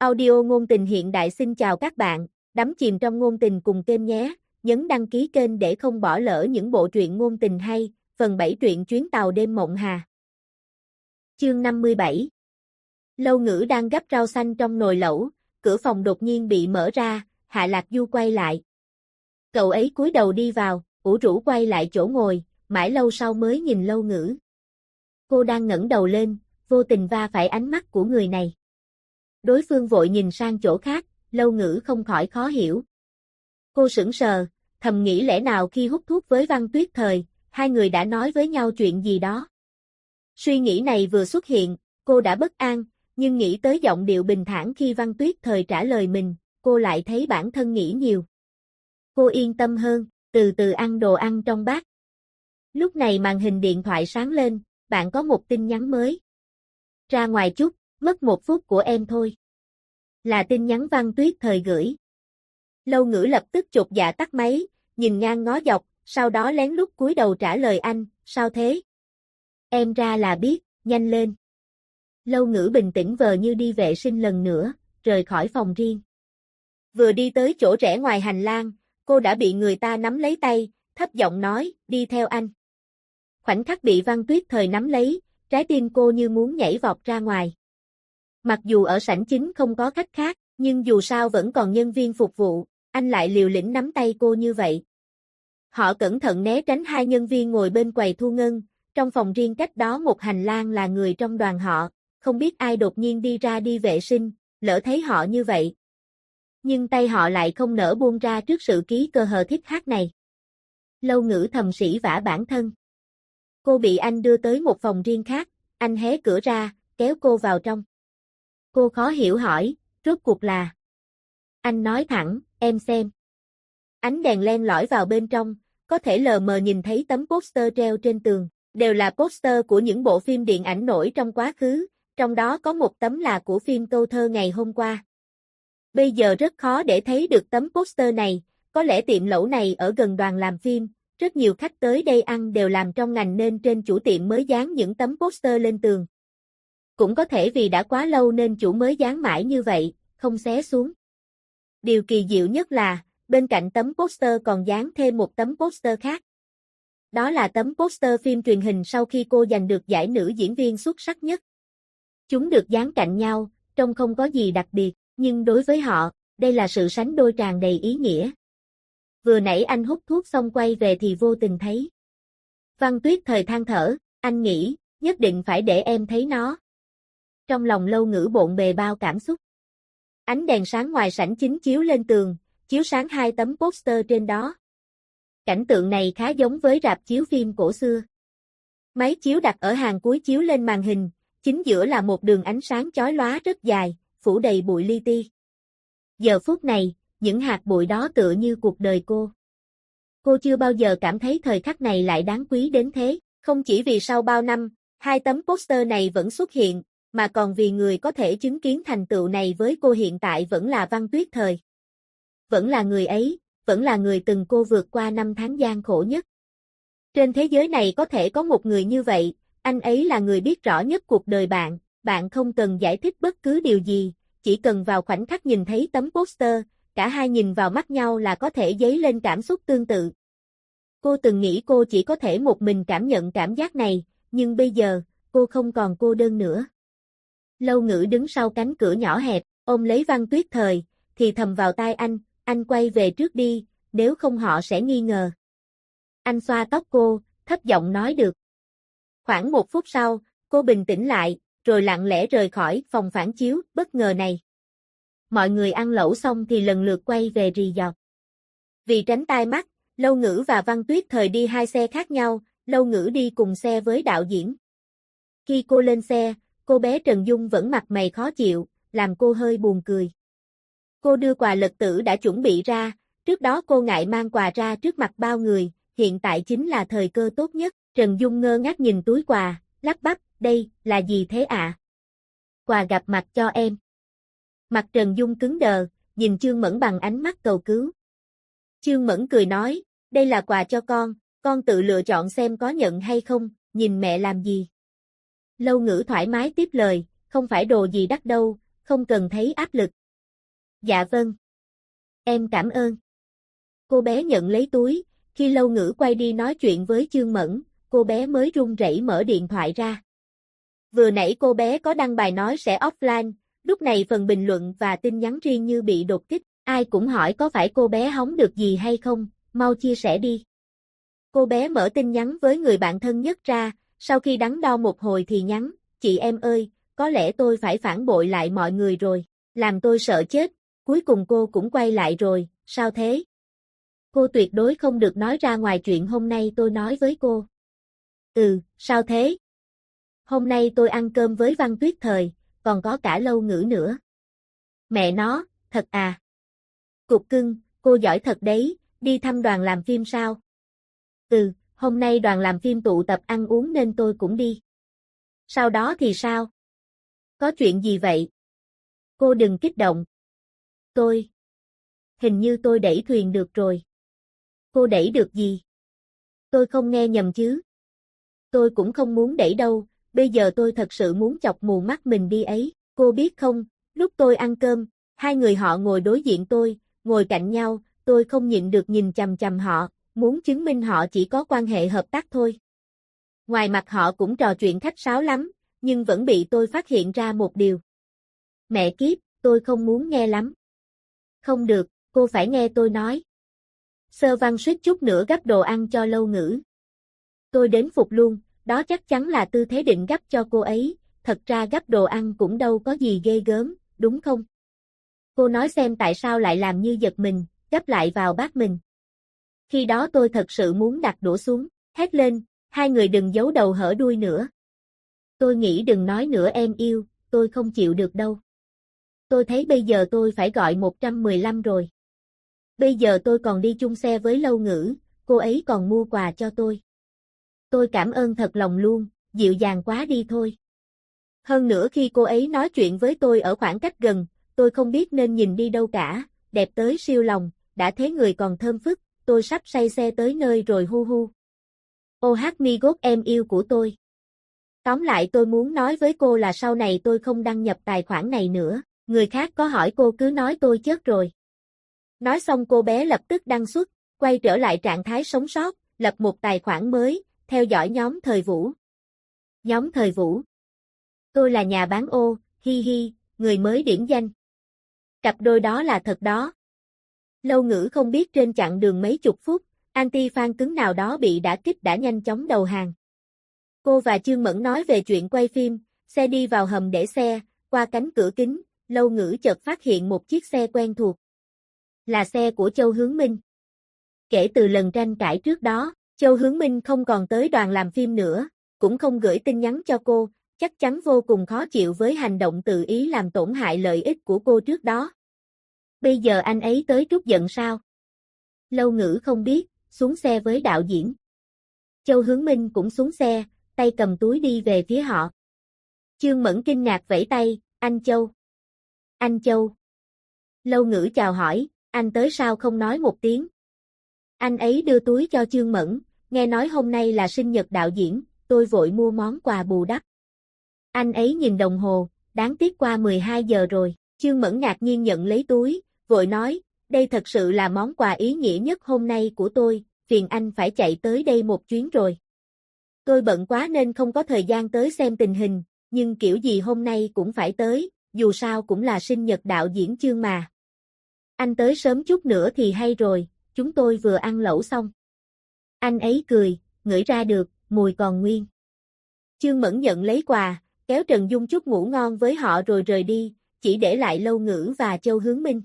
Audio ngôn tình hiện đại xin chào các bạn, đắm chìm trong ngôn tình cùng kênh nhé, nhấn đăng ký kênh để không bỏ lỡ những bộ truyện ngôn tình hay, phần 7 truyện chuyến tàu đêm mộng hà. Chương 57. Lâu Ngữ đang gắp rau xanh trong nồi lẩu, cửa phòng đột nhiên bị mở ra, Hạ Lạc Du quay lại. Cậu ấy cúi đầu đi vào, ủ rũ quay lại chỗ ngồi, mãi lâu sau mới nhìn Lâu Ngữ. Cô đang ngẩng đầu lên, vô tình va phải ánh mắt của người này. Đối phương vội nhìn sang chỗ khác, Lâu Ngữ không khỏi khó hiểu. Cô sững sờ, thầm nghĩ lẽ nào khi hút thuốc với Văn Tuyết Thời, hai người đã nói với nhau chuyện gì đó. Suy nghĩ này vừa xuất hiện, cô đã bất an, nhưng nghĩ tới giọng điệu bình thản khi Văn Tuyết Thời trả lời mình, cô lại thấy bản thân nghĩ nhiều. Cô yên tâm hơn, từ từ ăn đồ ăn trong bát. Lúc này màn hình điện thoại sáng lên, bạn có một tin nhắn mới. Ra ngoài chút, mất 1 phút của em thôi. Là tin nhắn Văn Tuyết Thời gửi. Lâu Ngữ lập tức chột dạ tắt máy, nhìn ngang ngó dọc, sau đó lén lút cúi đầu trả lời anh, sao thế? Em ra là biết, nhanh lên. Lâu Ngữ bình tĩnh vờ như đi vệ sinh lần nữa, rời khỏi phòng riêng. Vừa đi tới chỗ rẽ ngoài hành lang, cô đã bị người ta nắm lấy tay, thấp giọng nói, đi theo anh. Khoảnh khắc bị Văn Tuyết Thời nắm lấy, trái tim cô như muốn nhảy vọt ra ngoài. Mặc dù ở sảnh chính không có khách khác, nhưng dù sao vẫn còn nhân viên phục vụ, anh lại liều lĩnh nắm tay cô như vậy. Họ cẩn thận né tránh hai nhân viên ngồi bên quầy thu ngân, trong phòng riêng cách đó một hành lang là người trong đoàn họ, không biết ai đột nhiên đi ra đi vệ sinh, lỡ thấy họ như vậy. Nhưng tay họ lại không nỡ buông ra trước sự ký cơ hờ thiết hát này. Lâu Ngữ thầm sỉ vả bản thân. Cô bị anh đưa tới một phòng riêng khác, anh hé cửa ra, kéo cô vào trong. Cô khó hiểu hỏi, rốt cuộc là. Anh nói thẳng, em xem. Ánh đèn len lỏi vào bên trong, có thể lờ mờ nhìn thấy tấm poster treo trên tường, đều là poster của những bộ phim điện ảnh nổi trong quá khứ, trong đó có một tấm là của phim Câu thơ ngày hôm qua. Bây giờ rất khó để thấy được tấm poster này, có lẽ tiệm lẩu này ở gần đoàn làm phim, rất nhiều khách tới đây ăn đều làm trong ngành nên trên chủ tiệm mới dán những tấm poster lên tường. Cũng có thể vì đã quá lâu nên chủ mới dán mãi như vậy, không xé xuống. Điều kỳ diệu nhất là, bên cạnh tấm poster còn dán thêm một tấm poster khác. Đó là tấm poster phim truyền hình sau khi cô giành được giải nữ diễn viên xuất sắc nhất. Chúng được dán cạnh nhau, trông không có gì đặc biệt, nhưng đối với họ, đây là sự sánh đôi tràn đầy ý nghĩa. Vừa nãy anh hút thuốc xong quay về thì vô tình thấy. Văn Tuyết Thời than thở, anh nghĩ, nhất định phải để em thấy nó. Trong lòng Lâu Ngữ bộn bề bao cảm xúc. Ánh đèn sáng ngoài sảnh chính chiếu lên tường, chiếu sáng hai tấm poster trên đó. Cảnh tượng này khá giống với rạp chiếu phim cổ xưa. Máy chiếu đặt ở hàng cuối chiếu lên màn hình, chính giữa là một đường ánh sáng chói lóa rất dài, phủ đầy bụi li ti. Giờ phút này, những hạt bụi đó tựa như cuộc đời cô. Cô chưa bao giờ cảm thấy thời khắc này lại đáng quý đến thế, không chỉ vì sau bao năm, hai tấm poster này vẫn xuất hiện, mà còn vì người có thể chứng kiến thành tựu này với cô hiện tại vẫn là Văn Tuyết Thời. Vẫn là người ấy, vẫn là người từng cô vượt qua năm tháng gian khổ nhất. Trên thế giới này có thể có một người như vậy, anh ấy là người biết rõ nhất cuộc đời bạn, bạn không cần giải thích bất cứ điều gì, chỉ cần vào khoảnh khắc nhìn thấy tấm poster, cả hai nhìn vào mắt nhau là có thể dấy lên cảm xúc tương tự. Cô từng nghĩ cô chỉ có thể một mình cảm nhận cảm giác này, nhưng bây giờ, cô không còn cô đơn nữa. Lâu Ngữ đứng sau cánh cửa nhỏ hẹp, ôm lấy Văn Tuyết Thời, thì thầm vào tai anh quay về trước đi, nếu không họ sẽ nghi ngờ. Anh xoa tóc cô, thấp giọng nói được. Khoảng 1 phút sau, cô bình tĩnh lại, rồi lặng lẽ rời khỏi phòng phản chiếu bất ngờ này. Mọi người ăn lẩu xong thì lần lượt quay về resort. Vì tránh tai mắt, Lâu Ngữ và Văn Tuyết Thời đi hai xe khác nhau, Lâu Ngữ đi cùng xe với đạo diễn. Khi cô lên xe, cô bé Trần Dung vẫn mặt mày khó chịu, làm cô hơi buồn cười. Cô đưa quà lật tử đã chuẩn bị ra, trước đó cô ngại mang quà ra trước mặt bao người, hiện tại chính là thời cơ tốt nhất. Trần Dung ngơ ngác nhìn túi quà, lắp bắp, đây, là gì thế ạ? Quà gặp mặt cho em. Mặt Trần Dung cứng đờ, nhìn Chương Mẫn bằng ánh mắt cầu cứu. Chương Mẫn cười nói, đây là quà cho con tự lựa chọn xem có nhận hay không, nhìn mẹ làm gì. Lâu Ngữ thoải mái tiếp lời, không phải đồ gì đắt đâu, không cần thấy áp lực. Dạ vâng. Em cảm ơn. Cô bé nhận lấy túi, khi Lâu Ngữ quay đi nói chuyện với Chương Mẫn, cô bé mới run rẩy mở điện thoại ra. Vừa nãy cô bé có đăng bài nói sẽ offline, lúc này phần bình luận và tin nhắn riêng như bị đột kích, ai cũng hỏi có phải cô bé hóng được gì hay không, mau chia sẻ đi. Cô bé mở tin nhắn với người bạn thân nhất ra, sau khi đắn đo một hồi thì nhắn, chị em ơi, có lẽ tôi phải phản bội lại mọi người rồi, làm tôi sợ chết, cuối cùng cô cũng quay lại rồi, sao thế? Cô tuyệt đối không được nói ra ngoài chuyện hôm nay tôi nói với cô. Sao thế? Hôm nay tôi ăn cơm với Văn Tuyết Thời, còn có cả Lâu Ngữ nữa. Mẹ nó, thật à? Cục cưng, cô giỏi thật đấy, đi thăm đoàn làm phim sao? Hôm nay đoàn làm phim tụ tập ăn uống nên tôi cũng đi. Sau đó thì sao? Có chuyện gì vậy? Cô đừng kích động. Hình như tôi đẩy thuyền được rồi. Cô đẩy được gì? Tôi không nghe nhầm chứ? Tôi cũng không muốn đẩy đâu, bây giờ tôi thật sự muốn chọc mù mắt mình đi ấy. Cô biết không, lúc tôi ăn cơm, hai người họ ngồi đối diện tôi, ngồi cạnh nhau, tôi không nhịn được nhìn chằm chằm họ, muốn chứng minh họ chỉ có quan hệ hợp tác thôi. Ngoài mặt họ cũng trò chuyện khách sáo lắm, nhưng vẫn bị tôi phát hiện ra một điều. Mẹ kiếp, tôi không muốn nghe lắm. Không được, cô phải nghe tôi nói. Sơ Văn suýt chút nữa gắp đồ ăn cho Lâu Ngữ. Tôi đến phục luôn, đó chắc chắn là tư thế định gắp cho cô ấy, thật ra gắp đồ ăn cũng đâu có gì ghê gớm, đúng không? Cô nói xem tại sao lại làm như giật mình, gắp lại vào bát mình. Khi đó tôi thật sự muốn đặt đũa xuống, hét lên, hai người đừng giấu đầu hở đuôi nữa. Tôi nghĩ đừng nói nữa em yêu, tôi không chịu được đâu. Tôi thấy bây giờ tôi phải gọi 115 rồi. Bây giờ tôi còn đi chung xe với Lâu Ngữ, cô ấy còn mua quà cho tôi. Tôi cảm ơn thật lòng luôn, dịu dàng quá đi thôi. Hơn nữa khi cô ấy nói chuyện với tôi ở khoảng cách gần, tôi không biết nên nhìn đi đâu cả, đẹp tới siêu lòng, đã thế người còn thơm phức, tôi sắp say xe tới nơi rồi hu hu. Ô hát mi gốt em yêu của tôi. Tóm lại tôi muốn nói với cô là sau này tôi không đăng nhập tài khoản này nữa, người khác có hỏi cô cứ nói tôi chết rồi. Nói xong cô bé lập tức đăng xuất, quay trở lại trạng thái sống sót, lập một tài khoản mới, theo dõi nhóm Thời Vũ. Nhóm Thời Vũ. Tôi là nhà bán ô, hi hi, người mới điểm danh. Cặp đôi đó là thật đó. Lâu Ngữ không biết trên chặng đường mấy chục phút, anti-fan cứng nào đó bị đả kích đã nhanh chóng đầu hàng. Cô và Chương Mẫn nói về chuyện quay phim, xe đi vào hầm để xe, qua cánh cửa kính, Lâu Ngữ chợt phát hiện một chiếc xe quen thuộc. Là xe của Châu Hướng Minh. Kể từ lần tranh cãi trước đó, Châu Hướng Minh không còn tới đoàn làm phim nữa, cũng không gửi tin nhắn cho cô, chắc chắn vô cùng khó chịu với hành động tự ý làm tổn hại lợi ích của cô trước đó. Bây giờ anh ấy tới trút giận sao? Lâu Ngữ không biết, xuống xe với đạo diễn. Châu Hướng Minh cũng xuống xe, tay cầm túi đi về phía họ. Chương Mẫn kinh ngạc vẫy tay, anh Châu. Anh Châu. Lâu Ngữ chào hỏi, anh tới sao không nói một tiếng. Anh ấy đưa túi cho Chương Mẫn, nghe nói hôm nay là sinh nhật đạo diễn, tôi vội mua món quà bù đắp. Anh ấy nhìn đồng hồ, đáng tiếc qua 12 giờ rồi, Chương Mẫn ngạc nhiên nhận lấy túi, vội nói, đây thật sự là món quà ý nghĩa nhất hôm nay của tôi, phiền anh phải chạy tới đây một chuyến rồi. Tôi bận quá nên không có thời gian tới xem tình hình, nhưng kiểu gì hôm nay cũng phải tới, dù sao cũng là sinh nhật đạo diễn Chương mà. Anh tới sớm chút nữa thì hay rồi, chúng tôi vừa ăn lẩu xong. Anh ấy cười, ngửi ra được, mùi còn nguyên. Chương Mẫn nhận lấy quà, kéo Trần Dung chúc ngủ ngon với họ rồi rời đi, chỉ để lại Lâu Ngữ và Châu Hướng Minh.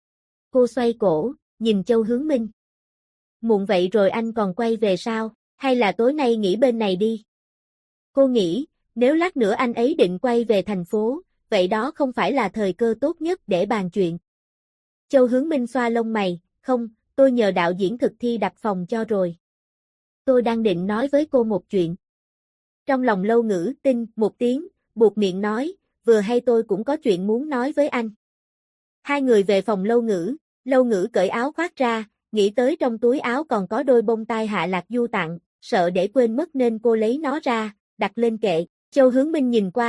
Cô xoay cổ, nhìn Châu Hướng Minh. Muộn vậy rồi anh còn quay về sao, hay là tối nay nghỉ bên này đi? Cô nghĩ, nếu lát nữa anh ấy định quay về thành phố, vậy đó không phải là thời cơ tốt nhất để bàn chuyện. Châu Hướng Minh xoa lông mày, không, tôi nhờ đạo diễn thực thi đặt phòng cho rồi. Tôi đang định nói với cô một chuyện. Trong lòng Lâu Ngữ tin một tiếng, buột miệng nói, vừa hay tôi cũng có chuyện muốn nói với anh. Hai người về phòng Lâu Ngữ cởi áo khoác ra, nghĩ tới trong túi áo còn có đôi bông tai Hạ Lạc Du tặng, sợ để quên mất nên cô lấy nó ra, đặt lên kệ. Châu Hướng Minh nhìn qua,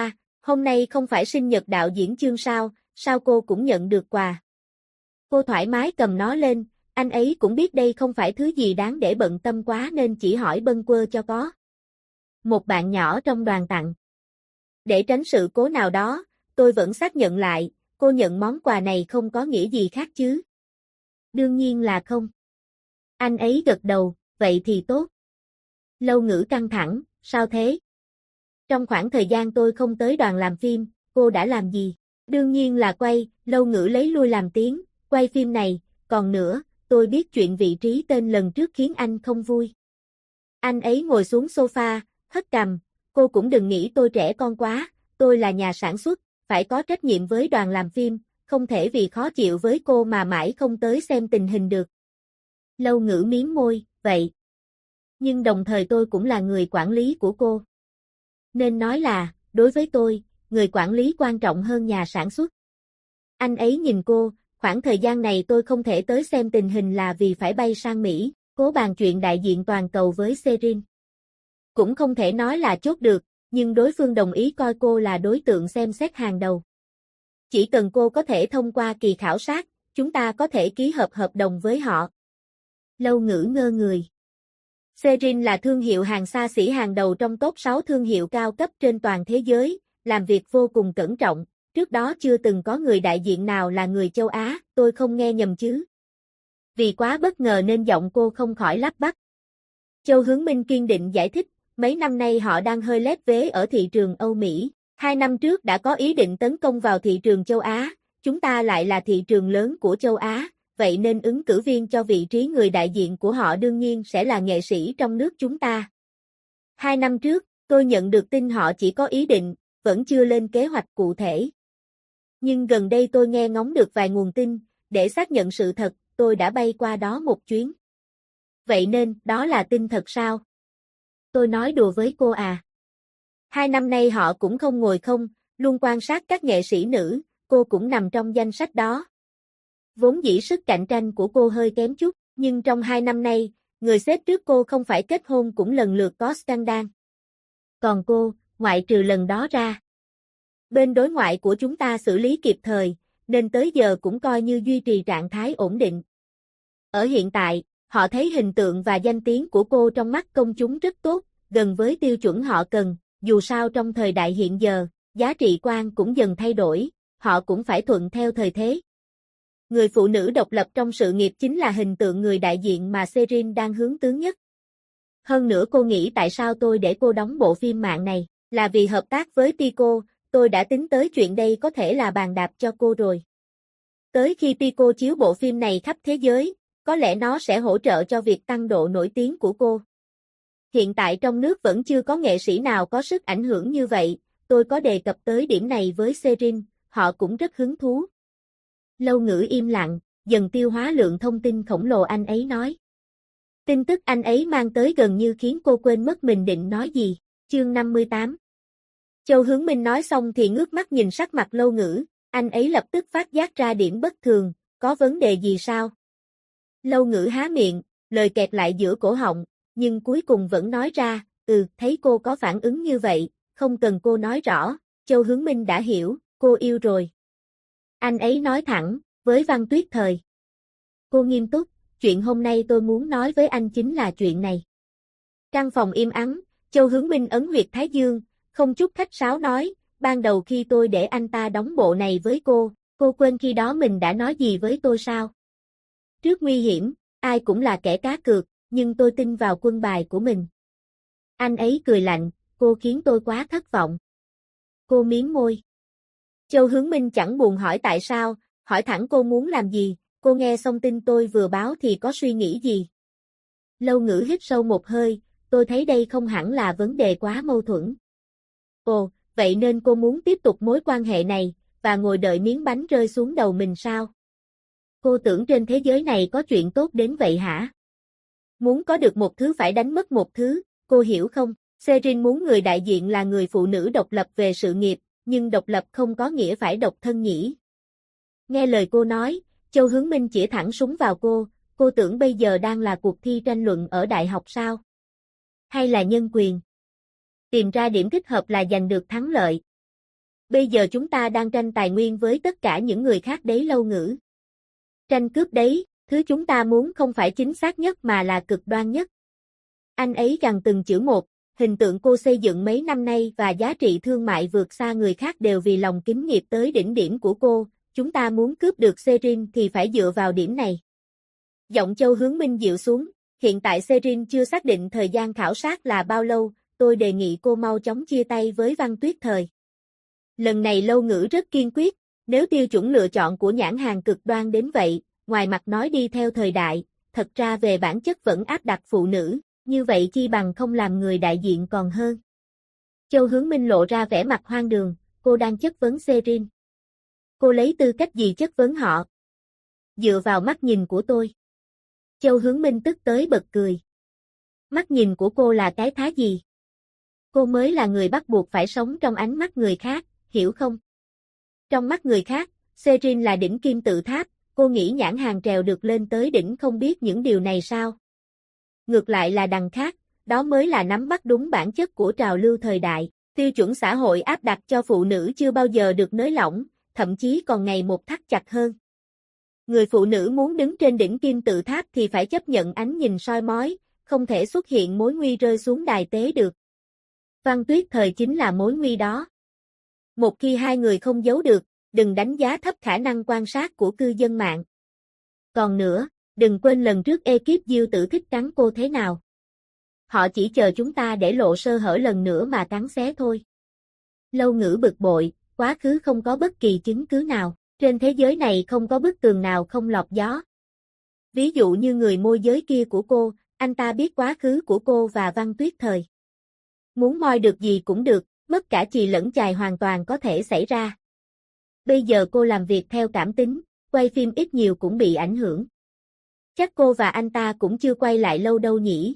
Hôm nay không phải sinh nhật đạo diễn Chương sao cô cũng nhận được quà? Cô thoải mái cầm nó lên, anh ấy cũng biết đây không phải thứ gì đáng để bận tâm quá nên chỉ hỏi bâng quơ cho có. Một bạn nhỏ trong đoàn tặng. Để tránh sự cố nào đó, tôi vẫn xác nhận lại, cô nhận món quà này không có nghĩa gì khác chứ? Đương nhiên là không. Anh ấy gật đầu, vậy thì tốt. Lâu Ngữ căng thẳng, sao thế? Trong khoảng thời gian tôi không tới đoàn làm phim, cô đã làm gì? Đương nhiên là quay, Lâu Ngữ lấy lui làm tiếng, quay phim này, còn nữa, tôi biết chuyện vị trí tên lần trước khiến anh không vui. Anh ấy ngồi xuống sofa, hất cằm, cô cũng đừng nghĩ tôi trẻ con quá, tôi là nhà sản xuất, phải có trách nhiệm với đoàn làm phim, không thể vì khó chịu với cô mà mãi không tới xem tình hình được. Lâu Ngữ miếm môi, vậy. Nhưng đồng thời tôi cũng là người quản lý của cô. Nên nói là, đối với tôi, người quản lý quan trọng hơn nhà sản xuất. Anh ấy nhìn cô, khoảng thời gian này tôi không thể tới xem tình hình là vì phải bay sang Mỹ, cố bàn chuyện đại diện toàn cầu với Serin. Cũng không thể nói là chốt được, nhưng đối phương đồng ý coi cô là đối tượng xem xét hàng đầu. Chỉ cần cô có thể thông qua kỳ khảo sát, chúng ta có thể ký hợp đồng với họ. Lâu Ngữ ngơ người. Serin là thương hiệu hàng xa xỉ hàng đầu trong top 6 thương hiệu cao cấp trên toàn thế giới, làm việc vô cùng cẩn trọng, trước đó chưa từng có người đại diện nào là người châu Á, tôi không nghe nhầm chứ. Vì quá bất ngờ nên giọng cô không khỏi lắp bắp. Châu Hướng Minh kiên định giải thích, mấy năm nay họ đang hơi lép vế ở thị trường Âu Mỹ, 2 năm trước đã có ý định tấn công vào thị trường châu Á, chúng ta lại là thị trường lớn của châu Á. Vậy nên ứng cử viên cho vị trí người đại diện của họ đương nhiên sẽ là nghệ sĩ trong nước chúng ta. 2 năm trước, tôi nhận được tin họ chỉ có ý định, vẫn chưa lên kế hoạch cụ thể. Nhưng gần đây tôi nghe ngóng được vài nguồn tin, để xác nhận sự thật, tôi đã bay qua đó một chuyến. Vậy nên, đó là tin thật sao? Tôi nói đùa với cô à. 2 năm nay họ cũng không ngồi không, luôn quan sát các nghệ sĩ nữ, cô cũng nằm trong danh sách đó. Vốn dĩ sức cạnh tranh của cô hơi kém chút, nhưng trong 2 năm nay, người xếp trước cô không phải kết hôn cũng lần lượt có scandal. Còn cô, ngoại trừ lần đó ra, bên đối ngoại của chúng ta xử lý kịp thời, nên tới giờ cũng coi như duy trì trạng thái ổn định. Ở hiện tại, họ thấy hình tượng và danh tiếng của cô trong mắt công chúng rất tốt, gần với tiêu chuẩn họ cần, dù sao trong thời đại hiện giờ, giá trị quan cũng dần thay đổi, họ cũng phải thuận theo thời thế. Người phụ nữ độc lập trong sự nghiệp chính là hình tượng người đại diện mà Serin đang hướng tới nhất. Hơn nữa cô nghĩ tại sao tôi để cô đóng bộ phim mạng này, là vì hợp tác với Pico, tôi đã tính tới chuyện đây có thể là bàn đạp cho cô rồi. Tới khi Pico chiếu bộ phim này khắp thế giới, có lẽ nó sẽ hỗ trợ cho việc tăng độ nổi tiếng của cô. Hiện tại trong nước vẫn chưa có nghệ sĩ nào có sức ảnh hưởng như vậy, tôi có đề cập tới điểm này với Serin, họ cũng rất hứng thú. Lâu Ngữ im lặng, dần tiêu hóa lượng thông tin khổng lồ anh ấy nói. Tin tức anh ấy mang tới gần như khiến cô quên mất mình định nói gì. Chương 58. Châu Hướng Minh nói xong thì ngước mắt nhìn sắc mặt Lâu Ngữ, anh ấy lập tức phát giác ra điểm bất thường, có vấn đề gì sao? Lâu Ngữ há miệng, lời kẹt lại giữa cổ họng, nhưng cuối cùng vẫn nói ra, thấy cô có phản ứng như vậy, không cần cô nói rõ, Châu Hướng Minh đã hiểu, cô yêu rồi. Anh ấy nói thẳng, với Văn Tuyết Thời. Cô nghiêm túc, chuyện hôm nay tôi muốn nói với anh chính là chuyện này. Căn phòng im ắng, Châu Hướng Minh ấn huyệt Thái Dương, không chút khách sáo nói, ban đầu khi tôi để anh ta đóng bộ này với cô quên khi đó mình đã nói gì với tôi sao? Trước nguy hiểm, ai cũng là kẻ cá cược, nhưng tôi tin vào quân bài của mình. Anh ấy cười lạnh, cô khiến tôi quá thất vọng. Cô miếm môi. Châu Hướng Minh chẳng buồn hỏi tại sao, hỏi thẳng cô muốn làm gì, cô nghe xong tin tôi vừa báo thì có suy nghĩ gì. Lâu Ngữ hít sâu một hơi, tôi thấy đây không hẳn là vấn đề quá mâu thuẫn. Ồ, vậy nên cô muốn tiếp tục mối quan hệ này, và ngồi đợi miếng bánh rơi xuống đầu mình sao? Cô tưởng trên thế giới này có chuyện tốt đến vậy hả? Muốn có được một thứ phải đánh mất một thứ, cô hiểu không? Serin muốn người đại diện là người phụ nữ độc lập về sự nghiệp, nhưng độc lập không có nghĩa phải độc thân nhỉ. Nghe lời cô nói, Châu Hướng Minh chĩa thẳng súng vào cô tưởng bây giờ đang là cuộc thi tranh luận ở đại học sao? Hay là nhân quyền? Tìm ra điểm thích hợp là giành được thắng lợi. Bây giờ chúng ta đang tranh tài nguyên với tất cả những người khác đấy Lâu Ngữ. Tranh cướp đấy, thứ chúng ta muốn không phải chính xác nhất mà là cực đoan nhất. Anh ấy gằn từng chữ một, hình tượng cô xây dựng mấy năm nay và giá trị thương mại vượt xa người khác đều vì lòng kính nghiệp tới đỉnh điểm của cô, chúng ta muốn cướp được Serin thì phải dựa vào điểm này. Giọng Châu Hướng Minh dịu xuống, hiện tại Serin chưa xác định thời gian khảo sát là bao lâu, tôi đề nghị cô mau chóng chia tay với Văn Tuyết Thời. Lần này Lâu Ngữ rất kiên quyết, nếu tiêu chuẩn lựa chọn của nhãn hàng cực đoan đến vậy, ngoài mặt nói đi theo thời đại, thật ra về bản chất vẫn áp đặt phụ nữ, như vậy chi bằng không làm người đại diện còn hơn. Châu Hướng Minh lộ ra vẻ mặt hoang đường, cô đang chất vấn Serin. Cô lấy tư cách gì chất vấn họ? Dựa vào mắt nhìn của tôi. Châu Hướng Minh tức tới bật cười. Mắt nhìn của cô là cái thá gì? Cô mới là người bắt buộc phải sống trong ánh mắt người khác, hiểu không? Trong mắt người khác, Serin là đỉnh kim tự tháp, cô nghĩ nhãn hàng trèo được lên tới đỉnh không biết những điều này sao? Ngược lại là đằng khác, đó mới là nắm bắt đúng bản chất của trào lưu thời đại, tiêu chuẩn xã hội áp đặt cho phụ nữ chưa bao giờ được nới lỏng, thậm chí còn ngày một thắt chặt hơn. Người phụ nữ muốn đứng trên đỉnh kim tự tháp thì phải chấp nhận ánh nhìn soi mói, không thể xuất hiện mối nguy rơi xuống đài tế được. Văn Tuyết Thời chính là mối nguy đó. Một khi hai người không giấu được, đừng đánh giá thấp khả năng quan sát của cư dân mạng. Còn nữa, đừng quên lần trước ekip Diêu Tử thích cắn cô thế nào. Họ chỉ chờ chúng ta để lộ sơ hở lần nữa mà cắn xé thôi. Lâu Ngữ bực bội, quá khứ không có bất kỳ chứng cứ nào, trên thế giới này không có bức tường nào không lọt gió. Ví dụ như người môi giới kia của cô, anh ta biết quá khứ của cô và Văn Tuyết Thời. Muốn moi được gì cũng được, mất cả chì lẫn chài hoàn toàn có thể xảy ra. Bây giờ cô làm việc theo cảm tính, quay phim ít nhiều cũng bị ảnh hưởng. Chắc cô và anh ta cũng chưa quay lại lâu đâu nhỉ?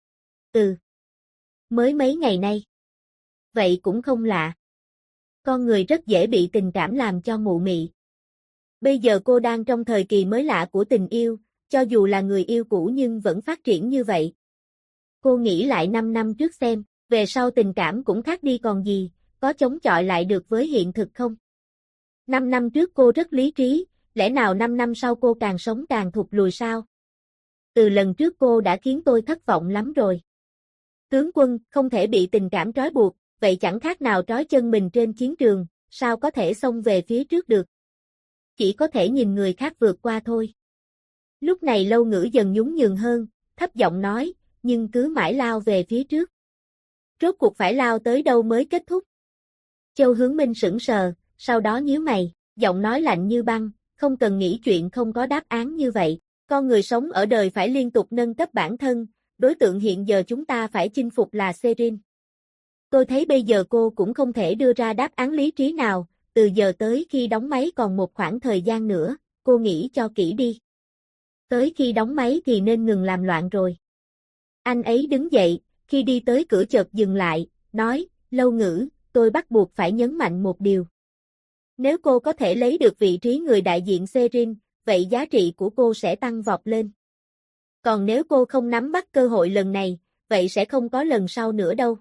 Mới mấy ngày nay. Vậy cũng không lạ. Con người rất dễ bị tình cảm làm cho mụ mị. Bây giờ cô đang trong thời kỳ mới lạ của tình yêu, cho dù là người yêu cũ nhưng vẫn phát triển như vậy. Cô nghĩ lại 5 năm trước xem, về sau tình cảm cũng khác đi còn gì, có chống chọi lại được với hiện thực không? 5 năm trước cô rất lý trí, lẽ nào 5 năm sau cô càng sống càng thụt lùi sao? Từ lần trước cô đã khiến tôi thất vọng lắm rồi. Tướng quân không thể bị tình cảm trói buộc, vậy chẳng khác nào trói chân mình trên chiến trường, sao có thể xông về phía trước được? Chỉ có thể nhìn người khác vượt qua thôi. Lúc này Lâu Ngữ dần nhún nhường hơn, thấp giọng nói, nhưng cứ mãi lao về phía trước. Rốt cuộc phải lao tới đâu mới kết thúc? Châu Hướng Minh sững sờ, sau đó nhíu mày, giọng nói lạnh như băng, không cần nghĩ chuyện không có đáp án như vậy. Con người sống ở đời phải liên tục nâng cấp bản thân, đối tượng hiện giờ chúng ta phải chinh phục là Serin. Tôi thấy bây giờ cô cũng không thể đưa ra đáp án lý trí nào, từ giờ tới khi đóng máy còn một khoảng thời gian nữa, cô nghĩ cho kỹ đi. Tới khi đóng máy thì nên ngừng làm loạn rồi. Anh ấy đứng dậy, khi đi tới cửa chợt dừng lại, nói, Lâu Ngữ, tôi bắt buộc phải nhấn mạnh một điều. Nếu cô có thể lấy được vị trí người đại diện Serin, vậy giá trị của cô sẽ tăng vọt lên. Còn nếu cô không nắm bắt cơ hội lần này, vậy sẽ không có lần sau nữa đâu.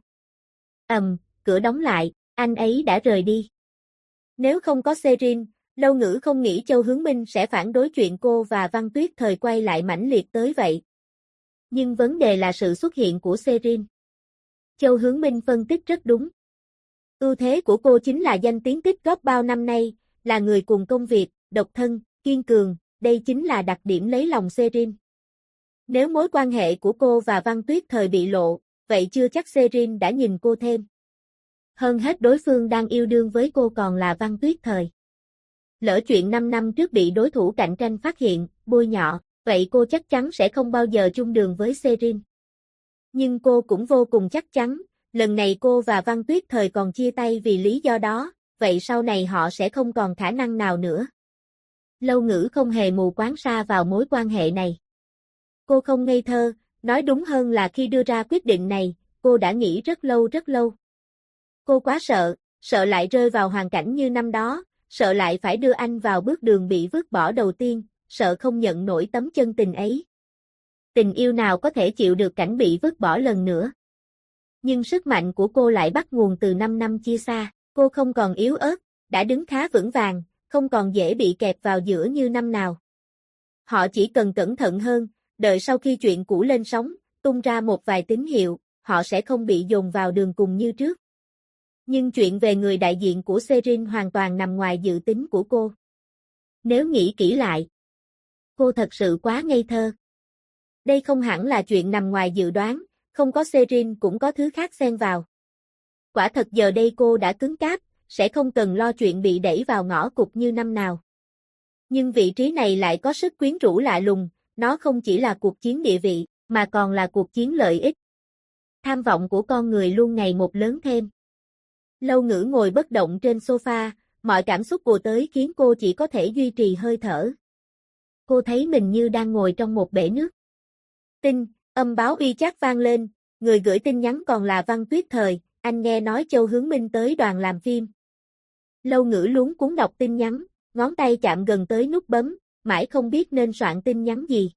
Cửa đóng lại, anh ấy đã rời đi. Nếu không có Serin, Lâu Ngữ không nghĩ Châu Hướng Minh sẽ phản đối chuyện cô và Văn Tuyết Thời quay lại mãnh liệt tới vậy. Nhưng vấn đề là sự xuất hiện của Serin. Châu Hướng Minh phân tích rất đúng. Ưu thế của cô chính là danh tiếng tích góp bao năm nay, là người cùng công việc, độc thân, kiên cường, đây chính là đặc điểm lấy lòng Serin. Nếu mối quan hệ của cô và Văn Tuyết Thời bị lộ, vậy chưa chắc Serin đã nhìn cô thêm. Hơn hết đối phương đang yêu đương với cô còn là Văn Tuyết Thời. Lỡ chuyện 5 năm trước bị đối thủ cạnh tranh phát hiện, bôi nhọ, vậy cô chắc chắn sẽ không bao giờ chung đường với Serin. Nhưng cô cũng vô cùng chắc chắn, lần này cô và Văn Tuyết Thời còn chia tay vì lý do đó, vậy sau này họ sẽ không còn khả năng nào nữa. Lâu Ngữ không hề mù quáng sa vào mối quan hệ này. Cô không ngây thơ, nói đúng hơn là khi đưa ra quyết định này, cô đã nghĩ rất lâu rất lâu. Cô quá sợ lại rơi vào hoàn cảnh như năm đó, sợ lại phải đưa anh vào bước đường bị vứt bỏ đầu tiên, sợ không nhận nổi tấm chân tình ấy. Tình yêu nào có thể chịu được cảnh bị vứt bỏ lần nữa. Nhưng sức mạnh của cô lại bắt nguồn từ 5 năm chia xa, cô không còn yếu ớt, đã đứng khá vững vàng, không còn dễ bị kẹp vào giữa như năm nào. Họ chỉ cần cẩn thận hơn, đợi sau khi chuyện cũ lên sóng, tung ra một vài tín hiệu, họ sẽ không bị dồn vào đường cùng như trước. Nhưng chuyện về người đại diện của Serin hoàn toàn nằm ngoài dự tính của cô. Nếu nghĩ kỹ lại, cô thật sự quá ngây thơ. Đây không hẳn là chuyện nằm ngoài dự đoán, không có Serin cũng có thứ khác xen vào. Quả thật giờ đây cô đã cứng cáp, sẽ không cần lo chuyện bị đẩy vào ngõ cụt như năm nào. Nhưng vị trí này lại có sức quyến rũ lạ lùng, nó không chỉ là cuộc chiến địa vị, mà còn là cuộc chiến lợi ích. Tham vọng của con người luôn ngày một lớn thêm. Lâu Ngữ ngồi bất động trên sofa, mọi cảm xúc ùa tới khiến cô chỉ có thể duy trì hơi thở. Cô thấy mình như đang ngồi trong một bể nước. Tin, âm báo uy chát vang lên, người gửi tin nhắn còn là Văn Tuyết Thời, anh nghe nói Châu Hướng Minh tới đoàn làm phim. Lâu Ngữ luống cuống đọc tin nhắn, ngón tay chạm gần tới nút bấm, mãi không biết nên soạn tin nhắn gì.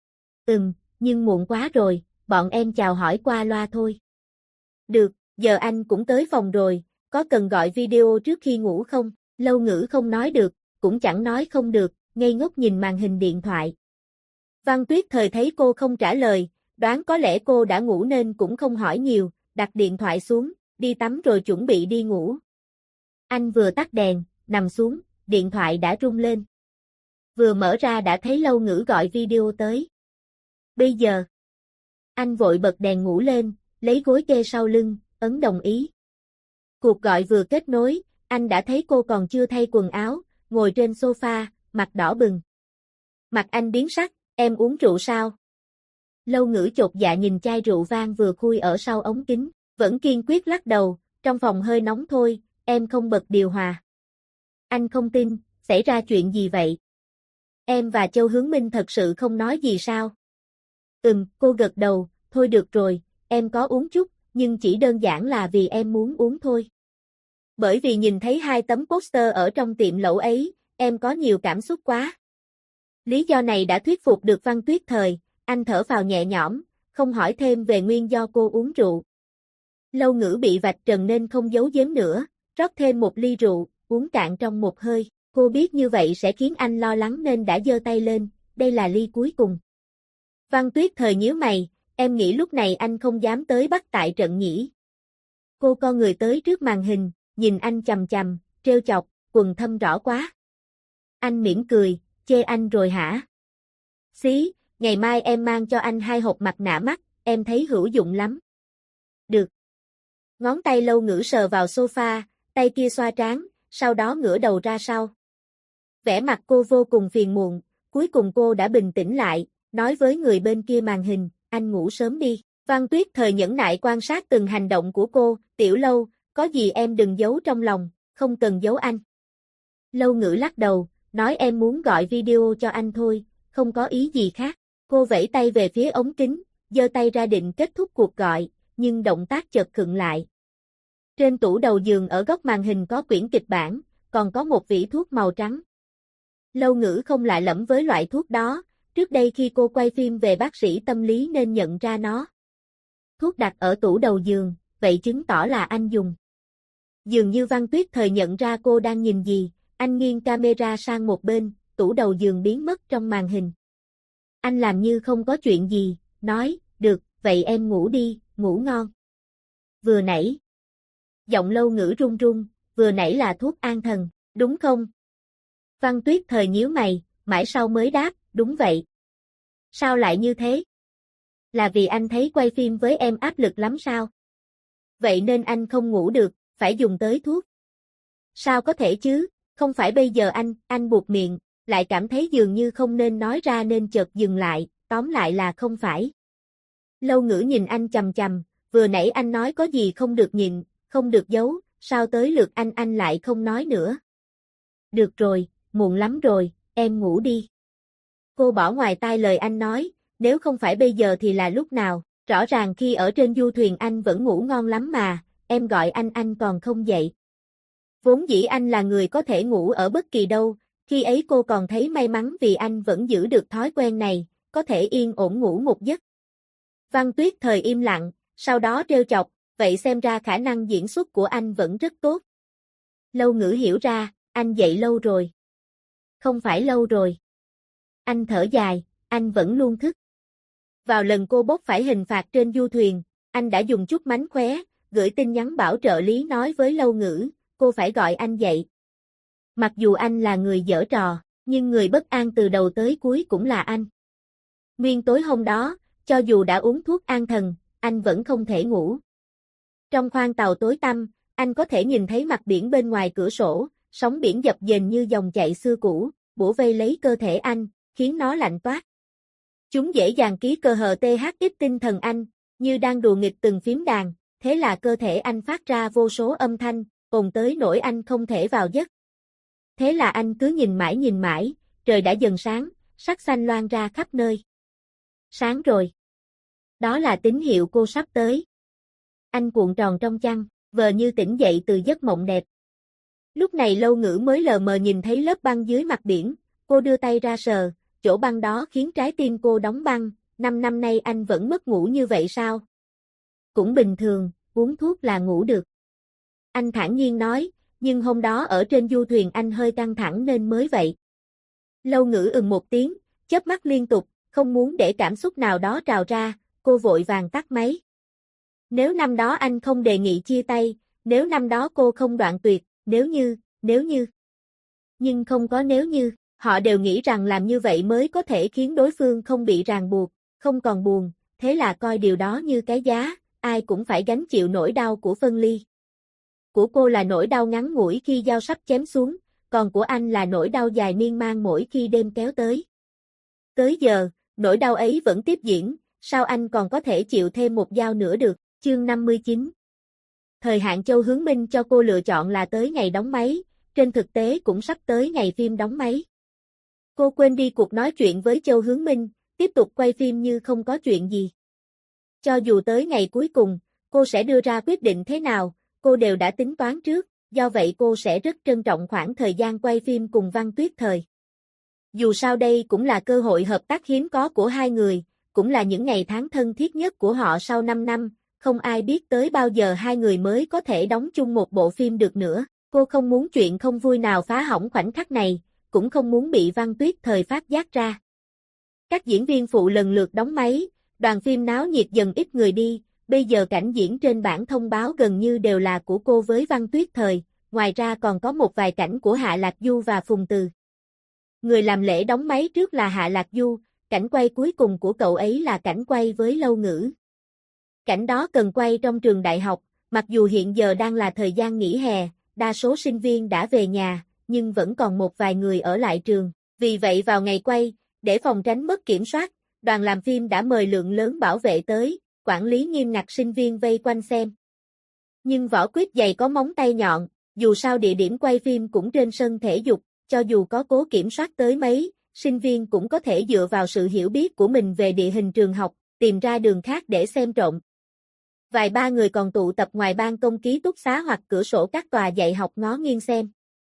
Nhưng muộn quá rồi, bọn em chào hỏi qua loa thôi. Được, giờ anh cũng tới phòng rồi, có cần gọi video trước khi ngủ không? Lâu Ngữ không nói được, cũng chẳng nói không được, ngây ngốc nhìn màn hình điện thoại. Văn Tuyết Thời thấy cô không trả lời, đoán có lẽ cô đã ngủ nên cũng không hỏi nhiều, đặt điện thoại xuống, đi tắm rồi chuẩn bị đi ngủ. Anh vừa tắt đèn, nằm xuống, điện thoại đã rung lên. Vừa mở ra đã thấy Lâu Ngữ gọi video tới. Bây giờ, anh vội bật đèn ngủ lên, lấy gối kê sau lưng, ấn đồng ý. Cuộc gọi vừa kết nối, anh đã thấy cô còn chưa thay quần áo, ngồi trên sofa, mặt đỏ bừng. Mặt anh biến sắc, em uống rượu sao? Lâu Ngữ chột dạ nhìn chai rượu vang vừa khui ở sau ống kính, vẫn kiên quyết lắc đầu, trong phòng hơi nóng thôi, em không bật điều hòa. Anh không tin, xảy ra chuyện gì vậy? Em và Châu Hướng Minh thật sự không nói gì sao? Cô gật đầu, thôi được rồi, em có uống chút, nhưng chỉ đơn giản là vì em muốn uống thôi. Bởi vì nhìn thấy 2 tấm poster ở trong tiệm lẩu ấy, em có nhiều cảm xúc quá. Lý do này đã thuyết phục được Văn Tuyết Thời, anh thở phào nhẹ nhõm, không hỏi thêm về nguyên do cô uống rượu. Lâu Ngữ bị vạch trần nên không giấu giếm nữa, rót thêm một ly rượu, uống cạn trong một hơi. Cô biết như vậy sẽ khiến anh lo lắng nên đã giơ tay lên, đây là ly cuối cùng. Văn Tuyết Thời nhíu mày, em nghĩ lúc này anh không dám tới bắt tại trận nhỉ. Cô co người tới trước màn hình, nhìn anh chằm chằm, trêu chọc, quần thâm rõ quá. Anh mỉm cười, chê anh rồi hả? Xí, ngày mai em mang cho anh 2 hộp mặt nạ mắt, em thấy hữu dụng lắm. Được. Ngón tay Lâu Ngữ sờ vào sofa, tay kia xoa trán, sau đó ngửa đầu ra sau. Vẻ mặt cô vô cùng phiền muộn, cuối cùng cô đã bình tĩnh lại, nói với người bên kia màn hình, anh ngủ sớm đi. Văn Tuyết Thời nhẫn nại quan sát từng hành động của cô, Tiểu Lâu, có gì em đừng giấu trong lòng, không cần giấu anh. Lâu Ngữ lắc đầu, nói em muốn gọi video cho anh thôi, không có ý gì khác. Cô vẫy tay về phía ống kính, giơ tay ra định kết thúc cuộc gọi, nhưng động tác chợt khựng lại. Trên tủ đầu giường ở góc màn hình có quyển kịch bản, còn có một vỉ thuốc màu trắng. Lâu Ngữ không lạ lẫm với loại thuốc đó, trước đây khi cô quay phim về bác sĩ tâm lý nên nhận ra nó. Thuốc đặt ở tủ đầu giường, vậy chứng tỏ là anh dùng. Dường như Văn Tuyết Thời nhận ra cô đang nhìn gì, anh nghiêng camera sang một bên, tủ đầu giường biến mất trong màn hình. Anh làm như không có chuyện gì, nói, được, vậy em ngủ đi, ngủ ngon. Vừa nãy. Giọng Lâu Ngữ run run, vừa nãy là thuốc an thần, đúng không? Văn Tuyết Thời nhíu mày, mãi sau mới đáp, đúng vậy. Sao lại như thế? Là vì anh thấy quay phim với em áp lực lắm sao? Vậy nên anh không ngủ được, phải dùng tới thuốc. Sao có thể chứ, không phải bây giờ anh buột miệng, lại cảm thấy dường như không nên nói ra nên chợt dừng lại, tóm lại là không phải. Lâu Ngữ nhìn anh chằm chằm, vừa nãy anh nói có gì không được nhịn, không được giấu, sao tới lượt anh lại không nói nữa. Được rồi, muộn lắm rồi, em ngủ đi. Cô bỏ ngoài tai lời anh nói, nếu không phải bây giờ thì là lúc nào, rõ ràng khi ở trên du thuyền anh vẫn ngủ ngon lắm mà, em gọi anh còn không dậy. Vốn dĩ anh là người có thể ngủ ở bất kỳ đâu, khi ấy cô còn thấy may mắn vì anh vẫn giữ được thói quen này, có thể yên ổn ngủ một giấc. Văn Tuyết Thời im lặng, sau đó trêu chọc, vậy xem ra khả năng diễn xuất của anh vẫn rất tốt. Lâu Ngữ hiểu ra, anh dậy lâu rồi. Không phải lâu rồi. Anh thở dài, anh vẫn luôn thức. Vào lần cô bốc phải hình phạt trên du thuyền, anh đã dùng chút mánh khóe, gửi tin nhắn bảo trợ lý nói với Lâu Ngữ, cô phải gọi anh dậy. Mặc dù anh là người giở trò, nhưng người bất an từ đầu tới cuối cũng là anh. Nguyên tối hôm đó, cho dù đã uống thuốc an thần, anh vẫn không thể ngủ. Trong khoang tàu tối tăm, anh có thể nhìn thấy mặt biển bên ngoài cửa sổ, sóng biển dập dềnh như dòng chảy xưa cũ, bủa vây lấy cơ thể anh, khiến nó lạnh toát. Chúng dễ dàng ký cơ hờ THX tinh thần anh, như đang đùa nghịch từng phím đàn, thế là cơ thể anh phát ra vô số âm thanh, ồn tới nỗi anh không thể vào giấc. Thế là anh cứ nhìn mãi, trời đã dần sáng, sắc xanh loang ra khắp nơi. Sáng rồi. Đó là tín hiệu cô sắp tới. Anh cuộn tròn trong chăn, vờ như tỉnh dậy từ giấc mộng đẹp. Lúc này Lâu Ngữ mới lờ mờ nhìn thấy lớp băng dưới mặt biển, cô đưa tay ra sờ, chỗ băng đó khiến trái tim cô đóng băng, 5 năm nay anh vẫn mất ngủ như vậy sao? Cũng bình thường, uống thuốc là ngủ được. Anh thản nhiên nói, nhưng hôm đó ở trên du thuyền anh hơi căng thẳng nên mới vậy. Lâu Ngữ một tiếng, chớp mắt liên tục, không muốn để cảm xúc nào đó trào ra, cô vội vàng tắt máy. Nếu năm đó anh không đề nghị chia tay, nếu năm đó cô không đoạn tuyệt, nếu như. Nhưng không có nếu như, họ đều nghĩ rằng làm như vậy mới có thể khiến đối phương không bị ràng buộc, không còn buồn, thế là coi điều đó như cái giá, ai cũng phải gánh chịu nỗi đau của phân ly. Của cô là nỗi đau ngắn ngủi khi dao sắp chém xuống, còn của anh là nỗi đau dài miên man mỗi khi đêm kéo tới. Tới giờ, nỗi đau ấy vẫn tiếp diễn, sao anh còn có thể chịu thêm một dao nữa được, chương 59. Thời hạn Châu Hướng Minh cho cô lựa chọn là tới ngày đóng máy, trên thực tế cũng sắp tới ngày phim đóng máy. Cô quên đi cuộc nói chuyện với Châu Hướng Minh, tiếp tục quay phim như không có chuyện gì. Cho dù tới ngày cuối cùng, cô sẽ đưa ra quyết định thế nào, cô đều đã tính toán trước, do vậy cô sẽ rất trân trọng khoảng thời gian quay phim cùng Văn Tuyết Thời. Dù sao đây cũng là cơ hội hợp tác hiếm có của hai người, cũng là những ngày tháng thân thiết nhất của họ sau 5 năm, không ai biết tới bao giờ hai người mới có thể đóng chung một bộ phim được nữa. Cô không muốn chuyện không vui nào phá hỏng khoảnh khắc này, cũng không muốn bị Văn Tuyết Thời phát giác ra. Các diễn viên phụ lần lượt đóng máy, đoàn phim náo nhiệt dần ít người đi, bây giờ cảnh diễn trên bảng thông báo gần như đều là của cô với Văn Tuyết Thời, ngoài ra còn có một vài cảnh của Hạ Lạc Du và Phùng Từ. Người làm lễ đóng máy trước là Hạ Lạc Du, cảnh quay cuối cùng của cậu ấy là cảnh quay với Lâu Ngữ. Cảnh đó cần quay trong trường đại học, mặc dù hiện giờ đang là thời gian nghỉ hè, đa số sinh viên đã về nhà, nhưng vẫn còn một vài người ở lại trường. Vì vậy vào ngày quay, để phòng tránh mất kiểm soát, đoàn làm phim đã mời lượng lớn bảo vệ tới, quản lý nghiêm ngặt sinh viên vây quanh xem. Nhưng vỏ quýt dày có móng tay nhọn, dù sao địa điểm quay phim cũng trên sân thể dục, cho dù có cố kiểm soát tới mấy, sinh viên cũng có thể dựa vào sự hiểu biết của mình về địa hình trường học, tìm ra đường khác để xem trộm. Vài ba người còn tụ tập ngoài ban công ký túc xá hoặc cửa sổ các tòa dạy học ngó nghiêng xem.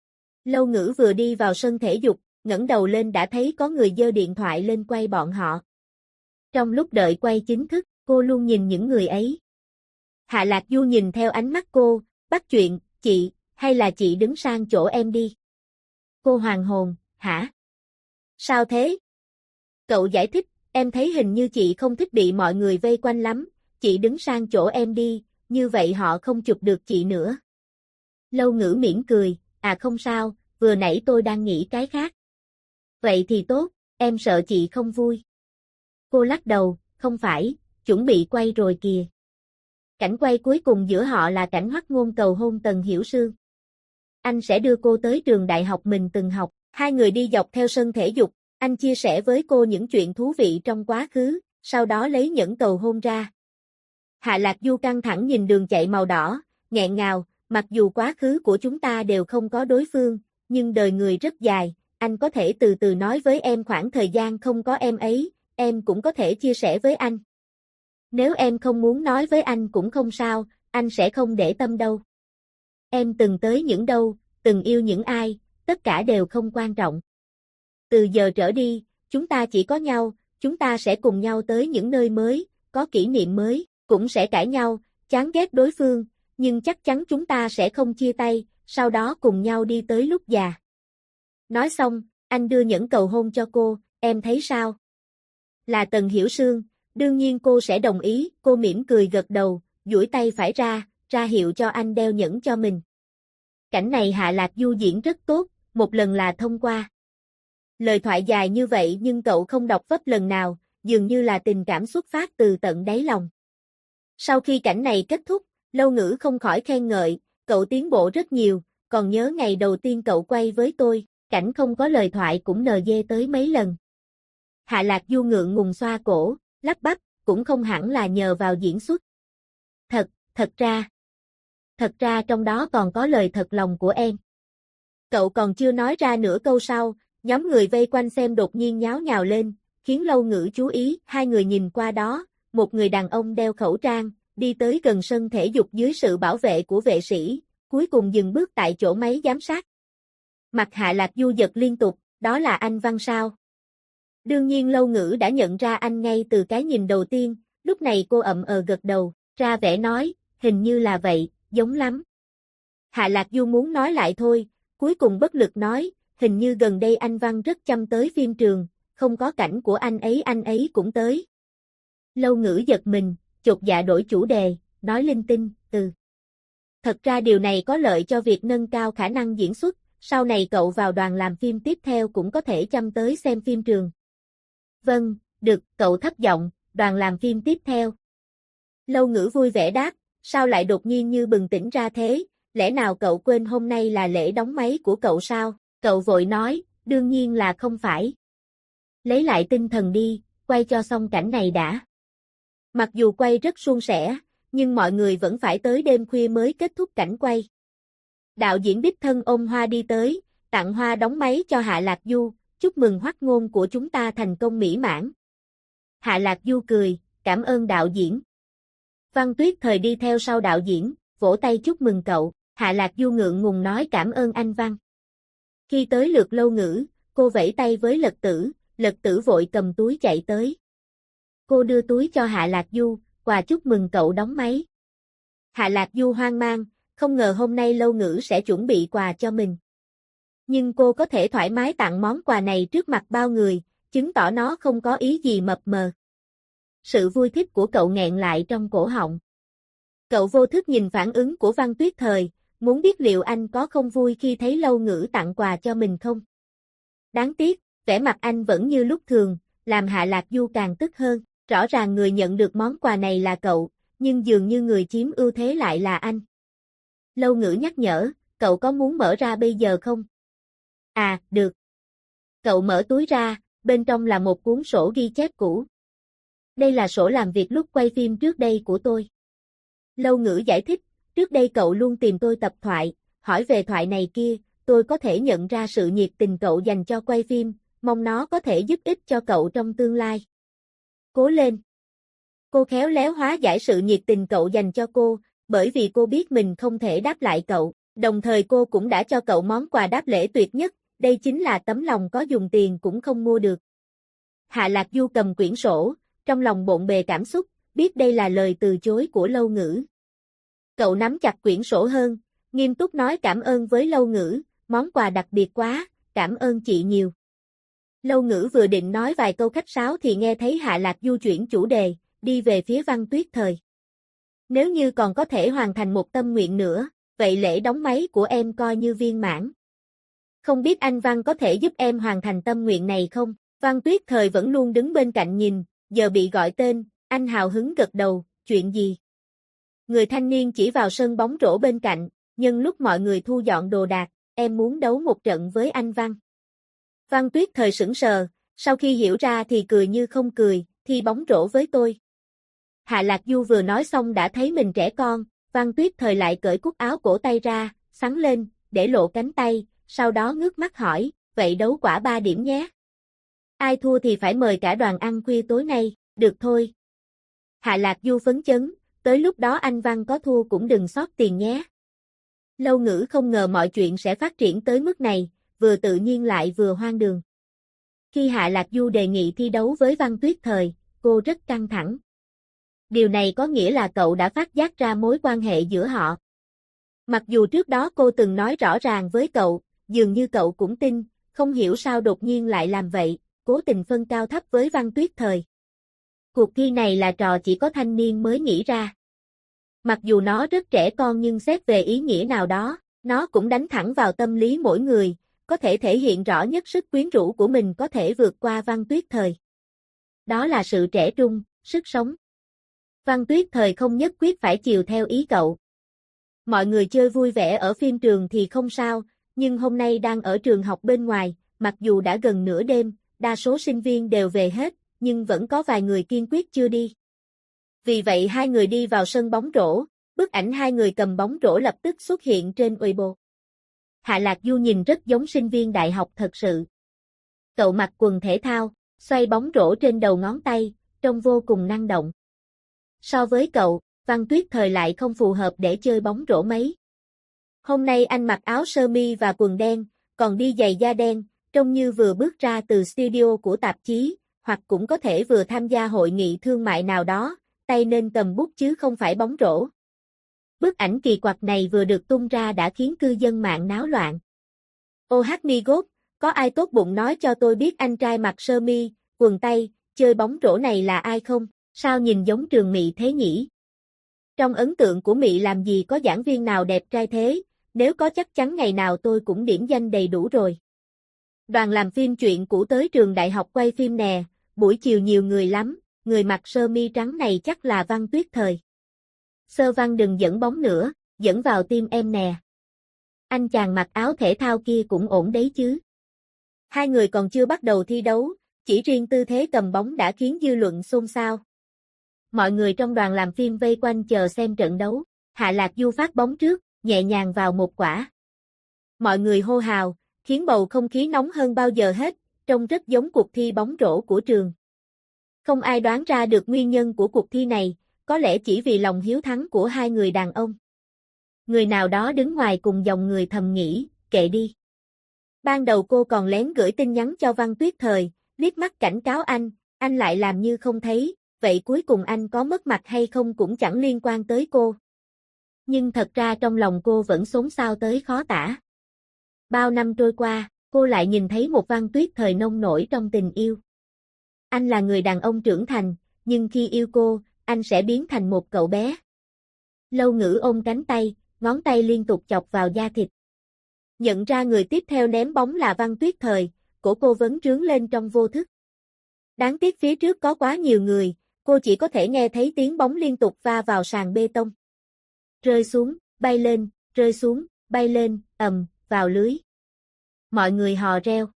Lâu Ngữ vừa đi vào sân thể dục, ngẩng đầu lên đã thấy có người giơ điện thoại lên quay bọn họ. Trong lúc đợi quay chính thức, cô luôn nhìn những người ấy. Hạ Lạc Du nhìn theo ánh mắt cô, bắt chuyện, chị, hay là chị đứng sang chỗ em đi. Cô hoàng hồn, hả? Sao thế? Cậu giải thích, em thấy hình như chị không thích bị mọi người vây quanh lắm, chị đứng sang chỗ em đi, như vậy họ không chụp được chị nữa. Lâu Ngữ mỉm cười, à không sao, vừa nãy tôi đang nghĩ cái khác. Vậy thì tốt, em sợ chị không vui. Cô lắc đầu, không phải, chuẩn bị quay rồi kìa. Cảnh quay cuối cùng giữa họ là cảnh Hoắc Ngôn cầu hôn Tần Hiểu Sương. Anh sẽ đưa cô tới trường đại học mình từng học, hai người đi dọc theo sân thể dục, anh chia sẻ với cô những chuyện thú vị trong quá khứ, sau đó lấy nhẫn cầu hôn ra. Hạ Lạc Du căng thẳng nhìn đường chạy màu đỏ, nghẹn ngào, mặc dù quá khứ của chúng ta đều không có đối phương, nhưng đời người rất dài, anh có thể từ từ nói với em khoảng thời gian không có em ấy, em cũng có thể chia sẻ với anh. Nếu em không muốn nói với anh cũng không sao, anh sẽ không để tâm đâu. Em từng tới những đâu, từng yêu những ai, tất cả đều không quan trọng. Từ giờ trở đi, chúng ta chỉ có nhau, chúng ta sẽ cùng nhau tới những nơi mới, có kỷ niệm mới, cũng sẽ cãi nhau, chán ghét đối phương, nhưng chắc chắn chúng ta sẽ không chia tay, sau đó cùng nhau đi tới lúc già. Nói xong, anh đưa nhẫn cầu hôn cho cô, em thấy sao? Là Tần Hiểu Sương, đương nhiên cô sẽ đồng ý, cô mỉm cười gật đầu, duỗi tay phải ra hiệu cho anh đeo nhẫn cho mình. Cảnh này Hạ Lạc Du diễn rất tốt, một lần là thông qua. Lời thoại dài như vậy nhưng cậu không đọc vấp lần nào, dường như là tình cảm xuất phát từ tận đáy lòng. Sau khi cảnh này kết thúc, Lâu Ngữ không khỏi khen ngợi, cậu tiến bộ rất nhiều, còn nhớ ngày đầu tiên cậu quay với tôi, cảnh không có lời thoại cũng NG tới mấy lần. Hạ Lạc Du ngượng ngùng xoa cổ, lắp bắp, cũng không hẳn là nhờ vào diễn xuất. Thật ra trong đó còn có lời thật lòng của em. Cậu còn chưa nói ra nửa câu sau, nhóm người vây quanh xem đột nhiên nháo nhào lên, khiến Lâu Ngữ chú ý, hai người nhìn qua đó, một người đàn ông đeo khẩu trang, đi tới gần sân thể dục dưới sự bảo vệ của vệ sĩ, cuối cùng dừng bước tại chỗ máy giám sát. Mặt Hạ Lạc Du giật liên tục, đó là anh Văn sao? Đương nhiên Lâu Ngữ đã nhận ra anh ngay từ cái nhìn đầu tiên, lúc này cô gật đầu, ra vẻ nói, hình như là vậy, giống lắm. Hạ Lạc Du muốn nói lại thôi, cuối cùng bất lực nói, hình như gần đây anh Văn rất chăm tới phim trường, không có cảnh của anh ấy cũng tới. Lâu Ngữ giật mình, chột dạ đổi chủ đề, nói linh tinh, Thật ra điều này có lợi cho việc nâng cao khả năng diễn xuất, sau này cậu vào đoàn làm phim tiếp theo cũng có thể chăm tới xem phim trường. Vâng, được, cậu thấp giọng, đoàn làm phim tiếp theo. Lâu Ngữ vui vẻ đáp, sao lại đột nhiên như bừng tỉnh ra thế, lẽ nào cậu quên hôm nay là lễ đóng máy của cậu sao? Cậu vội nói, đương nhiên là không phải. Lấy lại tinh thần đi, quay cho xong cảnh này đã. Mặc dù quay rất suôn sẻ, nhưng mọi người vẫn phải tới đêm khuya mới kết thúc cảnh quay. Đạo diễn đích thân ôm hoa đi tới, tặng hoa đóng máy cho Hạ Lạc Du, chúc mừng Hoắc Ngôn của chúng ta thành công mỹ mãn. Hạ Lạc Du cười, cảm ơn đạo diễn. Văn Tuyết Thời đi theo sau đạo diễn, vỗ tay chúc mừng cậu, Hạ Lạc Du ngượng ngùng nói cảm ơn anh Văn. Khi tới lượt Lâu Ngữ, cô vẫy tay với Lật Tử vội cầm túi chạy tới. Cô đưa túi cho Hạ Lạc Du, quà chúc mừng cậu đóng máy. Hạ Lạc Du hoang mang, không ngờ hôm nay Lâu Ngữ sẽ chuẩn bị quà cho mình. Nhưng cô có thể thoải mái tặng món quà này trước mặt bao người, chứng tỏ nó không có ý gì mập mờ. Sự vui thích của cậu nghẹn lại trong cổ họng. Cậu vô thức nhìn phản ứng của Văn Tuyết Thời, muốn biết liệu anh có không vui khi thấy Lâu Ngữ tặng quà cho mình không. Đáng tiếc, vẻ mặt anh vẫn như lúc thường, làm Hạ Lạc Du càng tức hơn, rõ ràng người nhận được món quà này là cậu, nhưng dường như người chiếm ưu thế lại là anh. Lâu Ngữ nhắc nhở, cậu có muốn mở ra bây giờ không? À, được. Cậu mở túi ra, bên trong là một cuốn sổ ghi chép cũ. Đây là sổ làm việc lúc quay phim trước đây của tôi. Lâu Ngữ giải thích, trước đây cậu luôn tìm tôi tập thoại, hỏi về thoại này kia, tôi có thể nhận ra sự nhiệt tình cậu dành cho quay phim, mong nó có thể giúp ích cho cậu trong tương lai. Cố lên. Cô khéo léo hóa giải sự nhiệt tình cậu dành cho cô, bởi vì cô biết mình không thể đáp lại cậu, đồng thời cô cũng đã cho cậu món quà đáp lễ tuyệt nhất, đây chính là tấm lòng có dùng tiền cũng không mua được. Hạ Lạc Du cầm quyển sổ, trong lòng bộn bề cảm xúc, biết đây là lời từ chối của Lâu Ngữ. Cậu nắm chặt quyển sổ hơn, nghiêm túc nói cảm ơn với Lâu Ngữ, món quà đặc biệt quá, cảm ơn chị nhiều. Lâu Ngữ vừa định nói vài câu khách sáo thì nghe thấy Hạ Lạc Du chuyển chủ đề, đi về phía Văn Tuyết Thời. Nếu như còn có thể hoàn thành một tâm nguyện nữa, vậy lễ đóng máy của em coi như viên mãn. Không biết anh Văn có thể giúp em hoàn thành tâm nguyện này không? Văn Tuyết Thời vẫn luôn đứng bên cạnh nhìn, giờ bị gọi tên, anh hào hứng gật đầu, chuyện gì? Người thanh niên chỉ vào sân bóng rổ bên cạnh, nhân lúc mọi người thu dọn đồ đạc, em muốn đấu một trận với anh Văn. Văn Tuyết Thời sững sờ, sau khi hiểu ra thì cười như không cười, thi bóng rổ với tôi. Hạ Lạc Du vừa nói xong đã thấy mình trẻ con, Văn Tuyết Thời lại cởi cúc áo cổ tay ra, xắn lên, để lộ cánh tay, sau đó ngước mắt hỏi, vậy đấu quả 3 điểm nhé. Ai thua thì phải mời cả đoàn ăn khuya tối nay, được thôi. Hạ Lạc Du phấn chấn, tới lúc đó anh Văn có thua cũng đừng xót tiền nhé. Lâu Ngữ không ngờ mọi chuyện sẽ phát triển tới mức này, vừa tự nhiên lại vừa hoang đường. Khi Hạ Lạc Du đề nghị thi đấu với Văn Tuyết Thời, cô rất căng thẳng. Điều này có nghĩa là cậu đã phát giác ra mối quan hệ giữa họ. Mặc dù trước đó cô từng nói rõ ràng với cậu, dường như cậu cũng tin, không hiểu sao đột nhiên lại làm vậy, cố tình phân cao thấp với Văn Tuyết Thời. Cuộc thi này là trò chỉ có thanh niên mới nghĩ ra. Mặc dù nó rất trẻ con nhưng xét về ý nghĩa nào đó, nó cũng đánh thẳng vào tâm lý mỗi người, có thể thể hiện rõ nhất sức quyến rũ của mình có thể vượt qua Văn Tuyết Thời. Đó là sự trẻ trung, sức sống. Văn Tuyết Thời không nhất quyết phải chiều theo ý cậu. Mọi người chơi vui vẻ ở phim trường thì không sao, nhưng hôm nay đang ở trường học bên ngoài, mặc dù đã gần nửa đêm, đa số sinh viên đều về hết, nhưng vẫn có vài người kiên quyết chưa đi. Vì vậy hai người đi vào sân bóng rổ, bức ảnh hai người cầm bóng rổ lập tức xuất hiện trên Weibo. Hạ Lạc Du nhìn rất giống sinh viên đại học thật sự. Cậu mặc quần thể thao, xoay bóng rổ trên đầu ngón tay, trông vô cùng năng động. So với cậu, Văn Tuyết Thời lại không phù hợp để chơi bóng rổ mấy. Hôm nay anh mặc áo sơ mi và quần đen, còn đi giày da đen, trông như vừa bước ra từ studio của tạp chí, hoặc cũng có thể vừa tham gia hội nghị thương mại nào đó, tay nên cầm bút chứ không phải bóng rổ. Bức ảnh kỳ quặc này vừa được tung ra đã khiến cư dân mạng náo loạn. OH mi God, có ai tốt bụng nói cho tôi biết anh trai mặc sơ mi, quần tây, chơi bóng rổ này là ai không? Sao nhìn giống Trường Mị thế nhỉ? Trong ấn tượng của Mị làm gì có giảng viên nào đẹp trai thế, nếu có chắc chắn ngày nào tôi cũng điểm danh đầy đủ rồi. Đoàn làm phim chuyện cũ tới trường đại học quay phim nè, buổi chiều nhiều người lắm, người mặc sơ mi trắng này chắc là Văn Tuyết Thời. Sơ Văn đừng dẫn bóng nữa, dẫn vào tim em nè. Anh chàng mặc áo thể thao kia cũng ổn đấy chứ. Hai người còn chưa bắt đầu thi đấu, chỉ riêng tư thế cầm bóng đã khiến dư luận xôn xao. Mọi người trong đoàn làm phim vây quanh chờ xem trận đấu, Hạ Lạc Du phát bóng trước, nhẹ nhàng vào một quả. Mọi người hô hào, khiến bầu không khí nóng hơn bao giờ hết, trông rất giống cuộc thi bóng rổ của trường. Không ai đoán ra được nguyên nhân của cuộc thi này, có lẽ chỉ vì lòng hiếu thắng của hai người đàn ông. Người nào đó đứng ngoài cùng dòng người thầm nghĩ, kệ đi. Ban đầu cô còn lén gửi tin nhắn cho Văn Tuyết Thời, liếc mắt cảnh cáo anh lại làm như không thấy, vậy cuối cùng anh có mất mặt hay không cũng chẳng liên quan tới cô. Nhưng thật ra trong lòng cô vẫn xốn xao tới khó tả. Bao năm trôi qua, cô lại nhìn thấy một Văn Tuyết Thời nông nổi trong tình yêu. Anh là người đàn ông trưởng thành, nhưng khi yêu cô, anh sẽ biến thành một cậu bé. Lâu Ngữ ôm cánh tay, ngón tay liên tục chọc vào da thịt. Nhận ra người tiếp theo ném bóng là Văn Tuyết Thời, cổ cô vấn trướng lên trong vô thức. Đáng tiếc phía trước có quá nhiều người, cô chỉ có thể nghe thấy tiếng bóng liên tục va vào sàn bê tông. Rơi xuống, bay lên, rơi xuống, bay lên, vào lưới. Mọi người hò reo.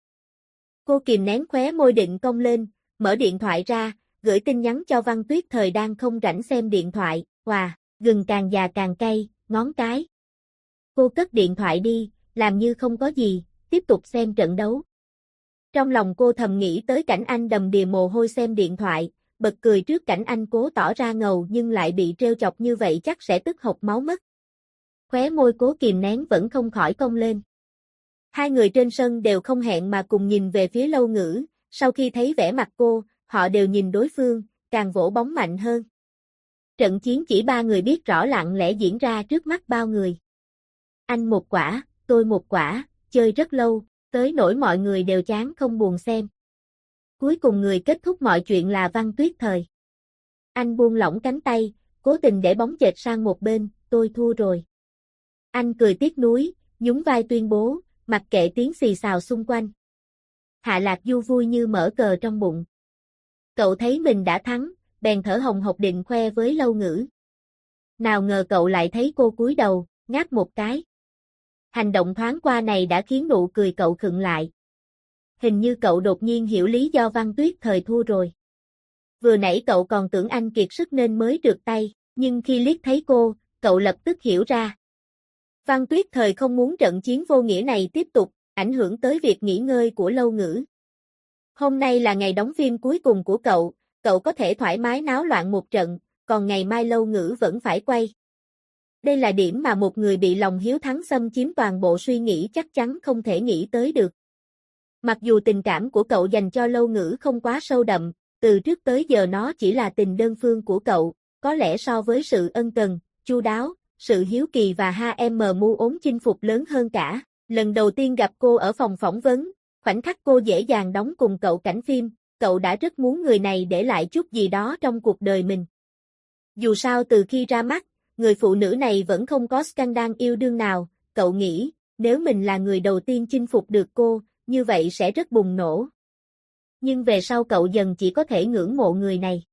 Cô kìm nén khóe môi định cong lên, mở điện thoại ra, gửi tin nhắn cho Văn Tuyết Thời đang không rảnh xem điện thoại, gừng càng già càng cay, ngón cái. Cô cất điện thoại đi, làm như không có gì, tiếp tục xem trận đấu. Trong lòng cô thầm nghĩ tới cảnh anh đầm đìa mồ hôi xem điện thoại, bật cười trước cảnh anh cố tỏ ra ngầu nhưng lại bị trêu chọc như vậy chắc sẽ tức hộc máu mất. Khóe môi cố kìm nén vẫn không khỏi cong lên. Hai người trên sân đều không hẹn mà cùng nhìn về phía Lâu Ngữ, sau khi thấy vẻ mặt cô, họ đều nhìn đối phương, càng vỗ bóng mạnh hơn. Trận chiến chỉ ba người biết rõ lặng lẽ diễn ra trước mắt bao người. Anh một quả, tôi một quả, chơi rất lâu, tới nỗi mọi người đều chán không buồn xem. Cuối cùng người kết thúc mọi chuyện là Văn Tuyết Thời. Anh buông lỏng cánh tay, cố tình để bóng chệch sang một bên, tôi thua rồi. Anh cười tiếc nuối, nhún vai tuyên bố, mặc kệ tiếng xì xào xung quanh. Hạ Lạc Du vui như mở cờ trong bụng. Cậu thấy mình đã thắng, bèn thở hồng hộc định khoe với Lâu Ngữ. Nào ngờ cậu lại thấy cô cúi đầu, ngáp một cái. Hành động thoáng qua này đã khiến nụ cười cậu khựng lại. Hình như cậu đột nhiên hiểu lý do Văn Tuyết Thời thua rồi. Vừa nãy cậu còn tưởng anh kiệt sức nên mới trượt tay, nhưng khi liếc thấy cô, cậu lập tức hiểu ra. Văn Tuyết Thời không muốn trận chiến vô nghĩa này tiếp tục, ảnh hưởng tới việc nghỉ ngơi của Lâu Ngữ. Hôm nay là ngày đóng phim cuối cùng của cậu có thể thoải mái náo loạn một trận, còn ngày mai Lâu Ngữ vẫn phải quay. Đây là điểm mà một người bị lòng hiếu thắng xâm chiếm toàn bộ suy nghĩ chắc chắn không thể nghĩ tới được. Mặc dù tình cảm của cậu dành cho Lâu Ngữ không quá sâu đậm, từ trước tới giờ nó chỉ là tình đơn phương của cậu, có lẽ so với sự ân cần, chu đáo, sự hiếu kỳ và ham muốn chinh phục lớn hơn cả. Lần đầu tiên gặp cô ở phòng phỏng vấn, khoảnh khắc cô dễ dàng đóng cùng cậu cảnh phim, cậu đã rất muốn người này để lại chút gì đó trong cuộc đời mình. Dù sao từ khi ra mắt, người phụ nữ này vẫn không có scandal yêu đương nào, cậu nghĩ, nếu mình là người đầu tiên chinh phục được cô, như vậy sẽ rất bùng nổ. Nhưng về sau cậu dần chỉ có thể ngưỡng mộ người này.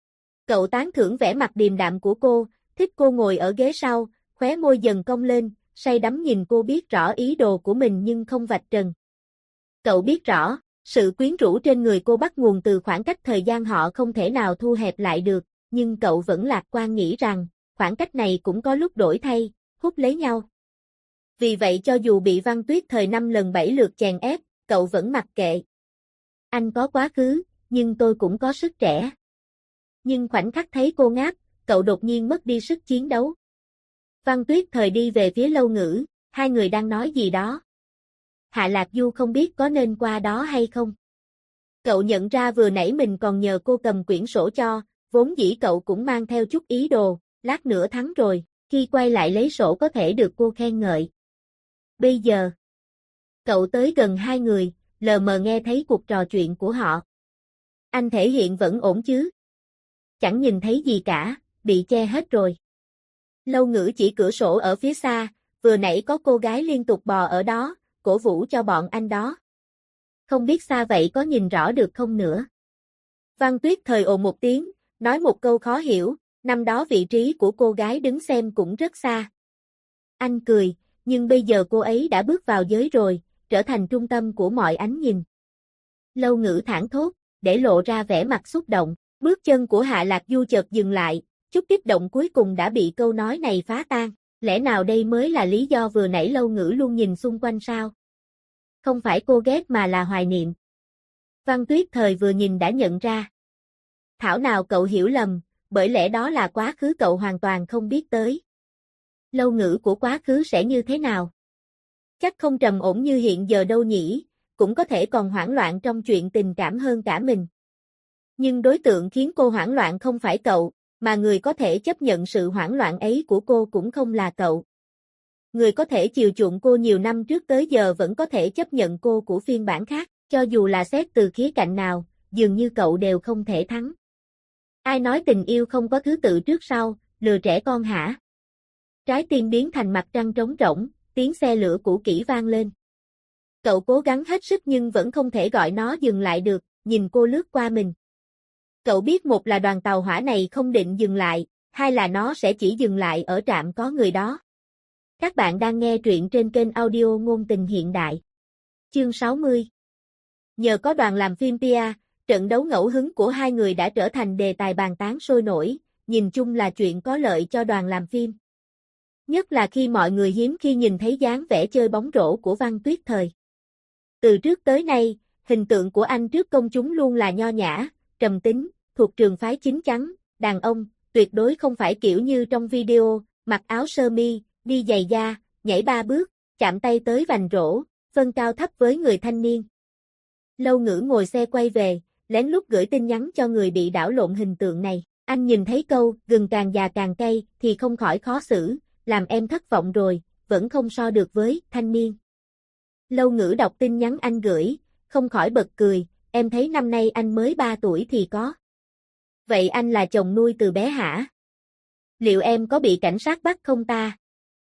Cậu tán thưởng vẻ mặt điềm đạm của cô, thích cô ngồi ở ghế sau, khóe môi dần cong lên, say đắm nhìn cô biết rõ ý đồ của mình nhưng không vạch trần. Cậu biết rõ, sự quyến rũ trên người cô bắt nguồn từ khoảng cách thời gian họ không thể nào thu hẹp lại được, nhưng cậu vẫn lạc quan nghĩ rằng, khoảng cách này cũng có lúc đổi thay, hút lấy nhau. Vì vậy cho dù bị Văn Tuyết thời 5 lần 7 lượt chèn ép, cậu vẫn mặc kệ. Anh có quá khứ, nhưng tôi cũng có sức trẻ. Nhưng khoảnh khắc thấy cô ngáp, cậu đột nhiên mất đi sức chiến đấu. Văn Tuyết thời đi về phía Lâu Ngữ, hai người đang nói gì đó. Hạ Lạc Du không biết có nên qua đó hay không. Cậu nhận ra vừa nãy mình còn nhờ cô cầm quyển sổ cho, vốn dĩ cậu cũng mang theo chút ý đồ, lát nữa thắng rồi, khi quay lại lấy sổ có thể được cô khen ngợi. Bây giờ, cậu tới gần hai người, lờ mờ nghe thấy cuộc trò chuyện của họ. Anh thể hiện vẫn ổn chứ? Chẳng nhìn thấy gì cả, bị che hết rồi. Lâu Ngữ chỉ cửa sổ ở phía xa, vừa nãy có cô gái liên tục bò ở đó, cổ vũ cho bọn anh đó. Không biết xa vậy có nhìn rõ được không nữa. Văn Tuyết thời ồ một tiếng, nói một câu khó hiểu, năm đó vị trí của cô gái đứng xem cũng rất xa. Anh cười, nhưng bây giờ cô ấy đã bước vào giới rồi, trở thành trung tâm của mọi ánh nhìn. Lâu Ngữ thảng thốt, để lộ ra vẻ mặt xúc động, bước chân của Hạ Lạc Du chợt dừng lại, chút kích động cuối cùng đã bị câu nói này phá tan. Lẽ nào đây mới là lý do vừa nãy Lâu Ngữ luôn nhìn xung quanh sao? Không phải cô ghét mà là hoài niệm. Văn Tuyết thời vừa nhìn đã nhận ra. Thảo nào cậu hiểu lầm, bởi lẽ đó là quá khứ cậu hoàn toàn không biết tới. Lâu Ngữ của quá khứ sẽ như thế nào? Chắc không trầm ổn như hiện giờ đâu nhỉ, cũng có thể còn hoảng loạn trong chuyện tình cảm hơn cả mình. Nhưng đối tượng khiến cô hoảng loạn không phải cậu, mà người có thể chấp nhận sự hoảng loạn ấy của cô cũng không là cậu. Người có thể chiều chuộng cô nhiều năm trước tới giờ vẫn có thể chấp nhận cô của phiên bản khác, cho dù là xét từ khía cạnh nào, dường như cậu đều không thể thắng. Ai nói tình yêu không có thứ tự trước sau, lừa trẻ con hả? Trái tim biến thành mặt trăng trống rỗng, tiếng xe lửa cũ kỹ vang lên. Cậu cố gắng hết sức nhưng vẫn không thể gọi nó dừng lại được, nhìn cô lướt qua mình. Cậu biết một là đoàn tàu hỏa này không định dừng lại, hai là nó sẽ chỉ dừng lại ở trạm có người đó. Các bạn đang nghe truyện trên kênh audio Ngôn Tình Hiện Đại. Chương 60. Nhờ có đoàn làm phim Pia, trận đấu ngẫu hứng của hai người đã trở thành đề tài bàn tán sôi nổi, nhìn chung là chuyện có lợi cho đoàn làm phim. Nhất là khi mọi người hiếm khi nhìn thấy dáng vẻ chơi bóng rổ của Văn Tuyết thời. Từ trước tới nay, hình tượng của anh trước công chúng luôn là nho nhã, trầm tính, thuộc trường phái chín chắn, đàn ông, tuyệt đối không phải kiểu như trong video, mặc áo sơ mi, đi giày da, nhảy 3 bước, chạm tay tới vành rổ, phân cao thấp với người thanh niên. Lâu Ngữ ngồi xe quay về, lén lút gửi tin nhắn cho người bị đảo lộn hình tượng này. Anh nhìn thấy câu, gừng càng già càng cay, thì không khỏi khó xử, làm em thất vọng rồi, vẫn không so được với thanh niên. Lâu Ngữ đọc tin nhắn anh gửi, không khỏi bật cười, em thấy năm nay anh mới 3 tuổi thì có. Vậy anh là chồng nuôi từ bé hả? Liệu em có bị cảnh sát bắt không ta?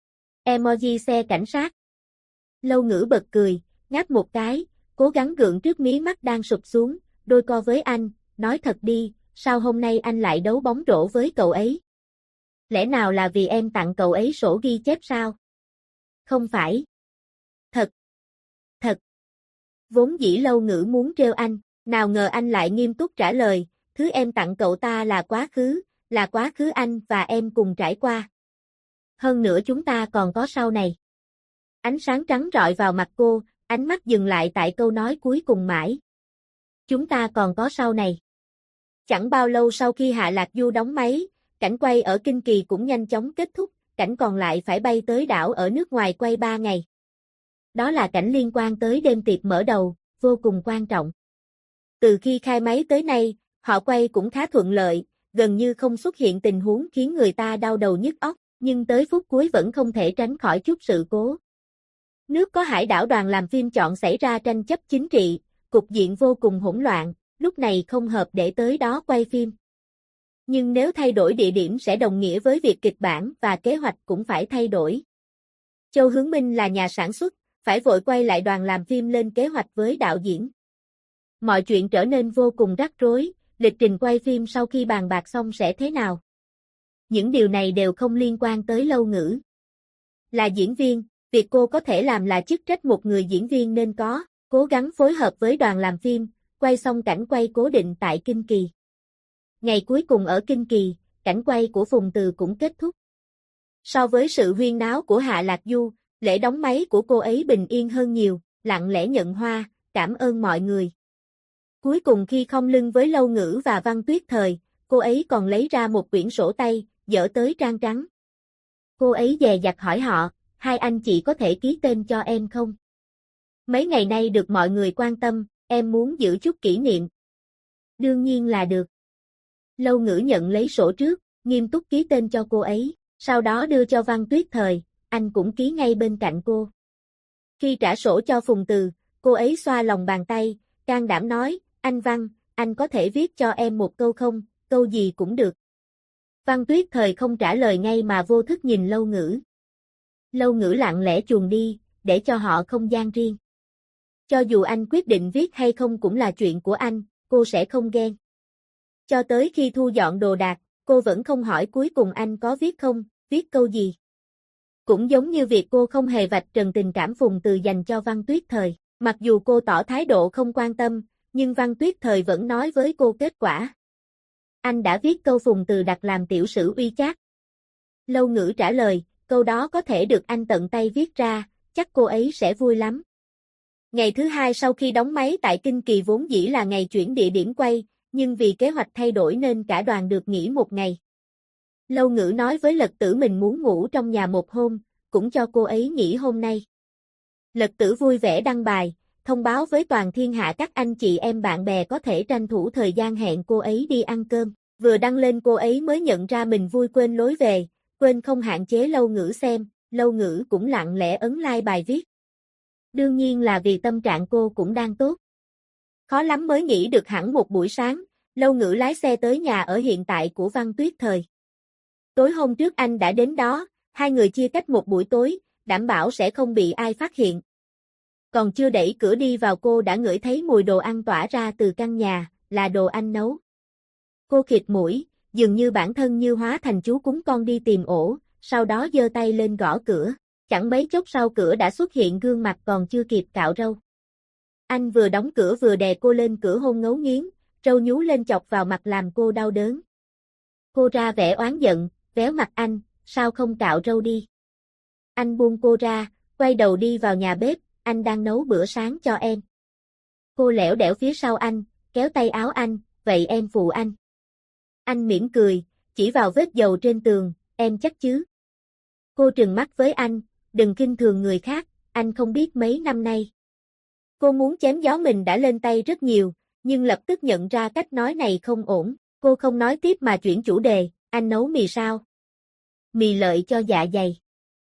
Emoji xe cảnh sát. Lâu Ngữ bật cười, ngáp một cái, cố gắng gượng trước mí mắt đang sụp xuống, đôi co với anh, nói thật đi, sao hôm nay anh lại đấu bóng rổ với cậu ấy? Lẽ nào là vì em tặng cậu ấy sổ ghi chép sao? Không phải. Thật. Thật. Vốn dĩ Lâu Ngữ muốn trêu anh, nào ngờ anh lại nghiêm túc trả lời, thứ em tặng cậu ta là quá khứ anh và em cùng trải qua. Hơn nữa chúng ta còn có sau này. Ánh sáng trắng rọi vào mặt cô, ánh mắt dừng lại tại câu nói cuối cùng mãi. Chúng ta còn có sau này. Chẳng bao lâu sau khi Hạ Lạc Du đóng máy, cảnh quay ở Kinh Kỳ cũng nhanh chóng kết thúc, cảnh còn lại phải bay tới đảo ở nước ngoài quay 3 ngày. Đó là cảnh liên quan tới đêm tiệc mở đầu, vô cùng quan trọng. Từ khi khai máy tới nay, họ quay cũng khá thuận lợi, gần như không xuất hiện tình huống khiến người ta đau đầu nhức óc. Nhưng tới phút cuối vẫn không thể tránh khỏi chút sự cố. Nước có hải đảo đoàn làm phim chọn xảy ra tranh chấp chính trị, cục diện vô cùng hỗn loạn, lúc này không hợp để tới đó quay phim. Nhưng nếu thay đổi địa điểm sẽ đồng nghĩa với việc kịch bản và kế hoạch cũng phải thay đổi. Châu Hướng Minh là nhà sản xuất, phải vội quay lại đoàn làm phim lên kế hoạch với đạo diễn. Mọi chuyện trở nên vô cùng rắc rối, lịch trình quay phim sau khi bàn bạc xong sẽ thế nào? Những điều này đều không liên quan tới Lâu Ngữ. Là diễn viên, việc cô có thể làm là chức trách một người diễn viên nên có, cố gắng phối hợp với đoàn làm phim, quay xong cảnh quay cố định tại Kinh Kỳ. Ngày cuối cùng ở Kinh Kỳ, cảnh quay của Phùng Từ cũng kết thúc. So với sự huyên náo của Hạ Lạc Du, lễ đóng máy của cô ấy bình yên hơn nhiều, lặng lẽ nhận hoa, cảm ơn mọi người. Cuối cùng khi không lưng với Lâu Ngữ và Văn Tuyết Thời, cô ấy còn lấy ra một quyển sổ tay, dở tới trang trắng. Cô ấy dè dặt hỏi họ, hai anh chị có thể ký tên cho em không? Mấy ngày nay được mọi người quan tâm, em muốn giữ chút kỷ niệm. Đương nhiên là được. Lâu Ngữ nhận lấy sổ trước, nghiêm túc ký tên cho cô ấy, sau đó đưa cho Văn Tuyết Thời, anh cũng ký ngay bên cạnh cô. Khi trả sổ cho Phùng Từ, cô ấy xoa lòng bàn tay, can đảm nói, anh Văn, anh có thể viết cho em một câu không, câu gì cũng được. Văn Tuyết Thời không trả lời ngay mà vô thức nhìn Lâu Ngữ. Lâu Ngữ lặng lẽ chuồn đi, để cho họ không gian riêng. Cho dù anh quyết định viết hay không cũng là chuyện của anh, cô sẽ không ghen. Cho tới khi thu dọn đồ đạc, cô vẫn không hỏi cuối cùng anh có viết không, viết câu gì. Cũng giống như việc cô không hề vạch trần tình cảm Phùng Từ dành cho Văn Tuyết Thời, mặc dù cô tỏ thái độ không quan tâm, nhưng Văn Tuyết Thời vẫn nói với cô kết quả. Anh đã viết câu Phùng Từ đặt làm tiểu sử uy chát. Lâu Ngữ trả lời, câu đó có thể được anh tận tay viết ra, chắc cô ấy sẽ vui lắm. Ngày thứ hai sau khi đóng máy tại Kinh Kỳ vốn dĩ là ngày chuyển địa điểm quay, nhưng vì kế hoạch thay đổi nên cả đoàn được nghỉ một ngày. Lâu Ngữ nói với Lật Tử mình muốn ngủ trong nhà một hôm, cũng cho cô ấy nghỉ hôm nay. Lật Tử vui vẻ đăng bài, thông báo với toàn thiên hạ các anh chị em bạn bè có thể tranh thủ thời gian hẹn cô ấy đi ăn cơm. Vừa đăng lên cô ấy mới nhận ra mình vui quên lối về, quên không hạn chế Lâu Ngữ xem, Lâu Ngữ cũng lặng lẽ ấn like bài viết. Đương nhiên là vì tâm trạng cô cũng đang tốt. Khó lắm mới nghỉ được hẳn một buổi sáng, Lâu Ngữ lái xe tới nhà ở hiện tại của Văn Tuyết Thời. Tối hôm trước anh đã đến đó, hai người chia cách một buổi tối, đảm bảo sẽ không bị ai phát hiện. Còn chưa đẩy cửa đi vào cô đã ngửi thấy mùi đồ ăn tỏa ra từ căn nhà, là đồ anh nấu. Cô khịt mũi, dường như bản thân như hóa thành chú cún con đi tìm ổ, sau đó giơ tay lên gõ cửa. Chẳng mấy chốc sau cửa đã xuất hiện gương mặt còn chưa kịp cạo râu. Anh vừa đóng cửa vừa đè cô lên cửa hôn ngấu nghiến, râu nhú lên chọc vào mặt làm cô đau đớn. Cô ra vẻ oán giận, véo mặt anh, sao không cạo râu đi. Anh buông cô ra, quay đầu đi vào nhà bếp, anh đang nấu bữa sáng cho em. Cô lẻo đẻo phía sau anh, kéo tay áo anh, vậy em phụ anh. Anh mỉm cười, chỉ vào vết dầu trên tường, em chắc chứ. Cô trừng mắt với anh, đừng khinh thường người khác, anh không biết mấy năm nay. Cô muốn chém gió mình đã lên tay rất nhiều, nhưng lập tức nhận ra cách nói này không ổn, cô không nói tiếp mà chuyển chủ đề, anh nấu mì sao? Mì lợi cho dạ dày.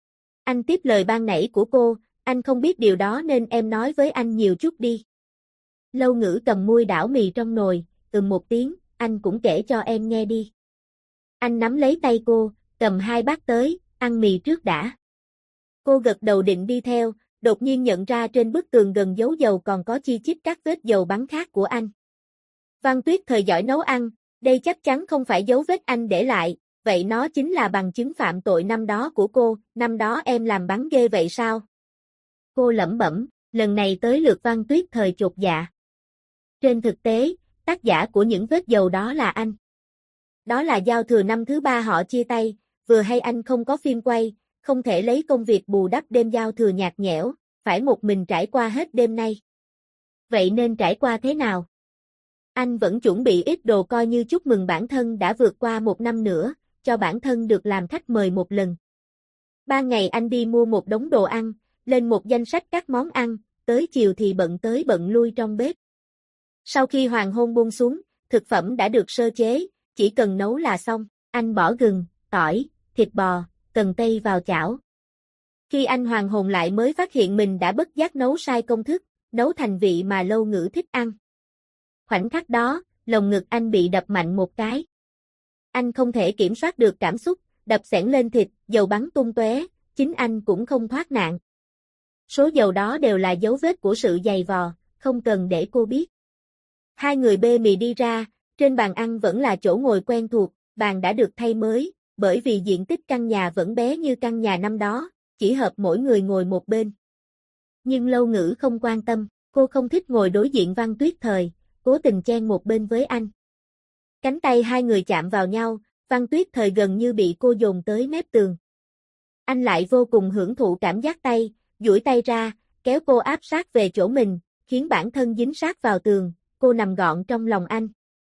Anh tiếp lời ban nãy của cô, anh không biết điều đó nên em nói với anh nhiều chút đi. Lâu Ngữ cầm muôi đảo mì trong nồi, một tiếng, anh cũng kể cho em nghe đi. Anh nắm lấy tay cô, cầm hai bát tới, ăn mì trước đã. Cô gật đầu định đi theo, đột nhiên nhận ra trên bức tường gần dấu dầu còn có chi chít các vết dầu bắn khác của anh. Văn Tuyết Thời giỏi nấu ăn, đây chắc chắn không phải dấu vết anh để lại, vậy nó chính là bằng chứng phạm tội năm đó của cô, năm đó em làm bắn ghê vậy sao? Cô lẩm bẩm, lần này tới lượt Văn Tuyết Thời chột dạ. Trên thực tế, tác giả của những vết dầu đó là anh. Đó là giao thừa năm thứ ba họ chia tay, vừa hay anh không có phim quay, không thể lấy công việc bù đắp đêm giao thừa nhạt nhẽo, phải một mình trải qua hết đêm nay. Vậy nên trải qua thế nào? Anh vẫn chuẩn bị ít đồ coi như chúc mừng bản thân đã vượt qua một năm nữa, cho bản thân được làm khách mời một lần. Ban ngày anh đi mua một đống đồ ăn, lên một danh sách các món ăn, tới chiều thì bận tới bận lui trong bếp. Sau khi hoàng hôn buông xuống, thực phẩm đã được sơ chế, chỉ cần nấu là xong, anh bỏ gừng, tỏi, thịt bò, cần tây vào chảo. Khi anh hoàn hồn lại mới phát hiện mình đã bất giác nấu sai công thức, nấu thành vị mà Lâu Ngữ thích ăn. Khoảnh khắc đó, lồng ngực anh bị đập mạnh một cái. Anh không thể kiểm soát được cảm xúc, đập xẻng lên thịt, dầu bắn tung tóe, chính anh cũng không thoát nạn. Số dầu đó đều là dấu vết của sự giày vò, không cần để cô biết. Hai người bê mì đi ra, trên bàn ăn vẫn là chỗ ngồi quen thuộc, bàn đã được thay mới, bởi vì diện tích căn nhà vẫn bé như căn nhà năm đó, chỉ hợp mỗi người ngồi một bên. Nhưng Lâu Ngữ không quan tâm, cô không thích ngồi đối diện Văn Tuyết Thời, cố tình chen một bên với anh. Cánh tay hai người chạm vào nhau, Văn Tuyết Thời gần như bị cô dồn tới mép tường. Anh lại vô cùng hưởng thụ cảm giác tay, duỗi tay ra, kéo cô áp sát về chỗ mình, khiến bản thân dính sát vào tường, cô nằm gọn trong lòng anh.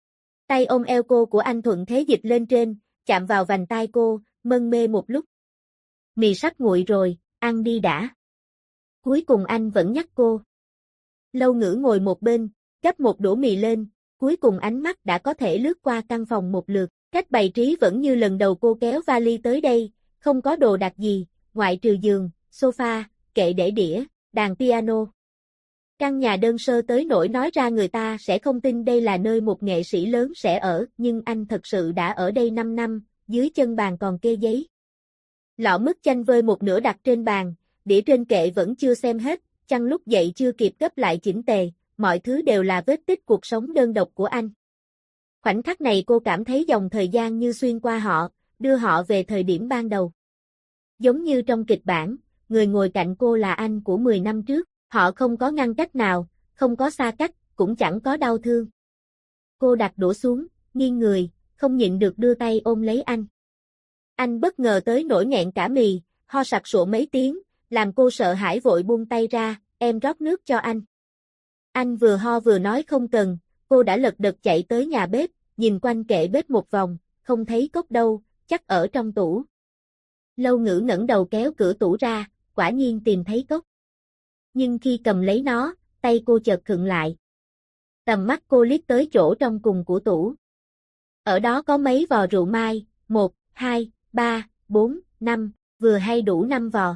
Tay ôm eo cô của anh thuận thế dịch lên trên, chạm vào vành tai cô, mân mê một lúc. Mì sắp nguội rồi, ăn đi đã. Cuối cùng anh vẫn nhắc cô. Lâu Ngữ ngồi một bên, gắp một đũa mì lên, cuối cùng ánh mắt đã có thể lướt qua căn phòng một lượt, cách bày trí vẫn như lần đầu cô kéo vali tới đây, không có đồ đạc gì, ngoại trừ giường, sofa, kệ để đĩa, đàn piano. Căn nhà đơn sơ tới nỗi nói ra người ta sẽ không tin đây là nơi một nghệ sĩ lớn sẽ ở, nhưng anh thật sự đã ở đây 5 năm, dưới chân bàn còn kê giấy. Lọ mứt chanh vơi một nửa đặt trên bàn, đĩa trên kệ vẫn chưa xem hết, chăn lúc dậy chưa kịp gấp lại chỉnh tề, mọi thứ đều là vết tích cuộc sống đơn độc của anh. Khoảnh khắc này cô cảm thấy dòng thời gian như xuyên qua họ, đưa họ về thời điểm ban đầu. Giống như trong kịch bản, người ngồi cạnh cô là anh của 10 năm trước, họ không có ngăn cách nào, không có xa cách, cũng chẳng có đau thương. Cô đặt đũa xuống, nghiêng người, không nhịn được đưa tay ôm lấy anh. Anh bất ngờ tới nỗi nghẹn cả mì, ho sặc sụa mấy tiếng, làm cô sợ hãi vội buông tay ra, em rót nước cho anh. Anh vừa ho vừa nói không cần, cô đã lật đật chạy tới nhà bếp, nhìn quanh kệ bếp một vòng, không thấy cốc đâu, chắc ở trong tủ. Lâu Ngữ ngẩng đầu kéo cửa tủ ra, quả nhiên tìm thấy cốc. Nhưng khi cầm lấy nó, tay cô chợt khựng lại. Tầm mắt cô liếc tới chỗ trong cùng của tủ. Ở đó có mấy vò rượu mai, 1, 2, 3, 4, 5, vừa hay đủ 5 vò.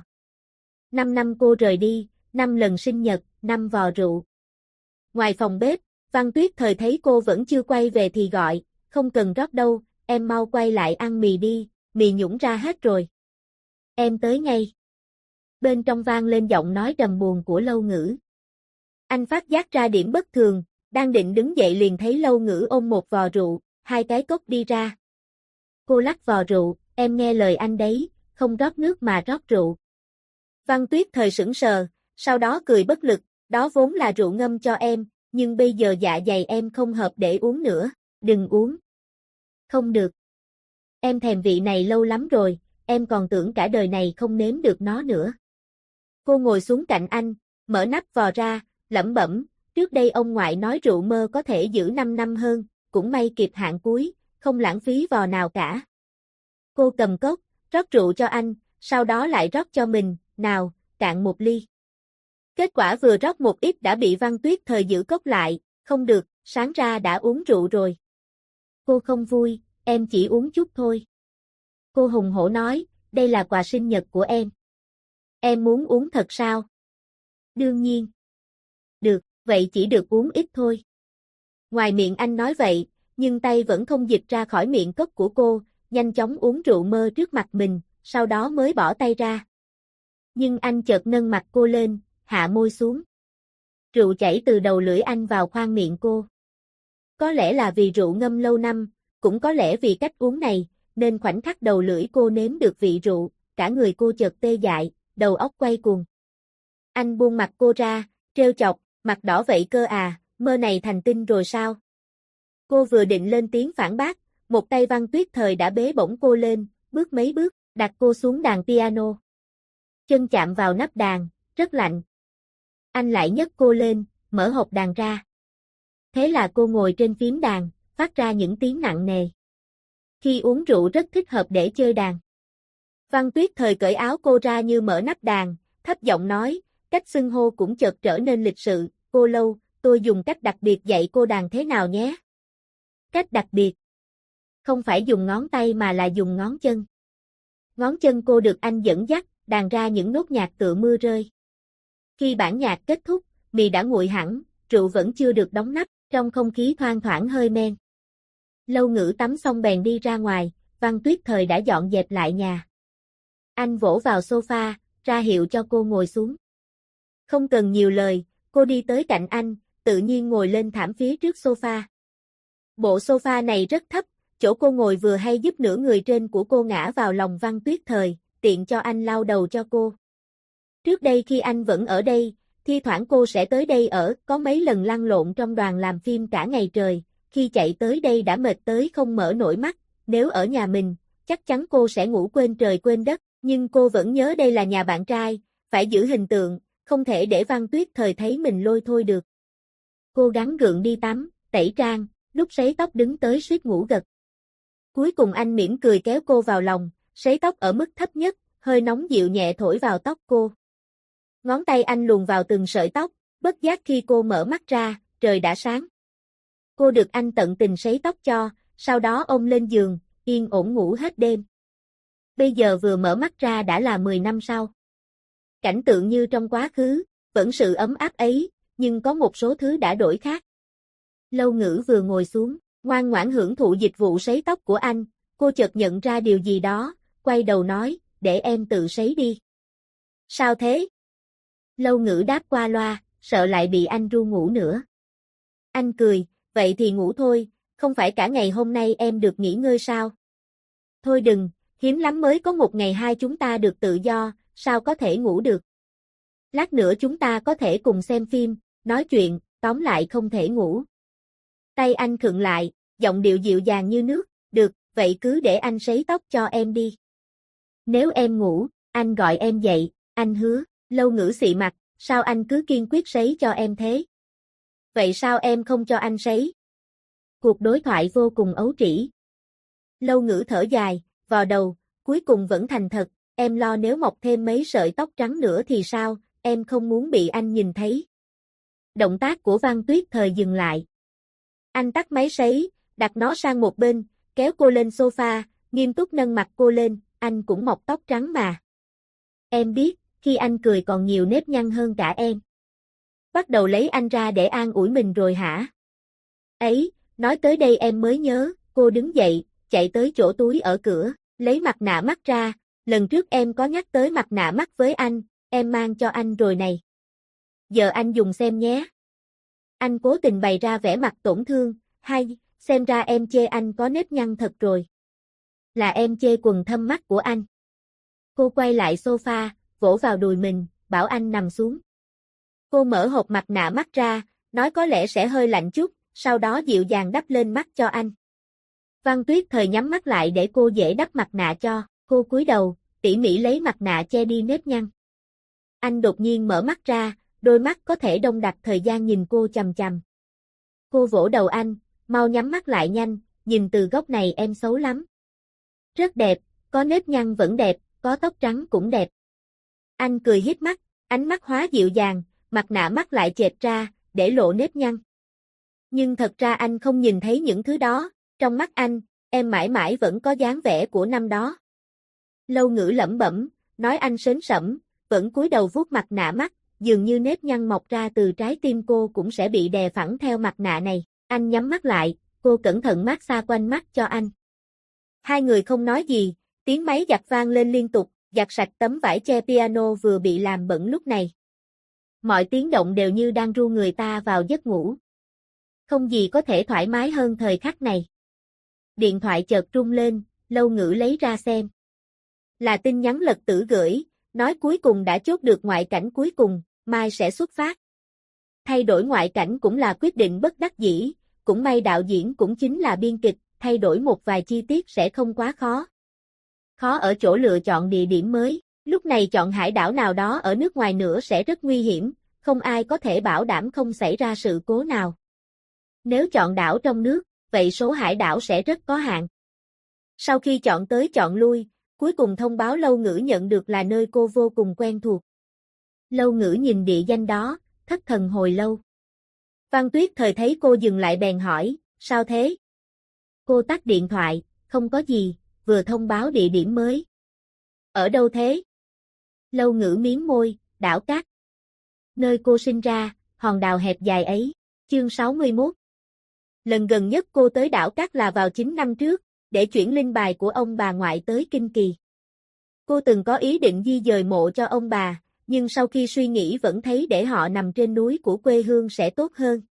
5 năm cô rời đi, 5 lần sinh nhật, 5 vò rượu. Ngoài phòng bếp, Văn Tuyết Thời thấy cô vẫn chưa quay về thì gọi, không cần rót đâu, em mau quay lại ăn mì đi, mì nhũng ra hết rồi. Em tới ngay. Bên trong vang lên giọng nói trầm buồn của Lâu Ngữ. Anh phát giác ra điểm bất thường, đang định đứng dậy liền thấy Lâu Ngữ ôm một vò rượu, 2 cái cốc đi ra. Cô lắc vò rượu, em nghe lời anh đấy, không rót nước mà rót rượu. Văn Tuyết Thời sững sờ, sau đó cười bất lực, đó vốn là rượu ngâm cho em, nhưng bây giờ dạ dày em không hợp để uống nữa, đừng uống. Không được. Em thèm vị này lâu lắm rồi, em còn tưởng cả đời này không nếm được nó nữa. Cô ngồi xuống cạnh anh, mở nắp vò ra, lẩm bẩm, trước đây ông ngoại nói rượu mơ có thể giữ 5 năm hơn, cũng may kịp hạn cuối, không lãng phí vò nào cả. Cô cầm cốc, rót rượu cho anh, sau đó lại rót cho mình, nào, cạn một ly. Kết quả vừa rót một ít đã bị Văn Tuyết Thời giữ cốc lại, không được, sáng ra đã uống rượu rồi. Cô không vui, em chỉ uống chút thôi. Cô hùng hổ nói, đây là quà sinh nhật của em. Em muốn uống thật sao? Đương nhiên. Được, vậy chỉ được uống ít thôi. Ngoài miệng anh nói vậy, nhưng tay vẫn không dịch ra khỏi miệng cốc của cô, nhanh chóng uống rượu mơ trước mặt mình, sau đó mới bỏ tay ra. Nhưng anh chợt nâng mặt cô lên, hạ môi xuống. Rượu chảy từ đầu lưỡi anh vào khoang miệng cô. Có lẽ là vì rượu ngâm lâu năm, cũng có lẽ vì cách uống này, nên khoảnh khắc đầu lưỡi cô nếm được vị rượu, cả người cô chợt tê dại, đầu óc quay cuồng. Anh buông mặt cô ra, trêu chọc, mặt đỏ vậy cơ à, mơ này thành tinh rồi sao? Cô vừa định lên tiếng phản bác, một tay Văn Tuyết Thời đã bế bổng cô lên, bước mấy bước, đặt cô xuống đàn piano. Chân chạm vào nắp đàn, rất lạnh. Anh lại nhấc cô lên, mở hộp đàn ra. Thế là cô ngồi trên phím đàn, phát ra những tiếng nặng nề. Khi uống rượu rất thích hợp để chơi đàn. Văn Tuyết Thời cởi áo cô ra như mở nắp đàn, thấp giọng nói, cách xưng hô cũng chợt trở nên lịch sự, cô Lâu, tôi dùng cách đặc biệt dạy cô đàn thế nào nhé. Cách đặc biệt. Không phải dùng ngón tay mà là dùng ngón chân. Ngón chân cô được anh dẫn dắt, đàn ra những nốt nhạc tựa mưa rơi. Khi bản nhạc kết thúc, mì đã nguội hẳn, rượu vẫn chưa được đóng nắp, trong không khí thoang thoảng hơi men. Lâu Ngữ tắm xong bèn đi ra ngoài, Văn Tuyết Thời đã dọn dẹp lại nhà. Anh vỗ vào sofa, ra hiệu cho cô ngồi xuống. Không cần nhiều lời, cô đi tới cạnh anh, tự nhiên ngồi lên thảm phía trước sofa. Bộ sofa này rất thấp, chỗ cô ngồi vừa hay giúp nửa người trên của cô ngã vào lòng Văn Tuyết Thời, tiện cho anh lau đầu cho cô. Trước đây khi anh vẫn ở đây, thi thoảng cô sẽ tới đây ở, có mấy lần lăn lộn trong đoàn làm phim cả ngày trời, khi chạy tới đây đã mệt tới không mở nổi mắt, nếu ở nhà mình, chắc chắn cô sẽ ngủ quên trời quên đất, nhưng cô vẫn nhớ đây là nhà bạn trai, phải giữ hình tượng, không thể để Văn Tuyết Thời thấy mình lôi thôi được. Cô gắng gượng đi tắm, tẩy trang, lúc sấy tóc đứng tới suýt ngủ gật. Cuối cùng anh mỉm cười kéo cô vào lòng, sấy tóc ở mức thấp nhất, hơi nóng dịu nhẹ thổi vào tóc cô. Ngón tay anh luồn vào từng sợi tóc, bất giác khi cô mở mắt ra, trời đã sáng. Cô được anh tận tình sấy tóc cho, sau đó ôm lên giường, yên ổn ngủ hết đêm. Bây giờ vừa mở mắt ra đã là 10 năm sau. Cảnh tượng như trong quá khứ, vẫn sự ấm áp ấy, nhưng có một số thứ đã đổi khác. Lâu Ngữ vừa ngồi xuống, ngoan ngoãn hưởng thụ dịch vụ sấy tóc của anh, cô chợt nhận ra điều gì đó, quay đầu nói, để em tự sấy đi. Sao thế? Lâu Ngữ đáp qua loa, sợ lại bị anh ru ngủ nữa. Anh cười, vậy thì ngủ thôi, không phải cả ngày hôm nay em được nghỉ ngơi sao? Thôi đừng, hiếm lắm mới có một ngày hai chúng ta được tự do, sao có thể ngủ được? Lát nữa chúng ta có thể cùng xem phim, nói chuyện, tóm lại không thể ngủ. Tay anh khựng lại, giọng điệu dịu dàng như nước, được, vậy cứ để anh sấy tóc cho em đi. Nếu em ngủ, anh gọi em dậy, anh hứa. Lâu Ngữ xị mặt, sao anh cứ kiên quyết sấy cho em thế? Vậy sao em không cho anh sấy? Cuộc đối thoại vô cùng ấu trĩ. Lâu Ngữ thở dài, vò đầu, cuối cùng vẫn thành thật, em lo nếu mọc thêm mấy sợi tóc trắng nữa thì sao, em không muốn bị anh nhìn thấy. Động tác của Văn Tuyết Thời dừng lại. Anh tắt máy sấy, đặt nó sang một bên, kéo cô lên sofa, nghiêm túc nâng mặt cô lên, anh cũng mọc tóc trắng mà. Em biết, khi anh cười còn nhiều nếp nhăn hơn cả em. Bắt đầu lấy anh ra để an ủi mình rồi hả? Ấy, nói tới đây em mới nhớ, cô đứng dậy, chạy tới chỗ túi ở cửa, lấy mặt nạ mắt ra, lần trước em có nhắc tới mặt nạ mắt với anh, em mang cho anh rồi này. Giờ anh dùng xem nhé. Anh cố tình bày ra vẻ mặt tổn thương, hay, xem ra em chê anh có nếp nhăn thật rồi. Là em chê quần thâm mắt của anh. Cô quay lại sofa, vỗ vào đùi mình, bảo anh nằm xuống. Cô mở hộp mặt nạ mắt ra, nói có lẽ sẽ hơi lạnh chút, sau đó dịu dàng đắp lên mắt cho anh. Văn Tuyết Thời nhắm mắt lại để cô dễ đắp mặt nạ cho, cô cúi đầu, tỉ mỉ lấy mặt nạ che đi nếp nhăn. Anh đột nhiên mở mắt ra, đôi mắt có thể đông đặc thời gian nhìn cô chằm chằm. Cô vỗ đầu anh, mau nhắm mắt lại nhanh, nhìn từ góc này em xấu lắm. Rất đẹp, có nếp nhăn vẫn đẹp, có tóc trắng cũng đẹp. Anh cười híp mắt, ánh mắt hóa dịu dàng, mặt nạ mắt lại chệch ra, để lộ nếp nhăn. Nhưng thật ra anh không nhìn thấy những thứ đó, trong mắt anh, em mãi mãi vẫn có dáng vẻ của năm đó. Lâu Ngữ lẩm bẩm, nói anh sến sẩm, vẫn cúi đầu vuốt mặt nạ mắt, dường như nếp nhăn mọc ra từ trái tim cô cũng sẽ bị đè phẳng theo mặt nạ này. Anh nhắm mắt lại, cô cẩn thận mát xa quanh mắt cho anh. Hai người không nói gì, tiếng máy giặt vang lên liên tục, giặt sạch tấm vải che piano vừa bị làm bẩn lúc này. Mọi tiếng động đều như đang ru người ta vào giấc ngủ. Không gì có thể thoải mái hơn thời khắc này. Điện thoại chợt rung lên, Lâu Ngữ lấy ra xem. Là tin nhắn Lật Tử gửi, nói cuối cùng đã chốt được ngoại cảnh cuối cùng, mai sẽ xuất phát. Thay đổi ngoại cảnh cũng là quyết định bất đắc dĩ, cũng may đạo diễn cũng chính là biên kịch, thay đổi một vài chi tiết sẽ không quá khó. Khó ở chỗ lựa chọn địa điểm mới, lúc này chọn hải đảo nào đó ở nước ngoài nữa sẽ rất nguy hiểm, không ai có thể bảo đảm không xảy ra sự cố nào. Nếu chọn đảo trong nước, vậy số hải đảo sẽ rất có hạn. Sau khi chọn tới chọn lui, cuối cùng thông báo Lâu Ngữ nhận được là nơi cô vô cùng quen thuộc. Lâu Ngữ nhìn địa danh đó, thất thần hồi lâu. Văn Tuyết Thời thấy cô dừng lại bèn hỏi, sao thế? Cô tắt điện thoại, không có gì, vừa thông báo địa điểm mới. Ở đâu thế? Lâu Ngữ miếm môi, đảo cát. Nơi cô sinh ra, hòn đảo hẹp dài ấy. Chương 61. Lần gần nhất cô tới đảo cát là vào 9 năm trước, để chuyển linh bài của ông bà ngoại tới Kinh Kỳ. Cô từng có ý định di dời mộ cho ông bà, nhưng sau khi suy nghĩ vẫn thấy để họ nằm trên núi của quê hương sẽ tốt hơn.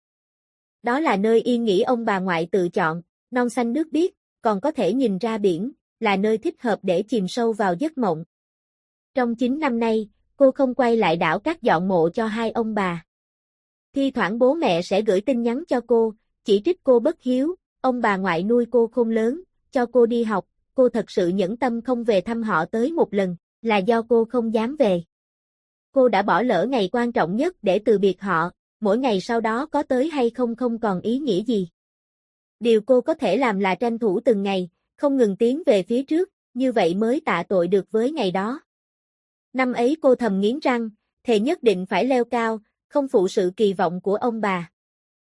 Đó là nơi yên nghỉ ông bà ngoại tự chọn, non xanh nước biếc, còn có thể nhìn ra biển, là nơi thích hợp để chìm sâu vào giấc mộng. Trong 9 năm nay, cô không quay lại đảo cát dọn mộ cho hai ông bà. Thi thoảng bố mẹ sẽ gửi tin nhắn cho cô, chỉ trích cô bất hiếu, ông bà ngoại nuôi cô khôn lớn, cho cô đi học, cô thật sự nhẫn tâm không về thăm họ tới một lần, là do cô không dám về. Cô đã bỏ lỡ ngày quan trọng nhất để từ biệt họ, mỗi ngày sau đó có tới hay không không còn ý nghĩa gì. Điều cô có thể làm là tranh thủ từng ngày, không ngừng tiến về phía trước, như vậy mới tạ tội được với ngày đó. Năm ấy cô thầm nghiến răng, thề nhất định phải leo cao, không phụ sự kỳ vọng của ông bà.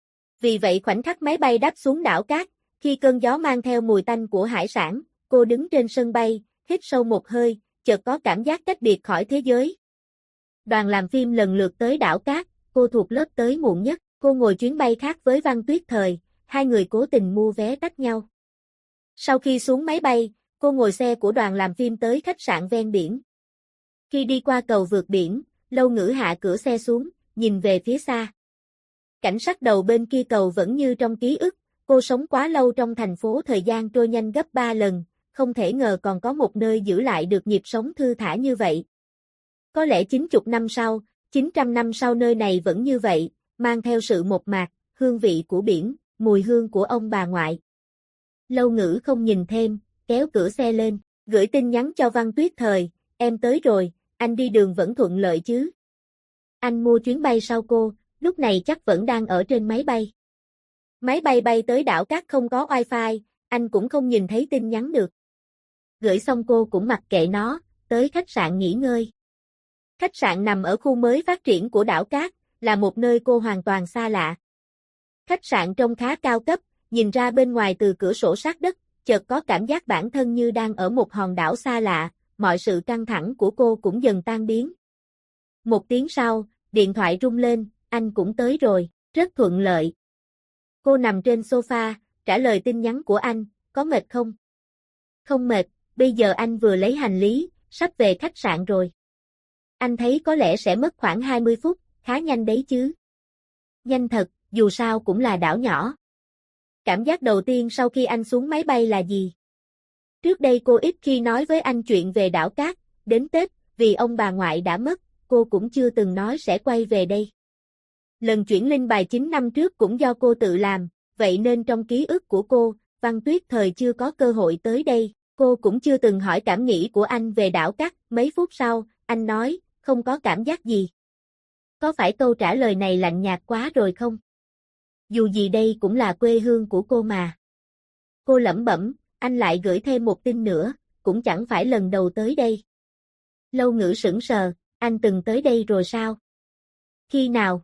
Vì vậy khoảnh khắc máy bay đáp xuống đảo cát, khi cơn gió mang theo mùi tanh của hải sản, cô đứng trên sân bay, hít sâu một hơi, chợt có cảm giác tách biệt khỏi thế giới. Đoàn làm phim lần lượt tới đảo cát, cô thuộc lớp tới muộn nhất, cô ngồi chuyến bay khác với Văn Tuyết Thời, hai người cố tình mua vé tách nhau. Sau khi xuống máy bay, cô ngồi xe của đoàn làm phim tới khách sạn ven biển. Khi đi qua cầu vượt biển, Lâu Ngữ hạ cửa xe xuống, nhìn về phía xa. Cảnh sắc đầu bên kia cầu vẫn như trong ký ức, cô sống quá lâu trong thành phố thời gian trôi nhanh gấp 3 lần, không thể ngờ còn có một nơi giữ lại được nhịp sống thư thả như vậy. Có lẽ 90 năm sau, 900 năm sau nơi này vẫn như vậy, mang theo sự mộc mạc, hương vị của biển, mùi hương của ông bà ngoại. Lâu Ngữ không nhìn thêm, kéo cửa xe lên, gửi tin nhắn cho Văn Tuyết Thời, em tới rồi, anh đi đường vẫn thuận lợi chứ? Anh mua chuyến bay sau cô, lúc này chắc vẫn đang ở trên máy bay. Máy bay bay tới đảo cát không có wifi, anh cũng không nhìn thấy tin nhắn được. Gửi xong cô cũng mặc kệ nó, tới khách sạn nghỉ ngơi. Khách sạn nằm ở khu mới phát triển của đảo cát, là một nơi cô hoàn toàn xa lạ. Khách sạn trông khá cao cấp, nhìn ra bên ngoài từ cửa sổ sát đất, chợt có cảm giác bản thân như đang ở một hòn đảo xa lạ, mọi sự căng thẳng của cô cũng dần tan biến. Một tiếng sau, điện thoại rung lên, anh cũng tới rồi, rất thuận lợi. Cô nằm trên sofa, trả lời tin nhắn của anh, có mệt không? Không mệt, bây giờ anh vừa lấy hành lý, sắp về khách sạn rồi. Anh thấy có lẽ sẽ mất khoảng 20 phút, khá nhanh đấy chứ. Nhanh thật, dù sao cũng là đảo nhỏ. Cảm giác đầu tiên sau khi anh xuống máy bay là gì? Trước đây cô ít khi nói với anh chuyện về đảo cát, đến Tết, vì ông bà ngoại đã mất, cô cũng chưa từng nói sẽ quay về đây. Lần chuyển linh bài 9 năm trước cũng do cô tự làm, vậy nên trong ký ức của cô, Văn Tuyết Thời chưa có cơ hội tới đây, cô cũng chưa từng hỏi cảm nghĩ của anh về đảo cát. Mấy phút sau, anh nói, không có cảm giác gì. Có phải câu trả lời này lạnh nhạt quá rồi không? Dù gì đây cũng là quê hương của cô mà. Cô lẩm bẩm, anh lại gửi thêm một tin nữa, cũng chẳng phải lần đầu tới đây. Lâu Ngữ sững sờ, anh từng tới đây rồi sao? Khi nào?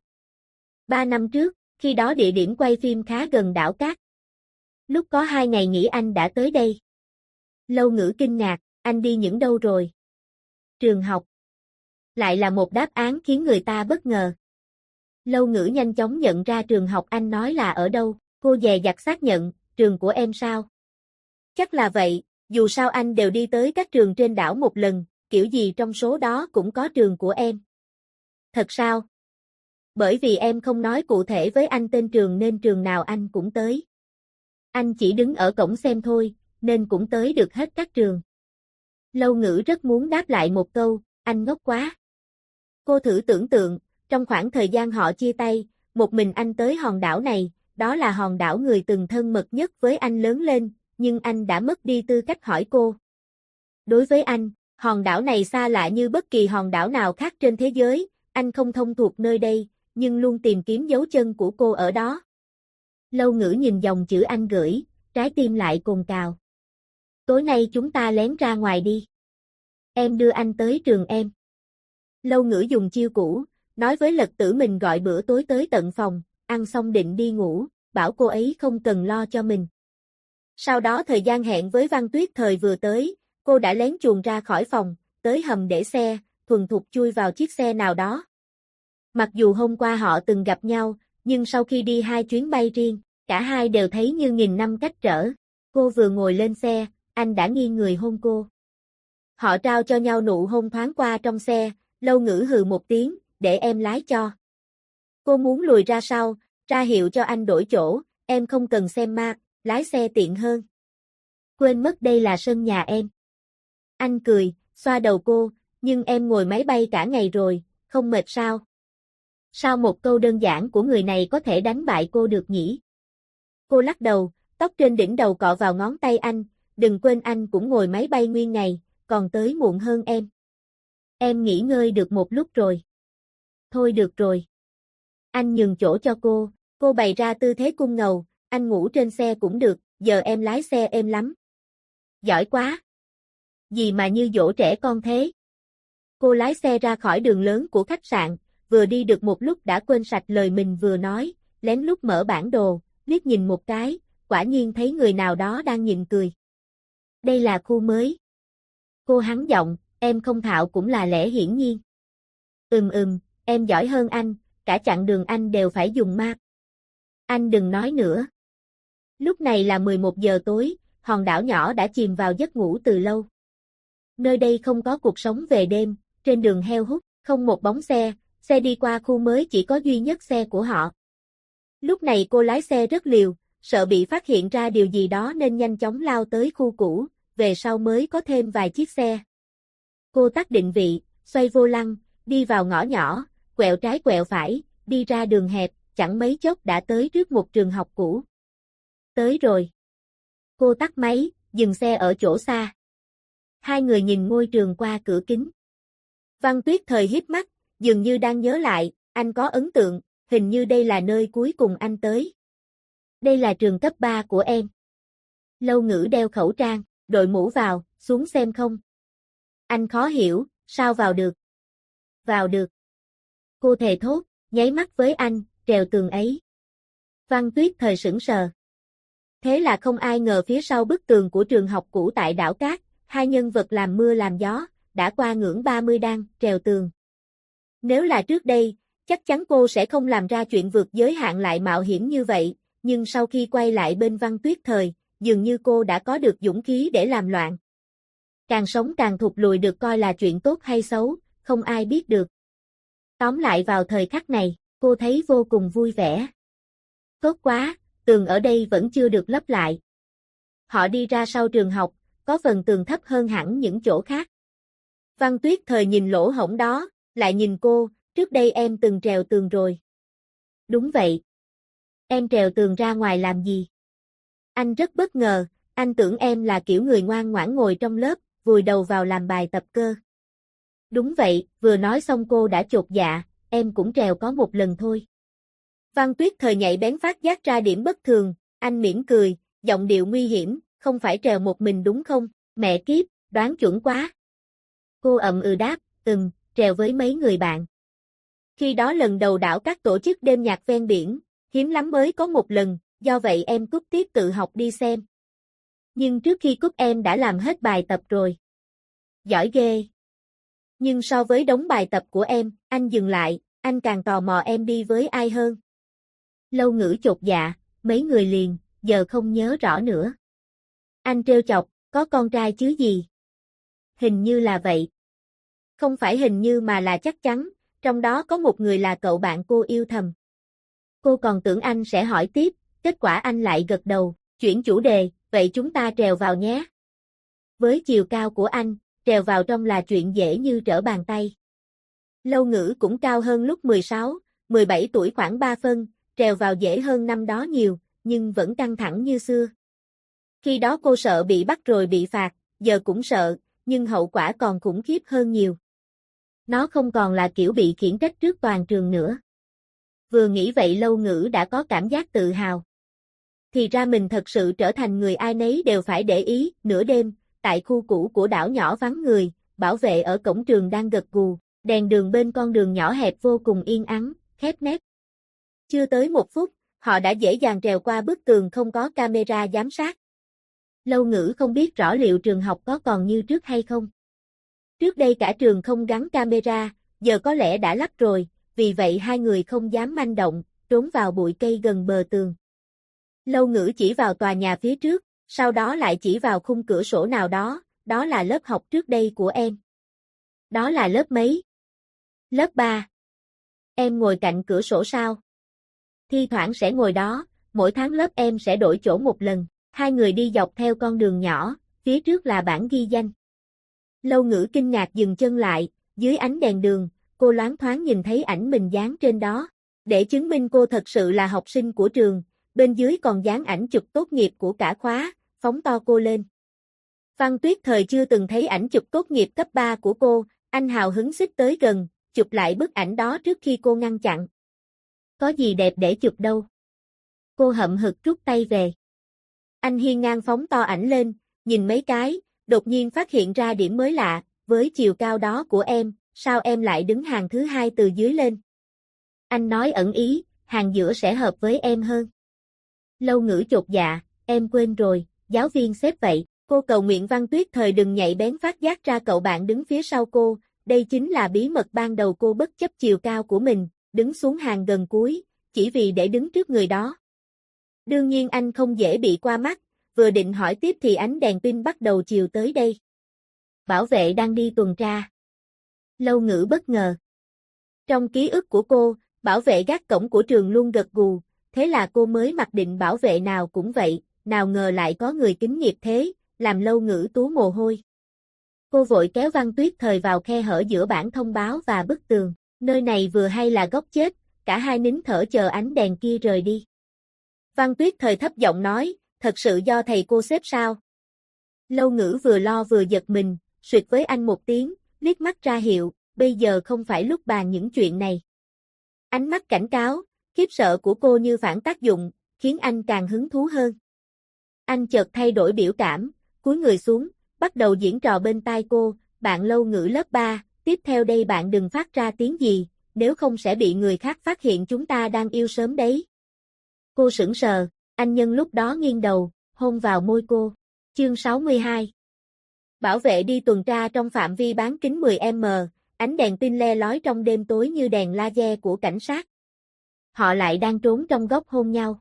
3 năm trước, khi đó địa điểm quay phim khá gần đảo cát. Lúc có 2 ngày nghỉ anh đã tới đây. Lâu Ngữ kinh ngạc, anh đi những đâu rồi? Trường học. Lại là một đáp án khiến người ta bất ngờ. Lâu Ngữ nhanh chóng nhận ra trường học anh nói là ở đâu, cô dè dặt xác nhận, trường của em sao? Chắc là vậy, dù sao anh đều đi tới các trường trên đảo một lần, kiểu gì trong số đó cũng có trường của em. Thật sao? Bởi vì em không nói cụ thể với anh tên trường nên trường nào anh cũng tới. Anh chỉ đứng ở cổng xem thôi, nên cũng tới được hết các trường. Lâu Ngữ rất muốn đáp lại một câu, anh ngốc quá. Cô thử tưởng tượng, trong khoảng thời gian họ chia tay, một mình anh tới hòn đảo này, đó là hòn đảo người từng thân mật nhất với anh lớn lên, nhưng anh đã mất đi tư cách hỏi cô. Đối với anh, hòn đảo này xa lạ như bất kỳ hòn đảo nào khác trên thế giới, anh không thông thuộc nơi đây, nhưng luôn tìm kiếm dấu chân của cô ở đó. Lâu Ngữ nhìn dòng chữ anh gửi, trái tim lại cồn cào. Tối nay chúng ta lén ra ngoài đi. Em đưa anh tới trường em. Lâu Ngữ dùng chiêu cũ, nói với Lật Tử mình gọi bữa tối tới tận phòng, ăn xong định đi ngủ, bảo cô ấy không cần lo cho mình. Sau đó thời gian hẹn với Văn Tuyết Thời vừa tới, cô đã lén chuồn ra khỏi phòng, tới hầm để xe, thuần thục chui vào chiếc xe nào đó. Mặc dù hôm qua họ từng gặp nhau, nhưng sau khi đi 2 chuyến bay riêng, cả hai đều thấy như nghìn năm cách trở. Cô vừa ngồi lên xe, anh đã nghiêng người hôn cô. Họ trao cho nhau nụ hôn thoáng qua trong xe, Lâu Ngữ hừ một tiếng, để em lái cho. Cô muốn lùi ra sau, ra hiệu cho anh đổi chỗ, em không cần xem map, lái xe tiện hơn. Quên mất đây là sân nhà em. Anh cười, xoa đầu cô, nhưng em ngồi máy bay cả ngày rồi, không mệt sao? Sao một câu đơn giản của người này có thể đánh bại cô được nhỉ? Cô lắc đầu, tóc trên đỉnh đầu cọ vào ngón tay anh, đừng quên anh cũng ngồi máy bay nguyên ngày, còn tới muộn hơn em. Em nghỉ ngơi được một lúc rồi. Thôi được rồi. Anh nhường chỗ cho cô bày ra tư thế cung ngầu, anh ngủ trên xe cũng được, giờ em lái xe êm lắm. Giỏi quá. Gì mà như dỗ trẻ con thế? Cô lái xe ra khỏi đường lớn của khách sạn, vừa đi được một lúc đã quên sạch lời mình vừa nói, lén lút mở bản đồ, liếc nhìn một cái, quả nhiên thấy người nào đó đang nhìn cười. Đây là khu mới. Cô hắn giọng, em không thạo cũng là lẽ hiển nhiên. Em giỏi hơn anh, cả chặng đường anh đều phải dùng map. Anh đừng nói nữa. Lúc này là 11 giờ tối, hòn đảo nhỏ đã chìm vào giấc ngủ từ lâu. Nơi đây không có cuộc sống về đêm, trên đường heo hút, không một bóng xe đi qua khu mới chỉ có duy nhất xe của họ. Lúc này cô lái xe rất liều, sợ bị phát hiện ra điều gì đó nên nhanh chóng lao tới khu cũ, về sau mới có thêm vài chiếc xe. Cô tắt định vị, xoay vô lăng, đi vào ngõ nhỏ, quẹo trái quẹo phải, đi ra đường hẹp, chẳng mấy chốc đã tới trước một trường học cũ. Tới rồi. Cô tắt máy, dừng xe ở chỗ xa. Hai người nhìn ngôi trường qua cửa kính. Văn Tuyết Thời híp mắt, dường như đang nhớ lại, anh có ấn tượng, hình như đây là nơi cuối cùng anh tới. Đây là trường cấp 3 của em. Lâu Ngữ đeo khẩu trang, đội mũ vào, xuống xem không. Anh khó hiểu, sao vào được? Vào được. Cô thề thốt, nháy mắt với anh, trèo tường ấy. Văn Tuyết Thời sững sờ. Thế là không ai ngờ phía sau bức tường của trường học cũ tại đảo Cát, hai nhân vật làm mưa làm gió, đã qua ngưỡng 30 đang trèo tường. Nếu là trước đây, chắc chắn cô sẽ không làm ra chuyện vượt giới hạn lại mạo hiểm như vậy, nhưng sau khi quay lại bên Văn Tuyết Thời, dường như cô đã có được dũng khí để làm loạn. Càng sống càng thụt lùi được coi là chuyện tốt hay xấu, không ai biết được. Tóm lại vào thời khắc này, cô thấy vô cùng vui vẻ. Tốt quá, tường ở đây vẫn chưa được lấp lại. Họ đi ra sau trường học, có phần tường thấp hơn hẳn những chỗ khác. Văn Tuyết Thời nhìn lỗ hổng đó, lại nhìn cô, trước đây em từng trèo tường rồi. Đúng vậy. Em trèo tường ra ngoài làm gì? Anh rất bất ngờ, anh tưởng em là kiểu người ngoan ngoãn ngồi trong lớp, vùi đầu vào làm bài tập cơ. Đúng vậy, vừa nói xong cô đã chột dạ, em cũng trèo có một lần thôi. Văn Tuyết Thời nhạy bén phát giác ra điểm bất thường, anh mỉm cười, giọng điệu nguy hiểm, không phải trèo một mình đúng không? Mẹ kiếp, đoán chuẩn quá. Cô đáp, trèo với mấy người bạn. Khi đó lần đầu đảo các tổ chức đêm nhạc ven biển, hiếm lắm mới có một lần, do vậy em cúp tiết tự học đi xem. Nhưng trước khi cúp em đã làm hết bài tập rồi. Giỏi ghê. Nhưng so với đống bài tập của em, anh dừng lại, anh càng tò mò em đi với ai hơn. Lâu Ngữ chột dạ, mấy người liền, giờ không nhớ rõ nữa. Anh trêu chọc, có con trai chứ gì? Hình như là vậy. Không phải hình như mà là chắc chắn, trong đó có một người là cậu bạn cô yêu thầm. Cô còn tưởng anh sẽ hỏi tiếp, kết quả anh lại gật đầu, chuyển chủ đề, vậy chúng ta trèo vào nhé. Với chiều cao của anh, trèo vào trong là chuyện dễ như trở bàn tay. Lâu Ngữ cũng cao hơn lúc 16, 17 tuổi khoảng 3 phân, trèo vào dễ hơn năm đó nhiều, nhưng vẫn căng thẳng như xưa. Khi đó cô sợ bị bắt rồi bị phạt, giờ cũng sợ, nhưng hậu quả còn khủng khiếp hơn nhiều. Nó không còn là kiểu bị khiển trách trước toàn trường nữa. Vừa nghĩ vậy Lâu Ngữ đã có cảm giác tự hào. Thì ra mình thật sự trở thành người ai nấy đều phải để ý. Nửa đêm, tại khu cũ của đảo nhỏ vắng người, bảo vệ ở cổng trường đang gật gù, đèn đường bên con đường nhỏ hẹp vô cùng yên ắng, khép nép. Chưa tới một phút, họ đã dễ dàng trèo qua bức tường không có camera giám sát. Lâu Ngữ không biết rõ liệu trường học có còn như trước hay không. Trước đây cả trường không gắn camera, giờ có lẽ đã lắp rồi, vì vậy hai người không dám manh động, trốn vào bụi cây gần bờ tường. Lâu Ngữ chỉ vào tòa nhà phía trước, sau đó lại chỉ vào khung cửa sổ nào đó, đó là lớp học trước đây của em. Đó là lớp mấy? Lớp 3. Em ngồi cạnh cửa sổ sao? Thi thoảng sẽ ngồi đó, mỗi tháng lớp em sẽ đổi chỗ một lần. Hai người đi dọc theo con đường nhỏ, phía trước là bảng ghi danh. Lâu Ngữ kinh ngạc dừng chân lại, dưới ánh đèn đường, cô loáng thoáng nhìn thấy ảnh mình dán trên đó. Để chứng minh cô thật sự là học sinh của trường, bên dưới còn dán ảnh chụp tốt nghiệp của cả khóa, phóng to cô lên. Văn Tuyết Thời chưa từng thấy ảnh chụp tốt nghiệp cấp 3 của cô, anh hào hứng xích tới gần, chụp lại bức ảnh đó trước khi cô ngăn chặn. Có gì đẹp để chụp đâu. Cô hậm hực rút tay về. Anh hiên ngang phóng to ảnh lên, nhìn mấy cái, đột nhiên phát hiện ra điểm mới lạ, với chiều cao đó của em, sao em lại đứng hàng thứ 2 từ dưới lên? Anh nói ẩn ý, hàng giữa sẽ hợp với em hơn. Lâu Ngữ chột dạ, em quên rồi, giáo viên xếp vậy. Cô cầu nguyện Văn Tuyết Thời đừng nhạy bén phát giác ra cậu bạn đứng phía sau cô, đây chính là bí mật ban đầu cô bất chấp chiều cao của mình, đứng xuống hàng gần cuối, chỉ vì để đứng trước người đó. Đương nhiên anh không dễ bị qua mắt, vừa định hỏi tiếp thì ánh đèn pin bắt đầu chiều tới đây. Bảo vệ đang đi tuần tra. Lâu Ngữ bất ngờ. Trong ký ức của cô, bảo vệ gác cổng của trường luôn gật gù, thế là cô mới mặc định bảo vệ nào cũng vậy, nào ngờ lại có người kính nghiệp thế, làm Lâu Ngữ túa mồ hôi. Cô vội kéo Văn Tuyết Thời vào khe hở giữa bảng thông báo và bức tường, nơi này vừa hay là góc chết, cả hai nín thở chờ ánh đèn kia rời đi. Văn Tuyết Thời thấp giọng nói, thật sự do thầy cô xếp sao? Lâu Ngữ vừa lo vừa giật mình, suýt với anh một tiếng, liếc mắt ra hiệu, bây giờ không phải lúc bàn những chuyện này. Ánh mắt cảnh cáo, khiếp sợ của cô như phản tác dụng, khiến anh càng hứng thú hơn. Anh chợt thay đổi biểu cảm, cúi người xuống, bắt đầu diễn trò bên tai cô, bạn Lâu Ngữ lớp 3, tiếp theo đây bạn đừng phát ra tiếng gì, nếu không sẽ bị người khác phát hiện chúng ta đang yêu sớm đấy. Cô sững sờ, anh nhân lúc đó nghiêng đầu, hôn vào môi cô. Chương 62. Bảo vệ đi tuần tra trong phạm vi bán kính 10m, ánh đèn pin le lói trong đêm tối như đèn laser của cảnh sát. Họ lại đang trốn trong góc hôn nhau.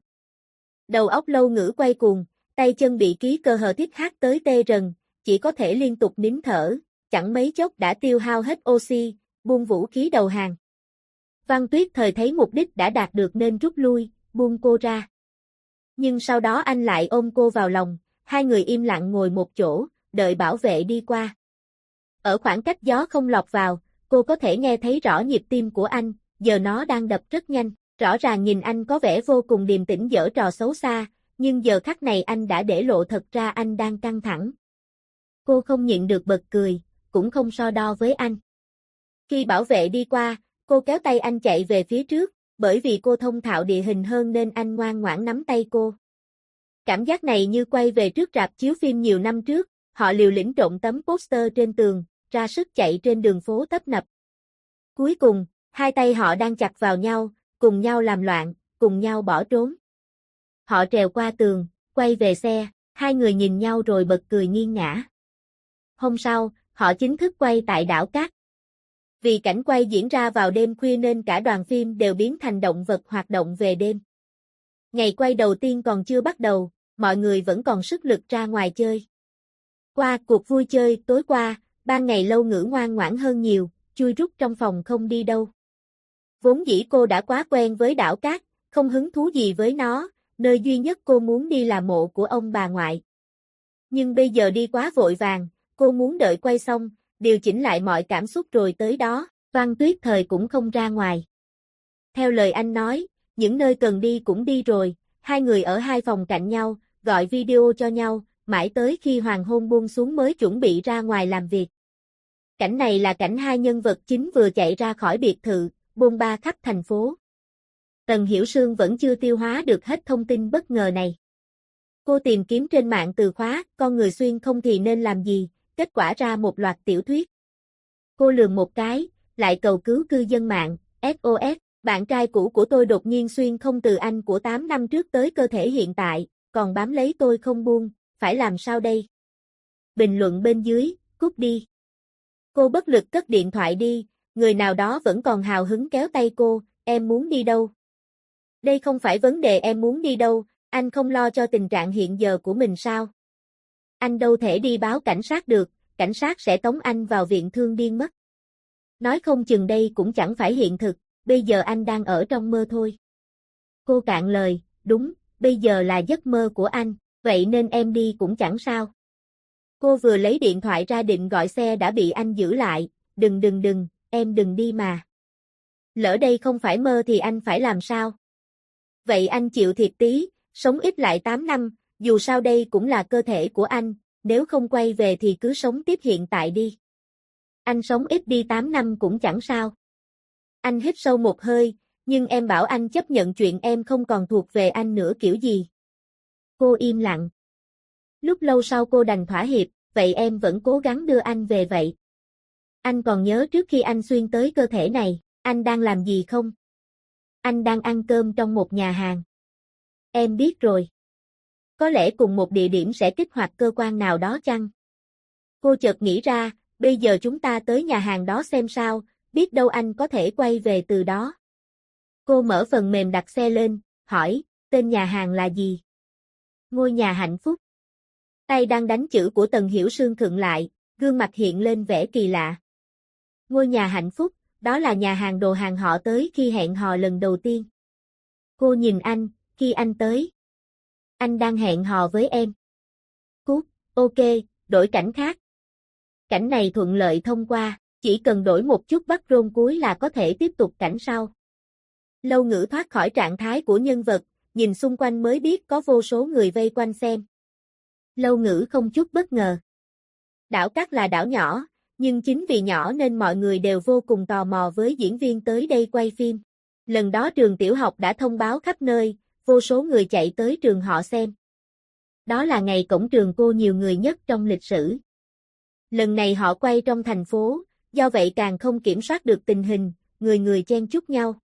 Đầu óc Lâu Ngữ quay cuồng, tay chân bị ký cơ hờ thiết hát tới tê rần, chỉ có thể liên tục nín thở, chẳng mấy chốc đã tiêu hao hết oxy, buông vũ khí đầu hàng. Văn Tuyết Thời thấy mục đích đã đạt được nên rút lui, buông cô ra. Nhưng sau đó anh lại ôm cô vào lòng, hai người im lặng ngồi một chỗ, đợi bảo vệ đi qua. Ở khoảng cách gió không lọt vào, cô có thể nghe thấy rõ nhịp tim của anh, giờ nó đang đập rất nhanh, rõ ràng nhìn anh có vẻ vô cùng điềm tĩnh giở trò xấu xa, nhưng giờ khắc này anh đã để lộ thật ra anh đang căng thẳng. Cô không nhịn được bật cười, cũng không so đo với anh. Khi bảo vệ đi qua, cô kéo tay anh chạy về phía trước, bởi vì cô thông thạo địa hình hơn nên anh ngoan ngoãn nắm tay cô. Cảm giác này như quay về trước rạp chiếu phim nhiều năm trước, họ liều lĩnh trộn tấm poster trên tường, ra sức chạy trên đường phố tấp nập. Cuối cùng, hai tay họ đang chặt vào nhau, cùng nhau làm loạn, cùng nhau bỏ trốn. Họ trèo qua tường, quay về xe, hai người nhìn nhau rồi bật cười nghiêng ngã. Hôm sau, họ chính thức quay tại đảo Cát. Vì cảnh quay diễn ra vào đêm khuya nên cả đoàn phim đều biến thành động vật hoạt động về đêm. Ngày quay đầu tiên còn chưa bắt đầu, mọi người vẫn còn sức lực ra ngoài chơi. Qua cuộc vui chơi tối qua, ban ngày Lâu Ngữ ngoan ngoãn hơn nhiều, chui rút trong phòng không đi đâu. Vốn dĩ cô đã quá quen với đảo Cát, không hứng thú gì với nó, nơi duy nhất cô muốn đi là mộ của ông bà ngoại. Nhưng bây giờ đi quá vội vàng, cô muốn đợi quay xong, điều chỉnh lại mọi cảm xúc rồi tới đó, Văn Tuyết Thời cũng không ra ngoài. Theo lời anh nói, những nơi cần đi cũng đi rồi, hai người ở hai phòng cạnh nhau, gọi video cho nhau, mãi tới khi hoàng hôn buông xuống mới chuẩn bị ra ngoài làm việc. Cảnh này là cảnh hai nhân vật chính vừa chạy ra khỏi biệt thự, bôn ba khắp thành phố. Tần Hiểu Sương vẫn chưa tiêu hóa được hết thông tin bất ngờ này. Cô tìm kiếm trên mạng từ khóa, con người xuyên không thì nên làm gì, kết quả ra một loạt tiểu thuyết. Cô lườm một cái, lại cầu cứu cư dân mạng, SOS, bạn trai cũ của tôi đột nhiên xuyên không từ anh của 8 năm trước tới cơ thể hiện tại, còn bám lấy tôi không buông, phải làm sao đây? Bình luận bên dưới, cút đi. Cô bất lực cất điện thoại đi, người nào đó vẫn còn hào hứng kéo tay cô, em muốn đi đâu? Đây không phải vấn đề em muốn đi đâu, anh không lo cho tình trạng hiện giờ của mình sao? Anh đâu thể đi báo cảnh sát được, cảnh sát sẽ tống anh vào viện thương điên mất. Nói không chừng đây cũng chẳng phải hiện thực, bây giờ anh đang ở trong mơ thôi. Cô cạn lời, đúng, bây giờ là giấc mơ của anh, vậy nên em đi cũng chẳng sao. Cô vừa lấy điện thoại ra định gọi xe đã bị anh giữ lại, đừng, em đừng đi mà. Lỡ đây không phải mơ thì anh phải làm sao? Vậy anh chịu thiệt tí, sống ít lại 8 năm, dù sao đây cũng là cơ thể của anh, nếu không quay về thì cứ sống tiếp hiện tại đi. Anh sống ít đi 8 năm cũng chẳng sao. Anh hít sâu một hơi, nhưng em bảo anh chấp nhận chuyện em không còn thuộc về anh nữa kiểu gì. Cô im lặng. Lúc lâu sau cô đành thỏa hiệp, vậy em vẫn cố gắng đưa anh về vậy. Anh còn nhớ trước khi anh xuyên tới cơ thể này, anh đang làm gì không? Anh đang ăn cơm trong một nhà hàng. Em biết rồi. Có lẽ cùng một địa điểm sẽ kích hoạt cơ quan nào đó chăng? Cô chợt nghĩ ra, bây giờ chúng ta tới nhà hàng đó xem sao, biết đâu anh có thể quay về từ đó. Cô mở phần mềm đặt xe lên, hỏi, tên nhà hàng là gì? Ngôi nhà hạnh phúc. Tay đang đánh chữ của Tần Hiểu Sương khựng lại, gương mặt hiện lên vẻ kỳ lạ. Ngôi nhà hạnh phúc, đó là nhà hàng đồ hàng họ tới khi hẹn hò lần đầu tiên. Cô nhìn anh, khi anh tới. Anh đang hẹn hò với em. Cút, ok, đổi cảnh khác. Cảnh này thuận lợi thông qua, chỉ cần đổi một chút bắt rôn cuối là có thể tiếp tục cảnh sau. Lâu Ngữ thoát khỏi trạng thái của nhân vật, nhìn xung quanh mới biết có vô số người vây quanh xem. Lâu Ngữ không chút bất ngờ. Đảo Cát là đảo nhỏ, nhưng chính vì nhỏ nên mọi người đều vô cùng tò mò với diễn viên tới đây quay phim. Lần đó trường tiểu học đã thông báo khắp nơi, vô số người chạy tới trường họ xem. Đó là ngày cổng trường cô nhiều người nhất trong lịch sử. Lần này họ quay trong thành phố, do vậy càng không kiểm soát được tình hình, người người chen chúc nhau.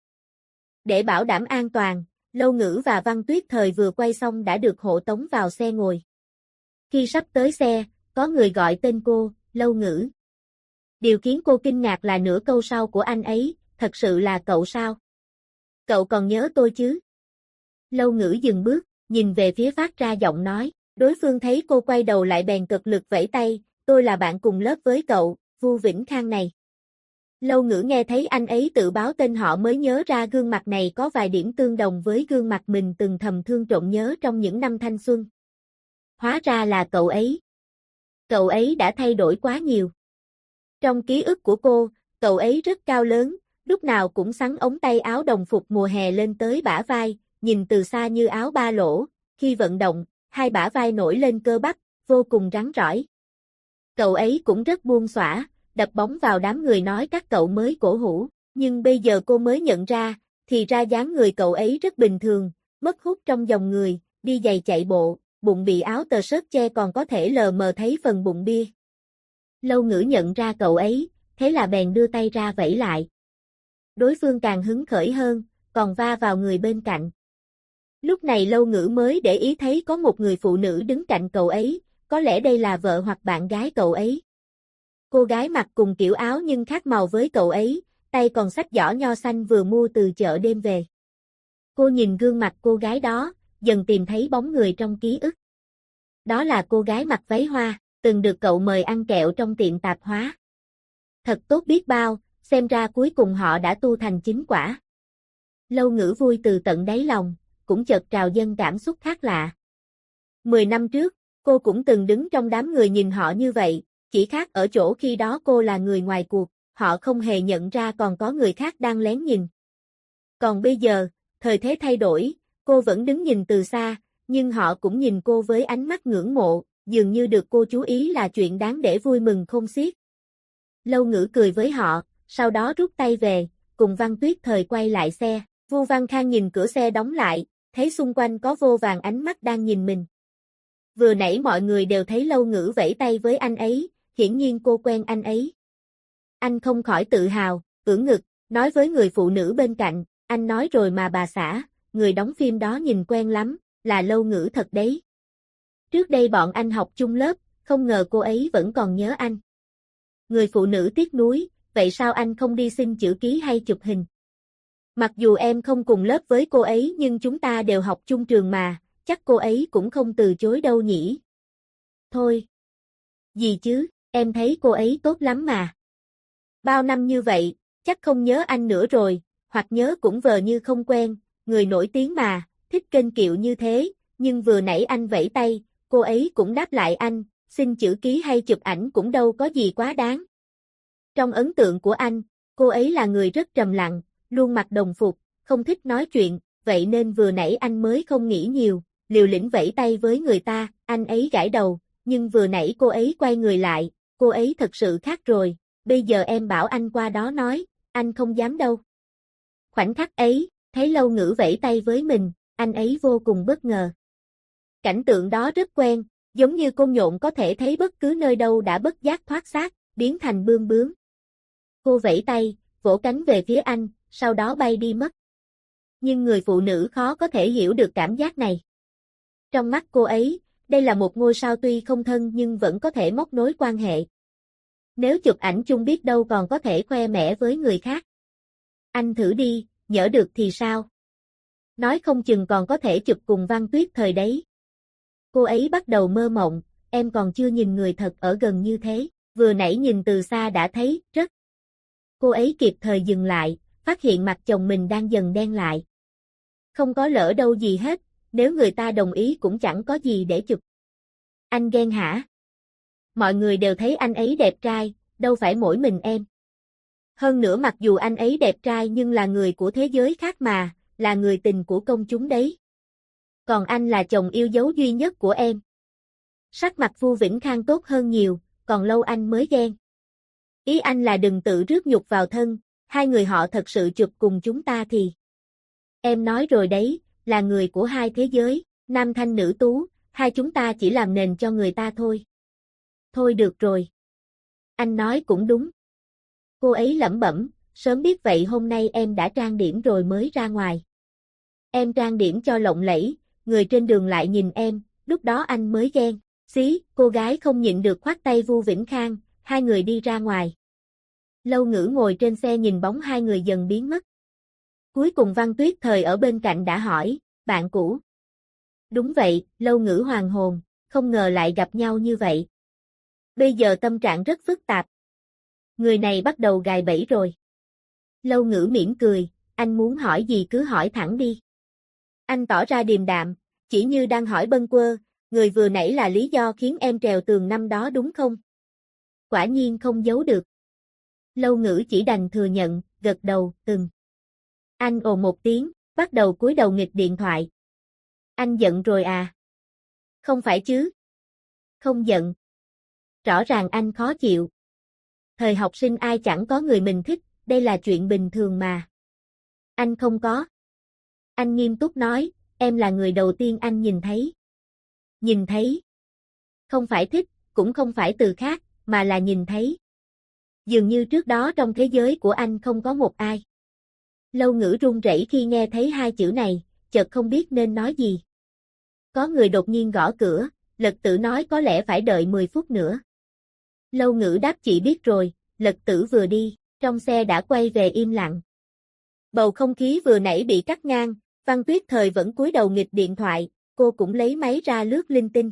Để bảo đảm an toàn, Lâu Ngữ và Văn Tuyết Thời vừa quay xong đã được hộ tống vào xe ngồi. Khi sắp tới xe, có người gọi tên cô, Lâu Ngữ. Điều khiến cô kinh ngạc là nửa câu sau của anh ấy, thật sự là cậu sao? Cậu còn nhớ tôi chứ? Lâu Ngữ dừng bước, nhìn về phía phát ra giọng nói, đối phương thấy cô quay đầu lại bèn cực lực vẫy tay, tôi là bạn cùng lớp với cậu, Vu Vĩnh Khang này. Lâu Ngữ nghe thấy anh ấy tự báo tên họ mới nhớ ra gương mặt này có vài điểm tương đồng với gương mặt mình từng thầm thương trộm nhớ trong những năm thanh xuân. Hóa ra là cậu ấy. Cậu ấy đã thay đổi quá nhiều. Trong ký ức của cô, cậu ấy rất cao lớn, lúc nào cũng xắn ống tay áo đồng phục mùa hè lên tới bả vai, nhìn từ xa như áo ba lỗ, khi vận động, hai bả vai nổi lên cơ bắp, vô cùng rắn rỏi. Cậu ấy cũng rất buông xõa, đập bóng vào đám người nói các cậu mới cổ hủ, nhưng bây giờ cô mới nhận ra, thì ra dáng người cậu ấy rất bình thường, mất hút trong dòng người, đi giày chạy bộ, bụng bị áo tờ sớt che còn có thể lờ mờ thấy phần bụng bia. Lâu Ngữ nhận ra cậu ấy, thế là bèn đưa tay ra vẫy lại. Đối phương càng hứng khởi hơn, còn va vào người bên cạnh. Lúc này Lâu Ngữ mới để ý thấy có một người phụ nữ đứng cạnh cậu ấy, có lẽ đây là vợ hoặc bạn gái cậu ấy. Cô gái mặc cùng kiểu áo nhưng khác màu với cậu ấy, tay còn xách giỏ nho xanh vừa mua từ chợ đêm về. Cô nhìn gương mặt cô gái đó, dần tìm thấy bóng người trong ký ức. Đó là cô gái mặc váy hoa, từng được cậu mời ăn kẹo trong tiệm tạp hóa. Thật tốt biết bao, xem ra cuối cùng họ đã tu thành chính quả. Lâu Ngữ vui từ tận đáy lòng, cũng chợt trào dâng cảm xúc khác lạ. 10 năm trước, cô cũng từng đứng trong đám người nhìn họ như vậy, chỉ khác ở chỗ khi đó cô là người ngoài cuộc, họ không hề nhận ra còn có người khác đang lén nhìn. Còn bây giờ, thời thế thay đổi, cô vẫn đứng nhìn từ xa, nhưng họ cũng nhìn cô với ánh mắt ngưỡng mộ, dường như được cô chú ý là chuyện đáng để vui mừng khôn xiết. Lâu Ngữ cười với họ, sau đó rút tay về, cùng Văn Tuyết Thời quay lại xe. Vu Văn Khang nhìn cửa xe đóng lại, thấy xung quanh có vô vàn ánh mắt đang nhìn mình. Vừa nãy mọi người đều thấy Lâu Ngữ vẫy tay với anh ấy, hiển nhiên cô quen anh ấy. Anh không khỏi tự hào, ưỡn ngực, nói với người phụ nữ bên cạnh, anh nói rồi mà bà xã, người đóng phim đó nhìn quen lắm, là Lâu Ngữ thật đấy. Trước đây bọn anh học chung lớp, không ngờ cô ấy vẫn còn nhớ anh. Người phụ nữ tiếc nuối, vậy sao anh không đi xin chữ ký hay chụp hình? Mặc dù em không cùng lớp với cô ấy nhưng chúng ta đều học chung trường mà, chắc cô ấy cũng không từ chối đâu nhỉ. Thôi. Gì chứ, em thấy cô ấy tốt lắm mà. Bao năm như vậy, chắc không nhớ anh nữa rồi, hoặc nhớ cũng vờ như không quen, người nổi tiếng mà, thích kênh kiệu như thế, nhưng vừa nãy anh vẫy tay, cô ấy cũng đáp lại anh, xin chữ ký hay chụp ảnh cũng đâu có gì quá đáng. Trong ấn tượng của anh, cô ấy là người rất trầm lặng, luôn mặc đồng phục, không thích nói chuyện, vậy nên vừa nãy anh mới không nghĩ nhiều, liều lĩnh vẫy tay với người ta, anh ấy gãi đầu, nhưng vừa nãy cô ấy quay người lại, cô ấy thật sự khác rồi, bây giờ em bảo anh qua đó nói, anh không dám đâu. Khoảnh khắc ấy, thấy Lâu Ngữ vẫy tay với mình, anh ấy vô cùng bất ngờ. Cảnh tượng đó rất quen, giống như con nhộng có thể thấy bất cứ nơi đâu đã bất giác thoát xác, biến thành bươm bướm. Cô vẫy tay, vỗ cánh về phía anh, sau đó bay đi mất. Nhưng người phụ nữ khó có thể hiểu được cảm giác này. Trong mắt cô ấy, đây là một ngôi sao tuy không thân nhưng vẫn có thể móc nối quan hệ. Nếu chụp ảnh chung biết đâu còn có thể khoe mẽ với người khác. Anh thử đi, nhỡ được thì sao? Nói không chừng còn có thể chụp cùng Văn Tuyết Thời đấy. Cô ấy bắt đầu mơ mộng, em còn chưa nhìn người thật ở gần như thế, vừa nãy nhìn từ xa đã thấy, rất. Cô ấy kịp thời dừng lại, phát hiện mặt chồng mình đang dần đen lại. Không có lỡ đâu gì hết, nếu người ta đồng ý cũng chẳng có gì để chụp. Anh ghen hả? Mọi người đều thấy anh ấy đẹp trai, đâu phải mỗi mình em. Hơn nữa mặc dù anh ấy đẹp trai nhưng là người của thế giới khác mà, là người tình của công chúng đấy. Còn anh là chồng yêu dấu duy nhất của em. Sắc mặt Vu Vĩnh Khang tốt hơn nhiều, còn lâu anh mới ghen. Ý anh là đừng tự rước nhục vào thân, hai người họ thật sự chụp cùng chúng ta thì. Em nói rồi đấy, là người của hai thế giới, nam thanh nữ tú, hai chúng ta chỉ làm nền cho người ta thôi. Thôi được rồi. Anh nói cũng đúng. Cô ấy lẩm bẩm, sớm biết vậy hôm nay em đã trang điểm rồi mới ra ngoài. Em trang điểm cho lộng lẫy, người trên đường lại nhìn em, lúc đó anh mới ghen. Xí, cô gái không nhịn được khoát tay Vu Vĩnh Khang, hai người đi ra ngoài. Lâu Ngữ ngồi trên xe nhìn bóng hai người dần biến mất. Cuối cùng Văn Tuyết Thời ở bên cạnh đã hỏi, bạn cũ. Đúng vậy, Lâu Ngữ hoàn hồn, không ngờ lại gặp nhau như vậy. Bây giờ tâm trạng rất phức tạp. Người này bắt đầu gài bẫy rồi. Lâu Ngữ mỉm cười, anh muốn hỏi gì cứ hỏi thẳng đi. Anh tỏ ra điềm đạm, chỉ như đang hỏi bâng quơ, người vừa nãy là lý do khiến em trèo tường năm đó đúng không? Quả nhiên không giấu được. Lâu Ngữ chỉ đành thừa nhận, gật đầu, từng. Anh ồ một tiếng, bắt đầu cúi đầu nghịch điện thoại. Anh giận rồi à? Không phải chứ? Không giận. Rõ ràng anh khó chịu. Thời học sinh ai chẳng có người mình thích, đây là chuyện bình thường mà. Anh không có. Anh nghiêm túc nói, em là người đầu tiên anh nhìn thấy. Nhìn thấy. Không phải thích, cũng không phải từ khác, mà là nhìn thấy. Dường như trước đó trong thế giới của anh không có một ai. Lâu Ngữ run rẩy khi nghe thấy hai chữ này, chợt không biết nên nói gì. Có người đột nhiên gõ cửa, Lật Tử nói có lẽ phải đợi 10 phút nữa. Lâu Ngữ đáp chị biết rồi, Lật Tử vừa đi, trong xe đã quay về im lặng. Bầu không khí vừa nãy bị cắt ngang, Văn Tuyết Thời vẫn cúi đầu nghịch điện thoại, cô cũng lấy máy ra lướt linh tinh.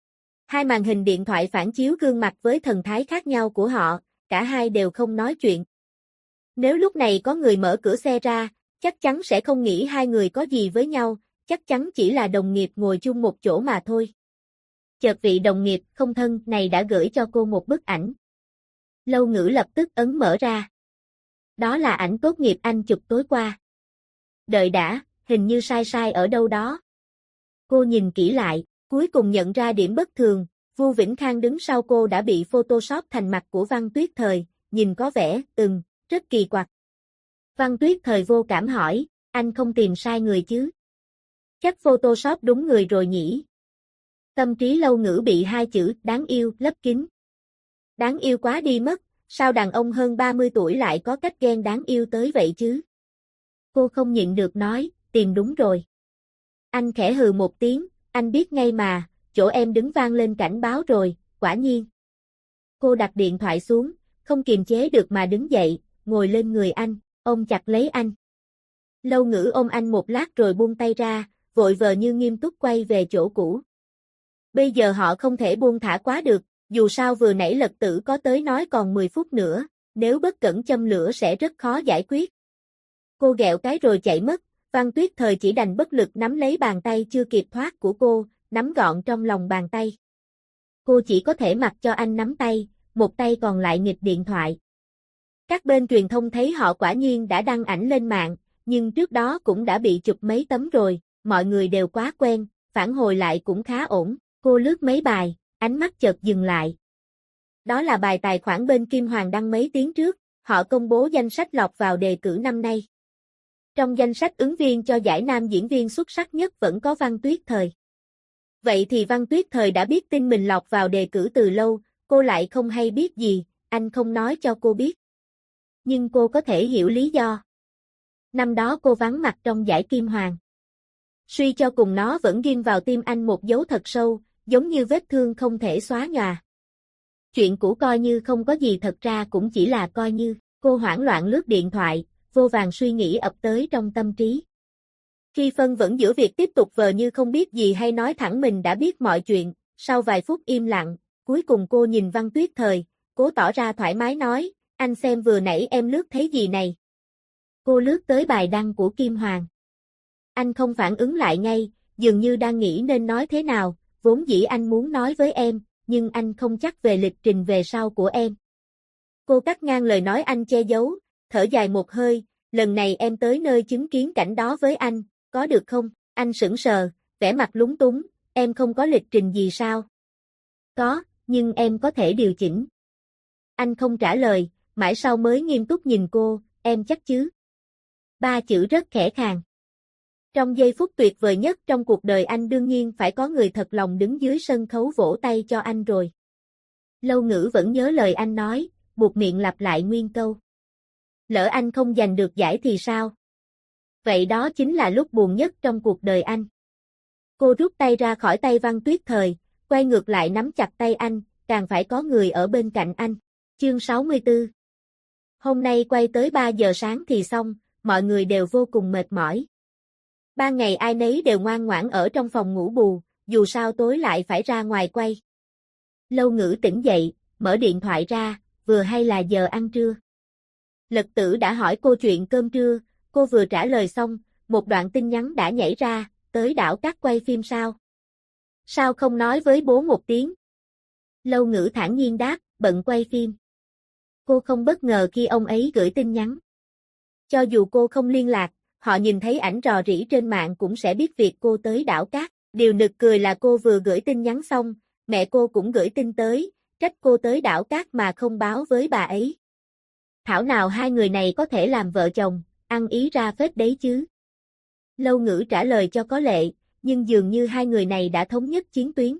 Hai màn hình điện thoại phản chiếu gương mặt với thần thái khác nhau của họ, cả hai đều không nói chuyện. Nếu lúc này có người mở cửa xe ra, chắc chắn sẽ không nghĩ hai người có gì với nhau, chắc chắn chỉ là đồng nghiệp ngồi chung một chỗ mà thôi. Chợt vị đồng nghiệp không thân này đã gửi cho cô một bức ảnh. Lâu Ngữ lập tức ấn mở ra. Đó là ảnh tốt nghiệp anh chụp tối qua. Đợi đã, hình như sai sai ở đâu đó. Cô nhìn kỹ lại, cuối cùng nhận ra điểm bất thường, Vu Vĩnh Khang đứng sau cô đã bị Photoshop thành mặt của Văn Tuyết Thời, nhìn có vẻ, rất kỳ quặc. Văn Tuyết Thời vô cảm hỏi, anh không tìm sai người chứ? Chắc Photoshop đúng người rồi nhỉ? Tâm trí Lâu Ngữ bị hai chữ đáng yêu lấp kín. Đáng yêu quá đi mất, sao đàn ông hơn 30 tuổi lại có cách ghen đáng yêu tới vậy chứ? Cô không nhịn được nói, tìm đúng rồi. Anh khẽ hừ một tiếng, anh biết ngay mà, chỗ em đứng vang lên cảnh báo rồi, quả nhiên. Cô đặt điện thoại xuống, không kiềm chế được mà đứng dậy, ngồi lên người anh, ôm chặt lấy anh. Lâu Ngữ ôm anh một lát rồi buông tay ra, vội vờ như nghiêm túc quay về chỗ cũ. Bây giờ họ không thể buông thả quá được, dù sao vừa nãy Lật Tử có tới nói còn 10 phút nữa, nếu bất cẩn châm lửa sẽ rất khó giải quyết. Cô ghẹo cái rồi chạy mất, Văn Tuyết Thời chỉ đành bất lực nắm lấy bàn tay chưa kịp thoát của cô, nắm gọn trong lòng bàn tay. Cô chỉ có thể mặc cho anh nắm tay, một tay còn lại nghịch điện thoại. Các bên truyền thông thấy họ quả nhiên đã đăng ảnh lên mạng, nhưng trước đó cũng đã bị chụp mấy tấm rồi, mọi người đều quá quen, phản hồi lại cũng khá ổn. Cô lướt mấy bài, ánh mắt chợt dừng lại. Đó là bài tài khoản bên Kim Hoàng đăng mấy tiếng trước, họ công bố danh sách lọt vào đề cử năm nay. Trong danh sách ứng viên cho giải nam diễn viên xuất sắc nhất vẫn có Văn Tuyết Thời. Vậy thì Văn Tuyết Thời đã biết tin mình lọt vào đề cử từ lâu, cô lại không hay biết gì, anh không nói cho cô biết. Nhưng cô có thể hiểu lý do. Năm đó cô vắng mặt trong giải Kim Hoàng. Suy cho cùng nó vẫn ghim vào tim anh một dấu thật sâu, giống như vết thương không thể xóa nhòa. Chuyện cũ coi như không có gì, thật ra cũng chỉ là coi như. Cô hoảng loạn lướt điện thoại, vô vàn suy nghĩ ập tới trong tâm trí. Khi phân vân giữa việc tiếp tục vờ như không biết gì hay nói thẳng mình đã biết mọi chuyện, sau vài phút im lặng, cuối cùng cô nhìn Văn Tuyết Thời, cố tỏ ra thoải mái nói, anh xem vừa nãy em lướt thấy gì này. Cô lướt tới bài đăng của Kim Hoàng. Anh không phản ứng lại ngay, dường như đang nghĩ nên nói thế nào, vốn dĩ anh muốn nói với em, nhưng anh không chắc về lịch trình về sau của em. Cô cắt ngang lời nói anh che giấu, thở dài một hơi, lần này em tới nơi chứng kiến cảnh đó với anh, có được không? Anh sững sờ, vẻ mặt lúng túng, em không có lịch trình gì sao? Có, nhưng em có thể điều chỉnh. Anh không trả lời, mãi sau mới nghiêm túc nhìn cô, em chắc chứ? Ba chữ rất khẽ khàng. Trong giây phút tuyệt vời nhất trong cuộc đời anh đương nhiên phải có người thật lòng đứng dưới sân khấu vỗ tay cho anh rồi. Lâu Ngữ vẫn nhớ lời anh nói, buột miệng lặp lại nguyên câu. Lỡ anh không giành được giải thì sao? Vậy đó chính là lúc buồn nhất trong cuộc đời anh. Cô rút tay ra khỏi tay Văn Tuyết Thời, quay ngược lại nắm chặt tay anh, càng phải có người ở bên cạnh anh. Chương 64. Hôm nay quay tới 3 giờ sáng thì xong, mọi người đều vô cùng mệt mỏi. Ban ngày ai nấy đều ngoan ngoãn ở trong phòng ngủ bù, dù sao tối lại phải ra ngoài quay. Lâu Ngữ tỉnh dậy, mở điện thoại ra, vừa hay là giờ ăn trưa. Lật Tử đã hỏi cô chuyện cơm trưa, cô vừa trả lời xong, một đoạn tin nhắn đã nhảy ra, tới đảo Cát quay phim sao? Sao không nói với bố một tiếng? Lâu Ngữ thản nhiên đáp, bận quay phim. Cô không bất ngờ khi ông ấy gửi tin nhắn. Cho dù cô không liên lạc, họ nhìn thấy ảnh rò rỉ trên mạng cũng sẽ biết việc cô tới đảo Cát. Điều nực cười là cô vừa gửi tin nhắn xong, mẹ cô cũng gửi tin tới, trách cô tới đảo Cát mà không báo với bà ấy. Thảo nào hai người này có thể làm vợ chồng, ăn ý ra phết đấy chứ. Lâu Ngữ trả lời cho có lệ, nhưng dường như hai người này đã thống nhất chiến tuyến.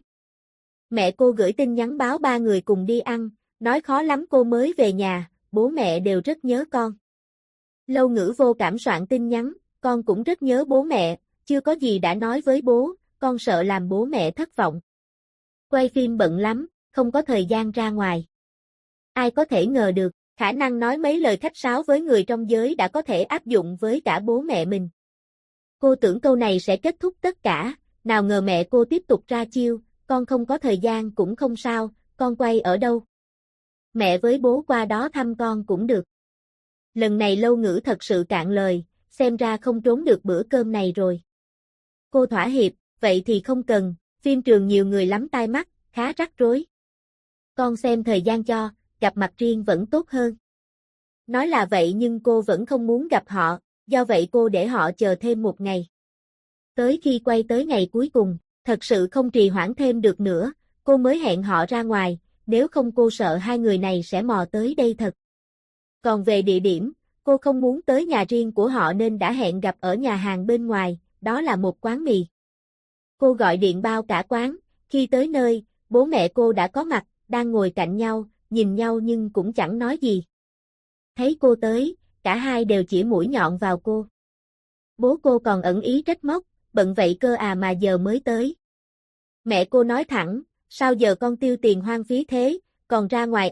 Mẹ cô gửi tin nhắn báo ba người cùng đi ăn, nói khó lắm cô mới về nhà, bố mẹ đều rất nhớ con. Lâu Ngữ vô cảm soạn tin nhắn, con cũng rất nhớ bố mẹ, chưa có gì đã nói với bố, con sợ làm bố mẹ thất vọng. Quay phim bận lắm, không có thời gian ra ngoài. Ai có thể ngờ được, khả năng nói mấy lời khách sáo với người trong giới đã có thể áp dụng với cả bố mẹ mình. Cô tưởng câu này sẽ kết thúc tất cả, nào ngờ mẹ cô tiếp tục ra chiêu, con không có thời gian cũng không sao, con quay ở đâu? Mẹ với bố qua đó thăm con cũng được. Lần này Lâu Ngữ thật sự cạn lời, xem ra không trốn được bữa cơm này rồi. Cô thỏa hiệp, vậy thì không cần, phim trường nhiều người lắm tai mắt, khá rắc rối. Con xem thời gian cho, gặp mặt riêng vẫn tốt hơn. Nói là vậy nhưng cô vẫn không muốn gặp họ, do vậy cô để họ chờ thêm một ngày. Tới khi quay tới ngày cuối cùng, thật sự không trì hoãn thêm được nữa, cô mới hẹn họ ra ngoài, nếu không cô sợ hai người này sẽ mò tới đây thật. Còn về địa điểm, cô không muốn tới nhà riêng của họ nên đã hẹn gặp ở nhà hàng bên ngoài, đó là một quán mì. Cô gọi điện bao cả quán, khi tới nơi, bố mẹ cô đã có mặt, đang ngồi cạnh nhau, nhìn nhau nhưng cũng chẳng nói gì. Thấy cô tới, cả hai đều chỉ mũi nhọn vào cô. Bố cô còn ẩn ý trách móc, bận vậy cơ à mà giờ mới tới. Mẹ cô nói thẳng, sao giờ con tiêu tiền hoang phí thế, còn ra ngoài ăn,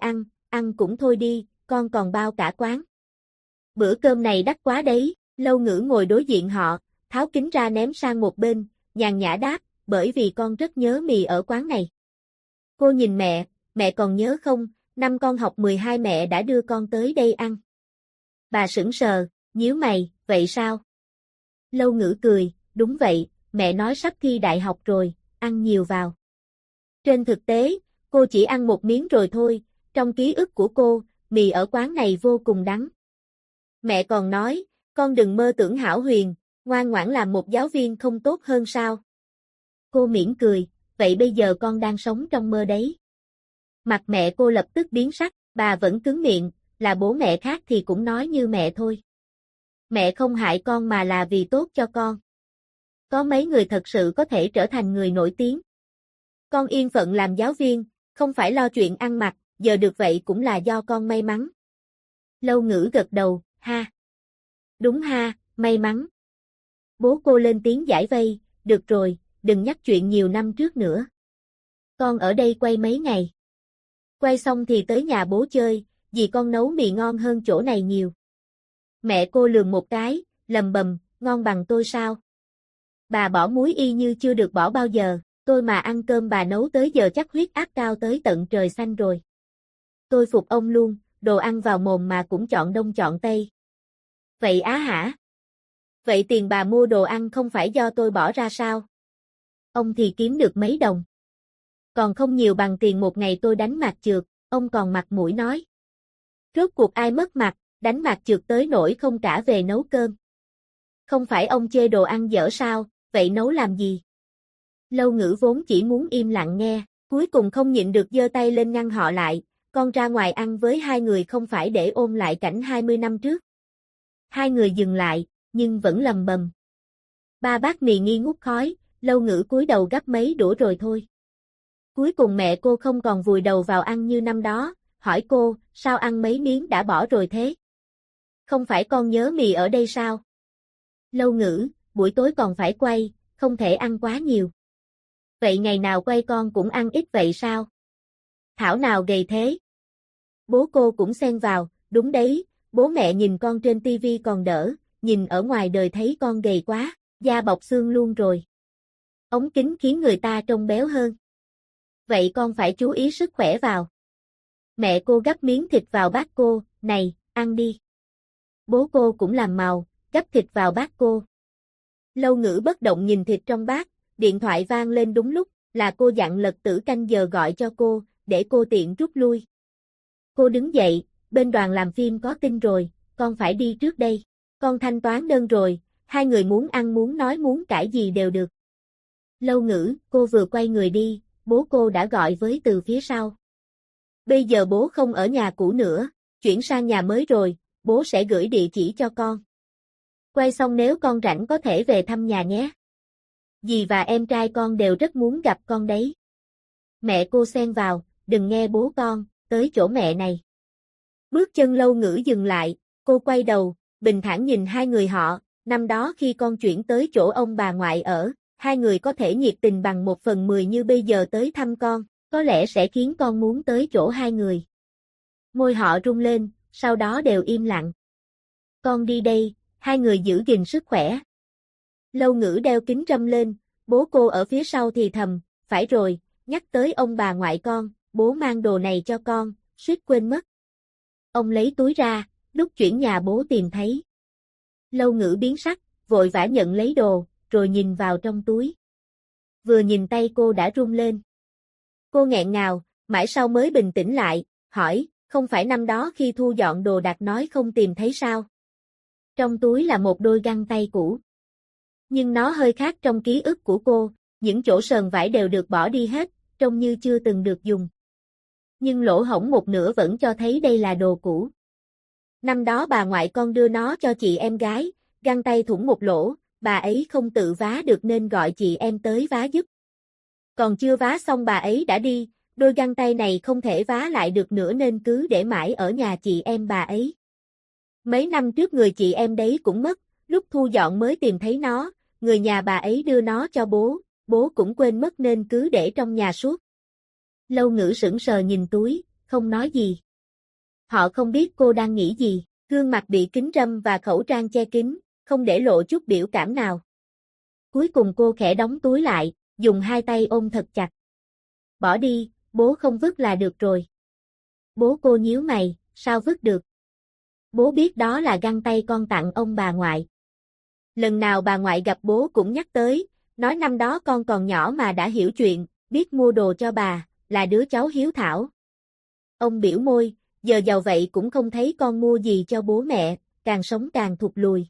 ăn cũng thôi đi, con còn bao cả quán. Bữa cơm này đắt quá đấy, Lâu Ngữ ngồi đối diện họ, tháo kính ra ném sang một bên, nhàn nhã đáp, bởi vì con rất nhớ mì ở quán này. Cô nhìn mẹ còn nhớ không, năm con học 12 mẹ đã đưa con tới đây ăn. Bà sững sờ, nhíu mày, vậy sao? Lâu Ngữ cười, đúng vậy, mẹ nói sắp thi đại học rồi, ăn nhiều vào. Trên thực tế, cô chỉ ăn một miếng rồi thôi, trong ký ức của cô, mì ở quán này vô cùng đắng. Mẹ còn nói, con đừng mơ tưởng hão huyền, ngoan ngoãn làm một giáo viên không tốt hơn sao? Cô mỉm cười, vậy bây giờ con đang sống trong mơ đấy. Mặt mẹ cô lập tức biến sắc, bà vẫn cứng miệng, là bố mẹ khác thì cũng nói như mẹ thôi. Mẹ không hại con mà là vì tốt cho con. Có mấy người thật sự có thể trở thành người nổi tiếng. Con yên phận làm giáo viên, không phải lo chuyện ăn mặc, giờ được vậy cũng là do con may mắn. Lâu Ngữ gật đầu, ha. Đúng ha, may mắn. Bố cô lên tiếng giải vây, được rồi, đừng nhắc chuyện nhiều năm trước nữa. Con ở đây quay mấy ngày. Quay xong thì tới nhà bố chơi, vì con nấu mì ngon hơn chỗ này nhiều. Mẹ cô lườm một cái, lầm bầm, ngon bằng tôi sao? Bà bỏ muối y như chưa được bỏ bao giờ, tôi mà ăn cơm bà nấu tới giờ chắc huyết áp cao tới tận trời xanh rồi. Tôi phục ông luôn, đồ ăn vào mồm mà cũng chọn đông chọn tây. Vậy á hả? Vậy tiền bà mua đồ ăn không phải do tôi bỏ ra sao? Ông thì kiếm được mấy đồng. Còn không nhiều bằng tiền một ngày tôi đánh mạc chược, ông còn mặt mũi nói. Rốt cuộc ai mất mặt, đánh mạc chược tới nỗi không cả về nấu cơm. Không phải ông chê đồ ăn dở sao, vậy nấu làm gì? Lâu Ngữ vốn chỉ muốn im lặng nghe, cuối cùng không nhịn được giơ tay lên ngăn họ lại, con ra ngoài ăn với hai người không phải để ôn lại cảnh 20 năm trước. Hai người dừng lại, nhưng vẫn lầm bầm. Ba bát mì nghi ngút khói, Lâu Ngữ cúi đầu gắp mấy đũa rồi thôi. Cuối cùng mẹ cô không còn vùi đầu vào ăn như năm đó, hỏi cô, sao ăn mấy miếng đã bỏ rồi thế? Không phải con nhớ mì ở đây sao? Lâu Ngữ, buổi tối còn phải quay, không thể ăn quá nhiều. Vậy ngày nào quay con cũng ăn ít vậy sao? Thảo nào gầy thế? Bố cô cũng xen vào, đúng đấy, bố mẹ nhìn con trên tivi còn đỡ, nhìn ở ngoài đời thấy con gầy quá, da bọc xương luôn rồi. Ống kính khiến người ta trông béo hơn. Vậy con phải chú ý sức khỏe vào. Mẹ cô gắp miếng thịt vào bát cô, này, ăn đi. Bố cô cũng làm màu, gắp thịt vào bát cô. Lâu Ngữ bất động nhìn thịt trong bát, điện thoại vang lên đúng lúc, là cô dặn Lật Tử canh giờ gọi cho cô, để cô tiện rút lui. Cô đứng dậy, bên đoàn làm phim có tin rồi, con phải đi trước đây. Con thanh toán đơn rồi, hai người muốn ăn muốn nói muốn cãi gì đều được. Lâu Ngữ, cô vừa quay người đi, bố cô đã gọi với từ phía sau. Bây giờ bố không ở nhà cũ nữa, chuyển sang nhà mới rồi, bố sẽ gửi địa chỉ cho con. Quay xong nếu con rảnh có thể về thăm nhà nhé. Dì và em trai con đều rất muốn gặp con đấy. Mẹ cô xen vào, đừng nghe bố con, tới chỗ mẹ này. Bước chân Lâu Ngữ dừng lại, cô quay đầu, bình thản nhìn hai người họ, năm đó khi con chuyển tới chỗ ông bà ngoại ở, hai người có thể nhiệt tình bằng 1/10 như bây giờ tới thăm con, có lẽ sẽ khiến con muốn tới chỗ hai người. Môi họ rung lên, sau đó đều im lặng. Con đi đây, hai người giữ gìn sức khỏe. Lâu Ngữ đeo kính râm lên, bố cô ở phía sau thì thầm, phải rồi, nhắc tới ông bà ngoại con, bố mang đồ này cho con, suýt quên mất. Ông lấy túi ra, lúc chuyển nhà bố tìm thấy. Lâu Ngữ biến sắc, vội vã nhận lấy đồ, rồi nhìn vào trong túi. Vừa nhìn tay cô đã run lên. Cô nghẹn ngào, mãi sau mới bình tĩnh lại, hỏi, không phải năm đó khi thu dọn đồ đạc nói không tìm thấy sao? Trong túi là một đôi găng tay cũ. Nhưng nó hơi khác trong ký ức của cô, những chỗ sờn vải đều được bỏ đi hết, trông như chưa từng được dùng. Nhưng lỗ hổng một nửa vẫn cho thấy đây là đồ cũ. Năm đó bà ngoại con đưa nó cho chị em gái, găng tay thủng một lỗ, bà ấy không tự vá được nên gọi chị em tới vá giúp. Còn chưa vá xong bà ấy đã đi, đôi găng tay này không thể vá lại được nữa nên cứ để mãi ở nhà chị em bà ấy. Mấy năm trước người chị em đấy cũng mất, lúc thu dọn mới tìm thấy nó, người nhà bà ấy đưa nó cho bố cũng quên mất nên cứ để trong nhà suốt. Lâu Ngữ sững sờ nhìn túi, không nói gì. Họ không biết cô đang nghĩ gì, gương mặt bị kính râm và khẩu trang che kín, không để lộ chút biểu cảm nào. Cuối cùng cô khẽ đóng túi lại, dùng hai tay ôm thật chặt. Bỏ đi, bố không vứt là được rồi. Bố, cô nhíu mày, sao vứt được? Bố biết đó là găng tay con tặng ông bà ngoại. Lần nào bà ngoại gặp bố cũng nhắc tới, nói năm đó con còn nhỏ mà đã hiểu chuyện, biết mua đồ cho bà, là đứa cháu hiếu thảo. Ông biểu môi, giờ giàu vậy cũng không thấy con mua gì cho bố mẹ, càng sống càng thụt lùi.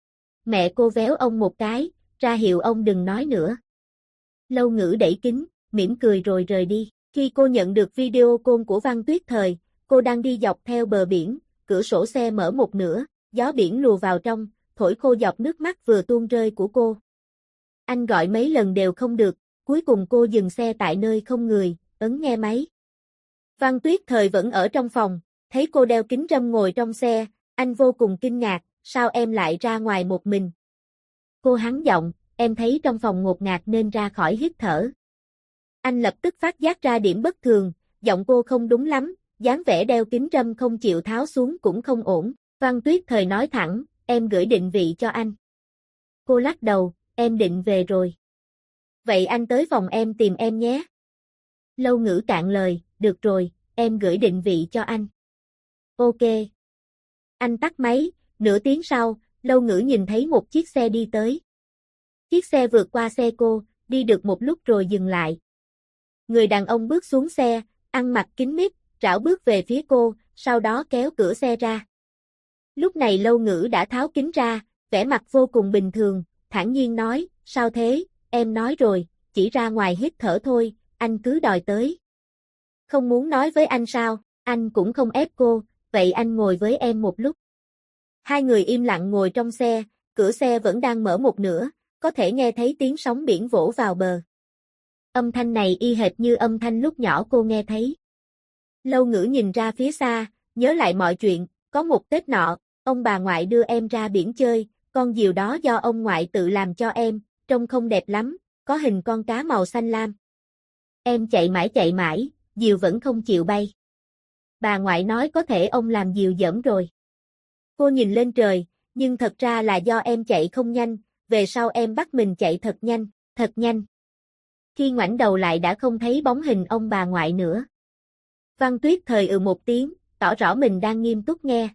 Mẹ cô véo ông một cái, ra hiệu ông đừng nói nữa. Lâu Ngữ đẩy kính, mỉm cười rồi rời đi. Khi cô nhận được video call của Văn Tuyết Thời, cô đang đi dọc theo bờ biển, cửa sổ xe mở một nửa, gió biển lùa vào trong, thổi khô giọt nước mắt vừa tuôn rơi của cô. Anh gọi mấy lần đều không được, cuối cùng cô dừng xe tại nơi không người, ấn nghe máy. Văn Tuyết Thời vẫn ở trong phòng, thấy cô đeo kính râm ngồi trong xe, anh vô cùng kinh ngạc, sao em lại ra ngoài một mình? Cô hắn giọng, em thấy trong phòng ngột ngạt nên ra khỏi hít thở. Anh lập tức phát giác ra điểm bất thường, giọng cô không đúng lắm, dáng vẻ đeo kính râm không chịu tháo xuống cũng không ổn. Văn Tuyết Thời nói thẳng, em gửi định vị cho anh. Cô lắc đầu, em định về rồi. Vậy anh tới phòng em tìm em nhé. Lâu Ngữ cạn lời, được rồi, em gửi định vị cho anh. Ok. Anh tắt máy, nửa tiếng sau, Lâu Ngữ nhìn thấy một chiếc xe đi tới. Chiếc xe vượt qua xe cô, đi được một lúc rồi dừng lại. Người đàn ông bước xuống xe, ăn mặc kín mít, rảo bước về phía cô, sau đó kéo cửa xe ra. Lúc này Lâu Ngữ đã tháo kính ra, vẻ mặt vô cùng bình thường, thản nhiên nói, sao thế, em nói rồi, chỉ ra ngoài hít thở thôi, anh cứ đòi tới. Không muốn nói với anh sao, anh cũng không ép cô, vậy anh ngồi với em một lúc. Hai người im lặng ngồi trong xe, cửa xe vẫn đang mở một nửa, có thể nghe thấy tiếng sóng biển vỗ vào bờ. Âm thanh này y hệt như âm thanh lúc nhỏ cô nghe thấy. Lâu Ngữ nhìn ra phía xa, nhớ lại mọi chuyện, có một Tết nọ, ông bà ngoại đưa em ra biển chơi, con diều đó do ông ngoại tự làm cho em, trông không đẹp lắm, có hình con cá màu xanh lam. Em chạy mãi, diều vẫn không chịu bay. Bà ngoại nói có thể ông làm diều dởm rồi. Cô nhìn lên trời, nhưng thật ra là do em chạy không nhanh, về sau em bắt mình chạy thật nhanh, thật nhanh. Khi ngoảnh đầu lại đã không thấy bóng hình ông bà ngoại nữa. Văn Tuyết Thời một tiếng, tỏ rõ mình đang nghiêm túc nghe.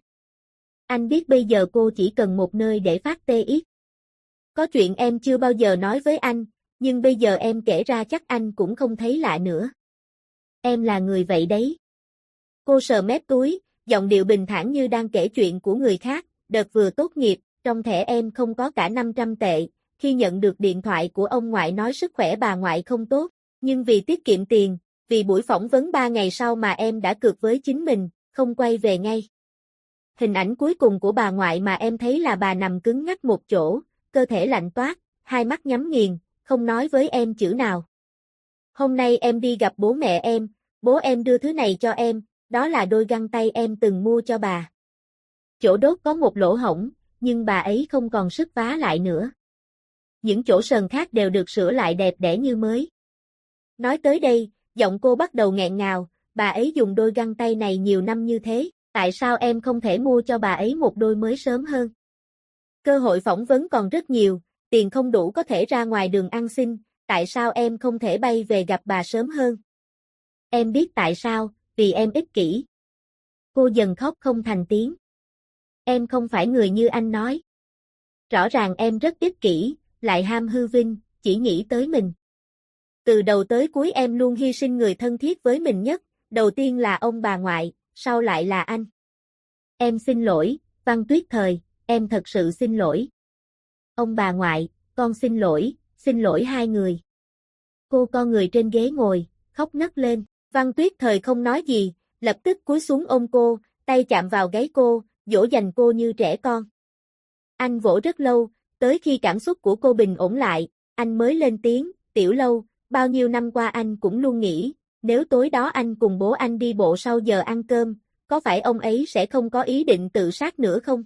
Anh biết bây giờ cô chỉ cần một nơi để phát tê ít. Có chuyện em chưa bao giờ nói với anh, nhưng bây giờ em kể ra chắc anh cũng không thấy lạ nữa. Em là người vậy đấy. Cô sờ mép túi, giọng điệu bình thản như đang kể chuyện của người khác, đợt vừa tốt nghiệp, trong thẻ em không có cả 500 tệ, khi nhận được điện thoại của ông ngoại nói sức khỏe bà ngoại không tốt, nhưng vì tiết kiệm tiền, vì buổi phỏng vấn 3 ngày sau mà em đã cược với chính mình, không quay về ngay. Hình ảnh cuối cùng của bà ngoại mà em thấy là bà nằm cứng ngắc một chỗ, cơ thể lạnh toát, hai mắt nhắm nghiền, không nói với em chữ nào. Hôm nay em đi gặp bố mẹ em, bố em đưa thứ này cho em, đó là đôi găng tay em từng mua cho bà. Chỗ đốt có một lỗ hổng, nhưng bà ấy không còn sức vá lại nữa. Những chỗ sờn khác đều được sửa lại đẹp đẽ như mới. Nói tới đây, giọng cô bắt đầu nghẹn ngào, bà ấy dùng đôi găng tay này nhiều năm như thế, tại sao em không thể mua cho bà ấy một đôi mới sớm hơn? Cơ hội phỏng vấn còn rất nhiều, tiền không đủ có thể ra ngoài đường ăn xin, tại sao em không thể bay về gặp bà sớm hơn? Em biết tại sao, vì em ích kỷ. Cô dần khóc không thành tiếng. Em không phải người như anh nói. Rõ ràng em rất ích kỷ, lại ham hư vinh, chỉ nghĩ tới mình. Từ đầu tới cuối em luôn hy sinh người thân thiết với mình nhất, đầu tiên là ông bà ngoại, sau lại là anh. Em xin lỗi, Văn Tuyết Thời, em thật sự xin lỗi. Ông bà ngoại, con xin lỗi hai người. Cô co người trên ghế ngồi, khóc nấc lên. Văn Tuyết Thời không nói gì, lập tức cúi xuống ôm cô, tay chạm vào gáy cô, dỗ dành cô như trẻ con. Anh vỗ rất lâu, tới khi cảm xúc của cô bình ổn lại, anh mới lên tiếng, Tiểu Lâu, bao nhiêu năm qua anh cũng luôn nghĩ, nếu tối đó anh cùng bố anh đi bộ sau giờ ăn cơm, có phải ông ấy sẽ không có ý định tự sát nữa không?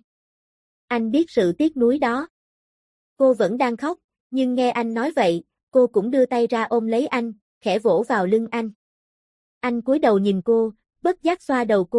Anh biết sự tiếc nuối đó. Cô vẫn đang khóc, nhưng nghe anh nói vậy, cô cũng đưa tay ra ôm lấy anh, khẽ vỗ vào lưng anh. Anh cúi đầu nhìn cô, bất giác xoa đầu cô,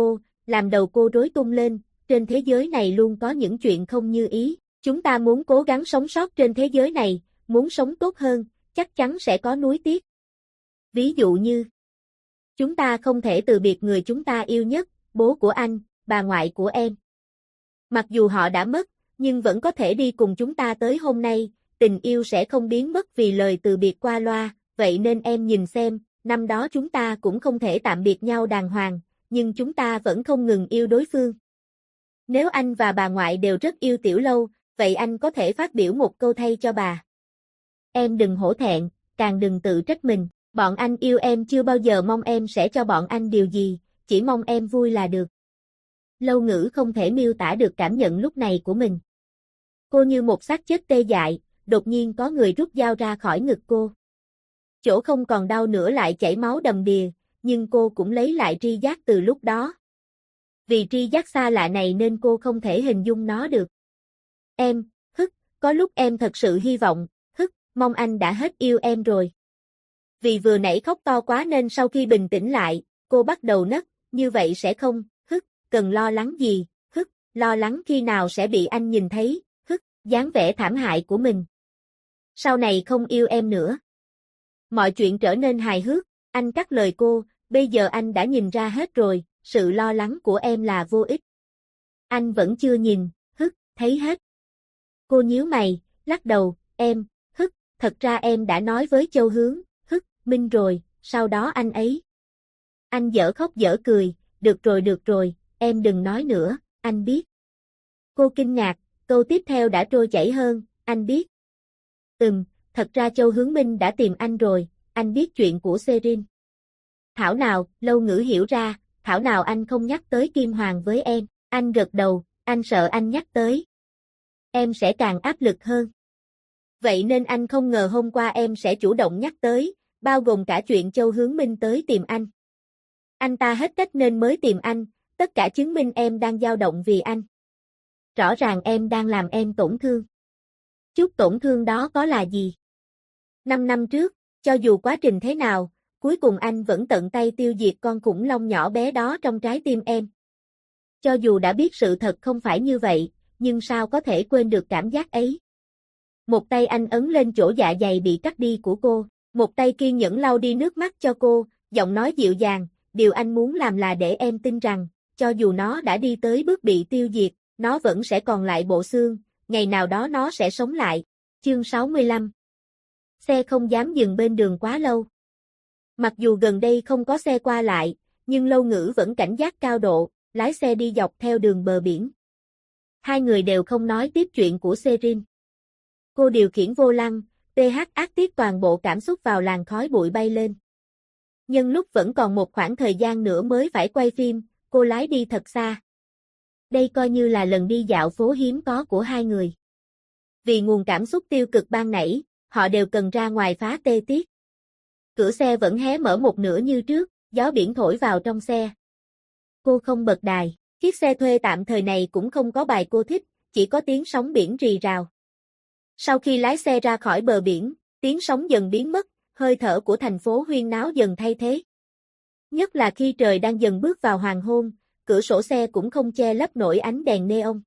làm đầu cô rối tung lên, trên thế giới này luôn có những chuyện không như ý, chúng ta muốn cố gắng sống sót trên thế giới này, muốn sống tốt hơn, chắc chắn sẽ có nuối tiếc. Ví dụ như, chúng ta không thể từ biệt người chúng ta yêu nhất, bố của anh, bà ngoại của em. Mặc dù họ đã mất, nhưng vẫn có thể đi cùng chúng ta tới hôm nay, tình yêu sẽ không biến mất vì lời từ biệt qua loa, vậy nên em nhìn xem, năm đó chúng ta cũng không thể tạm biệt nhau đàng hoàng, nhưng chúng ta vẫn không ngừng yêu đối phương. Nếu anh và bà ngoại đều rất yêu Tiểu Lâu, vậy anh có thể phát biểu một câu thay cho bà. Em đừng hổ thẹn, càng đừng tự trách mình, bọn anh yêu em chưa bao giờ mong em sẽ cho bọn anh điều gì, chỉ mong em vui là được. Lâu Ngữ không thể miêu tả được cảm nhận lúc này của mình. Cô như một xác chết tê dại, đột nhiên có người rút dao ra khỏi ngực cô. Chỗ không còn đau nữa lại chảy máu đầm đìa, nhưng cô cũng lấy lại tri giác từ lúc đó. Vì tri giác xa lạ này nên cô không thể hình dung nó được. Em, có lúc em thật sự hy vọng, mong anh đã hết yêu em rồi. Vì vừa nãy khóc to quá nên sau khi bình tĩnh lại, cô bắt đầu nấc, như vậy sẽ không, cần lo lắng gì, lo lắng khi nào sẽ bị anh nhìn thấy, dáng vẻ thảm hại của mình. Sau này không yêu em nữa. Mọi chuyện trở nên hài hước, anh cắt lời cô, bây giờ anh đã nhìn ra hết rồi, sự lo lắng của em là vô ích. Anh vẫn chưa nhìn, thấy hết. Cô nhíu mày, lắc đầu, em, thật ra em đã nói với Châu Hướng, Minh rồi, sau đó anh ấy. Anh dở khóc dở cười, được rồi, em đừng nói nữa, anh biết. Cô kinh ngạc, câu tiếp theo đã trôi chảy hơn, anh biết. Thật ra Châu Hướng Minh đã tìm anh rồi, anh biết chuyện của Serin. Thảo nào, Lâu Ngữ hiểu ra, thảo nào anh không nhắc tới Kim Hoàng với em, anh gật đầu, anh sợ anh nhắc tới. Em sẽ càng áp lực hơn. Vậy nên anh không ngờ hôm qua em sẽ chủ động nhắc tới, bao gồm cả chuyện Châu Hướng Minh tới tìm anh. Anh ta hết cách nên mới tìm anh, tất cả chứng minh em đang dao động vì anh. Rõ ràng em đang làm em tổn thương. Chút tổn thương đó có là gì? 5 năm trước, cho dù quá trình thế nào, cuối cùng anh vẫn tận tay tiêu diệt con khủng long nhỏ bé đó trong trái tim em. Cho dù đã biết sự thật không phải như vậy, nhưng sao có thể quên được cảm giác ấy? Một tay anh ấn lên chỗ dạ dày bị cắt đi của cô, một tay kiên nhẫn lau đi nước mắt cho cô, giọng nói dịu dàng, điều anh muốn làm là để em tin rằng, cho dù nó đã đi tới bước bị tiêu diệt, nó vẫn sẽ còn lại bộ xương, ngày nào đó nó sẽ sống lại. Chương 65. Xe không dám dừng bên đường quá lâu. Mặc dù gần đây không có xe qua lại, nhưng Lâu Ngữ vẫn cảnh giác cao độ, lái xe đi dọc theo đường bờ biển. Hai người đều không nói tiếp chuyện của Serin. Cô điều khiển vô lăng, PH ác tiết toàn bộ cảm xúc vào làn khói bụi bay lên. Nhân lúc vẫn còn một khoảng thời gian nữa mới phải quay phim, cô lái đi thật xa. Đây coi như là lần đi dạo phố hiếm có của hai người. Vì nguồn cảm xúc tiêu cực ban nãy, họ đều cần ra ngoài phá tê tiết. Cửa xe vẫn hé mở một nửa như trước, gió biển thổi vào trong xe. Cô không bật đài, chiếc xe thuê tạm thời này cũng không có bài cô thích, chỉ có tiếng sóng biển rì rào. Sau khi lái xe ra khỏi bờ biển, tiếng sóng dần biến mất, hơi thở của thành phố huyên náo dần thay thế. Nhất là khi trời đang dần bước vào hoàng hôn, cửa sổ xe cũng không che lấp nổi ánh đèn neon.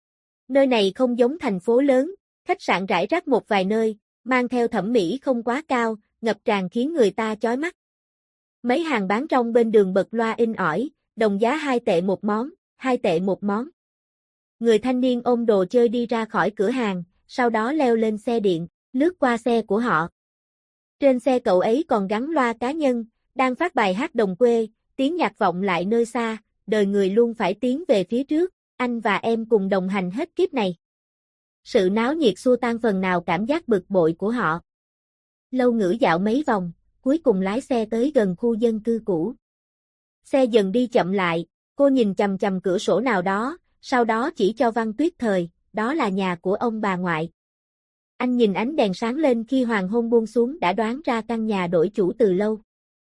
Nơi này không giống thành phố lớn, khách sạn rải rác một vài nơi, mang theo thẩm mỹ không quá cao, ngập tràn khiến người ta chói mắt. Mấy hàng bán rong bên đường bật loa in ỏi, đồng giá 2 tệ một món, 2 tệ một món. Người thanh niên ôm đồ chơi đi ra khỏi cửa hàng, sau đó leo lên xe điện, lướt qua xe của họ. Trên xe cậu ấy còn gắn loa cá nhân, đang phát bài hát đồng quê, tiếng nhạc vọng lại nơi xa, đời người luôn phải tiến về phía trước, anh và em cùng đồng hành hết kiếp này. Sự náo nhiệt xua tan phần nào cảm giác bực bội của họ. Lâu Ngữ dạo mấy vòng, cuối cùng lái xe tới gần khu dân cư cũ. Xe dần đi chậm lại, cô nhìn chằm chằm cửa sổ nào đó, sau đó chỉ cho Văn Tuyết Thời, đó là nhà của ông bà ngoại. Anh nhìn ánh đèn sáng lên khi hoàng hôn buông xuống đã đoán ra căn nhà đổi chủ từ lâu.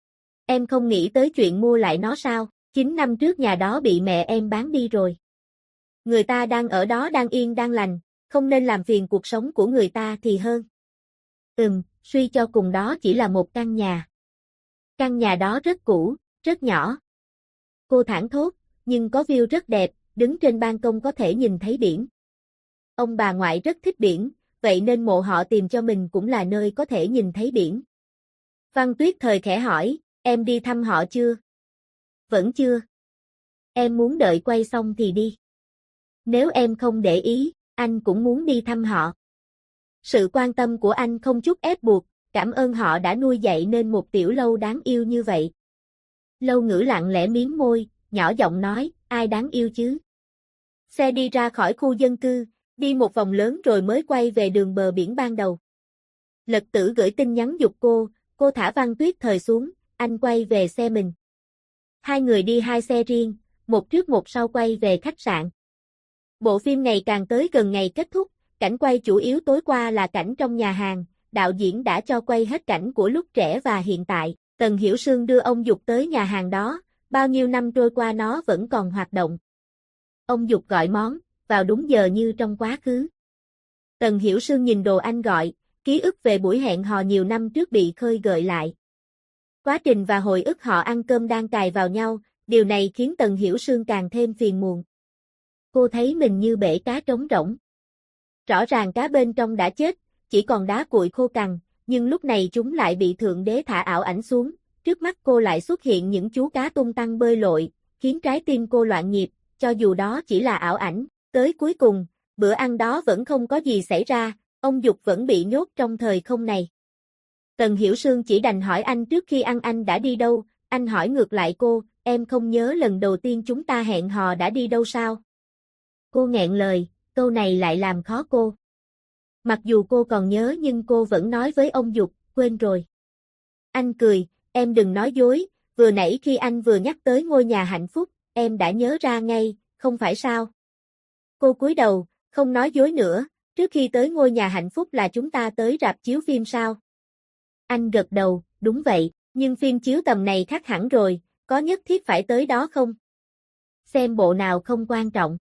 Em không nghĩ tới chuyện mua lại nó sao? 9 năm trước nhà đó bị mẹ em bán đi rồi. Người ta đang ở đó đang yên đang lành, không nên làm phiền cuộc sống của người ta thì hơn. Suy cho cùng đó chỉ là một căn nhà. Căn nhà đó rất cũ, rất nhỏ. Cô thảng thốt, nhưng có view rất đẹp, đứng trên ban công có thể nhìn thấy biển. Ông bà ngoại rất thích biển, vậy nên mộ họ tìm cho mình cũng là nơi có thể nhìn thấy biển. Văn Tuyết Thời khẽ hỏi, em đi thăm họ chưa? Vẫn chưa. Em muốn đợi quay xong thì đi. Nếu em không để ý, anh cũng muốn đi thăm họ. Sự quan tâm của anh không chút ép buộc, cảm ơn họ đã nuôi dạy nên một tiểu lâu đáng yêu như vậy. Lâu Ngữ lặng lẽ miếm môi, nhỏ giọng nói, ai đáng yêu chứ? Xe đi ra khỏi khu dân cư, đi một vòng lớn rồi mới quay về đường bờ biển ban đầu. Lật Tử gửi tin nhắn giục cô thả Văn Tuyết Thời xuống, anh quay về xe mình. Hai người đi hai xe riêng, một trước một sau quay về khách sạn. Bộ phim ngày càng tới gần ngày kết thúc, cảnh quay chủ yếu tối qua là cảnh trong nhà hàng, đạo diễn đã cho quay hết cảnh của lúc trẻ và hiện tại. Tần Hiểu Sương đưa ông Dục tới nhà hàng đó, bao nhiêu năm trôi qua nó vẫn còn hoạt động. Ông Dục gọi món, vào đúng giờ như trong quá khứ. Tần Hiểu Sương nhìn đồ anh gọi, ký ức về buổi hẹn hò nhiều năm trước bị khơi gợi lại. Quá trình và hồi ức họ ăn cơm đang cài vào nhau, điều này khiến Tần Hiểu Sương càng thêm phiền muộn. Cô thấy mình như bể cá trống rỗng. Rõ ràng cá bên trong đã chết, chỉ còn đá cuội khô cằn, nhưng lúc này chúng lại bị Thượng Đế thả ảo ảnh xuống, trước mắt cô lại xuất hiện những chú cá tung tăng bơi lội, khiến trái tim cô loạn nhịp, cho dù đó chỉ là ảo ảnh. Tới cuối cùng, bữa ăn đó vẫn không có gì xảy ra, ông Dục vẫn bị nhốt trong thời không này. Tần Hiểu Sương chỉ đành hỏi anh trước khi ăn anh đã đi đâu, anh hỏi ngược lại cô, em không nhớ lần đầu tiên chúng ta hẹn hò đã đi đâu sao? Cô nghẹn lời, câu này lại làm khó cô. Mặc dù cô còn nhớ nhưng cô vẫn nói với ông Dục, quên rồi. Anh cười, em đừng nói dối, vừa nãy khi anh vừa nhắc tới ngôi nhà hạnh phúc, em đã nhớ ra ngay, không phải sao? Cô cúi đầu, không nói dối nữa, trước khi tới ngôi nhà hạnh phúc là chúng ta tới rạp chiếu phim sao? Anh gật đầu, đúng vậy, nhưng phim chiếu tầm này khác hẳn rồi, có nhất thiết phải tới đó không? Xem bộ nào không quan trọng.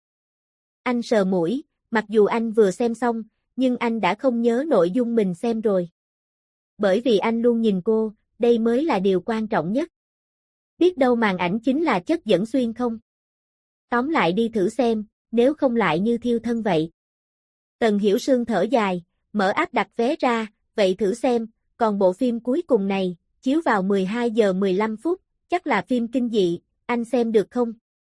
Anh sờ mũi, mặc dù anh vừa xem xong, nhưng anh đã không nhớ nội dung mình xem rồi. Bởi vì anh luôn nhìn cô, đây mới là điều quan trọng nhất. Biết đâu màn ảnh chính là chất dẫn xuyên không? Tóm lại đi thử xem, nếu không lại như thiêu thân vậy. Tần Hiểu Sương thở dài, mở app đặt vé ra, vậy thử xem, còn bộ phim cuối cùng này, chiếu vào 12 giờ 15 phút, chắc là phim kinh dị, anh xem được không?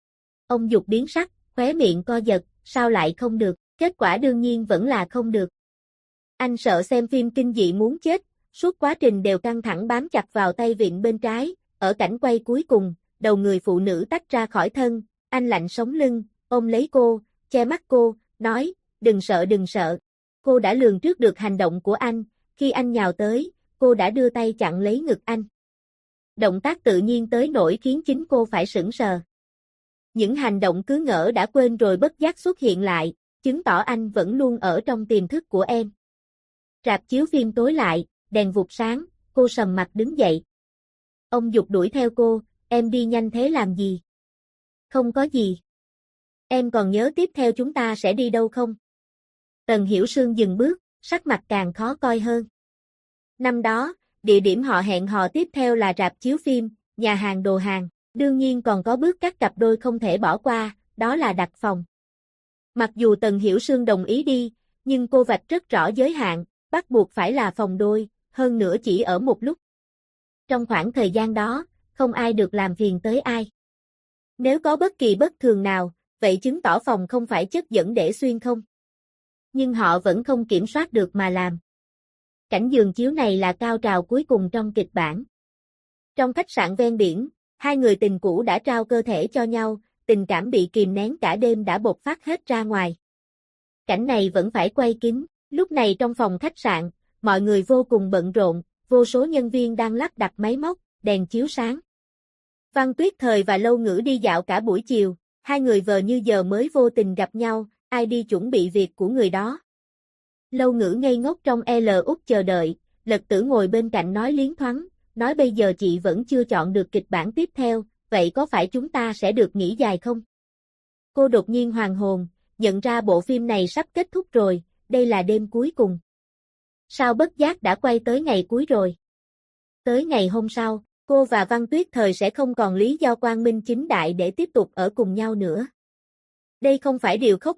Ông Dục biến sắc, khóe miệng co giật, sao lại không được, kết quả đương nhiên vẫn là không được. Anh sợ xem phim kinh dị muốn chết, suốt quá trình đều căng thẳng bám chặt vào tay vịn bên trái, ở cảnh quay cuối cùng, đầu người phụ nữ tách ra khỏi thân, anh lạnh sống lưng, ôm lấy cô, che mắt cô, nói, đừng sợ. Cô đã lường trước được hành động của anh, khi anh nhào tới, cô đã đưa tay chặn lấy ngực anh. Động tác tự nhiên tới nỗi khiến chính cô phải sững sờ. Những hành động cứ ngỡ đã quên rồi bất giác xuất hiện lại, chứng tỏ anh vẫn luôn ở trong tiềm thức của em. Rạp chiếu phim tối lại, đèn vụt sáng, cô sầm mặt đứng dậy. Ông Dục đuổi theo cô, em đi nhanh thế làm gì? Không có gì. Em còn nhớ tiếp theo chúng ta sẽ đi đâu không? Tần Hiểu Sương dừng bước, sắc mặt càng khó coi hơn. Năm đó, địa điểm họ hẹn hò tiếp theo là rạp chiếu phim, nhà hàng đồ hàng, đương nhiên còn có bước các cặp đôi không thể bỏ qua, đó là đặt phòng. Mặc dù Tần Hiểu Sương đồng ý đi, nhưng cô vạch rất rõ giới hạn, bắt buộc phải là phòng đôi, hơn nữa chỉ ở một lúc. Trong khoảng thời gian đó, không ai được làm phiền tới ai. Nếu có bất kỳ bất thường nào, vậy chứng tỏ phòng không phải chất dẫn để xuyên không. Nhưng họ vẫn không kiểm soát được mà làm. Cảnh giường chiếu này là cao trào cuối cùng trong kịch bản. Trong khách sạn ven biển, hai người tình cũ đã trao cơ thể cho nhau, tình cảm bị kìm nén cả đêm đã bộc phát hết ra ngoài. Cảnh này vẫn phải quay kín, lúc này trong phòng khách sạn, mọi người vô cùng bận rộn, vô số nhân viên đang lắp đặt máy móc, đèn chiếu sáng. Văn Tuyết Thời và Lâu Ngữ đi dạo cả buổi chiều, hai người vờ như giờ mới vô tình gặp nhau, ai đi chuẩn bị việc của người đó. Lâu Ngữ ngây ngốc trong L chờ đợi, Lật Tử ngồi bên cạnh nói liến thoáng, nói bây giờ chị vẫn chưa chọn được kịch bản tiếp theo, vậy có phải chúng ta sẽ được nghỉ dài không? Cô đột nhiên hoàn hồn, nhận ra bộ phim này sắp kết thúc rồi, đây là đêm cuối cùng. Sao bất giác đã quay tới ngày cuối rồi? Tới ngày hôm sau, cô và Văn Tuyết Thời sẽ không còn lý do quang minh chính đại để tiếp tục ở cùng nhau nữa. Đây không phải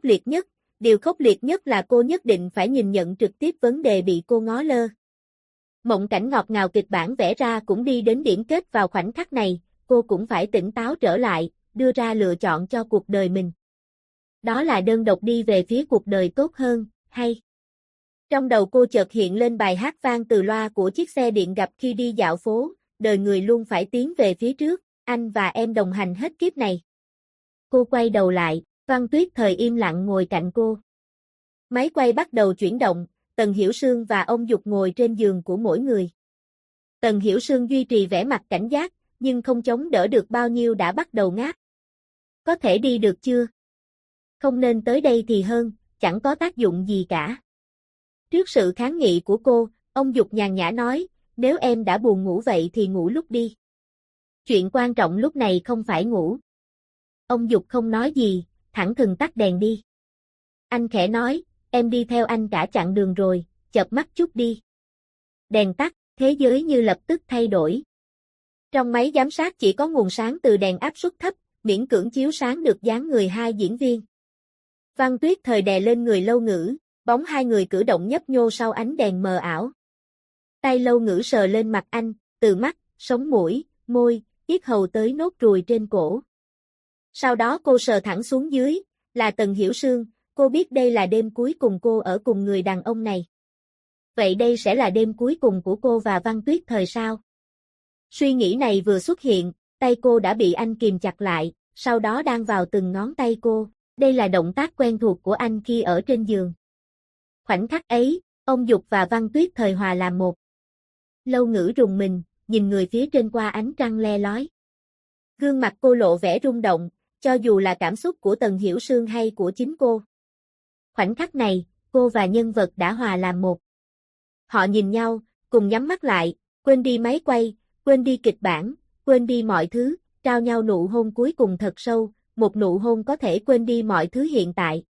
điều khốc liệt nhất là cô nhất định phải nhìn nhận trực tiếp vấn đề bị cô ngó lơ. Mộng cảnh ngọt ngào kịch bản vẽ ra cũng đi đến điểm kết vào khoảnh khắc này, cô cũng phải tỉnh táo trở lại, đưa ra lựa chọn cho cuộc đời mình. Đó là đơn độc đi về phía cuộc đời tốt hơn, hay? Trong đầu cô chợt hiện lên bài hát vang từ loa của chiếc xe điện gặp khi đi dạo phố, đời người luôn phải tiến về phía trước, anh và em đồng hành hết kiếp này. Cô quay đầu lại, Văn Tuyết Thời im lặng ngồi cạnh cô. Máy quay bắt đầu chuyển động, Tần Hiểu Sương và ông Dục ngồi trên giường của mỗi người. Tần Hiểu Sương duy trì vẻ mặt cảnh giác, nhưng không chống đỡ được bao nhiêu đã bắt đầu ngáp. Có thể đi được chưa? Không nên tới đây thì hơn, chẳng có tác dụng gì cả. Trước sự kháng nghị của cô, ông Dục nhàn nhã nói, nếu em đã buồn ngủ vậy thì ngủ lúc đi. Chuyện quan trọng lúc này không phải ngủ. Ông Dục không nói gì, thẳng thừng tắt đèn đi. Anh khẽ nói, em đi theo anh cả chặng đường rồi, chợp mắt chút đi. Đèn tắt, thế giới như lập tức thay đổi. Trong máy giám sát chỉ có nguồn sáng từ đèn áp suất thấp, miễn cưỡng chiếu sáng được dáng người hai diễn viên. Văn Tuyết Thời đè lên người Lâu Ngữ, bóng hai người cử động nhấp nhô sau ánh đèn mờ ảo. Tay Lâu Ngữ sờ lên mặt anh, từ mắt, sống mũi, môi, yết hầu tới nốt ruồi trên cổ. Sau đó cô sờ thẳng xuống dưới, là Tần Hiểu Sương, cô biết đây là đêm cuối cùng cô ở cùng người đàn ông này. Vậy đây sẽ là đêm cuối cùng của cô và Văn Tuyết Thời sao? Suy nghĩ này vừa xuất hiện, tay cô đã bị anh kìm chặt lại, sau đó đan vào từng ngón tay cô. Đây là động tác quen thuộc của anh khi ở trên giường. Khoảnh khắc ấy, ông Dục và Văn Tuyết Thời hòa làm một. Lâu Ngữ rùng mình, nhìn người phía trên qua ánh trăng le lói. Gương mặt cô lộ vẻ rung động, cho dù là cảm xúc của Tần Hiểu Sương hay của chính cô. Khoảnh khắc này, cô và nhân vật đã hòa làm một. Họ nhìn nhau, cùng nhắm mắt lại, quên đi máy quay, quên đi kịch bản, quên đi mọi thứ, trao nhau nụ hôn cuối cùng thật sâu, một nụ hôn có thể quên đi mọi thứ hiện tại.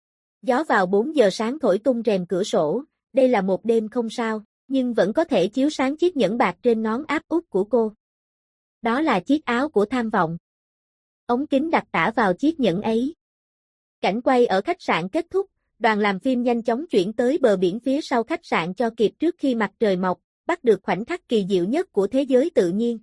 Gió vào 4 giờ sáng thổi tung rèm cửa sổ, đây là một đêm không sao, nhưng vẫn có thể chiếu sáng chiếc nhẫn bạc trên ngón áp út của cô. Đó là chiếc áo của tham vọng. Ống kính đặt tả vào chiếc nhẫn ấy. Cảnh quay ở khách sạn kết thúc, đoàn làm phim nhanh chóng chuyển tới bờ biển phía sau khách sạn cho kịp trước khi mặt trời mọc, bắt được khoảnh khắc kỳ diệu nhất của thế giới tự nhiên.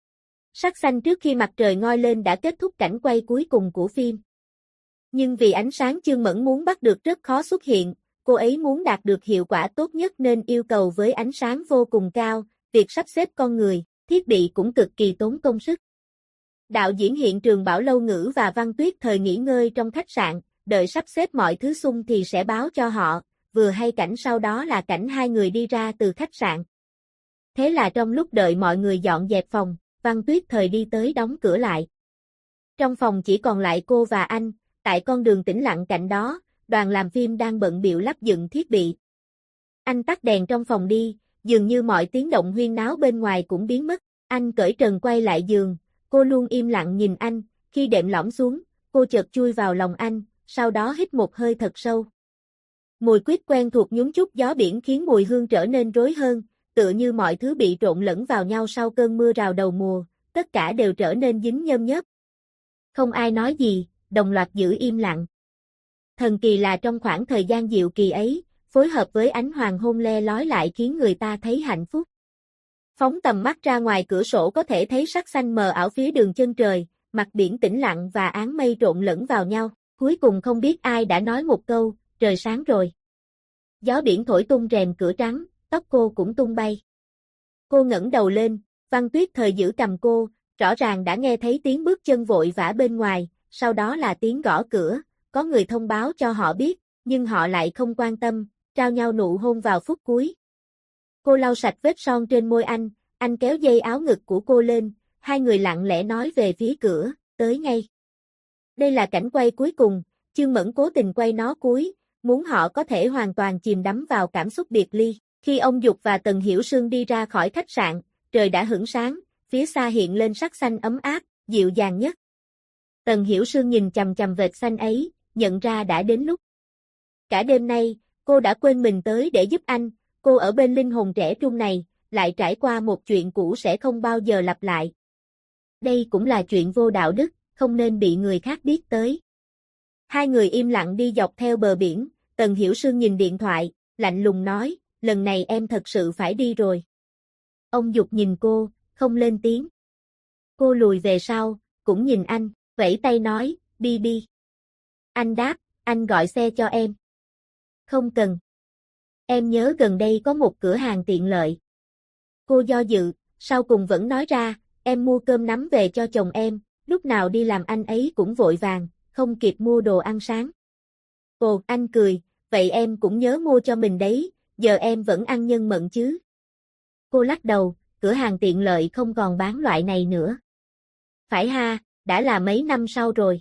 Sắc xanh trước khi mặt trời ngoi lên đã kết thúc cảnh quay cuối cùng của phim. Nhưng vì ánh sáng Chương Mẫn muốn bắt được rất khó xuất hiện, cô ấy muốn đạt được hiệu quả tốt nhất nên yêu cầu với ánh sáng vô cùng cao, việc sắp xếp con người, thiết bị cũng cực kỳ tốn công sức. Đạo diễn hiện trường bảo Lâu Ngữ và Văn Tuyết Thời nghỉ ngơi trong khách sạn, đợi sắp xếp mọi thứ xong thì sẽ báo cho họ, vừa hay cảnh sau đó là cảnh hai người đi ra từ khách sạn. Thế là trong lúc đợi mọi người dọn dẹp phòng, Văn Tuyết Thời đi tới đóng cửa lại. Trong phòng chỉ còn lại cô và anh, tại con đường tĩnh lặng cạnh đó, đoàn làm phim đang bận bịu lắp dựng thiết bị. Anh tắt đèn trong phòng đi, dường như mọi tiếng động huyên náo bên ngoài cũng biến mất. Anh cởi trần quay lại giường, cô luôn im lặng nhìn anh, khi đệm lõm xuống, cô chợt chui vào lòng anh, sau đó hít một hơi thật sâu. Mùi quýt quen thuộc nhúng chút gió biển khiến mùi hương trở nên rối hơn, tựa như mọi thứ bị trộn lẫn vào nhau sau cơn mưa rào đầu mùa, tất cả đều trở nên dính nhơm nhớp. Không ai nói gì, đồng loạt giữ im lặng. Thần kỳ là trong khoảng thời gian diệu kỳ ấy, phối hợp với ánh hoàng hôn le lói lại khiến người ta thấy hạnh phúc. Phóng tầm mắt ra ngoài cửa sổ có thể thấy sắc xanh mờ ảo phía đường chân trời, mặt biển tĩnh lặng và áng mây trộn lẫn vào nhau. Cuối cùng không biết ai đã nói một câu, trời sáng rồi. Gió biển thổi tung rèm cửa trắng, tóc cô cũng tung bay. Cô ngẩng đầu lên, Văn Tuyết Thời giữ cầm cô, rõ ràng đã nghe thấy tiếng bước chân vội vã bên ngoài, sau đó là tiếng gõ cửa, có người thông báo cho họ biết, nhưng họ lại không quan tâm, trao nhau nụ hôn vào phút cuối. Cô lau sạch vết son trên môi anh kéo dây áo ngực của cô lên, hai người lặng lẽ nói về phía cửa, tới ngay. Đây là cảnh quay cuối cùng, Chương Mẫn cố tình quay nó cuối, muốn họ có thể hoàn toàn chìm đắm vào cảm xúc biệt ly. Khi ông Dục và Tần Hiểu Sương đi ra khỏi khách sạn, trời đã hửng sáng, phía xa hiện lên sắc xanh ấm áp, dịu dàng nhất. Tần Hiểu Sương nhìn chằm chằm vệt xanh ấy, nhận ra đã đến lúc. Cả đêm nay, cô đã quên mình tới để giúp anh, cô ở bên linh hồn trẻ trung này, lại trải qua một chuyện cũ sẽ không bao giờ lặp lại. Đây cũng là chuyện vô đạo đức, không nên bị người khác biết tới. Hai người im lặng đi dọc theo bờ biển, Tần Hiểu Sương nhìn điện thoại, lạnh lùng nói, lần này em thật sự phải đi rồi. Ông Dục nhìn cô, không lên tiếng. Cô lùi về sau, cũng nhìn anh, vẫy tay nói, đi đi. Anh đáp, anh gọi xe cho em. Không cần. Em nhớ gần đây có một cửa hàng tiện lợi. Cô do dự, sau cùng vẫn nói ra, em mua cơm nắm về cho chồng em, lúc nào đi làm anh ấy cũng vội vàng, không kịp mua đồ ăn sáng. Ồ, anh cười, vậy em cũng nhớ mua cho mình đấy, giờ em vẫn ăn nhân mận chứ. Cô lắc đầu, cửa hàng tiện lợi không còn bán loại này nữa. Phải ha, đã là mấy năm sau rồi.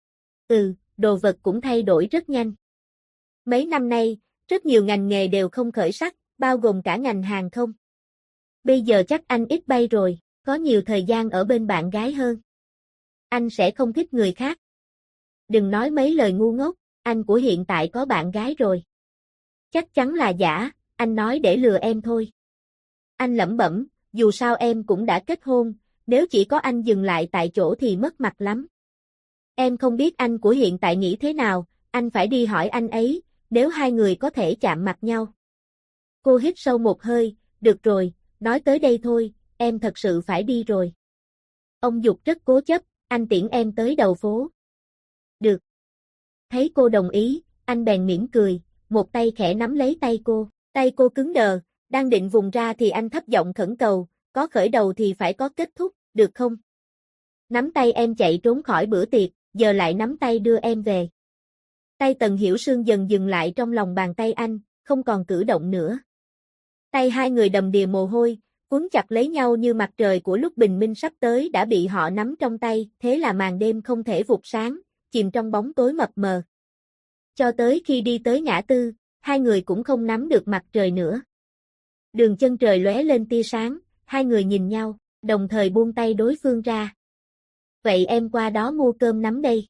Đồ vật cũng thay đổi rất nhanh. Mấy năm nay, rất nhiều ngành nghề đều không khởi sắc, bao gồm cả ngành hàng không. Bây giờ chắc anh ít bay rồi, có nhiều thời gian ở bên bạn gái hơn. Anh sẽ không thích người khác. Đừng nói mấy lời ngu ngốc, anh của hiện tại có bạn gái rồi. Chắc chắn là giả, anh nói để lừa em thôi. Anh lẩm bẩm, dù sao em cũng đã kết hôn, nếu chỉ có anh dừng lại tại chỗ thì mất mặt lắm. Em không biết anh của hiện tại nghĩ thế nào, anh phải đi hỏi anh ấy, nếu hai người có thể chạm mặt nhau. Cô hít sâu một hơi, được rồi, nói tới đây thôi, em thật sự phải đi rồi. Ông Dục rất cố chấp, anh tiễn em tới đầu phố. Được. Thấy cô đồng ý, anh bèn mỉm cười, một tay khẽ nắm lấy tay cô cứng đờ, đang định vùng ra thì anh thấp giọng khẩn cầu, có khởi đầu thì phải có kết thúc, được không? Nắm tay em chạy trốn khỏi bữa tiệc, giờ lại nắm tay đưa em về. Tay Tần Hiểu Sương dần dừng lại trong lòng bàn tay anh, không còn cử động nữa. Tay hai người đầm đìa mồ hôi, quấn chặt lấy nhau như mặt trời của lúc bình minh sắp tới đã bị họ nắm trong tay, thế là màn đêm không thể vụt sáng, chìm trong bóng tối mập mờ. Cho tới khi đi tới ngã tư, hai người cũng không nắm được mặt trời nữa. Đường chân trời lóe lên tia sáng, hai người nhìn nhau, đồng thời buông tay đối phương ra. Vậy em qua đó mua cơm nắm đây.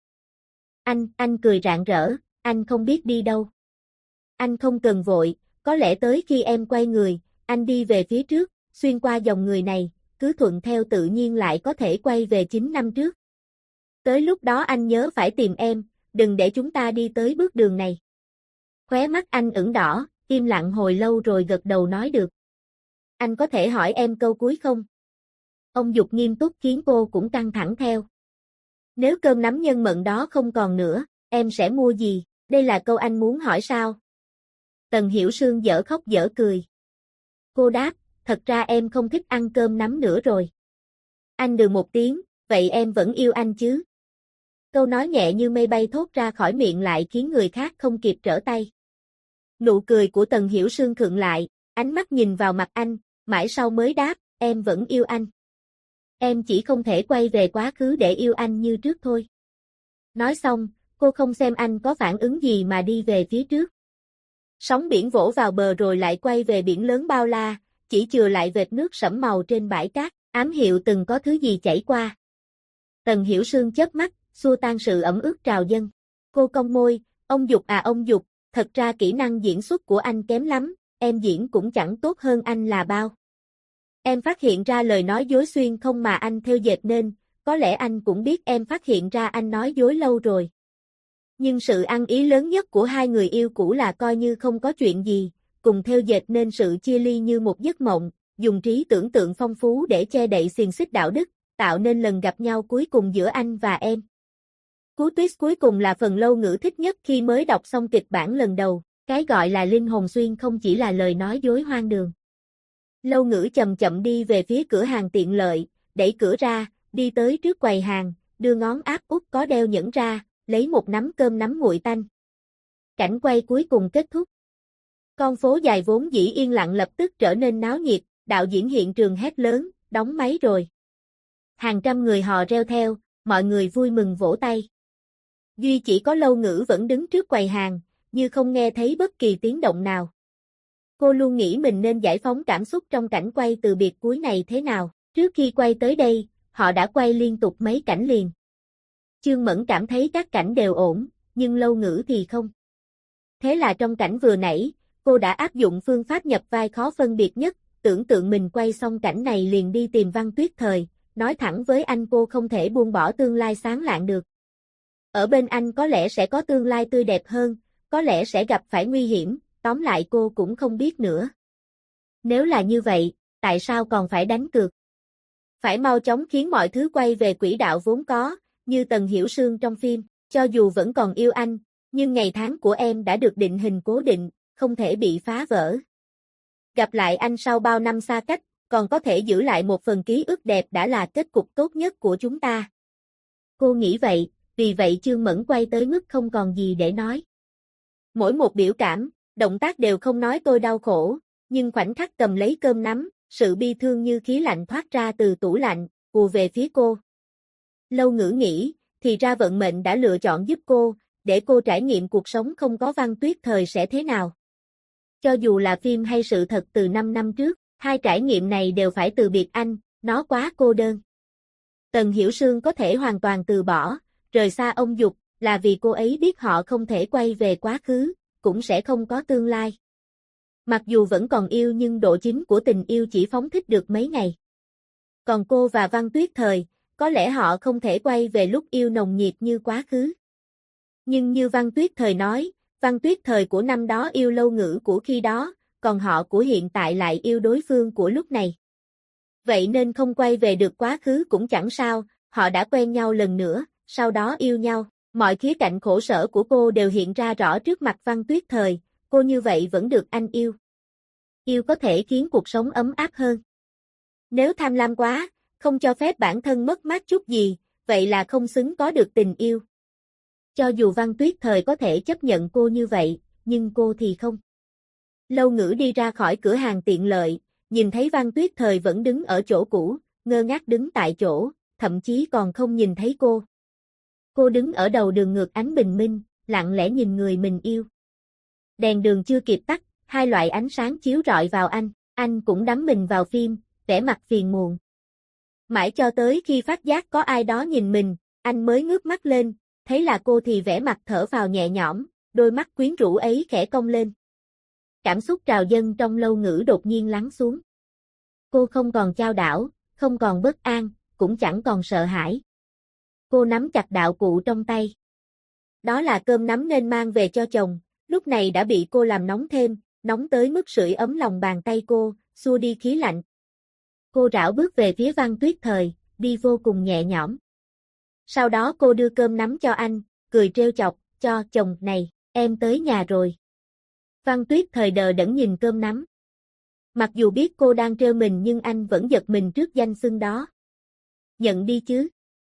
Anh cười rạng rỡ, anh không biết đi đâu. Anh không cần vội, có lẽ tới khi em quay người, anh đi về phía trước, xuyên qua dòng người này, cứ thuận theo tự nhiên lại có thể quay về 9 năm trước. Tới lúc đó anh nhớ phải tìm em, đừng để chúng ta đi tới bước đường này. Khóe mắt anh ửng đỏ, im lặng hồi lâu rồi gật đầu nói được. Anh có thể hỏi em câu cuối không? Ông Dục nghiêm túc khiến cô cũng căng thẳng theo. Nếu cơm nắm nhân mận đó không còn nữa, em sẽ mua gì? Đây là câu anh muốn hỏi sao? Tần Hiểu Sương dở khóc dở cười. Cô đáp, thật ra em không thích ăn cơm nắm nữa rồi. Anh đừ một tiếng, vậy em vẫn yêu anh chứ? Câu nói nhẹ như mây bay thốt ra khỏi miệng lại khiến người khác không kịp trở tay. Nụ cười của Tần Hiểu Sương khựng lại, ánh mắt nhìn vào mặt anh, mãi sau mới đáp, em vẫn yêu anh. Em chỉ không thể quay về quá khứ để yêu anh như trước thôi. Nói xong, cô không xem anh có phản ứng gì mà đi về phía trước. Sóng biển vỗ vào bờ rồi lại quay về biển lớn bao la, chỉ chừa lại vệt nước sẫm màu trên bãi cát, ám hiệu từng có thứ gì chảy qua. Tần Hiểu Sương chớp mắt, xua tan sự ẩm ướt trào dâng. Cô cong môi, ông Dục à ông Dục, thật ra kỹ năng diễn xuất của anh kém lắm, em diễn cũng chẳng tốt hơn anh là bao. Em phát hiện ra lời nói dối xuyên không mà anh theo dệt nên, có lẽ anh cũng biết em phát hiện ra anh nói dối lâu rồi. Nhưng sự ăn ý lớn nhất của hai người yêu cũ là coi như không có chuyện gì, cùng theo dệt nên sự chia ly như một giấc mộng, dùng trí tưởng tượng phong phú để che đậy xiềng xích đạo đức, tạo nên lần gặp nhau cuối cùng giữa anh và em. Cú twist cuối cùng là phần Lâu Ngữ thích nhất khi mới đọc xong kịch bản lần đầu, cái gọi là linh hồn xuyên không chỉ là lời nói dối hoang đường. Lâu Ngữ chậm chậm đi về phía cửa hàng tiện lợi, đẩy cửa ra, đi tới trước quầy hàng, đưa ngón áp út có đeo nhẫn ra, lấy một nắm cơm nắm nguội tanh. Cảnh quay cuối cùng kết thúc. Con phố dài vốn dĩ yên lặng lập tức trở nên náo nhiệt, đạo diễn hiện trường hét lớn, đóng máy rồi. Hàng trăm người hò reo theo, mọi người vui mừng vỗ tay. Duy chỉ có Lâu Ngữ vẫn đứng trước quầy hàng, như không nghe thấy bất kỳ tiếng động nào. Cô luôn nghĩ mình nên giải phóng cảm xúc trong cảnh quay từ biệt cuối này thế nào. Trước khi quay tới đây, họ đã quay liên tục mấy cảnh liền. Chương Mẫn cảm thấy các cảnh đều ổn, nhưng Lâu Ngữ thì không. Thế là trong cảnh vừa nãy, cô đã áp dụng phương pháp nhập vai khó phân biệt nhất, tưởng tượng mình quay xong cảnh này liền đi tìm Văn Tuyết Thời, nói thẳng với anh cô không thể buông bỏ tương lai sáng lạng được. Ở bên anh có lẽ sẽ có tương lai tươi đẹp hơn, có lẽ sẽ gặp phải nguy hiểm, tóm lại cô cũng không biết nữa. Nếu là như vậy, tại sao còn phải đánh cược? Phải mau chóng khiến mọi thứ quay về quỹ đạo vốn có, như Tần Hiểu Sương trong phim, cho dù vẫn còn yêu anh, nhưng ngày tháng của em đã được định hình cố định, không thể bị phá vỡ. Gặp lại anh sau bao năm xa cách, còn có thể giữ lại một phần ký ức đẹp đã là kết cục tốt nhất của chúng ta. Cô nghĩ vậy, vì vậy Chương Mẫn quay tới mức không còn gì để nói. Mỗi một biểu cảm, động tác đều không nói tôi đau khổ, nhưng khoảnh khắc cầm lấy cơm nắm, sự bi thương như khí lạnh thoát ra từ tủ lạnh, ùa về phía cô. Lâu Ngữ nghĩ, thì ra vận mệnh đã lựa chọn giúp cô, để cô trải nghiệm cuộc sống không có Văn Tuyết Thời sẽ thế nào. Cho dù là phim hay sự thật từ 5 năm trước, hai trải nghiệm này đều phải từ biệt anh, nó quá cô đơn. Tần Hiểu Sương có thể hoàn toàn từ bỏ, rời xa ông Dục, là vì cô ấy biết họ không thể quay về quá khứ, cũng sẽ không có tương lai. Mặc dù vẫn còn yêu nhưng độ chín của tình yêu chỉ phóng thích được mấy ngày. Còn cô và Văn Tuyết Thời, có lẽ họ không thể quay về lúc yêu nồng nhiệt như quá khứ. Nhưng như Văn Tuyết Thời nói, Văn Tuyết Thời của năm đó yêu Lâu Ngữ của khi đó, còn họ của hiện tại lại yêu đối phương của lúc này. Vậy nên không quay về được quá khứ cũng chẳng sao, họ đã quen nhau lần nữa, sau đó yêu nhau. Mọi khía cạnh khổ sở của cô đều hiện ra rõ trước mặt Văn Tuyết Thời, cô như vậy vẫn được anh yêu. Yêu có thể khiến cuộc sống ấm áp hơn. Nếu tham lam quá, không cho phép bản thân mất mát chút gì, vậy là không xứng có được tình yêu. Cho dù Văn Tuyết Thời có thể chấp nhận cô như vậy, nhưng cô thì không. Lâu Ngữ đi ra khỏi cửa hàng tiện lợi, nhìn thấy Văn Tuyết Thời vẫn đứng ở chỗ cũ, ngơ ngác đứng tại chỗ, thậm chí còn không nhìn thấy cô. Cô đứng ở đầu đường ngược ánh bình minh, lặng lẽ nhìn người mình yêu. Đèn đường chưa kịp tắt, hai loại ánh sáng chiếu rọi vào anh cũng đắm mình vào phim, vẻ mặt phiền muộn. Mãi cho tới khi phát giác có ai đó nhìn mình, anh mới ngước mắt lên, thấy là cô thì vẻ mặt thở phào nhẹ nhõm, đôi mắt quyến rũ ấy khẽ cong lên. Cảm xúc trào dâng trong Lâu Ngữ đột nhiên lắng xuống. Cô không còn chao đảo, không còn bất an, cũng chẳng còn sợ hãi. Cô nắm chặt đạo cụ trong tay. Đó là cơm nắm nên mang về cho chồng, lúc này đã bị cô làm nóng thêm, nóng tới mức sưởi ấm lòng bàn tay cô, xua đi khí lạnh. Cô rảo bước về phía Văn Tuyết Thời, đi vô cùng nhẹ nhõm. Sau đó cô đưa cơm nắm cho anh, cười trêu chọc, cho chồng này, em tới nhà rồi. Văn Tuyết Thời đờ đẫn nhìn cơm nắm. Mặc dù biết cô đang trêu mình nhưng anh vẫn giật mình trước danh xưng đó. Nhận đi chứ.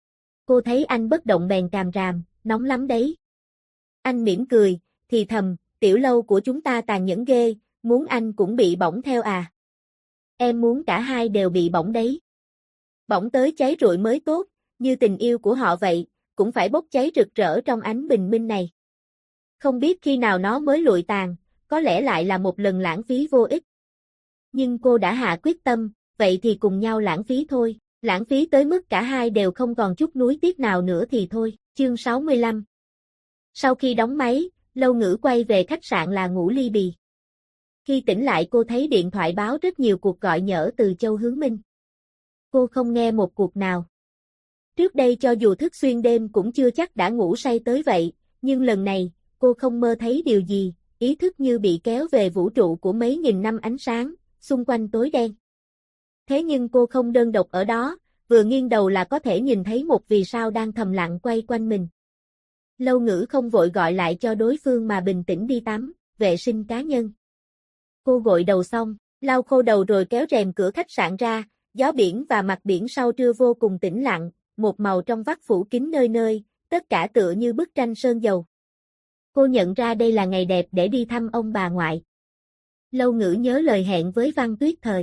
Cô thấy anh bất động bèn càm ràm, nóng lắm đấy. Anh mỉm cười, thì thầm, tiểu Lâu của chúng ta tàn nhẫn ghê, muốn anh cũng bị bỏng theo à. Em muốn cả hai đều bị bỏng đấy. Bỏng tới cháy rụi mới tốt, như tình yêu của họ vậy, cũng phải bốc cháy rực rỡ trong ánh bình minh này. Không biết khi nào nó mới lụi tàn, có lẽ lại là một lần lãng phí vô ích. Nhưng cô đã hạ quyết tâm, vậy thì cùng nhau lãng phí thôi, lãng phí tới mức cả hai đều không còn chút nuối tiếc nào nữa thì thôi. Chương 65. Sau khi đóng máy, Lâu Ngữ quay về khách sạn là ngủ li bì. Khi tỉnh lại cô thấy điện thoại báo rất nhiều cuộc gọi nhỡ từ Châu Hướng Minh. Cô không nghe một cuộc nào. Trước đây cho dù thức xuyên đêm cũng chưa chắc đã ngủ say tới vậy, nhưng lần này, cô không mơ thấy điều gì, ý thức như bị kéo về vũ trụ của mấy nghìn năm ánh sáng, xung quanh tối đen. Thế nhưng cô không đơn độc ở đó, vừa nghiêng đầu là có thể nhìn thấy một vì sao đang thầm lặng quay quanh mình. Lâu Ngữ không vội gọi lại cho đối phương mà bình tĩnh đi tắm, vệ sinh cá nhân. Cô gội đầu xong, lau khô đầu rồi kéo rèm cửa khách sạn ra, gió biển và mặt biển sau trưa vô cùng tĩnh lặng, một màu trong vắt phủ kín nơi nơi, tất cả tựa như bức tranh sơn dầu. Cô nhận ra đây là ngày đẹp để đi thăm ông bà ngoại. Lâu Ngữ nhớ lời hẹn với Văn Tuyết Thời.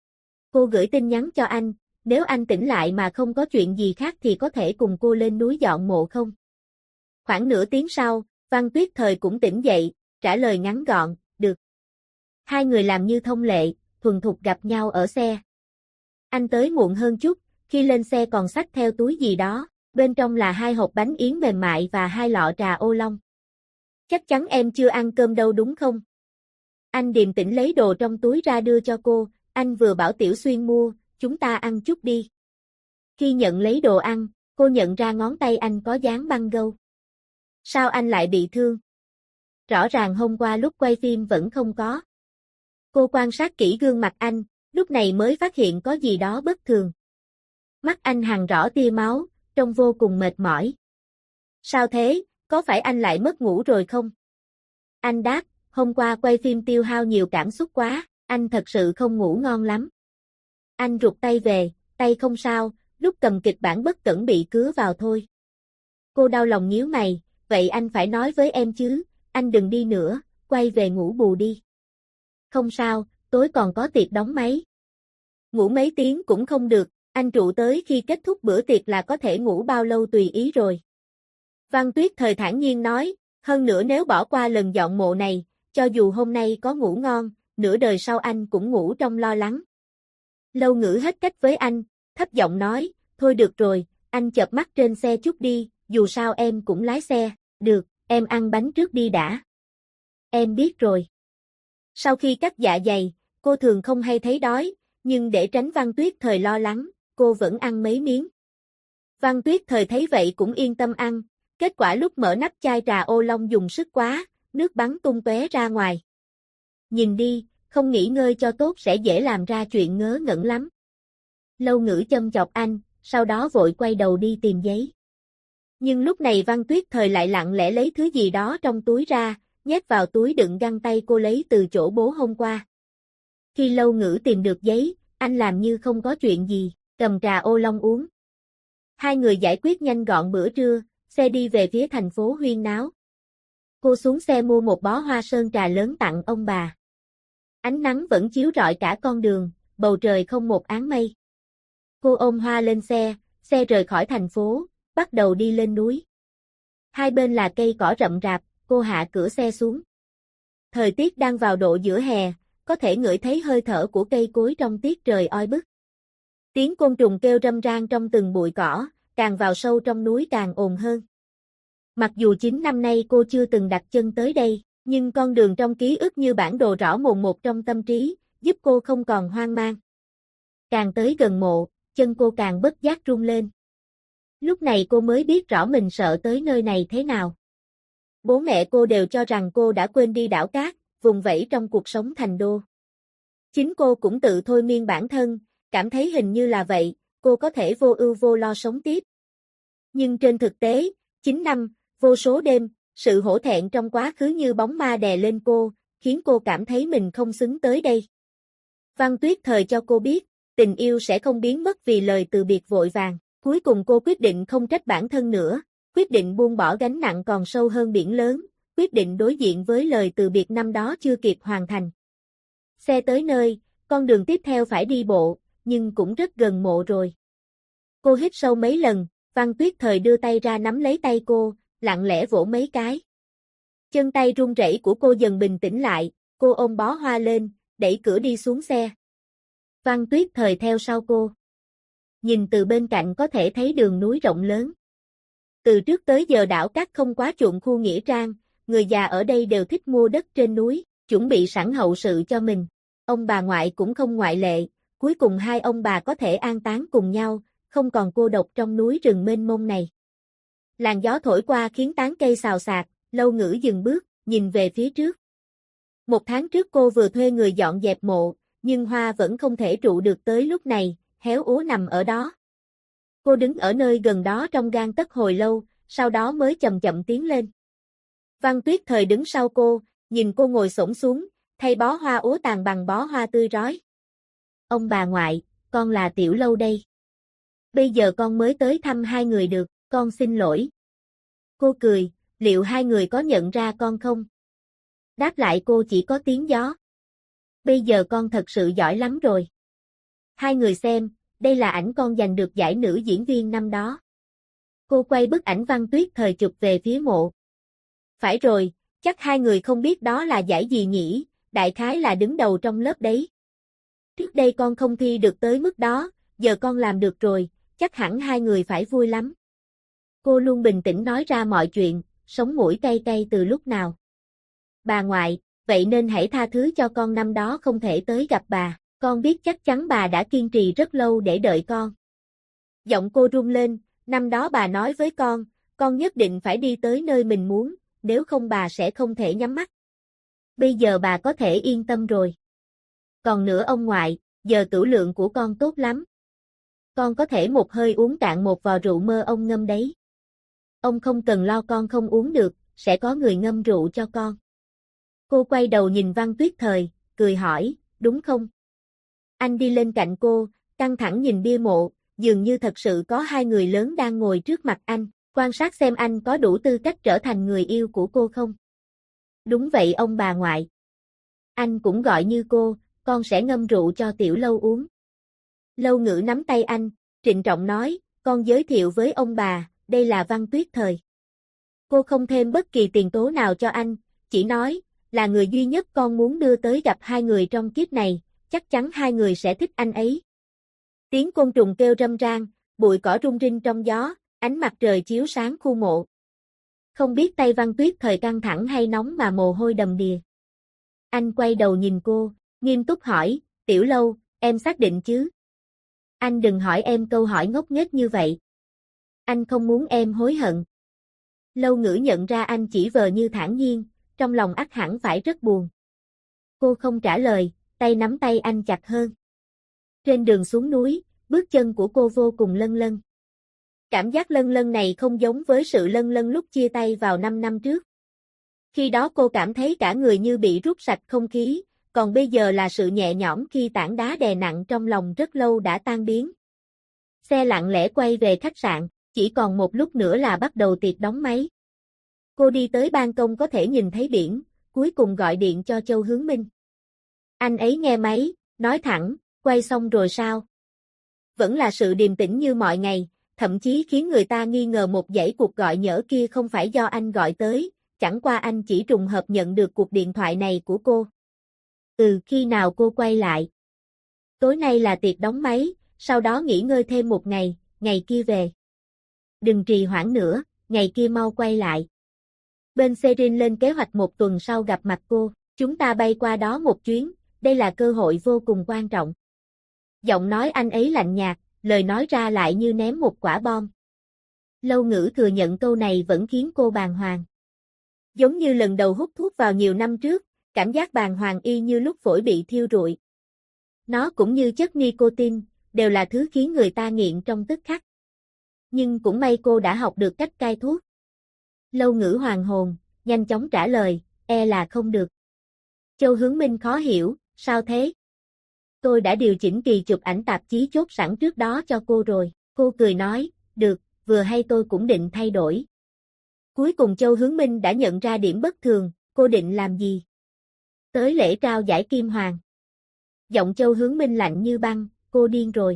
Cô gửi tin nhắn cho anh, nếu anh tỉnh lại mà không có chuyện gì khác thì có thể cùng cô lên núi dọn mộ không? Khoảng nửa tiếng sau, Văn Tuyết Thời cũng tỉnh dậy, trả lời ngắn gọn, được. Hai người làm như thông lệ, thuần thục gặp nhau ở xe. Anh tới muộn hơn chút, khi lên xe còn xách theo túi gì đó, bên trong là 2 hộp bánh yến mềm mại và 2 lọ trà ô long. Chắc chắn em chưa ăn cơm đâu đúng không? Anh điềm tĩnh lấy đồ trong túi ra đưa cho cô, anh vừa bảo Tiểu Xuyên mua, chúng ta ăn chút đi. Khi nhận lấy đồ ăn, cô nhận ra ngón tay anh có dán băng gâu. Sao anh lại bị thương? Rõ ràng hôm qua lúc quay phim vẫn không có. Cô quan sát kỹ gương mặt anh, lúc này mới phát hiện có gì đó bất thường. Mắt anh hằn rõ tia máu, trông vô cùng mệt mỏi. Sao thế, có phải anh lại mất ngủ rồi không? Anh đáp, hôm qua quay phim tiêu hao nhiều cảm xúc quá, anh thật sự không ngủ ngon lắm. Anh rụt tay về, tay không sao, lúc cầm kịch bản bất cẩn bị cứa vào thôi. Cô đau lòng nhíu mày, vậy anh phải nói với em chứ, anh đừng đi nữa, quay về ngủ bù đi. Không sao, tối còn có tiệc đóng máy. Ngủ mấy tiếng cũng không được, anh trụ tới khi kết thúc bữa tiệc là có thể ngủ bao lâu tùy ý rồi. Văn Tuyết Thời thản nhiên nói, hơn nữa nếu bỏ qua lần dọn mộ này, cho dù hôm nay có ngủ ngon, nửa đời sau anh cũng ngủ trong lo lắng. Lâu Ngữ hết cách với anh, thấp giọng nói, thôi được rồi, anh chợp mắt trên xe chút đi, dù sao em cũng lái xe, được, em ăn bánh trước đi đã. Em biết rồi. Sau khi cắt dạ dày, cô thường không hay thấy đói, nhưng để tránh Văn Tuyết Thời lo lắng, cô vẫn ăn mấy miếng. Văn Tuyết Thời thấy vậy cũng yên tâm ăn, kết quả lúc mở nắp chai trà ô long dùng sức quá, nước bắn tung tóe ra ngoài. Nhìn đi, không nghỉ ngơi cho tốt sẽ dễ làm ra chuyện ngớ ngẩn lắm. Lâu Ngữ châm chọc anh, sau đó vội quay đầu đi tìm giấy. Nhưng lúc này Văn Tuyết Thời lại lặng lẽ lấy thứ gì đó trong túi ra, nhét vào túi đựng găng tay cô lấy từ chỗ bố hôm qua. Khi Lâu Ngữ tìm được giấy, anh làm như không có chuyện gì, cầm trà ô long uống. Hai người giải quyết nhanh gọn bữa trưa, xe đi về phía thành phố huyên náo. Cô xuống xe mua một bó hoa sơn trà lớn tặng ông bà. Ánh nắng vẫn chiếu rọi cả con đường, bầu trời không một áng mây. Cô ôm hoa lên xe rời khỏi thành phố, bắt đầu đi lên núi. Hai bên là cây cỏ rậm rạp, cô hạ cửa xe xuống. Thời tiết đang vào độ giữa hè, có thể ngửi thấy hơi thở của cây cối trong tiết trời oi bức. Tiếng côn trùng kêu râm ran trong từng bụi cỏ, càng vào sâu trong núi càng ồn hơn. Mặc dù 9 năm nay cô chưa từng đặt chân tới đây, nhưng con đường trong ký ức như bản đồ rõ mồn một trong tâm trí, giúp cô không còn hoang mang. Càng tới gần mộ, chân cô càng bất giác run lên. Lúc này cô mới biết rõ mình sợ tới nơi này thế nào. Bố mẹ cô đều cho rằng cô đã quên đi đảo cát, vùng vẫy trong cuộc sống thành đô. Chính cô cũng tự thôi miên bản thân, cảm thấy hình như là vậy, cô có thể vô ưu vô lo sống tiếp. Nhưng trên thực tế, 9 năm, vô số đêm, sự hổ thẹn trong quá khứ như bóng ma đè lên cô, khiến cô cảm thấy mình không xứng tới đây. Văn Tuyết Thời cho cô biết, tình yêu sẽ không biến mất vì lời từ biệt vội vàng. Cuối cùng cô quyết định không trách bản thân nữa, quyết định buông bỏ gánh nặng còn sâu hơn biển lớn, quyết định đối diện với lời từ biệt năm đó chưa kịp hoàn thành. Xe tới nơi, con đường tiếp theo phải đi bộ, nhưng cũng rất gần mộ rồi. Cô hít sâu mấy lần, Văn Tuyết Thời đưa tay ra nắm lấy tay cô, lặng lẽ vỗ mấy cái. Chân tay run rẩy của cô dần bình tĩnh lại, cô ôm bó hoa lên, đẩy cửa đi xuống xe. Văn Tuyết Thời theo sau cô. Nhìn từ bên cạnh có thể thấy đường núi rộng lớn. Từ trước tới giờ đảo cát không quá chuộng khu nghĩa trang, người già ở đây đều thích mua đất trên núi, chuẩn bị sẵn hậu sự cho mình. Ông bà ngoại cũng không ngoại lệ, cuối cùng hai ông bà có thể an táng cùng nhau, không còn cô độc trong núi rừng mênh mông này. Làn gió thổi qua khiến tán cây xào xạc, Lâu Ngữ dừng bước, nhìn về phía trước. 1 tháng trước cô vừa thuê người dọn dẹp mộ, nhưng hoa vẫn không thể trụ được tới lúc này, héo úa nằm ở đó. Cô đứng ở nơi gần đó trong gang tấc hồi lâu, sau đó mới chậm chậm tiến lên. Văn Tuyết Thời đứng sau cô, nhìn cô ngồi xổm xuống, thay bó hoa úa tàn bằng bó hoa tươi rói. Ông bà ngoại, con là Tiểu Lâu đây. Bây giờ con mới tới thăm hai người được, con xin lỗi. Cô cười, liệu hai người có nhận ra con không? Đáp lại cô chỉ có tiếng gió. Bây giờ con thật sự giỏi lắm rồi. Hai người xem, đây là ảnh con giành được giải nữ diễn viên năm đó. Cô quay bức ảnh Văn Tuyết Thời chụp về phía mộ. Phải rồi, chắc hai người không biết đó là giải gì nhỉ, đại khái là đứng đầu trong lớp đấy. Trước đây con không thi được tới mức đó, giờ con làm được rồi, chắc hẳn hai người phải vui lắm. Cô luôn bình tĩnh nói ra mọi chuyện, sống mũi cay cay từ lúc nào. Bà ngoại, vậy nên hãy tha thứ cho con năm đó không thể tới gặp bà. Con biết chắc chắn bà đã kiên trì rất lâu để đợi con. Giọng cô run lên, năm đó bà nói với con nhất định phải đi tới nơi mình muốn, nếu không bà sẽ không thể nhắm mắt. Bây giờ bà có thể yên tâm rồi. Còn nữa ông ngoại, giờ tửu lượng của con tốt lắm. Con có thể một hơi uống cạn một vò rượu mơ ông ngâm đấy. Ông không cần lo con không uống được, sẽ có người ngâm rượu cho con. Cô quay đầu nhìn Văn Tuyết Thời, cười hỏi, đúng không? Anh đi lên cạnh cô, căng thẳng nhìn bia mộ, dường như thật sự có hai người lớn đang ngồi trước mặt anh, quan sát xem anh có đủ tư cách trở thành người yêu của cô không. Đúng vậy ông bà ngoại. Anh cũng gọi như cô, con sẽ ngâm rượu cho Tiểu Lâu uống. Lâu Ngữ nắm tay anh, trịnh trọng nói, con giới thiệu với ông bà, đây là Văn Tuyết Thời. Cô không thêm bất kỳ tiền tố nào cho anh, chỉ nói, là người duy nhất con muốn đưa tới gặp hai người trong kiếp này, chắc chắn hai người sẽ thích anh ấy. Tiếng côn trùng kêu râm ran, bụi cỏ rung rinh trong gió, ánh mặt trời chiếu sáng khu mộ. Không biết tay Văn Tuyết Thời căng thẳng hay nóng mà mồ hôi đầm đìa. Anh quay đầu nhìn cô, nghiêm túc hỏi, Tiểu Lâu, em xác định chứ? Anh đừng hỏi em câu hỏi ngốc nghếch như vậy. Anh không muốn em hối hận. Lâu Ngữ nhận ra anh chỉ vờ như thản nhiên, trong lòng ắt hẳn phải rất buồn. Cô không trả lời, tay nắm tay anh chặt hơn. Trên đường xuống núi, bước chân của cô vô cùng lân lân. Cảm giác lân lân này không giống với sự lân lân lúc chia tay vào 5 năm trước. Khi đó cô cảm thấy cả người như bị rút sạch không khí, còn bây giờ là sự nhẹ nhõm khi tảng đá đè nặng trong lòng rất lâu đã tan biến. Xe lặng lẽ quay về khách sạn, chỉ còn một lúc nữa là bắt đầu tiệc đóng máy. Cô đi tới ban công có thể nhìn thấy biển, cuối cùng gọi điện cho Châu Hướng Minh. Anh ấy nghe máy, nói thẳng, quay xong rồi sao? Vẫn là sự điềm tĩnh như mọi ngày, thậm chí khiến người ta nghi ngờ một dãy cuộc gọi nhỡ kia không phải do anh gọi tới, chẳng qua anh chỉ trùng hợp nhận được cuộc điện thoại này của cô. Khi nào cô quay lại? Tối nay là tiệc đóng máy, sau đó nghỉ ngơi thêm một ngày, ngày kia về. Đừng trì hoãn nữa, ngày kia mau quay lại. Bên Serin lên kế hoạch một tuần sau gặp mặt cô, chúng ta bay qua đó một chuyến, đây là cơ hội vô cùng quan trọng. Giọng nói anh ấy lạnh nhạt, lời nói ra lại như ném một quả bom. Lâu Ngữ thừa nhận câu này vẫn khiến cô bàng hoàng. Giống như lần đầu hút thuốc vào nhiều năm trước, cảm giác bàng hoàng y như lúc phổi bị thiêu rụi. Nó cũng như chất nicotine, đều là thứ khiến người ta nghiện trong tức khắc. Nhưng cũng may cô đã học được cách cai thuốc. Lâu Ngữ hoàng hồn, nhanh chóng trả lời, là không được. Châu Hướng Minh khó hiểu, sao thế? Tôi đã điều chỉnh kỳ chụp ảnh tạp chí chốt sẵn trước đó cho cô rồi. Cô cười nói, được, vừa hay tôi cũng định thay đổi. Cuối cùng Châu Hướng Minh đã nhận ra điểm bất thường, cô định làm gì? Tới lễ trao giải Kim Hoàng. Giọng Châu Hướng Minh lạnh như băng, cô điên rồi.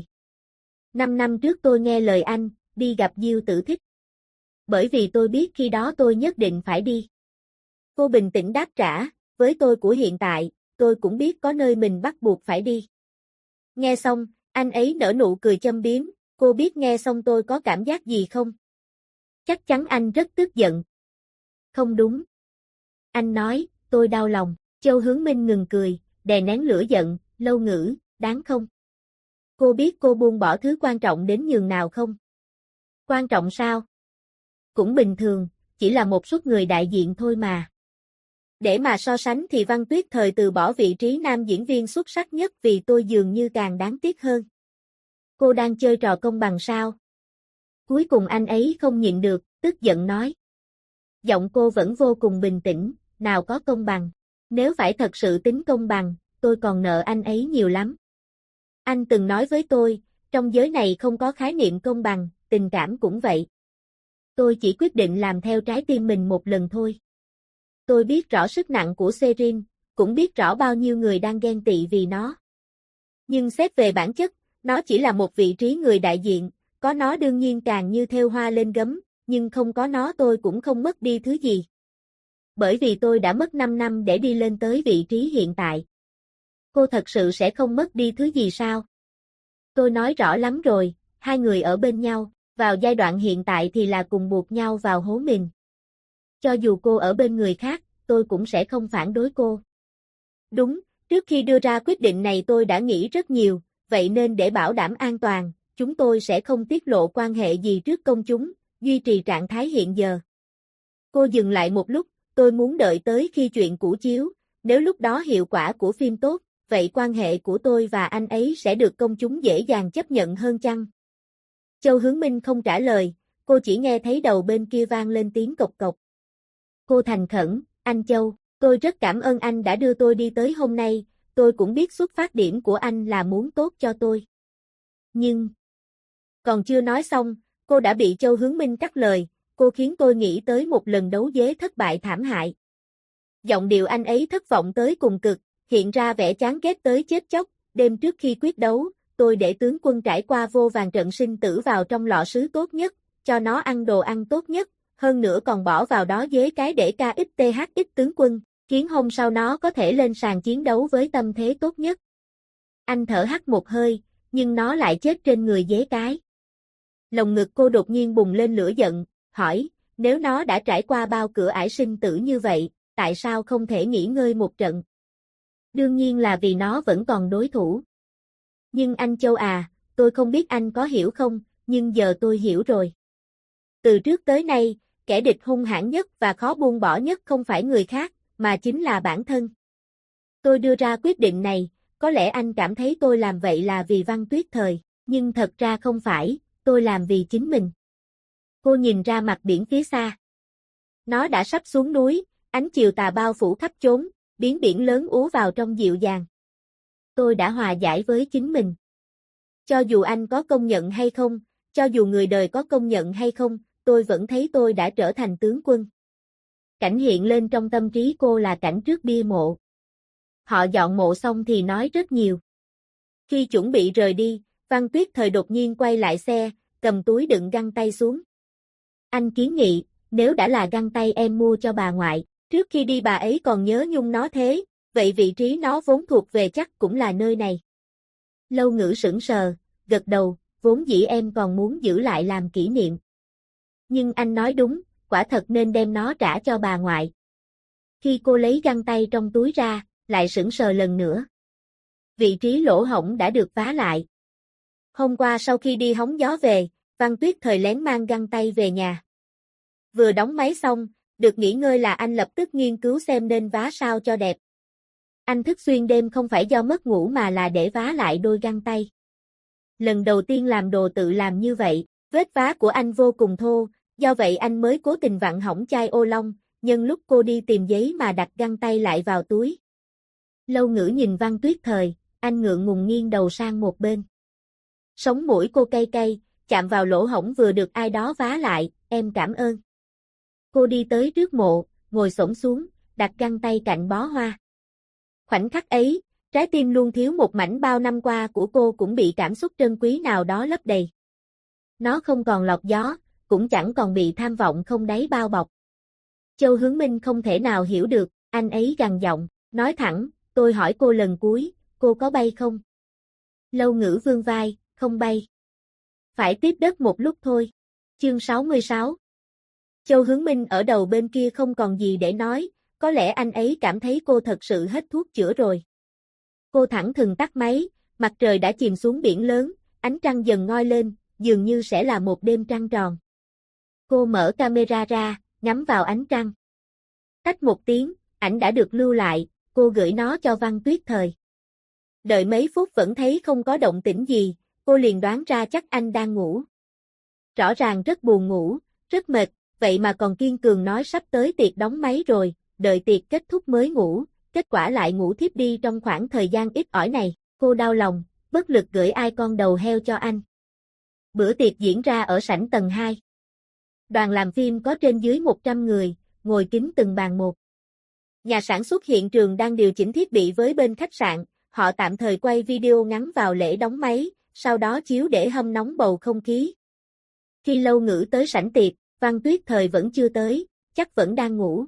5 năm trước tôi nghe lời anh, đi gặp Diêu Tử Thích. Bởi vì tôi biết khi đó tôi nhất định phải đi. Cô bình tĩnh đáp trả, với tôi của hiện tại, tôi cũng biết có nơi mình bắt buộc phải đi. Nghe xong, anh ấy nở nụ cười châm biếm, cô biết nghe xong tôi có cảm giác gì không? Chắc chắn anh rất tức giận. Không đúng. Anh nói, tôi đau lòng. Châu Hướng Minh ngừng cười, đè nén lửa giận, Lâu Ngữ, đáng không? Cô biết cô buông bỏ thứ quan trọng đến nhường nào không? Quan trọng sao? Cũng bình thường, chỉ là một suất người đại diện thôi mà. Để mà so sánh thì Văn Tuyết Thời từ bỏ vị trí nam diễn viên xuất sắc nhất vì tôi dường như càng đáng tiếc hơn. Cô đang chơi trò công bằng sao? Cuối cùng anh ấy không nhịn được, tức giận nói. Giọng cô vẫn vô cùng bình tĩnh, nào có công bằng. Nếu phải thật sự tính công bằng, tôi còn nợ anh ấy nhiều lắm. Anh từng nói với tôi, trong giới này không có khái niệm công bằng, tình cảm cũng vậy. Tôi chỉ quyết định làm theo trái tim mình một lần thôi. Tôi biết rõ sức nặng của Serin, cũng biết rõ bao nhiêu người đang ghen tị vì nó. Nhưng xét về bản chất, nó chỉ là một vị trí người đại diện, có nó đương nhiên càng như thêu hoa lên gấm, nhưng không có nó tôi cũng không mất đi thứ gì. Bởi vì tôi đã mất 5 năm để đi lên tới vị trí hiện tại. Cô thật sự sẽ không mất đi thứ gì sao? Tôi nói rõ lắm rồi, hai người ở bên nhau, vào giai đoạn hiện tại thì là cùng buộc nhau vào hố mình. Cho dù cô ở bên người khác, tôi cũng sẽ không phản đối cô. Đúng, Trước khi đưa ra quyết định này tôi đã nghĩ rất nhiều, vậy nên để bảo đảm an toàn, chúng tôi sẽ không tiết lộ quan hệ gì trước công chúng, duy trì trạng thái hiện giờ. Cô dừng lại một lúc, tôi muốn đợi tới khi chuyện cũ chiếu, nếu lúc đó hiệu quả của phim tốt, vậy quan hệ của tôi và anh ấy sẽ được công chúng dễ dàng chấp nhận hơn chăng? Châu Hướng Minh không trả lời, cô chỉ nghe thấy đầu bên kia vang lên tiếng cộc cộc. Cô thành khẩn, anh Châu, tôi rất cảm ơn anh đã đưa tôi đi tới hôm nay, tôi cũng biết xuất phát điểm của anh là muốn tốt cho tôi. Nhưng, còn chưa nói xong, cô đã bị Châu Hướng Minh cắt lời, cô khiến tôi nghĩ tới một lần đấu vế thất bại thảm hại. Giọng điệu anh ấy thất vọng tới cùng cực, hiện ra vẻ chán ghét tới chết chóc, đêm trước khi quyết đấu, tôi để tướng quân trải qua vô vàn trận sinh tử vào trong lọ sứ tốt nhất, cho nó ăn đồ ăn tốt nhất, hơn nữa còn bỏ vào đó dế cái để KXTHX tướng quân, khiến hôm sau nó có thể lên sàn chiến đấu với tâm thế tốt nhất. Anh thở hắt một hơi, nhưng nó lại chết trên người dế cái. Lồng ngực cô đột nhiên bùng lên lửa giận, hỏi, nếu nó đã trải qua bao cửa ải sinh tử như vậy, tại sao không thể nghỉ ngơi một trận? Đương nhiên là vì nó vẫn còn đối thủ. Nhưng anh Châu à, tôi không biết anh có hiểu không, nhưng giờ tôi hiểu rồi. Từ trước tới nay, kẻ địch hung hãn nhất và khó buông bỏ nhất không phải người khác, mà chính là bản thân. Tôi đưa ra quyết định này, có lẽ anh cảm thấy tôi làm vậy là vì Văn Tuyết Thời, nhưng thật ra không phải, tôi làm vì chính mình. Cô nhìn ra mặt biển phía xa. Nó đã sắp xuống núi, ánh chiều tà bao phủ khắp chốn, biến biển lớn úa vào trong dịu dàng. Tôi đã hòa giải với chính mình. Cho dù anh có công nhận hay không, cho dù người đời có công nhận hay không, tôi vẫn thấy tôi đã trở thành tướng quân. Cảnh hiện lên trong tâm trí cô là cảnh trước bia mộ. Họ dọn mộ xong thì nói rất nhiều. Khi chuẩn bị rời đi, Văn Tuyết Thời đột nhiên quay lại xe, cầm túi đựng găng tay xuống. Anh kiến nghị, nếu đã là găng tay em mua cho bà ngoại, trước khi đi bà ấy còn nhớ nhung nó thế, vậy vị trí nó vốn thuộc về chắc cũng là nơi này. Lâu Ngữ sững sờ, gật đầu, vốn dĩ em còn muốn giữ lại làm kỷ niệm. Nhưng anh nói đúng, quả thật nên đem nó trả cho bà ngoại. Khi cô lấy găng tay trong túi ra, lại sững sờ lần nữa. Vị trí lỗ hổng đã được vá lại. Hôm qua sau khi đi hóng gió về, Văn Tuyết Thời lén mang găng tay về nhà. Vừa đóng máy xong, được nghỉ ngơi là anh lập tức nghiên cứu xem nên vá sao cho đẹp. Anh thức xuyên đêm không phải do mất ngủ mà là để vá lại đôi găng tay. Lần đầu tiên làm đồ tự làm như vậy, vết vá của anh vô cùng thô, do vậy anh mới cố tình vặn hỏng chai ô long, nhân lúc cô đi tìm giấy mà đặt găng tay lại vào túi. Lâu Ngữ nhìn Văn Tuyết Thời, anh ngượng ngùng nghiêng đầu sang một bên. Sống mũi cô cay cay, chạm vào lỗ hổng vừa được ai đó vá lại, em cảm ơn. Cô đi tới trước mộ, ngồi xổm xuống, đặt găng tay cạnh bó hoa. Khoảnh khắc ấy, trái tim luôn thiếu một mảnh bao năm qua của cô cũng bị cảm xúc trân quý nào đó lấp đầy. Nó không còn lọc gió, cũng chẳng còn bị tham vọng không đáy bao bọc. Châu Hướng Minh không thể nào hiểu được, anh ấy gằn giọng, nói thẳng, tôi hỏi cô lần cuối, cô có bay không? Lâu Ngữ vươn vai, không bay. Phải tiếp đất một lúc thôi. Chương 66. Châu Hướng Minh ở đầu bên kia không còn gì để nói, có lẽ anh ấy cảm thấy cô thật sự hết thuốc chữa rồi. Cô thẳng thừng tắt máy, mặt trời đã chìm xuống biển lớn, ánh trăng dần ngoi lên, dường như sẽ là một đêm trăng tròn. Cô mở camera ra, ngắm vào ánh trăng. Tách một tiếng, ảnh đã được lưu lại, cô gửi nó cho Văn Tuyết Thời. Đợi mấy phút vẫn thấy không có động tĩnh gì, cô liền đoán ra chắc anh đang ngủ. Rõ ràng rất buồn ngủ, rất mệt, vậy mà còn kiên cường nói sắp tới tiệc đóng máy rồi, đợi tiệc kết thúc mới ngủ, kết quả lại ngủ thiếp đi trong khoảng thời gian ít ỏi này, cô đau lòng, bất lực gửi icon đầu heo cho anh. Bữa tiệc diễn ra ở sảnh tầng 2. Đoàn làm phim có trên dưới 100 người, ngồi kín từng bàn một. Nhà sản xuất hiện trường đang điều chỉnh thiết bị với bên khách sạn, họ tạm thời quay video ngắn vào lễ đóng máy, sau đó chiếu để hâm nóng bầu không khí. Khi Lâu Ngữ tới sảnh tiệc, Văn Tuyết Thời vẫn chưa tới, chắc vẫn đang ngủ.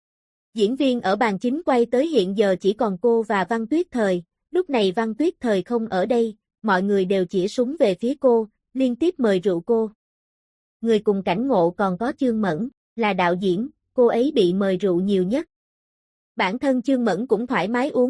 Diễn viên ở bàn chính quay tới hiện giờ chỉ còn cô và Văn Tuyết Thời, lúc này Văn Tuyết Thời không ở đây, mọi người đều chĩa súng về phía cô, liên tiếp mời rượu cô. Người cùng cảnh ngộ còn có Chương Mẫn, là đạo diễn, cô ấy bị mời rượu nhiều nhất. Bản thân Chương Mẫn cũng thoải mái uống,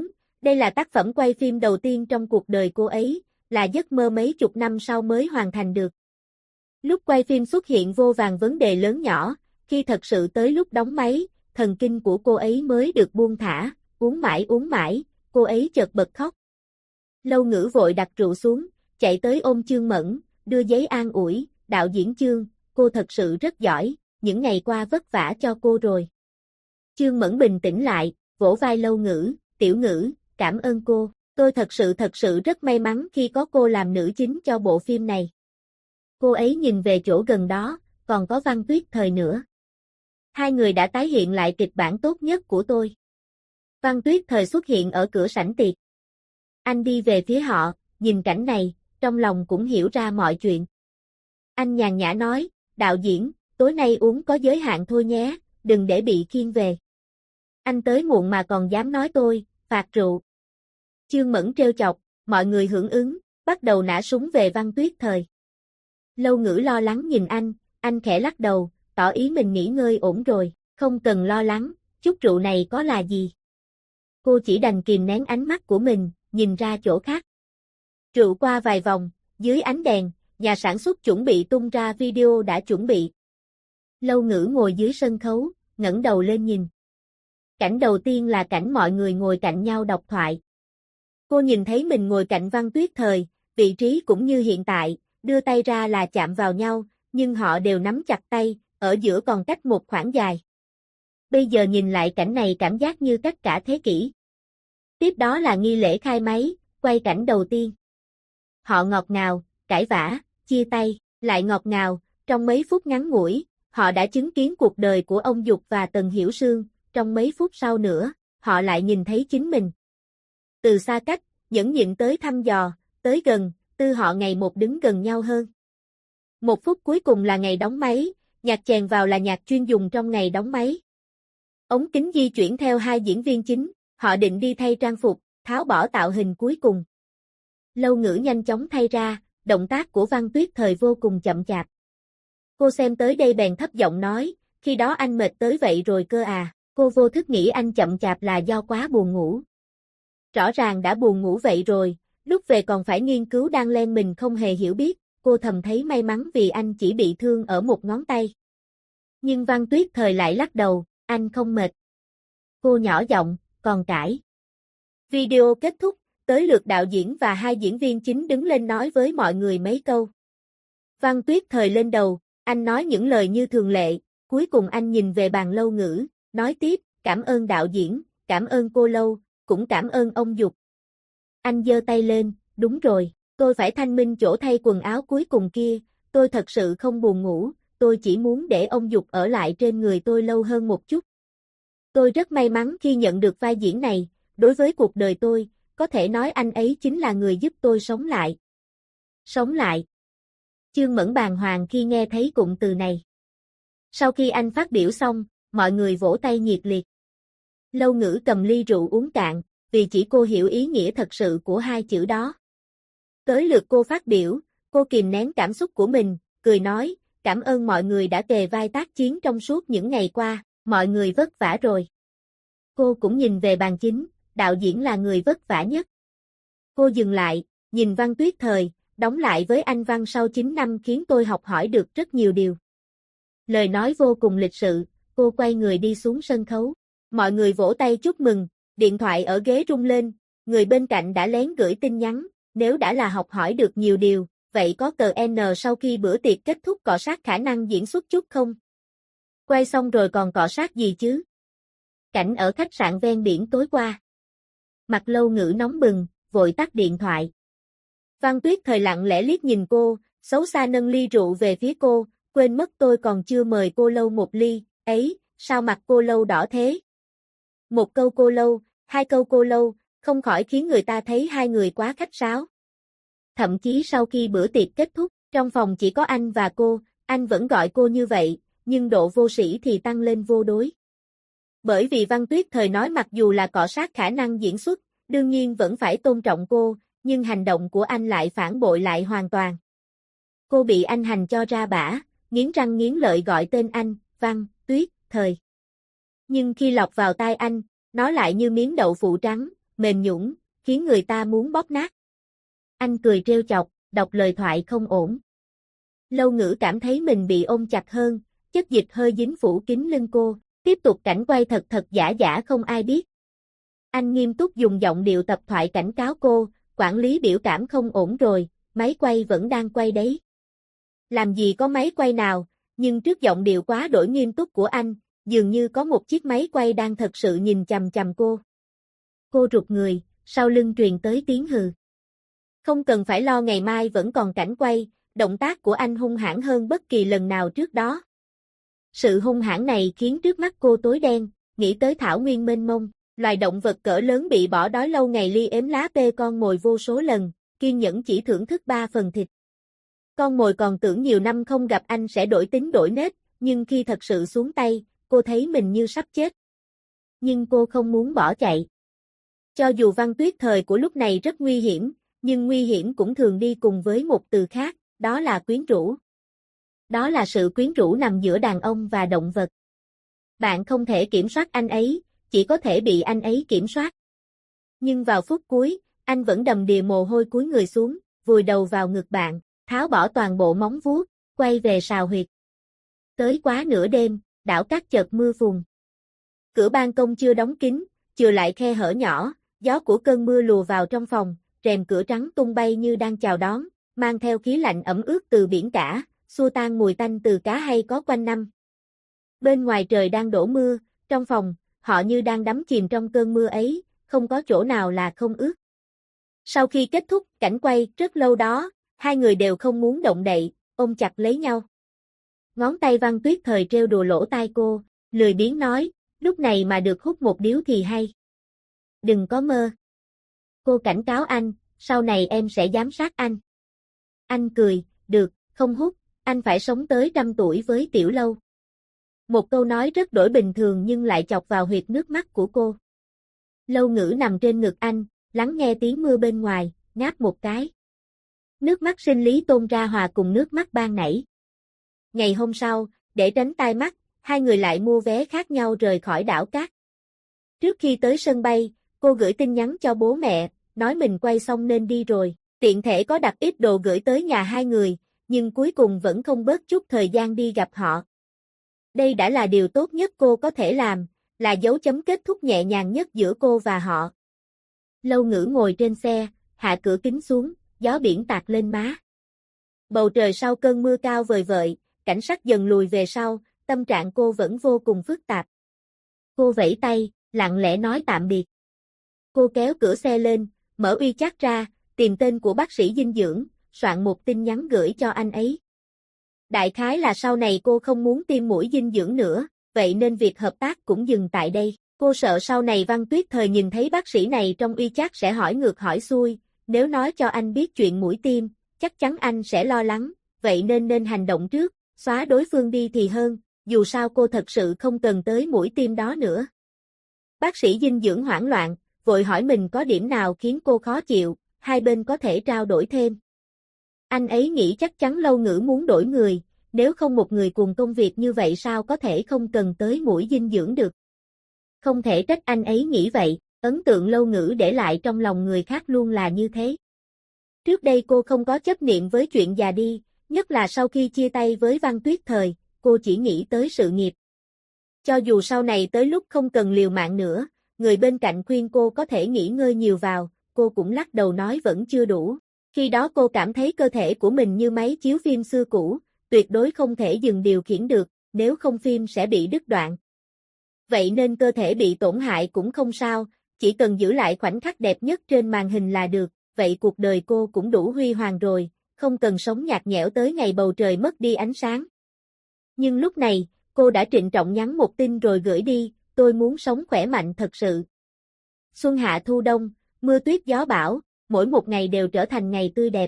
Đây là tác phẩm quay phim đầu tiên trong cuộc đời cô ấy, là giấc mơ mấy chục năm sau mới hoàn thành được. Lúc quay phim xuất hiện vô vàn vấn đề lớn nhỏ, khi thật sự tới lúc đóng máy, thần kinh của cô ấy mới được buông thả, uống mãi, cô ấy chợt bật khóc. Lâu Ngữ vội đặt rượu xuống, chạy tới ôm Chương Mẫn, đưa giấy an ủi, đạo diễn Chương, cô thật sự rất giỏi, những ngày qua vất vả cho cô rồi. Chương Mẫn bình tĩnh lại, vỗ vai Lâu Ngữ, Tiểu Ngữ, cảm ơn cô, tôi thật sự rất may mắn khi có cô làm nữ chính cho bộ phim này. Cô ấy nhìn về chỗ gần đó, còn có Văn Tuyết Thời nữa. Hai người đã tái hiện lại kịch bản tốt nhất của tôi. Văn Tuyết Thời xuất hiện ở cửa sảnh tiệc. Anh đi về phía họ, nhìn cảnh này, trong lòng cũng hiểu ra mọi chuyện. Anh nhàn nhã nói, đạo diễn, tối nay uống có giới hạn thôi nhé, đừng để bị khiêng về. Anh tới muộn mà còn dám nói tôi, phạt rượu. Chương Mẫn trêu chọc, mọi người hưởng ứng, bắt đầu nã súng về Văn Tuyết Thời. Lâu Ngữ lo lắng nhìn anh khẽ lắc đầu, tỏ ý mình nghỉ ngơi ổn rồi, không cần lo lắng, chút rượu này có là gì. Cô chỉ đành kìm nén ánh mắt của mình, nhìn ra chỗ khác. Rượu qua vài vòng, dưới ánh đèn, nhà sản xuất chuẩn bị tung ra video đã chuẩn bị. Lâu Ngữ ngồi dưới sân khấu, ngẩng đầu lên nhìn. Cảnh đầu tiên là cảnh mọi người ngồi cạnh nhau đọc thoại. Cô nhìn thấy mình ngồi cạnh Văn Tuyết Thời, vị trí cũng như hiện tại, đưa tay ra là chạm vào nhau, nhưng họ đều nắm chặt tay, ở giữa còn cách một khoảng dài. Bây giờ nhìn lại cảnh này cảm giác như cách cả thế kỷ. Tiếp đó là nghi lễ khai máy, quay cảnh đầu tiên. Họ ngọt ngào, cãi vã, chia tay, lại ngọt ngào, trong mấy phút ngắn ngủi, họ đã chứng kiến cuộc đời của ông Dục và Tần Hiểu Sương, trong mấy phút sau nữa, họ lại nhìn thấy chính mình. Từ xa cách, nhẫn nhịn tới thăm dò, tới gần, họ ngày một đứng gần nhau hơn. Một phút cuối cùng là ngày đóng máy, nhạc chèn vào là nhạc chuyên dùng trong ngày đóng máy. Ống kính di chuyển theo hai diễn viên chính, họ định đi thay trang phục, tháo bỏ tạo hình cuối cùng. Lâu Ngữ nhanh chóng thay ra, động tác của Văn Tuyết Thời vô cùng chậm chạp. Cô xem tới đây bèn thấp giọng nói, khi đó anh mệt tới vậy rồi cơ à, cô vô thức nghĩ anh chậm chạp là do quá buồn ngủ. Rõ ràng đã buồn ngủ vậy rồi, lúc về còn phải nghiên cứu đan len mình không hề hiểu biết, cô thầm thấy may mắn vì anh chỉ bị thương ở một ngón tay. Nhưng Văn Tuyết Thời lại lắc đầu, anh không mệt. Cô nhỏ giọng, còn cãi. Video kết thúc, tới lượt đạo diễn và hai diễn viên chính đứng lên nói với mọi người mấy câu. Văn Tuyết Thời lên đầu, anh nói những lời như thường lệ, cuối cùng anh nhìn về bàn Lâu Ngữ, nói tiếp, cảm ơn đạo diễn, cảm ơn cô Lâu, cũng cảm ơn ông Dục. Anh giơ tay lên, đúng rồi, tôi phải thanh minh chỗ thay quần áo cuối cùng kia, tôi thật sự không buồn ngủ, tôi chỉ muốn để ông Dục ở lại trên người tôi lâu hơn một chút. Tôi rất may mắn khi nhận được vai diễn này, đối với cuộc đời tôi, có thể nói anh ấy chính là người giúp tôi sống lại. Sống lại. Chương Mẫn bàng hoàng khi nghe thấy cụm từ này. Sau khi anh phát biểu xong, mọi người vỗ tay nhiệt liệt. Lâu Ngữ cầm ly rượu uống cạn, vì chỉ cô hiểu ý nghĩa thật sự của hai chữ đó. Tới lượt cô phát biểu, cô kìm nén cảm xúc của mình, cười nói, cảm ơn mọi người đã kề vai tác chiến trong suốt những ngày qua, mọi người vất vả rồi. Cô cũng nhìn về bàn chính, đạo diễn là người vất vả nhất. Cô dừng lại, nhìn Văn Tuyết Thời, đóng lại với anh Văn sau 9 năm khiến tôi học hỏi được rất nhiều điều. Lời nói vô cùng lịch sự, cô quay người đi xuống sân khấu. Mọi người vỗ tay chúc mừng, điện thoại ở ghế rung lên, người bên cạnh đã lén gửi tin nhắn, nếu đã là học hỏi được nhiều điều, vậy có CN sau khi bữa tiệc kết thúc cọ sát khả năng diễn xuất chút không? Quay xong rồi còn cọ sát gì chứ? Cảnh ở khách sạn ven biển tối qua. Mặt Lâu Ngữ nóng bừng, vội tắt điện thoại. Văn Tuyết Thời lặng lẽ liếc nhìn cô, xấu xa nâng ly rượu về phía cô, quên mất tôi còn chưa mời cô Lâu một ly, ấy, sao mặt cô Lâu đỏ thế? Một câu cô Lâu, hai câu cô Lâu, không khỏi khiến người ta thấy hai người quá khách sáo. Thậm chí sau khi bữa tiệc kết thúc, trong phòng chỉ có anh và cô, anh vẫn gọi cô như vậy, nhưng độ vô sĩ thì tăng lên vô đối. Bởi vì Văn Tuyết Thời nói mặc dù là cọ sát khả năng diễn xuất, đương nhiên vẫn phải tôn trọng cô, nhưng hành động của anh lại phản bội lại hoàn toàn. Cô bị anh hành cho ra bả, nghiến răng nghiến lợi gọi tên anh, Văn, Tuyết, Thời. Nhưng khi lọc vào tai anh, nó lại như miếng đậu phụ trắng, mềm nhũn, khiến người ta muốn bóp nát. Anh cười trêu chọc, đọc lời thoại không ổn. Lâu Ngữ cảm thấy mình bị ôm chặt hơn, chất dịch hơi dính phủ kín lưng cô, tiếp tục cảnh quay thật thật giả giả không ai biết. Anh nghiêm túc dùng giọng điệu tập thoại cảnh cáo cô, quản lý biểu cảm không ổn rồi, máy quay vẫn đang quay đấy. Làm gì có máy quay nào, nhưng trước giọng điệu quá đổi nghiêm túc của anh, dường như có một chiếc máy quay đang thật sự nhìn chằm chằm cô. Cô rụt người, sau lưng truyền tới tiếng hừ. Không cần phải lo, ngày mai vẫn còn cảnh quay, động tác của anh hung hãn hơn bất kỳ lần nào trước đó. Sự hung hãn này khiến trước mắt cô tối đen, nghĩ tới thảo nguyên mênh mông, loài động vật cỡ lớn bị bỏ đói lâu ngày li ếm lá pê con mồi vô số lần, kiên nhẫn chỉ thưởng thức 3 phần thịt. Con mồi còn tưởng nhiều năm không gặp anh sẽ đổi tính đổi nết, nhưng khi thật sự xuống tay, cô thấy mình như sắp chết. Nhưng cô không muốn bỏ chạy. Cho dù Văn Tuyết thời của lúc này rất nguy hiểm, nhưng nguy hiểm cũng thường đi cùng với một từ khác, đó là quyến rũ. Đó là sự quyến rũ nằm giữa đàn ông và động vật. Bạn không thể kiểm soát anh ấy, chỉ có thể bị anh ấy kiểm soát. Nhưng vào phút cuối, anh vẫn đầm đìa mồ hôi cúi người xuống, vùi đầu vào ngực bạn, tháo bỏ toàn bộ móng vuốt, quay về sào huyệt. Tới quá nửa đêm, đảo cát chợt mưa phùn. Cửa ban công chưa đóng kín, chừa lại khe hở nhỏ, gió của cơn mưa lùa vào trong phòng, rèm cửa trắng tung bay như đang chào đón, mang theo khí lạnh ẩm ướt từ biển cả, xua tan mùi tanh từ cá hay có quanh năm. Bên ngoài trời đang đổ mưa, trong phòng, họ như đang đắm chìm trong cơn mưa ấy, không có chỗ nào là không ướt. Sau khi kết thúc cảnh quay rất lâu đó, hai người đều không muốn động đậy, ôm chặt lấy nhau. Ngón tay Văn Tuyết thời trêu đùa lỗ tai cô, lười biếng nói, lúc này mà được hút một điếu thì hay. Đừng có mơ. Cô cảnh cáo anh, sau này em sẽ giám sát anh. Anh cười, được, không hút, anh phải sống tới 100 tuổi với Tiểu Lâu. Một câu nói rất đổi bình thường nhưng lại chọc vào huyệt nước mắt của cô. Lâu Ngữ nằm trên ngực anh, lắng nghe tiếng mưa bên ngoài, ngáp một cái. Nước mắt sinh lý tôn ra hòa cùng nước mắt ban nãy. Ngày hôm sau, để tránh tai mắt, hai người lại mua vé khác nhau rời khỏi đảo cát. Trước khi tới sân bay, cô gửi tin nhắn cho bố mẹ, nói mình quay xong nên đi rồi, tiện thể có đặt ít đồ gửi tới nhà hai người, nhưng cuối cùng vẫn không bớt chút thời gian đi gặp họ. Đây đã là điều tốt nhất cô có thể làm, là dấu chấm kết thúc nhẹ nhàng nhất giữa cô và họ. Lâu Ngữ ngồi trên xe, hạ cửa kính xuống, gió biển tạt lên má. Bầu trời sau cơn mưa cao vời vợi, cảnh sắc dần lùi về sau, tâm trạng cô vẫn vô cùng phức tạp. Cô vẫy tay, lặng lẽ nói tạm biệt. Cô kéo cửa xe lên, mở WeChat ra, tìm tên của bác sĩ dinh dưỡng, soạn một tin nhắn gửi cho anh ấy. Đại khái là sau này cô không muốn tiêm mũi dinh dưỡng nữa, vậy nên việc hợp tác cũng dừng tại đây. Cô sợ sau này Văn Tuyết thời nhìn thấy bác sĩ này trong WeChat sẽ hỏi ngược hỏi xuôi, nếu nói cho anh biết chuyện mũi tiêm, chắc chắn anh sẽ lo lắng, vậy nên hành động trước, xóa đối phương đi thì hơn, dù sao cô thật sự không cần tới mũi tiêm đó nữa. Bác sĩ dinh dưỡng hoảng loạn, vội hỏi mình có điểm nào khiến cô khó chịu, hai bên có thể trao đổi thêm. Anh ấy nghĩ chắc chắn Lâu Ngữ muốn đổi người, nếu không một người cùng công việc như vậy sao có thể không cần tới mũi dinh dưỡng được. Không thể trách anh ấy nghĩ vậy, ấn tượng Lâu Ngữ để lại trong lòng người khác luôn là như thế. Trước đây cô không có chấp niệm với chuyện già đi, nhất là sau khi chia tay với Văn Tuyết thời, cô chỉ nghĩ tới sự nghiệp. Cho dù sau này tới lúc không cần liều mạng nữa, người bên cạnh khuyên cô có thể nghỉ ngơi nhiều vào, cô cũng lắc đầu nói vẫn chưa đủ. Khi đó cô cảm thấy cơ thể của mình như máy chiếu phim xưa cũ, tuyệt đối không thể dừng điều khiển được, nếu không phim sẽ bị đứt đoạn. Vậy nên cơ thể bị tổn hại cũng không sao, chỉ cần giữ lại khoảnh khắc đẹp nhất trên màn hình là được, vậy cuộc đời cô cũng đủ huy hoàng rồi, không cần sống nhạt nhẽo tới ngày bầu trời mất đi ánh sáng. Nhưng lúc này, cô đã trịnh trọng nhắn một tin rồi gửi đi, tôi muốn sống khỏe mạnh thật sự. Xuân hạ thu đông, mưa tuyết gió bão, mỗi một ngày đều trở thành ngày tươi đẹp.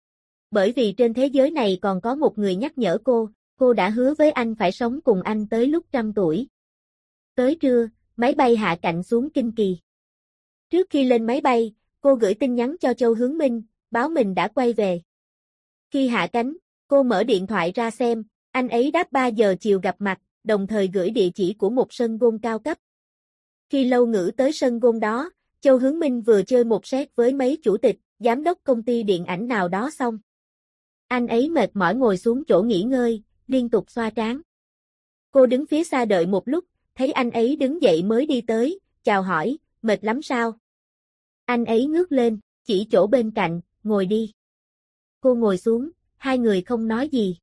Bởi vì trên thế giới này còn có một người nhắc nhở cô đã hứa với anh phải sống cùng anh tới lúc 100 tuổi. Tới trưa, máy bay hạ cánh xuống Kinh Kỳ. Trước khi lên máy bay, cô gửi tin nhắn cho Châu Hướng Minh, báo mình đã quay về. Khi hạ cánh, cô mở điện thoại ra xem, anh ấy đáp 3 giờ chiều gặp mặt, đồng thời gửi địa chỉ của một sân golf cao cấp. Khi Lâu Ngữ tới sân golf đó, Châu Hướng Minh vừa chơi một set với mấy chủ tịch, giám đốc công ty điện ảnh nào đó xong. Anh ấy mệt mỏi ngồi xuống chỗ nghỉ ngơi, liên tục xoa trán. Cô đứng phía xa đợi một lúc, thấy anh ấy đứng dậy mới đi tới, chào hỏi, mệt lắm sao? Anh ấy ngước lên, chỉ chỗ bên cạnh, ngồi đi. Cô ngồi xuống, hai người không nói gì.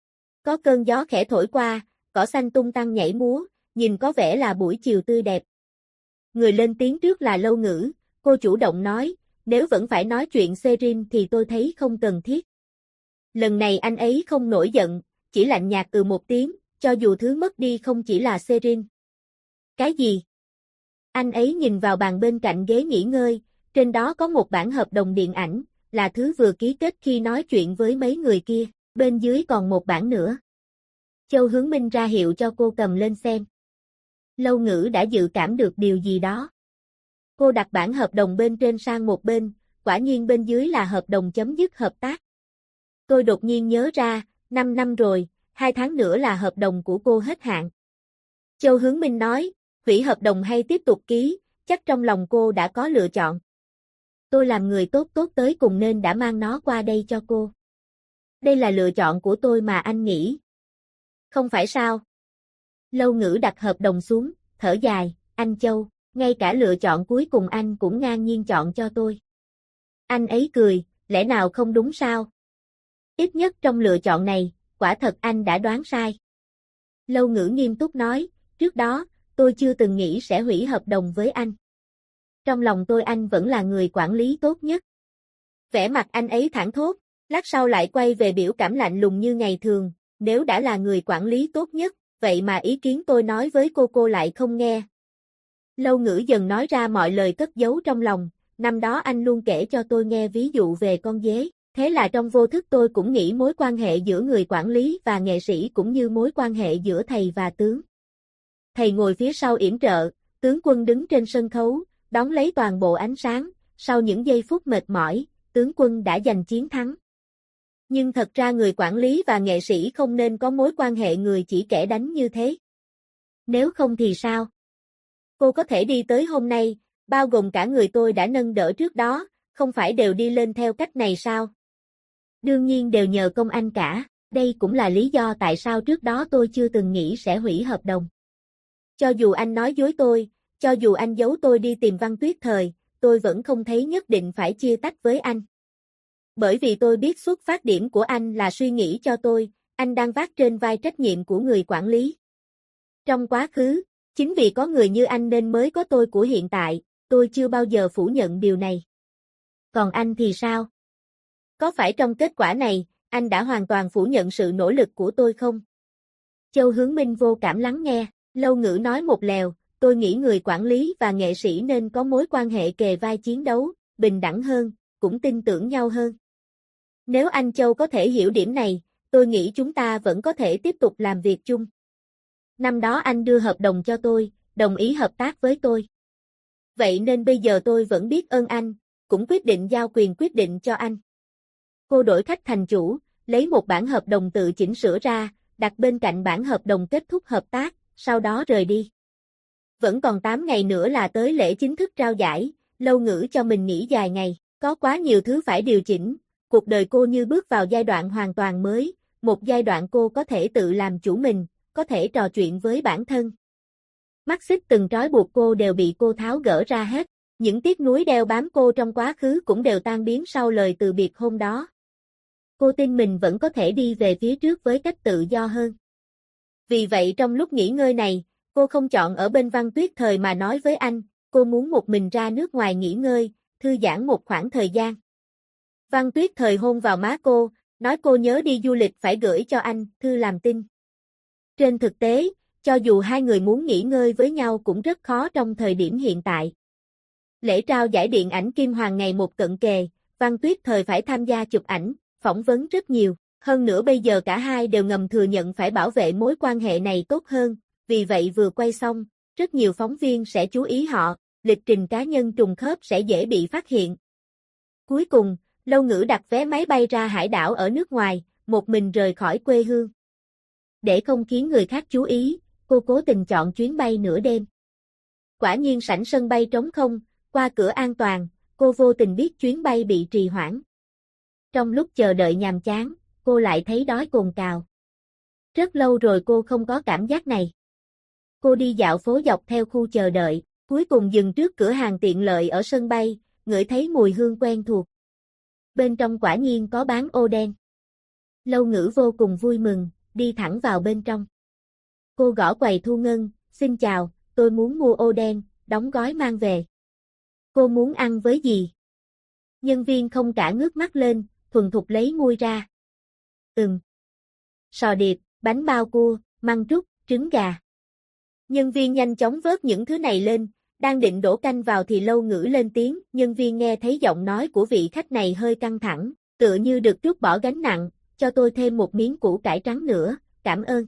Có cơn gió khẽ thổi qua, cỏ xanh tung tăng nhảy múa, nhìn có vẻ là buổi chiều tươi đẹp. Người lên tiếng trước là Lâu Ngữ, cô chủ động nói, nếu vẫn phải nói chuyện Serin thì tôi thấy không cần thiết. Lần này anh ấy không nổi giận, chỉ lạnh nhạt một tiếng, cho dù thứ mất đi không chỉ là Serin. Cái gì? Anh ấy nhìn vào bàn bên cạnh ghế nghỉ ngơi, trên đó có một bản hợp đồng điện ảnh, là thứ vừa ký kết khi nói chuyện với mấy người kia, bên dưới còn một bản nữa. Châu Hướng Minh ra hiệu cho cô cầm lên xem. Lâu Ngữ đã dự cảm được điều gì đó. Cô đặt bản hợp đồng bên trên sang một bên, quả nhiên bên dưới là hợp đồng chấm dứt hợp tác. Tôi đột nhiên nhớ ra, 5 năm rồi, 2 tháng nữa là hợp đồng của cô hết hạn. Châu Hướng Minh nói, hủy hợp đồng hay tiếp tục ký, chắc trong lòng cô đã có lựa chọn. Tôi làm người tốt tới cùng nên đã mang nó qua đây cho cô. Đây là lựa chọn của tôi mà anh nghĩ. Không phải sao? Lâu Ngữ đặt hợp đồng xuống, thở dài, anh Châu, ngay cả lựa chọn cuối cùng anh cũng ngang nhiên chọn cho tôi. Anh ấy cười, lẽ nào không đúng sao? Ít nhất trong lựa chọn này, quả thật anh đã đoán sai. Lâu Ngữ nghiêm túc nói, trước đó, tôi chưa từng nghĩ sẽ hủy hợp đồng với anh. Trong lòng tôi anh vẫn là người quản lý tốt nhất. Vẻ mặt anh ấy thẳng thốt, lát sau lại quay về biểu cảm lạnh lùng như ngày thường, nếu đã là người quản lý tốt nhất, vậy mà ý kiến tôi nói với cô lại không nghe. Lâu Ngữ dần nói ra mọi lời cất giấu trong lòng, năm đó anh luôn kể cho tôi nghe ví dụ về con dế, thế là trong vô thức tôi cũng nghĩ mối quan hệ giữa người quản lý và nghệ sĩ cũng như mối quan hệ giữa thầy và tướng. Thầy ngồi phía sau yểm trợ, tướng quân đứng trên sân khấu, đón lấy toàn bộ ánh sáng, sau những giây phút mệt mỏi, tướng quân đã giành chiến thắng. Nhưng thật ra người quản lý và nghệ sĩ không nên có mối quan hệ người chỉ kẻ đánh như thế. Nếu không thì sao? Cô có thể đi tới hôm nay, bao gồm cả người tôi đã nâng đỡ trước đó, không phải đều đi lên theo cách này sao? Đương nhiên đều nhờ công anh cả, đây cũng là lý do tại sao trước đó tôi chưa từng nghĩ sẽ hủy hợp đồng. Cho dù anh nói dối tôi, cho dù anh giấu tôi đi tìm Văn Tuyết Thời, tôi vẫn không thấy nhất định phải chia tách với anh. Bởi vì tôi biết xuất phát điểm của anh là suy nghĩ cho tôi, anh đang vác trên vai trách nhiệm của người quản lý. Trong quá khứ, chính vì có người như anh nên mới có tôi của hiện tại, tôi chưa bao giờ phủ nhận điều này. Còn anh thì sao? Có phải trong kết quả này, anh đã hoàn toàn phủ nhận sự nỗ lực của tôi không? Châu Hướng Minh vô cảm lắng nghe, Lâu Ngữ nói một lèo, tôi nghĩ người quản lý và nghệ sĩ nên có mối quan hệ kề vai chiến đấu, bình đẳng hơn, cũng tin tưởng nhau hơn. Nếu anh Châu có thể hiểu điểm này, tôi nghĩ chúng ta vẫn có thể tiếp tục làm việc chung. Năm đó anh đưa hợp đồng cho tôi, đồng ý hợp tác với tôi. Vậy nên bây giờ tôi vẫn biết ơn anh, cũng quyết định giao quyền quyết định cho anh. Cô đổi khách thành chủ, lấy một bản hợp đồng tự chỉnh sửa ra, đặt bên cạnh bản hợp đồng kết thúc hợp tác, sau đó rời đi. Vẫn còn 8 ngày nữa là tới lễ chính thức trao giải, Lâu Ngữ cho mình nghỉ dài ngày, có quá nhiều thứ phải điều chỉnh, cuộc đời cô như bước vào giai đoạn hoàn toàn mới, một giai đoạn cô có thể tự làm chủ mình, có thể trò chuyện với bản thân. Mắt xích từng trói buộc cô đều bị cô tháo gỡ ra hết, những tiếc nuối đeo bám cô trong quá khứ cũng đều tan biến sau lời từ biệt hôm đó. Cô tin mình vẫn có thể đi về phía trước với cách tự do hơn. Vì vậy trong lúc nghỉ ngơi này, cô không chọn ở bên Văn Tuyết Thời mà nói với anh, cô muốn một mình ra nước ngoài nghỉ ngơi, thư giãn một khoảng thời gian. Văn Tuyết Thời hôn vào má cô, nói cô nhớ đi du lịch phải gửi cho anh thư làm tin. Trên thực tế, cho dù hai người muốn nghỉ ngơi với nhau cũng rất khó trong thời điểm hiện tại. Lễ trao giải điện ảnh Kim Hoàng ngày một cận kề, Văn Tuyết Thời phải tham gia chụp ảnh, phỏng vấn rất nhiều. Hơn nữa bây giờ cả hai đều ngầm thừa nhận phải bảo vệ mối quan hệ này tốt hơn, vì vậy vừa quay xong, rất nhiều phóng viên sẽ chú ý họ, lịch trình cá nhân trùng khớp sẽ dễ bị phát hiện. Cuối cùng, Lâu Ngữ đặt vé máy bay ra hải đảo ở nước ngoài, một mình rời khỏi quê hương. Để không khiến người khác chú ý, cô cố tình chọn chuyến bay nửa đêm. Quả nhiên sảnh sân bay trống không, Qua cửa an toàn, cô vô tình biết chuyến bay bị trì hoãn. Trong lúc chờ đợi nhàm chán, cô lại thấy đói cồn cào. Rất lâu rồi cô không có cảm giác này. Cô đi dạo phố dọc theo khu chờ đợi, cuối cùng dừng trước cửa hàng tiện lợi ở sân bay, ngửi thấy mùi hương quen thuộc. Bên trong quả nhiên có bán ô đen. Lâu Ngữ vô cùng vui mừng, đi thẳng vào bên trong. Cô gõ quầy thu ngân, xin chào, tôi muốn mua ô đen, đóng gói mang về. Cô muốn ăn với gì? Nhân viên không cả ngước mắt lên, thuần thục lấy muôi ra. Sò điệp, bánh bao cua, măng trút, trứng gà. Nhân viên nhanh chóng vớt những thứ này lên, đang định đổ canh vào thì Lâu Ngữ lên tiếng, nhân viên nghe thấy giọng nói của vị khách này hơi căng thẳng, tựa như được trút bỏ gánh nặng, cho tôi thêm một miếng củ cải trắng nữa, cảm ơn.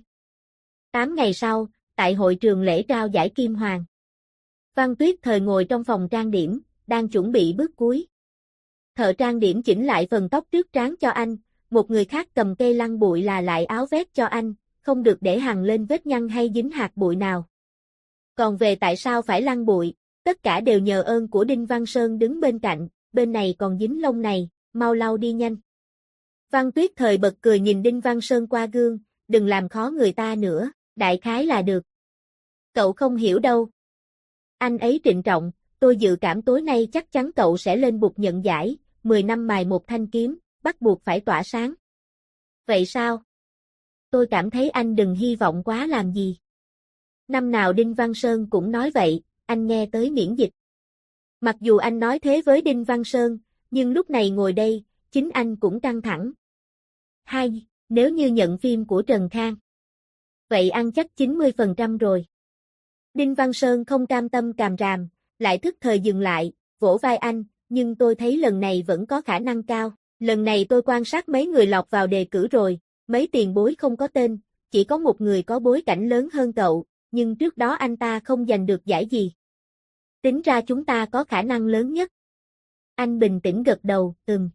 8 ngày sau, tại hội trường lễ trao giải Kim Hoàng. Văn Tuyết Thời ngồi trong phòng trang điểm, đang chuẩn bị bước cuối. Thợ trang điểm chỉnh lại phần tóc trước trán cho anh, một người khác cầm cây lăn bụi là lại áo vest cho anh, không được để hằn lên vết nhăn hay dính hạt bụi nào. Còn về tại sao phải lăn bụi, tất cả đều nhờ ơn của Đinh Văn Sơn đứng bên cạnh, bên này còn dính lông này, mau lau đi nhanh. Văn Tuyết Thời bật cười nhìn Đinh Văn Sơn qua gương, đừng làm khó người ta nữa, đại khái là được. Cậu không hiểu đâu. Anh ấy trịnh trọng, tôi dự cảm tối nay chắc chắn cậu sẽ lên bục nhận giải, 10 năm mài một thanh kiếm, bắt buộc phải tỏa sáng. Vậy sao? Tôi cảm thấy anh đừng hy vọng quá làm gì. Năm nào Đinh Văn Sơn cũng nói vậy, anh nghe tới miễn dịch. Mặc dù anh nói thế với Đinh Văn Sơn, nhưng lúc này ngồi đây, chính anh cũng căng thẳng. Hai, nếu như nhận phim của Trần Khang. Vậy ăn chắc 90% rồi. Đinh Văn Sơn không cam tâm càm ràm, lại thức thời dừng lại, vỗ vai anh, nhưng tôi thấy lần này vẫn có khả năng cao. Lần này tôi quan sát mấy người lọt vào đề cử rồi, mấy tiền bối không có tên, chỉ có một người có bối cảnh lớn hơn cậu, nhưng trước đó anh ta không giành được giải gì. Tính ra chúng ta có khả năng lớn nhất. Anh bình tĩnh gật đầu,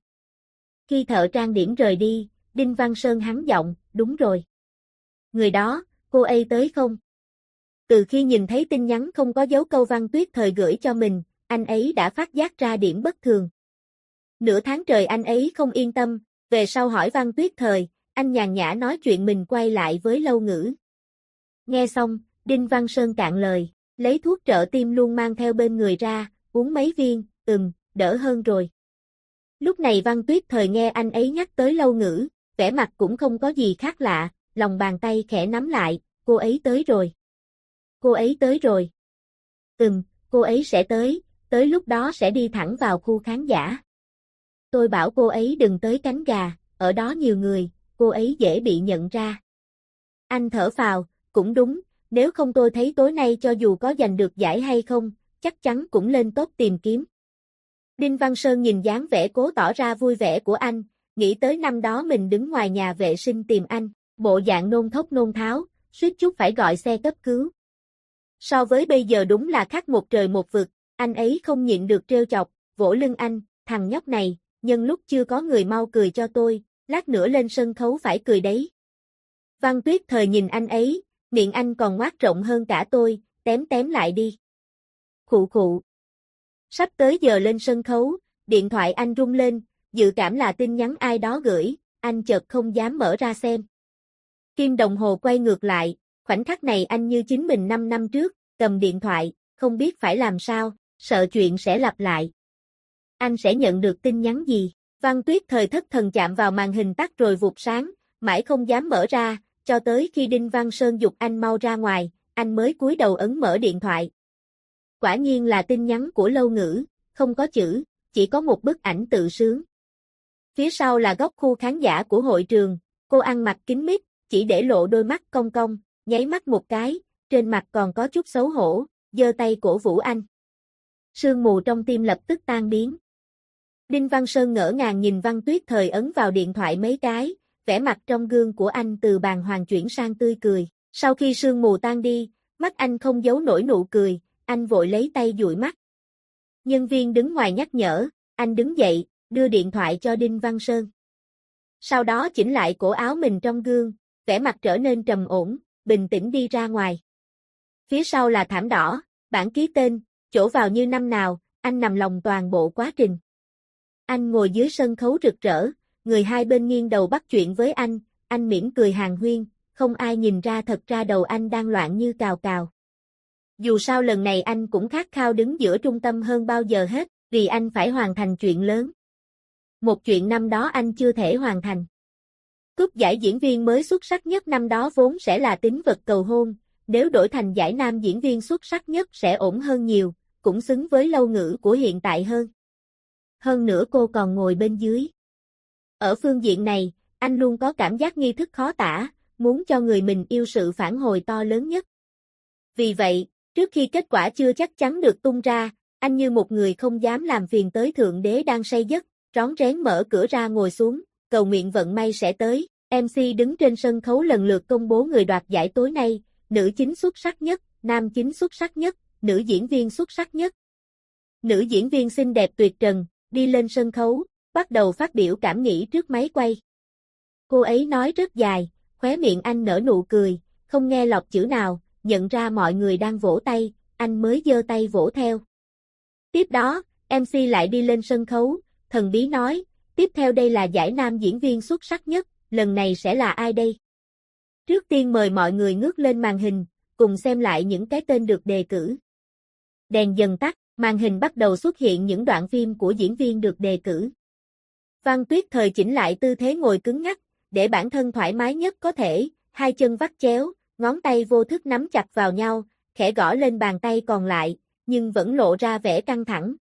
Khi thợ trang điểm rời đi, Đinh Văn Sơn hắn giọng, đúng rồi. Người đó, cô ấy tới không? Từ khi nhìn thấy tin nhắn không có dấu câu Văn Tuyết Thời gửi cho mình, anh ấy đã phát giác ra điểm bất thường. Nửa tháng trời anh ấy không yên tâm, về sau hỏi Văn Tuyết Thời, anh nhàn nhã nói chuyện mình quay lại với Lâu Ngữ. Nghe xong, Đinh Văn Sơn cạn lời, lấy thuốc trợ tim luôn mang theo bên người ra, uống mấy viên, đỡ hơn rồi. Lúc này Văn Tuyết Thời nghe anh ấy nhắc tới Lâu Ngữ, vẻ mặt cũng không có gì khác lạ, lòng bàn tay khẽ nắm lại, cô ấy tới rồi. Cô ấy tới rồi. Cô ấy sẽ tới lúc đó sẽ đi thẳng vào khu khán giả. Tôi bảo cô ấy đừng tới cánh gà, ở đó nhiều người, cô ấy dễ bị nhận ra. Anh thở phào, cũng đúng, nếu không tôi thấy tối nay cho dù có giành được giải hay không, chắc chắn cũng lên top tìm kiếm. Đinh Văn Sơn nhìn dáng vẻ cố tỏ ra vui vẻ của anh, nghĩ tới năm đó mình đứng ngoài nhà vệ sinh tìm anh, bộ dạng nôn thốc nôn tháo, suýt chút phải gọi xe cấp cứu. So với bây giờ đúng là khác một trời một vực, anh ấy không nhịn được trêu chọc, vỗ lưng anh, thằng nhóc này, nhân lúc chưa có người mau cười cho tôi, lát nữa lên sân khấu phải cười đấy. Văn Tuyết Thời nhìn anh ấy, miệng anh còn ngoác rộng hơn cả tôi, tém lại đi. Khụ khụ. Sắp tới giờ lên sân khấu, điện thoại anh rung lên, dự cảm là tin nhắn ai đó gửi, anh chợt không dám mở ra xem. Kim đồng hồ quay ngược lại, khoảnh khắc này anh như chính mình 5 năm trước, cầm điện thoại, không biết phải làm sao, sợ chuyện sẽ lặp lại. Anh sẽ nhận được tin nhắn gì? Văn Tuyết Thời thất thần chạm vào màn hình tắt rồi vụt sáng, mãi không dám mở ra, cho tới khi Đinh Văn Sơn giục anh mau ra ngoài, anh mới cúi đầu ấn mở điện thoại. Quả nhiên là tin nhắn của Lâu Ngữ, không có chữ, chỉ có một bức ảnh tự sướng. Phía sau là góc khu khán giả của hội trường, cô ăn mặc kín mít, chỉ để lộ đôi mắt cong cong, nháy mắt một cái, trên mặt còn có chút xấu hổ, giơ tay cổ vũ anh. Sương mù trong tim lập tức tan biến. Đinh Văn Sơn ngỡ ngàng nhìn Văn Tuyết Thời ấn vào điện thoại mấy cái, vẻ mặt trong gương của anh từ bàng hoàng chuyển sang tươi cười. Sau khi sương mù tan đi, mắt anh không giấu nổi nụ cười, anh vội lấy tay dụi mắt. Nhân viên đứng ngoài nhắc nhở, anh đứng dậy, đưa điện thoại cho Đinh Văn Sơn. Sau đó chỉnh lại cổ áo mình trong gương, vẻ mặt trở nên trầm ổn, bình tĩnh đi ra ngoài. Phía sau là thảm đỏ, bảng ký tên, chỗ vào như năm nào, anh nằm lòng toàn bộ quá trình. Anh ngồi dưới sân khấu rực rỡ, người hai bên nghiêng đầu bắt chuyện với anh mỉm cười hàn huyên, không ai nhìn ra thật ra đầu anh đang loạn như cào cào. Dù sao lần này anh cũng khát khao đứng giữa trung tâm hơn bao giờ hết, vì anh phải hoàn thành chuyện lớn. Một chuyện năm đó anh chưa thể hoàn thành. Cúp giải diễn viên mới xuất sắc nhất năm đó vốn sẽ là tín vật cầu hôn, nếu đổi thành giải nam diễn viên xuất sắc nhất sẽ ổn hơn nhiều, cũng xứng với Lâu Ngữ của hiện tại hơn. Hơn nữa cô còn ngồi bên dưới. Ở phương diện này, anh luôn có cảm giác nghi thức khó tả, muốn cho người mình yêu sự phản hồi to lớn nhất. Vì vậy, trước khi kết quả chưa chắc chắn được tung ra, anh như một người không dám làm phiền tới Thượng Đế đang say giấc, rón rén mở cửa ra ngồi xuống, cầu nguyện vận may sẽ tới. MC đứng trên sân khấu lần lượt công bố người đoạt giải tối nay, nữ chính xuất sắc nhất, nam chính xuất sắc nhất, nữ diễn viên xuất sắc nhất. Nữ diễn viên xinh đẹp tuyệt trần, đi lên sân khấu, bắt đầu phát biểu cảm nghĩ trước máy quay. Cô ấy nói rất dài, khóe miệng anh nở nụ cười, không nghe lọt chữ nào, nhận ra mọi người đang vỗ tay, anh mới giơ tay vỗ theo. Tiếp đó, MC lại đi lên sân khấu, thần bí nói, tiếp theo đây là giải nam diễn viên xuất sắc nhất, lần này sẽ là ai đây? Trước tiên mời mọi người ngước lên màn hình, cùng xem lại những cái tên được đề cử. Đèn dần tắt, màn hình bắt đầu xuất hiện những đoạn phim của diễn viên được đề cử. Văn Tuyết Thời chỉnh lại tư thế ngồi cứng ngắc, để bản thân thoải mái nhất có thể, hai chân vắt chéo, ngón tay vô thức nắm chặt vào nhau, khẽ gõ lên bàn tay còn lại, nhưng vẫn lộ ra vẻ căng thẳng.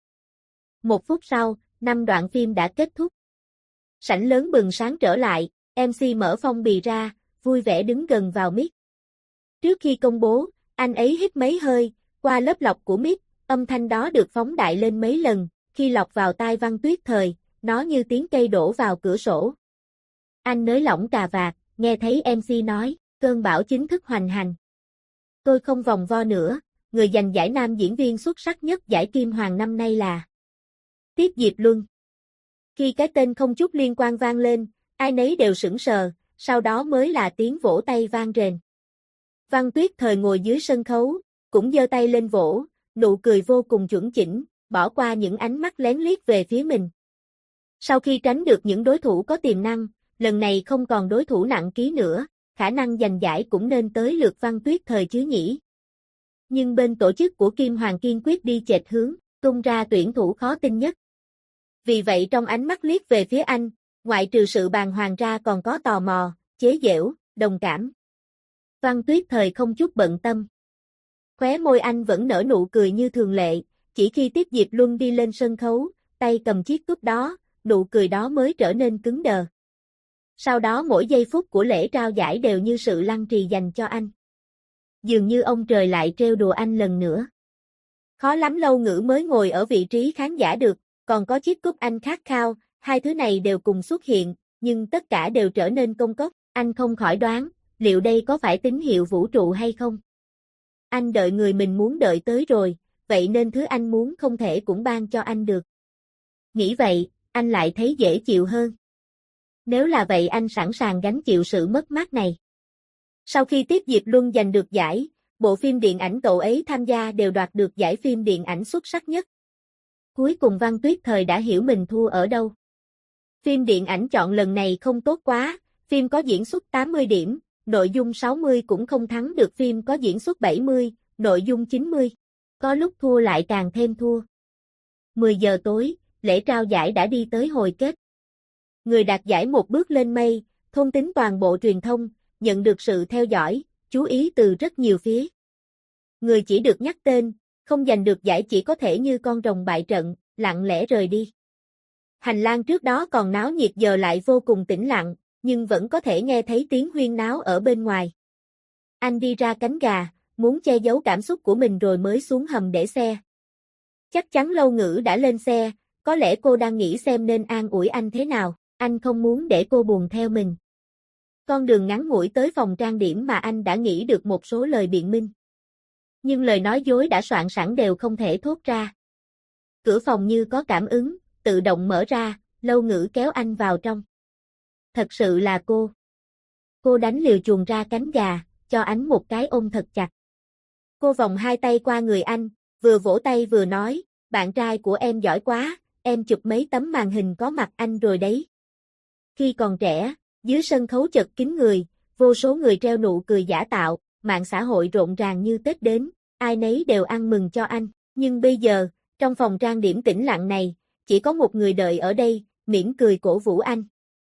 1 phút sau, 5 đoạn phim đã kết thúc. Sảnh lớn bừng sáng trở lại, MC mở phong bì ra, vui vẻ đứng gần vào mic. Trước khi công bố, anh ấy hít mấy hơi, qua lớp lọc của mic, âm thanh đó được phóng đại lên mấy lần, khi lọc vào tai Văn Tuyết Thời, nó như tiếng cây đổ vào cửa sổ. Anh nới lỏng cà vạt, nghe thấy MC nói, cơn bão chính thức hoành hành. Tôi không vòng vo nữa, người giành giải nam diễn viên xuất sắc nhất giải Kim Hoàng năm nay là Tiết Diệp Luân. Khi cái tên không chút liên quan vang lên, ai nấy đều sững sờ, sau đó mới là tiếng vỗ tay vang rền. Văn Tuyết Thời ngồi dưới sân khấu, cũng giơ tay lên vỗ, nụ cười vô cùng chuẩn chỉnh, bỏ qua những ánh mắt lén liếc về phía mình. Sau khi tránh được những đối thủ có tiềm năng, lần này không còn đối thủ nặng ký nữa, khả năng giành giải cũng nên tới lượt Văn Tuyết Thời chứ nhỉ. Nhưng bên tổ chức của Kim Hoàng kiên quyết đi chệch hướng, tung ra tuyển thủ khó tin nhất. Vì vậy trong ánh mắt liếc về phía anh, ngoại trừ sự bàng hoàng ra còn có tò mò, chế giễu, đồng cảm. Văn Tuyết Thời không chút bận tâm. Khóe môi anh vẫn nở nụ cười như thường lệ, chỉ khi Tiết Diệp Luân đi lên sân khấu, tay cầm chiếc cúp đó, nụ cười đó mới trở nên cứng đờ. Sau đó mỗi giây phút của lễ trao giải đều như sự lăng trì dành cho anh. Dường như ông trời lại trêu đùa anh lần nữa. Khó lắm Lâu Ngữ mới ngồi ở vị trí khán giả được, còn có chiếc cúp anh khát khao, hai thứ này đều cùng xuất hiện, nhưng tất cả đều trở nên công cốc, anh không khỏi đoán, liệu đây có phải tín hiệu vũ trụ hay không? Anh đợi người mình muốn đợi tới rồi, vậy nên thứ anh muốn không thể cũng ban cho anh được. Nghĩ vậy, anh lại thấy dễ chịu hơn. Nếu là vậy anh sẵn sàng gánh chịu sự mất mát này. Sau khi Tiết Diệp Luân giành được giải, bộ phim điện ảnh cậu ấy tham gia đều đoạt được giải phim điện ảnh xuất sắc nhất. Cuối cùng Văn Tuyết Thời đã hiểu mình thua ở đâu. Phim điện ảnh chọn lần này không tốt quá, phim có diễn xuất 80 điểm, nội dung 60 cũng không thắng được phim có diễn xuất 70, nội dung 90. Có lúc thua lại càng thêm thua. 10 giờ tối, lễ trao giải đã đi tới hồi kết. Người đạt giải một bước lên mây, thôn tính toàn bộ truyền thông, nhận được sự theo dõi, chú ý từ rất nhiều phía. Người chỉ được nhắc tên, không giành được giải chỉ có thể như con rồng bại trận, lặng lẽ rời đi. Hành lang trước đó còn náo nhiệt giờ lại vô cùng tĩnh lặng, nhưng vẫn có thể nghe thấy tiếng huyên náo ở bên ngoài. Anh đi ra cánh gà, muốn che giấu cảm xúc của mình rồi mới xuống hầm để xe. Chắc chắn Lâu Ngữ đã lên xe, có lẽ cô đang nghĩ xem nên an ủi anh thế nào, anh không muốn để cô buồn theo mình. Con đường ngắn ngủi tới phòng trang điểm mà anh đã nghĩ được một số lời biện minh. Nhưng lời nói dối đã soạn sẵn đều không thể thốt ra. Cửa phòng như có cảm ứng, tự động mở ra, Lâu Ngữ kéo anh vào trong. Thật sự là cô. Cô đánh liều chuồn ra cánh gà, cho anh một cái ôm thật chặt. Cô vòng hai tay qua người anh, vừa vỗ tay vừa nói, bạn trai của em giỏi quá, em chụp mấy tấm màn hình có mặt anh rồi đấy. Khi còn trẻ, dưới sân khấu chật kín người, vô số người treo nụ cười giả tạo, mạng xã hội rộn ràng như Tết đến, ai nấy đều ăn mừng cho anh. Nhưng bây giờ, trong phòng trang điểm tĩnh lặng này, chỉ có một người đợi ở đây, mỉm cười cổ vũ anh.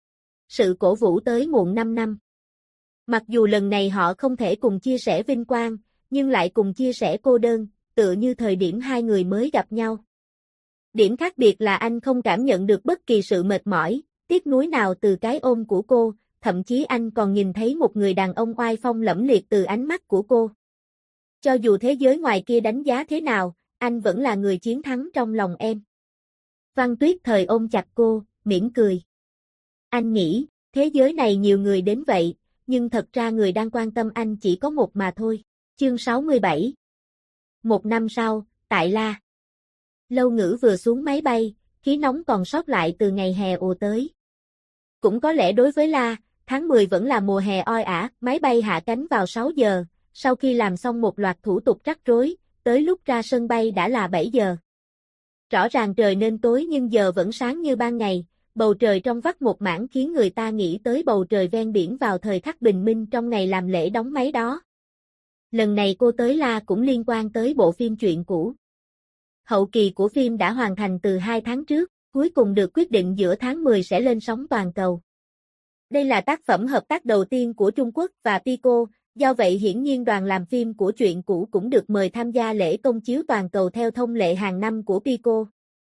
Sự cổ vũ tới muộn 5 năm. Mặc dù lần này họ không thể cùng chia sẻ vinh quang, nhưng lại cùng chia sẻ cô đơn, tựa như thời điểm hai người mới gặp nhau. Điểm khác biệt là anh không cảm nhận được bất kỳ sự mệt mỏi, tiếc nuối nào từ cái ôm của cô, thậm chí anh còn nhìn thấy một người đàn ông oai phong lẫm liệt từ ánh mắt của cô. Cho dù thế giới ngoài kia đánh giá thế nào, anh vẫn là người chiến thắng trong lòng em. Văn Tuyết Thời ôm chặt cô, mỉm cười. Anh nghĩ, thế giới này nhiều người đến vậy, nhưng thật ra người đang quan tâm anh chỉ có một mà thôi. Chương 67. Một năm sau, tại La. Lâu Ngữ vừa xuống máy bay, khí nóng còn sót lại từ ngày hè ùa tới. Cũng có lẽ đối với La, tháng 10 vẫn là mùa hè oi ả, máy bay hạ cánh vào 6 giờ, sau khi làm xong một loạt thủ tục rắc rối, tới lúc ra sân bay đã là 7 giờ. Rõ ràng trời nên tối nhưng giờ vẫn sáng như ban ngày, bầu trời trong vắt một mảng khiến người ta nghĩ tới bầu trời ven biển vào thời khắc bình minh trong ngày làm lễ đóng máy đó. Lần này cô tới La cũng liên quan tới bộ phim Chuyện Cũ. Hậu kỳ của phim đã hoàn thành từ 2 tháng trước, cuối cùng được quyết định giữa tháng 10 sẽ lên sóng toàn cầu. Đây là tác phẩm hợp tác đầu tiên của Trung Quốc và Pico, do vậy hiển nhiên đoàn làm phim của Chuyện Cũ cũng được mời tham gia lễ công chiếu toàn cầu theo thông lệ hàng năm của Pico.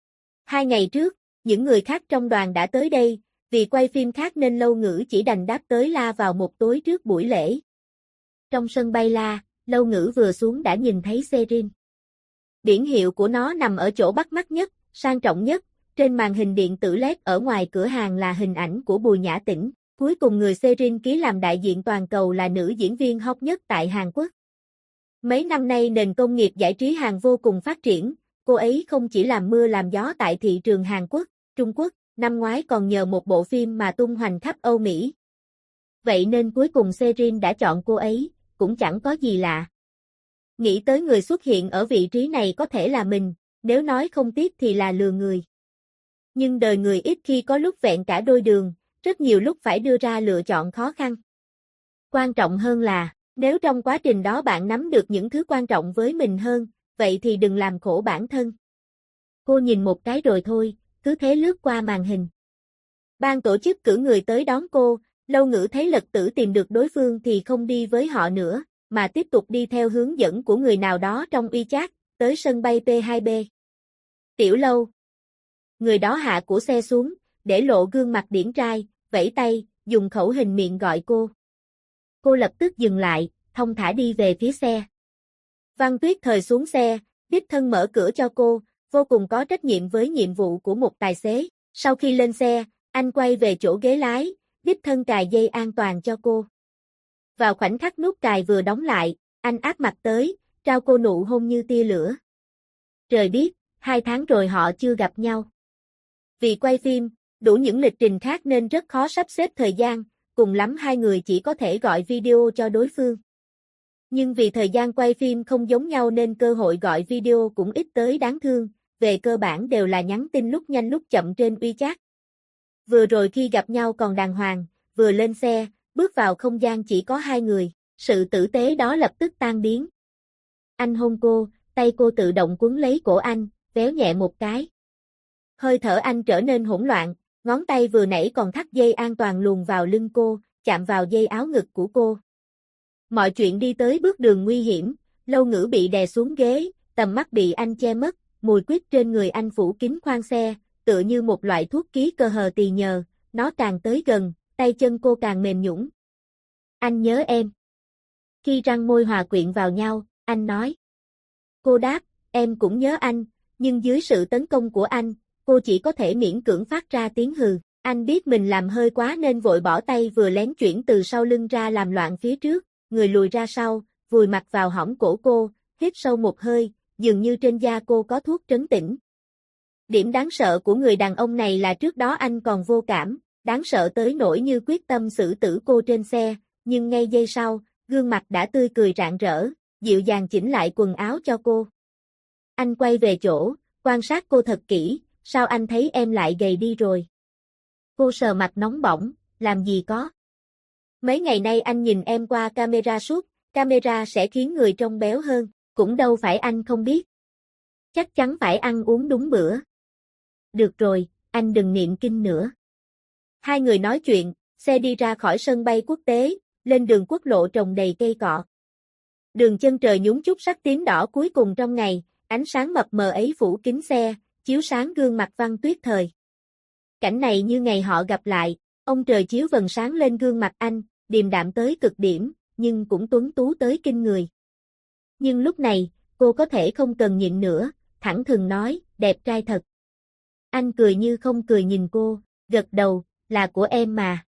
2 ngày trước, những người khác trong đoàn đã tới đây, vì quay phim khác nên Lâu Ngữ chỉ đành đáp tới La vào một tối trước buổi lễ. Trong sân bay La, Lâu Ngữ vừa xuống đã nhìn thấy Serin. Biển hiệu của nó nằm ở chỗ bắt mắt nhất, sang trọng nhất, trên màn hình điện tử LED ở ngoài cửa hàng là hình ảnh của Bùi Nhã Tĩnh. Cuối cùng người Serin ký làm đại diện toàn cầu là nữ diễn viên hot nhất tại Hàn Quốc. Mấy năm nay nền công nghiệp giải trí Hàn vô cùng phát triển, cô ấy không chỉ làm mưa làm gió tại thị trường Hàn Quốc, Trung Quốc, năm ngoái còn nhờ một bộ phim mà tung hoành khắp Âu Mỹ. Vậy nên cuối cùng Serin đã chọn cô ấy, cũng chẳng có gì lạ. Nghĩ tới người xuất hiện ở vị trí này có thể là mình, nếu nói không tiếc thì là lừa người. Nhưng đời người ít khi có lúc vẹn cả đôi đường, rất nhiều lúc phải đưa ra lựa chọn khó khăn. Quan trọng hơn là, nếu trong quá trình đó bạn nắm được những thứ quan trọng với mình hơn, vậy thì đừng làm khổ bản thân. Cô nhìn một cái rồi thôi, cứ thế lướt qua màn hình. Ban tổ chức cử người tới đón cô, Lâu Ngữ thấy Lật Tử tìm được đối phương thì không đi với họ nữa, mà tiếp tục đi theo hướng dẫn của người nào đó trong WeChat, tới sân bay P2B. Tiểu Lâu. Người đó hạ của xe xuống, để lộ gương mặt điển trai, vẫy tay, dùng khẩu hình miệng gọi cô. Cô lập tức dừng lại, thong thả đi về phía xe. Văn Tuyết Thời xuống xe, đích thân mở cửa cho cô, vô cùng có trách nhiệm với nhiệm vụ của một tài xế. Sau khi lên xe, anh quay về chỗ ghế lái, đích thân cài dây an toàn cho cô. Vào khoảnh khắc nút cài vừa đóng lại, anh áp mặt tới, trao cô nụ hôn như tia lửa. Trời biết, 2 tháng rồi họ chưa gặp nhau. Vì quay phim, đủ những lịch trình khác nên rất khó sắp xếp thời gian, cùng lắm hai người chỉ có thể gọi video cho đối phương. Nhưng vì thời gian quay phim không giống nhau nên cơ hội gọi video cũng ít tới đáng thương, về cơ bản đều là nhắn tin lúc nhanh lúc chậm trên WeChat. Vừa rồi khi gặp nhau còn đàng hoàng, vừa lên xe, bước vào không gian chỉ có hai người, sự tử tế đó lập tức tan biến. Anh hôn cô, tay cô tự động quấn lấy cổ anh, véo nhẹ một cái. Hơi thở anh trở nên hỗn loạn, ngón tay vừa nãy còn thắt dây an toàn luồn vào lưng cô, chạm vào dây áo ngực của cô. Mọi chuyện đi tới bước đường nguy hiểm, Lâu Ngữ bị đè xuống ghế, tầm mắt bị anh che mất, mùi quýt trên người anh phủ kín khoang xe, tựa như một loại thuốc ký cơ hờ tỳ nhờ, nó càng tới gần, tay chân cô càng mềm nhũn. Anh nhớ em. Khi răng môi hòa quyện vào nhau, anh nói. Cô đáp, em cũng nhớ anh, nhưng dưới sự tấn công của anh, cô chỉ có thể miễn cưỡng phát ra tiếng hừ. Anh biết mình làm hơi quá nên vội bỏ tay vừa lén chuyển từ sau lưng ra làm loạn phía trước, người lùi ra sau, vùi mặt vào hõm cổ cô, hít sâu một hơi, dường như trên da cô có thuốc trấn tĩnh. Điểm đáng sợ của người đàn ông này là trước đó anh còn vô cảm, đáng sợ tới nỗi như quyết tâm xử tử cô trên xe, nhưng ngay giây sau, gương mặt đã tươi cười rạng rỡ, dịu dàng chỉnh lại quần áo cho cô. Anh quay về chỗ, quan sát cô thật kỹ, sao anh thấy em lại gầy đi rồi? Cô sờ mặt nóng bỏng, làm gì có. Mấy ngày nay anh nhìn em qua camera suốt, camera sẽ khiến người trông béo hơn, cũng đâu phải anh không biết. Chắc chắn phải ăn uống đúng bữa. Được rồi, anh đừng niệm kinh nữa. Hai người nói chuyện, xe đi ra khỏi sân bay quốc tế, lên đường quốc lộ trồng đầy cây cọ. Đường chân trời nhúng chút sắc tím đỏ cuối cùng trong ngày, ánh sáng mập mờ ấy phủ kín xe, chiếu sáng gương mặt Văn Tuyết Thời. Cảnh này như ngày họ gặp lại, ông trời chiếu vầng sáng lên gương mặt anh, điềm đạm tới cực điểm, nhưng cũng tuấn tú tới kinh người. Nhưng lúc này, cô có thể không cần nhịn nữa, thẳng thừng nói, đẹp trai thật. Anh cười như không cười nhìn cô, gật đầu, là của em mà.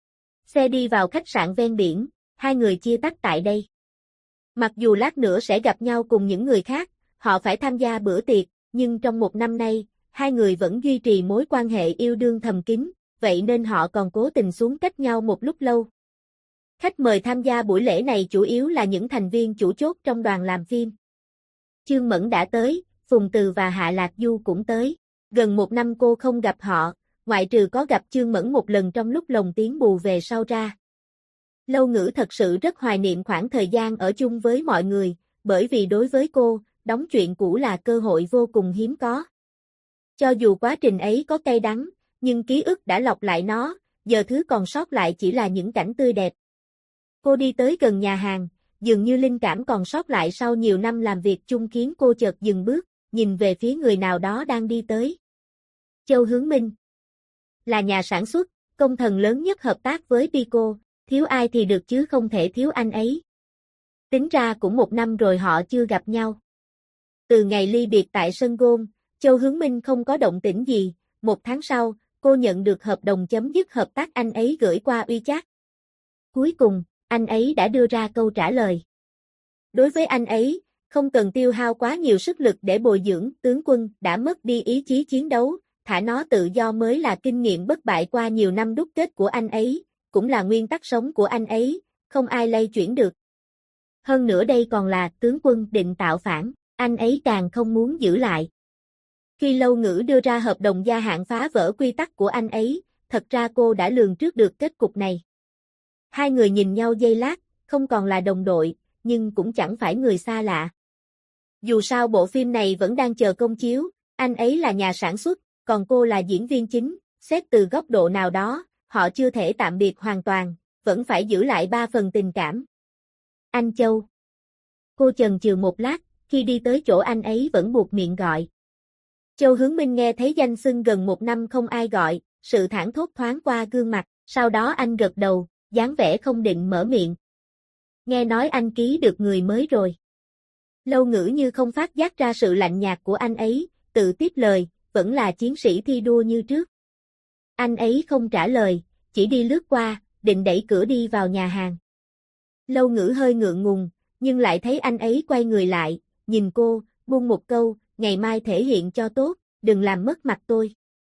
Xe đi vào khách sạn ven biển, hai người chia tách tại đây. Mặc dù lát nữa sẽ gặp nhau cùng những người khác, họ phải tham gia bữa tiệc, nhưng trong một năm nay, hai người vẫn duy trì mối quan hệ yêu đương thầm kín, vậy nên họ còn cố tình xuống cách nhau một lúc lâu. Khách mời tham gia buổi lễ này chủ yếu là những thành viên chủ chốt trong đoàn làm phim. Chương Mẫn đã tới, Phùng Từ và Hạ Lạc Du cũng tới. Gần một năm cô không gặp họ, ngoại trừ có gặp Chương Mẫn một lần trong lúc lồng tiếng bù về sau ra. Lâu Ngữ thật sự rất hoài niệm khoảng thời gian ở chung với mọi người, bởi vì đối với cô, đóng chuyện cũ là cơ hội vô cùng hiếm có. Cho dù quá trình ấy có cay đắng, nhưng ký ức đã lọc lại nó, giờ thứ còn sót lại chỉ là những cảnh tươi đẹp. Cô đi tới gần nhà hàng, dường như linh cảm còn sót lại sau nhiều năm làm việc chung khiến cô chợt dừng bước, nhìn về phía người nào đó đang đi tới. Châu Hướng Minh là nhà sản xuất, công thần lớn nhất hợp tác với Pico, thiếu ai thì được chứ không thể thiếu anh ấy. Tính ra cũng một năm rồi họ chưa gặp nhau. Từ ngày ly biệt tại sân golf, Châu Hướng Minh không có động tĩnh gì, một tháng sau, cô nhận được hợp đồng chấm dứt hợp tác anh ấy gửi qua WeChat. Cuối cùng, anh ấy đã đưa ra câu trả lời. Đối với anh ấy, không cần tiêu hao quá nhiều sức lực để bồi dưỡng, tướng quân đã mất đi ý chí chiến đấu, thả nó tự do mới là kinh nghiệm bất bại qua nhiều năm đúc kết của anh ấy, cũng là nguyên tắc sống của anh ấy, không ai lay chuyển được. Hơn nữa đây còn là tướng quân định tạo phản, anh ấy càng không muốn giữ lại. Khi Lâu Ngữ đưa ra hợp đồng gia hạn phá vỡ quy tắc của anh ấy, thật ra cô đã lường trước được kết cục này. Hai người nhìn nhau giây lát, không còn là đồng đội, nhưng cũng chẳng phải người xa lạ. Dù sao bộ phim này vẫn đang chờ công chiếu, anh ấy là nhà sản xuất, còn cô là diễn viên chính, xét từ góc độ nào đó, họ chưa thể tạm biệt hoàn toàn, vẫn phải giữ lại 3 phần tình cảm. Anh Châu. Cô chần chừ một lát, khi đi tới chỗ anh ấy vẫn buộc miệng gọi. Châu Hướng Minh nghe thấy danh xưng gần một năm không ai gọi, sự thảng thốt thoáng qua gương mặt, sau đó anh gật đầu, dáng vẻ không định mở miệng. Nghe nói anh ký được người mới rồi. Lâu Ngữ như không phát giác ra sự lạnh nhạt của anh ấy, tự tiếp lời, vẫn là chiến sĩ thi đua như trước. Anh ấy không trả lời, chỉ đi lướt qua, định đẩy cửa đi vào nhà hàng. Lâu Ngữ hơi ngượng ngùng, nhưng lại thấy anh ấy quay người lại, nhìn cô, buông một câu, ngày mai thể hiện cho tốt, đừng làm mất mặt tôi.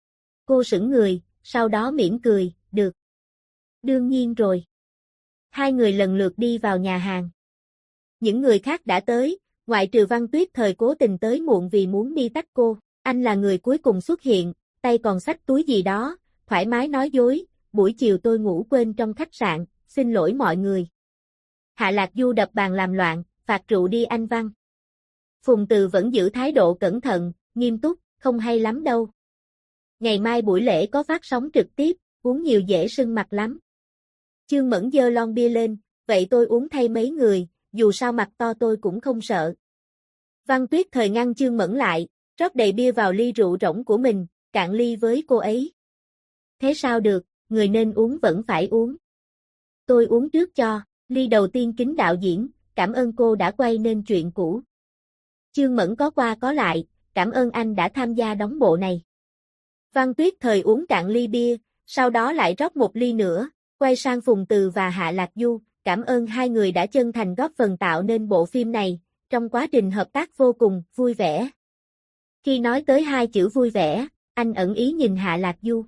Cô sững người, sau đó mỉm cười, được. Đương nhiên rồi. Hai người lần lượt đi vào nhà hàng. Những người khác đã tới, ngoại trừ Văn Tuyết Thời cố tình tới muộn vì muốn đi tách cô. Anh là người cuối cùng xuất hiện, tay còn xách túi gì đó, thoải mái nói dối, buổi chiều tôi ngủ quên trong khách sạn, xin lỗi mọi người. Hạ Lạc Du đập bàn làm loạn, phạt rượu đi anh Văn. Phùng Từ vẫn giữ thái độ cẩn thận, nghiêm túc, không hay lắm đâu. Ngày mai buổi lễ có phát sóng trực tiếp, uống nhiều dễ sưng mặt lắm. Chương Mẫn giơ lon bia lên, vậy tôi uống thay mấy người, dù sao mặt to tôi cũng không sợ. Văn Tuyết Thời ngăn Chương Mẫn lại, rót đầy bia vào ly rượu rỗng của mình, cạn ly với cô ấy. Thế sao được, người nên uống vẫn phải uống. Tôi uống trước cho, ly đầu tiên kính đạo diễn, cảm ơn cô đã quay nên chuyện cũ. Chương Mẫn có qua có lại, cảm ơn anh đã tham gia đóng bộ này. Văn Tuyết Thời uống cạn ly bia, sau đó lại rót một ly nữa, quay sang Phùng Từ và Hạ Lạc Du, cảm ơn hai người đã chân thành góp phần tạo nên bộ phim này, trong quá trình hợp tác vô cùng vui vẻ. Khi nói tới hai chữ vui vẻ, anh ẩn ý nhìn Hạ Lạc Du.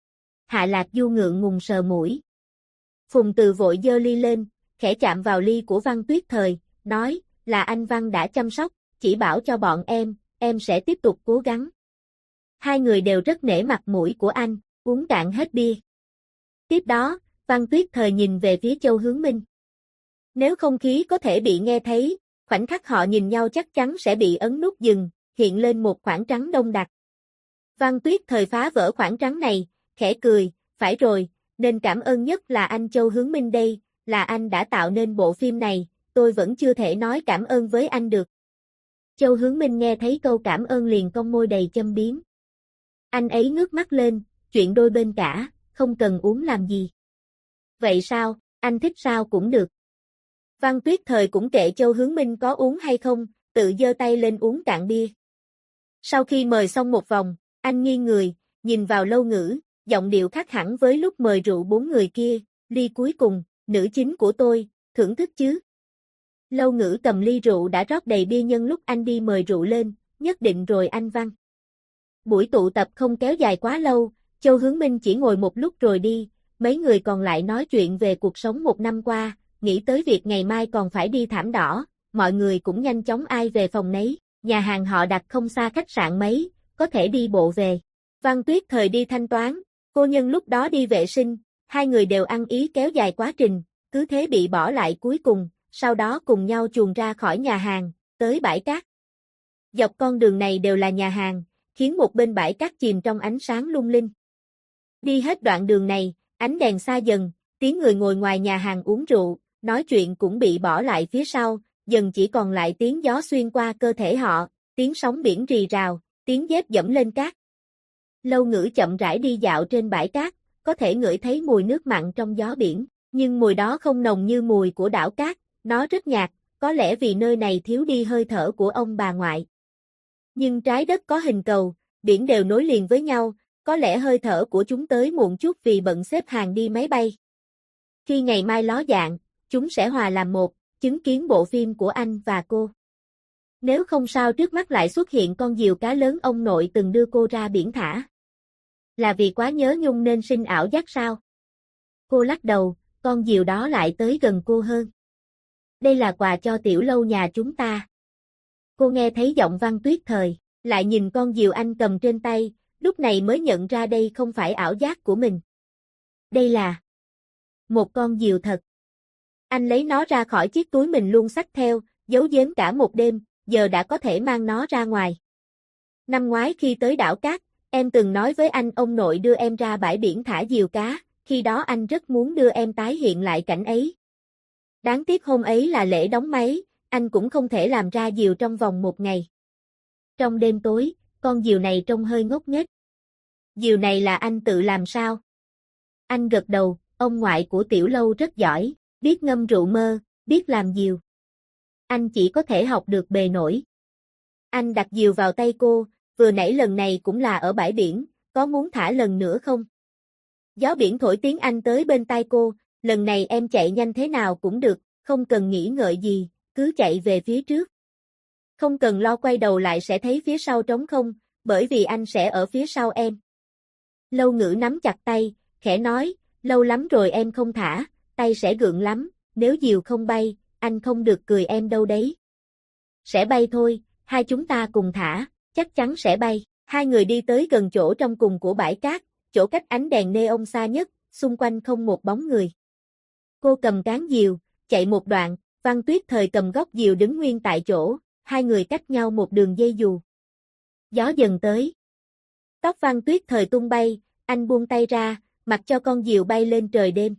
Hạ Lạc Du ngượng ngùng sờ mũi. Phùng Từ vội giơ ly lên, khẽ chạm vào ly của Văn Tuyết Thời, nói, là anh Văn đã chăm sóc, chỉ bảo cho bọn em, em sẽ tiếp tục cố gắng. Hai người đều rất nể mặt mũi của anh, uống cạn hết bia. Tiếp đó, Văn Tuyết Thời nhìn về phía Châu Hướng Minh. Nếu không khí có thể bị nghe thấy, khoảnh khắc họ nhìn nhau chắc chắn sẽ bị ấn nút dừng, hiện lên một khoảng trắng đông đặc. Văn Tuyết Thời phá vỡ khoảng trắng này, khẽ cười, phải rồi, nên cảm ơn nhất là anh Châu Hướng Minh đây, là anh đã tạo nên bộ phim này, tôi vẫn chưa thể nói cảm ơn với anh được. Châu Hướng Minh nghe thấy câu cảm ơn liền cong môi đầy châm biếm. Anh ấy ngước mắt lên, chuyện đôi bên cả, không cần uống làm gì. Vậy sao, anh thích sao cũng được. Văn Tuyết Thời cũng kệ Châu Hướng Minh có uống hay không, tự giơ tay lên uống cạn bia. Sau khi mời xong một vòng, anh nghiêng người, nhìn vào Lâu Ngữ, giọng điệu khác hẳn với lúc mời rượu bốn người kia, ly cuối cùng, nữ chính của tôi, thưởng thức chứ. Lâu Ngữ cầm ly rượu đã rót đầy bia nhân lúc anh đi mời rượu lên, nhất định rồi anh Văn. Buổi tụ tập không kéo dài quá lâu, Châu Hướng Minh chỉ ngồi một lúc rồi đi, mấy người còn lại nói chuyện về cuộc sống một năm qua, nghĩ tới việc ngày mai còn phải đi Thảm Đỏ, mọi người cũng nhanh chóng ai về phòng nấy, nhà hàng họ đặt không xa khách sạn mấy, có thể đi bộ về. Văn Tuyết Thời đi thanh toán, cô nhân lúc đó đi vệ sinh, hai người đều ăn ý kéo dài quá trình, cứ thế bị bỏ lại cuối cùng, sau đó cùng nhau chuồn ra khỏi nhà hàng, tới bãi cát. Dọc con đường này đều là nhà hàng, khiến một bên bãi cát chìm trong ánh sáng lung linh. Đi hết đoạn đường này, ánh đèn xa dần, tiếng người ngồi ngoài nhà hàng uống rượu, nói chuyện cũng bị bỏ lại phía sau, dần chỉ còn lại tiếng gió xuyên qua cơ thể họ, tiếng sóng biển rì rào, tiếng dép dẫm lên cát. Lâu Ngữ chậm rãi đi dạo trên bãi cát, có thể ngửi thấy mùi nước mặn trong gió biển, nhưng mùi đó không nồng như mùi của đảo cát, nó rất nhạt, có lẽ vì nơi này thiếu đi hơi thở của ông bà ngoại. Nhưng trái đất có hình cầu, biển đều nối liền với nhau, có lẽ hơi thở của chúng tới muộn chút vì bận xếp hàng đi máy bay. Khi ngày mai ló dạng, chúng sẽ hòa làm một, chứng kiến bộ phim của anh và cô. Nếu không sao trước mắt lại xuất hiện con diều cá lớn ông nội từng đưa cô ra biển thả. Là vì quá nhớ Nhung nên sinh ảo giác sao? Cô lắc đầu, con diều đó lại tới gần cô hơn. Đây là quà cho Tiểu Lâu nhà chúng ta. Cô nghe thấy giọng Văn Tuyết Thời, lại nhìn con diều anh cầm trên tay, lúc này mới nhận ra đây không phải ảo giác của mình. Đây là một con diều thật. Anh lấy nó ra khỏi chiếc túi mình luôn xách theo, giấu giếm cả một đêm, giờ đã có thể mang nó ra ngoài. Năm ngoái khi tới đảo Cát, em từng nói với anh ông nội đưa em ra bãi biển thả diều cá, khi đó anh rất muốn đưa em tái hiện lại cảnh ấy. Đáng tiếc hôm ấy là lễ đóng máy, anh cũng không thể làm ra diều trong vòng một ngày. Trong đêm tối, con diều này trông hơi ngốc nghếch. Diều này là anh tự làm sao? Anh gật đầu, ông ngoại của Tiểu Lâu rất giỏi, biết ngâm rượu mơ, biết làm diều. Anh chỉ có thể học được bề nổi. Anh đặt diều vào tay cô, vừa nãy lần này cũng là ở bãi biển, có muốn thả lần nữa không? Gió biển thổi tiếng Anh tới bên tai cô, lần này em chạy nhanh thế nào cũng được, không cần nghĩ ngợi gì, cứ chạy về phía trước. Không cần lo quay đầu lại sẽ thấy phía sau trống không, bởi vì anh sẽ ở phía sau em. Lâu Ngữ nắm chặt tay, khẽ nói, lâu lắm rồi em không thả, tay sẽ gượng lắm, nếu diều không bay, anh không được cười em đâu đấy. Sẽ bay thôi, hai chúng ta cùng thả, chắc chắn sẽ bay. Hai người đi tới gần chỗ trong cùng của bãi cát, chỗ cách ánh đèn neon xa nhất, xung quanh không một bóng người. Cô cầm cán diều, chạy một đoạn, Văn Tuyết Thời cầm góc diều đứng nguyên tại chỗ, hai người cách nhau một đường dây dù. Gió dần tới. Tóc Văn Tuyết Thời tung bay, anh buông tay ra, mặc cho con diều bay lên trời đêm.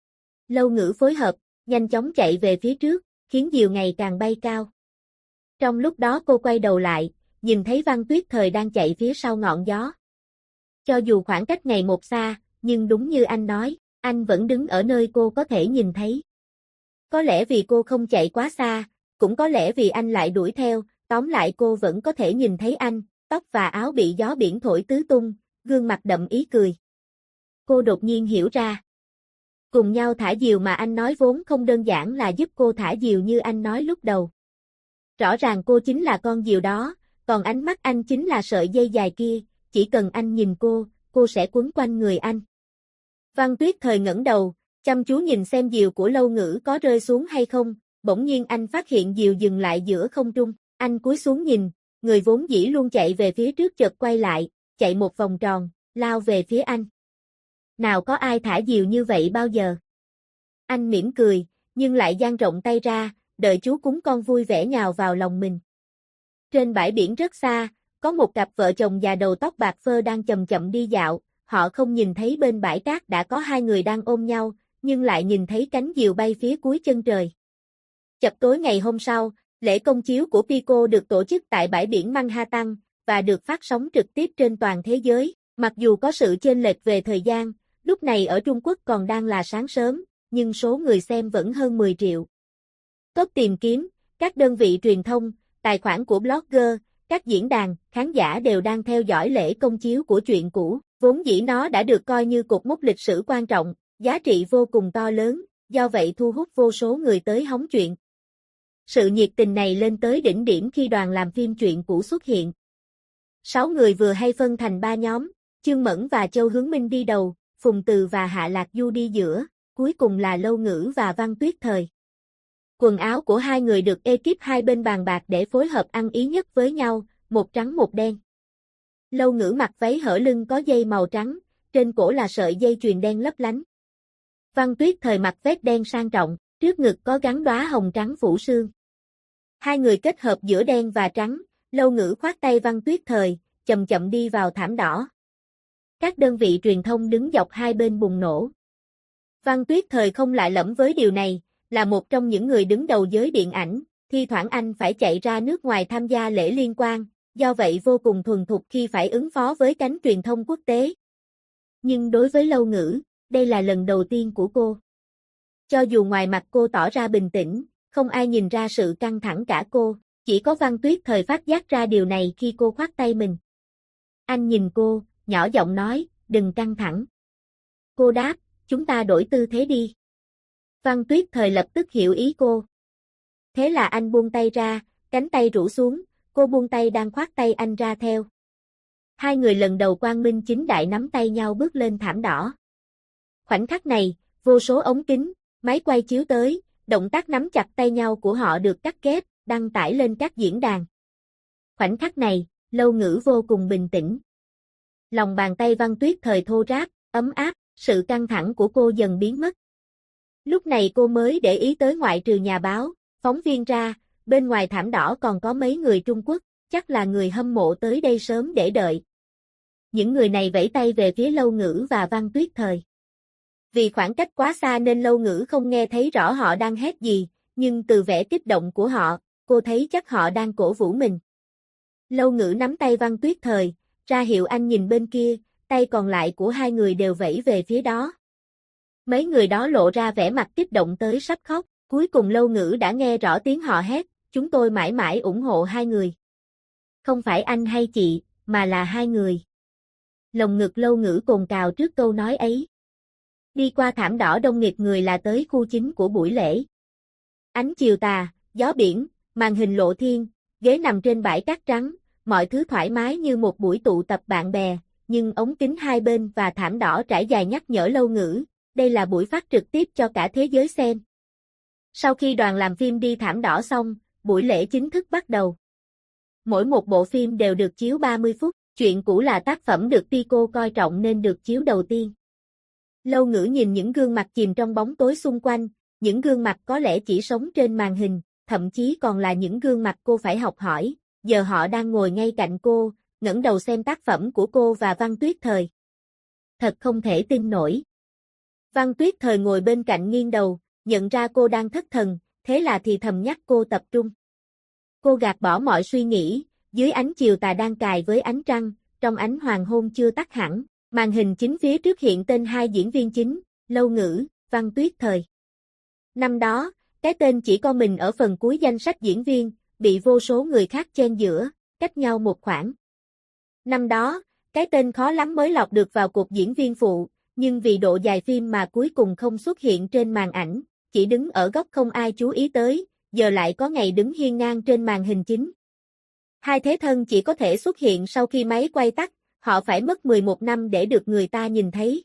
Lâu Ngữ phối hợp, nhanh chóng chạy về phía trước, khiến diều ngày càng bay cao. Trong lúc đó cô quay đầu lại, nhìn thấy Văn Tuyết Thời đang chạy phía sau ngọn gió. Cho dù khoảng cách ngày một xa, nhưng đúng như anh nói, anh vẫn đứng ở nơi cô có thể nhìn thấy. Có lẽ vì cô không chạy quá xa, cũng có lẽ vì anh lại đuổi theo, tóm lại cô vẫn có thể nhìn thấy anh, tóc và áo bị gió biển thổi tứ tung, gương mặt đậm ý cười. Cô đột nhiên hiểu ra. Cùng nhau thả diều mà anh nói vốn không đơn giản là giúp cô thả diều như anh nói lúc đầu. Rõ ràng cô chính là con diều đó, còn ánh mắt anh chính là sợi dây dài kia, chỉ cần anh nhìn cô sẽ quấn quanh người anh. Văn Tuyết Thời ngẩng đầu, chăm chú nhìn xem diều của Lâu Ngữ có rơi xuống hay không, bỗng nhiên anh phát hiện diều dừng lại giữa không trung, anh cúi xuống nhìn, người vốn dĩ luôn chạy về phía trước chợt quay lại, chạy một vòng tròn, lao về phía anh. Nào có ai thả diều như vậy bao giờ? Anh mỉm cười, nhưng lại dang rộng tay ra, đợi chú cún con vui vẻ nhào vào lòng mình. Trên bãi biển rất xa, có một cặp vợ chồng già đầu tóc bạc phơ đang chậm chậm đi dạo, họ không nhìn thấy bên bãi cát đã có hai người đang ôm nhau, nhưng lại nhìn thấy cánh diều bay phía cuối chân trời. Chập tối ngày hôm sau, lễ công chiếu của Pico được tổ chức tại bãi biển Manhattan, và được phát sóng trực tiếp trên toàn thế giới. Mặc dù có sự chênh lệch về thời gian, lúc này ở Trung Quốc còn đang là sáng sớm, nhưng số người xem vẫn hơn 10 triệu. Top tìm kiếm, các đơn vị truyền thông, tài khoản của blogger, các diễn đàn, khán giả đều đang theo dõi lễ công chiếu của Chuyện Cũ. Vốn dĩ nó đã được coi như cột mốc lịch sử quan trọng, giá trị vô cùng to lớn, do vậy thu hút vô số người tới hóng chuyện. Sự nhiệt tình này lên tới đỉnh điểm khi đoàn làm phim Chuyện Cũ xuất hiện. 6 người vừa hay phân thành 3 nhóm, Chương Mẫn và Châu Hướng Minh đi đầu, Phùng Từ và Hạ Lạc Du đi giữa, cuối cùng là Lâu Ngữ và Văn Tuyết Thời. Quần áo của hai người được ekip hai bên bàn bạc để phối hợp ăn ý nhất với nhau, một trắng một đen. Lâu Ngữ mặc váy hở lưng có dây màu trắng, trên cổ là sợi dây chuyền đen lấp lánh. Văn Tuyết Thời mặc vest đen sang trọng, trước ngực có gắn đóa hồng trắng phủ sương. Hai người kết hợp giữa đen và trắng, Lâu Ngữ khoác tay Văn Tuyết Thời, chậm chậm đi vào thảm đỏ. Các đơn vị truyền thông đứng dọc hai bên bùng nổ. Văn Tuyết Thời không lạ lẫm với điều này, là một trong những người đứng đầu giới điện ảnh, thi thoảng anh phải chạy ra nước ngoài tham gia lễ liên quan, do vậy vô cùng thuần thục khi phải ứng phó với cánh truyền thông quốc tế. Nhưng đối với Lâu Ngữ, đây là lần đầu tiên của cô. Cho dù ngoài mặt cô tỏ ra bình tĩnh, không ai nhìn ra sự căng thẳng cả cô, chỉ có Văn Tuyết Thời phát giác ra điều này khi cô khoác tay mình. Anh nhìn cô, nhỏ giọng nói, đừng căng thẳng. Cô đáp, chúng ta đổi tư thế đi. Văn Tuyết Thời lập tức hiểu ý cô. Thế là anh buông tay ra, cánh tay rũ xuống, cô buông tay đang khoác tay anh ra theo. Hai người lần đầu quang minh chính đại nắm tay nhau bước lên thảm đỏ. Khoảnh khắc này, vô số ống kính, máy quay chiếu tới, động tác nắm chặt tay nhau của họ được cắt ghép, đăng tải lên các diễn đàn. Khoảnh khắc này, Lâu Ngữ vô cùng bình tĩnh. Lòng bàn tay Văn Tuyết Thời thô ráp, ấm áp, sự căng thẳng của cô dần biến mất. Lúc này cô mới để ý tới ngoại trừ nhà báo, phóng viên ra, bên ngoài thảm đỏ còn có mấy người Trung Quốc, chắc là người hâm mộ tới đây sớm để đợi. Những người này vẫy tay về phía Lâu Ngữ và Văn Tuyết Thời. Vì khoảng cách quá xa nên Lâu Ngữ không nghe thấy rõ họ đang hét gì, nhưng từ vẻ kích động của họ, cô thấy chắc họ đang cổ vũ mình. Lâu Ngữ nắm tay Văn Tuyết Thời, ra hiệu anh nhìn bên kia, tay còn lại của hai người đều vẫy về phía đó. Mấy người đó lộ ra vẻ mặt kích động tới sắp khóc, cuối cùng Lâu Ngữ đã nghe rõ tiếng họ hét, chúng tôi mãi mãi ủng hộ hai người. Không phải anh hay chị, mà là hai người. Lồng ngực Lâu Ngữ cồn cào trước câu nói ấy. Đi qua thảm đỏ đông nghịt người là tới khu chính của buổi lễ. Ánh chiều tà, gió biển, màn hình lộ thiên, ghế nằm trên bãi cát trắng, mọi thứ thoải mái như một buổi tụ tập bạn bè, nhưng ống kính hai bên và thảm đỏ trải dài nhắc nhở Lâu Ngữ, đây là buổi phát trực tiếp cho cả thế giới xem. Sau khi đoàn làm phim đi thảm đỏ xong, buổi lễ chính thức bắt đầu. Mỗi một bộ phim đều được chiếu 30 phút, Chuyện Cũ là tác phẩm được Pico coi trọng nên được chiếu đầu tiên. Lâu Ngữ nhìn những gương mặt chìm trong bóng tối xung quanh, những gương mặt có lẽ chỉ sống trên màn hình, thậm chí còn là những gương mặt cô phải học hỏi, giờ họ đang ngồi ngay cạnh cô, ngẩng đầu xem tác phẩm của cô và Văn Tuyết Thời. Thật không thể tin nổi. Văn Tuyết Thời ngồi bên cạnh nghiêng đầu, nhận ra cô đang thất thần, thế là thì thầm nhắc cô tập trung. Cô gạt bỏ mọi suy nghĩ, dưới ánh chiều tà đang cài với ánh trăng, trong ánh hoàng hôn chưa tắt hẳn, màn hình chính phía trước hiện tên hai diễn viên chính, Lâu Ngữ, Văn Tuyết Thời. Năm đó, cái tên chỉ có mình ở phần cuối danh sách diễn viên, bị vô số người khác chen giữa, cách nhau một khoảng. Năm đó, cái tên khó lắm mới lọt được vào cột diễn viên phụ, nhưng vì độ dài phim mà cuối cùng không xuất hiện trên màn ảnh, chỉ đứng ở góc không ai chú ý tới, giờ lại có ngày đứng hiên ngang trên màn hình chính. Hai thế thân chỉ có thể xuất hiện sau khi máy quay tắt, họ phải mất 11 năm để được người ta nhìn thấy.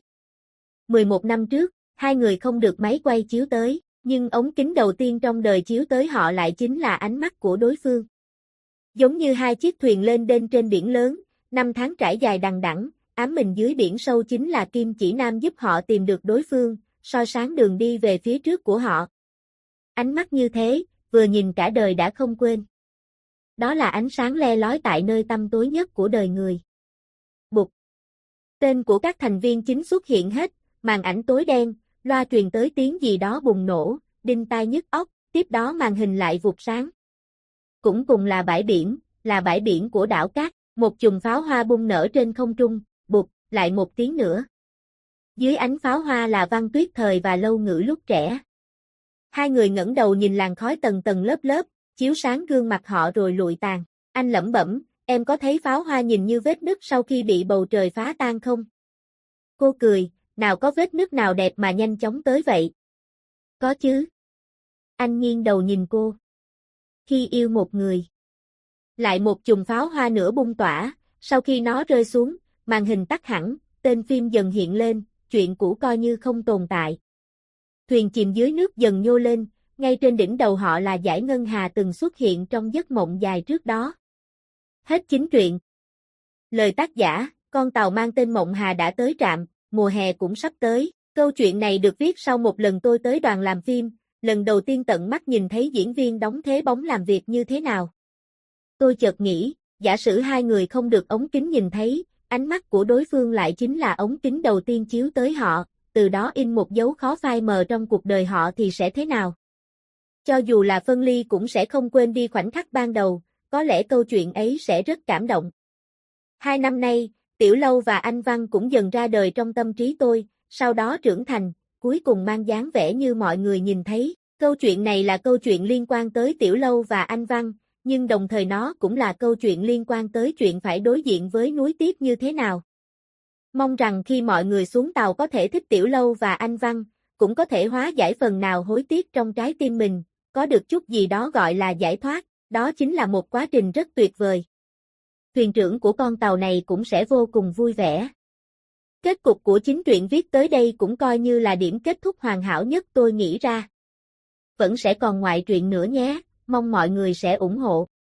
11 năm trước, hai người không được máy quay chiếu tới, nhưng ống kính đầu tiên trong đời chiếu tới họ lại chính là ánh mắt của đối phương. Giống như hai chiếc thuyền lên đên trên biển lớn, 5 tháng trải dài đằng đẵng, ám mình dưới biển sâu chính là kim chỉ nam giúp họ tìm được đối phương, soi sáng đường đi về phía trước của họ. Ánh mắt như thế, vừa nhìn cả đời đã không quên. Đó là ánh sáng le lói tại nơi tăm tối nhất của đời người. Bụt. Tên của các thành viên chính xuất hiện hết, màn ảnh tối đen, loa truyền tới tiếng gì đó bùng nổ, đinh tai nhức óc, tiếp đó màn hình lại vụt sáng. Cũng cùng là bãi biển của đảo cát, một chùm pháo hoa bung nở trên không trung, bụt, lại một tiếng nữa. Dưới ánh pháo hoa là Văn Tuyết Thời và Lâu Ngữ lúc trẻ. Hai người ngẩng đầu nhìn làn khói tầng tầng lớp lớp, chiếu sáng gương mặt họ rồi lụi tàn. Anh lẩm bẩm, em có thấy pháo hoa nhìn như vết nứt sau khi bị bầu trời phá tan không? Cô cười, nào có vết nứt nào đẹp mà nhanh chóng tới vậy? Có chứ. Anh nghiêng đầu nhìn cô. Khi yêu một người. Lại một chùm pháo hoa nữa bung tỏa, sau khi nó rơi xuống, màn hình tắt hẳn, tên phim dần hiện lên, chuyện cũ coi như không tồn tại. Thuyền chìm dưới nước dần nhô lên, ngay trên đỉnh đầu họ là dải ngân hà từng xuất hiện trong giấc mộng dài trước đó. Hết chính truyện. Lời tác giả, con tàu mang tên Mộng Hà đã tới trạm, mùa hè cũng sắp tới. Câu chuyện này được viết sau một lần tôi tới đoàn làm phim, lần đầu tiên tận mắt nhìn thấy diễn viên đóng thế bóng làm việc như thế nào. Tôi chợt nghĩ, giả sử hai người không được ống kính nhìn thấy, ánh mắt của đối phương lại chính là ống kính đầu tiên chiếu tới họ, từ đó in một dấu khó phai mờ trong cuộc đời họ thì sẽ thế nào? Cho dù là phân ly cũng sẽ không quên đi khoảnh khắc ban đầu, có lẽ câu chuyện ấy sẽ rất cảm động. 2 năm nay, Tiểu Lâu và Anh Văn cũng dần ra đời trong tâm trí tôi, sau đó trưởng thành, cuối cùng mang dáng vẻ như mọi người nhìn thấy. Câu chuyện này là câu chuyện liên quan tới Tiểu Lâu và Anh Văn, nhưng đồng thời nó cũng là câu chuyện liên quan tới chuyện phải đối diện với nuối tiếc như thế nào. Mong rằng khi mọi người xuống tàu có thể thích Tiểu Lâu và Anh Văn, cũng có thể hóa giải phần nào hối tiếc trong trái tim mình, có được chút gì đó gọi là giải thoát, đó chính là một quá trình rất tuyệt vời. Thuyền trưởng của con tàu này cũng sẽ vô cùng vui vẻ. Kết cục của chính truyện viết tới đây cũng coi như là điểm kết thúc hoàn hảo nhất tôi nghĩ ra. Vẫn sẽ còn ngoại truyện nữa nhé, mong mọi người sẽ ủng hộ.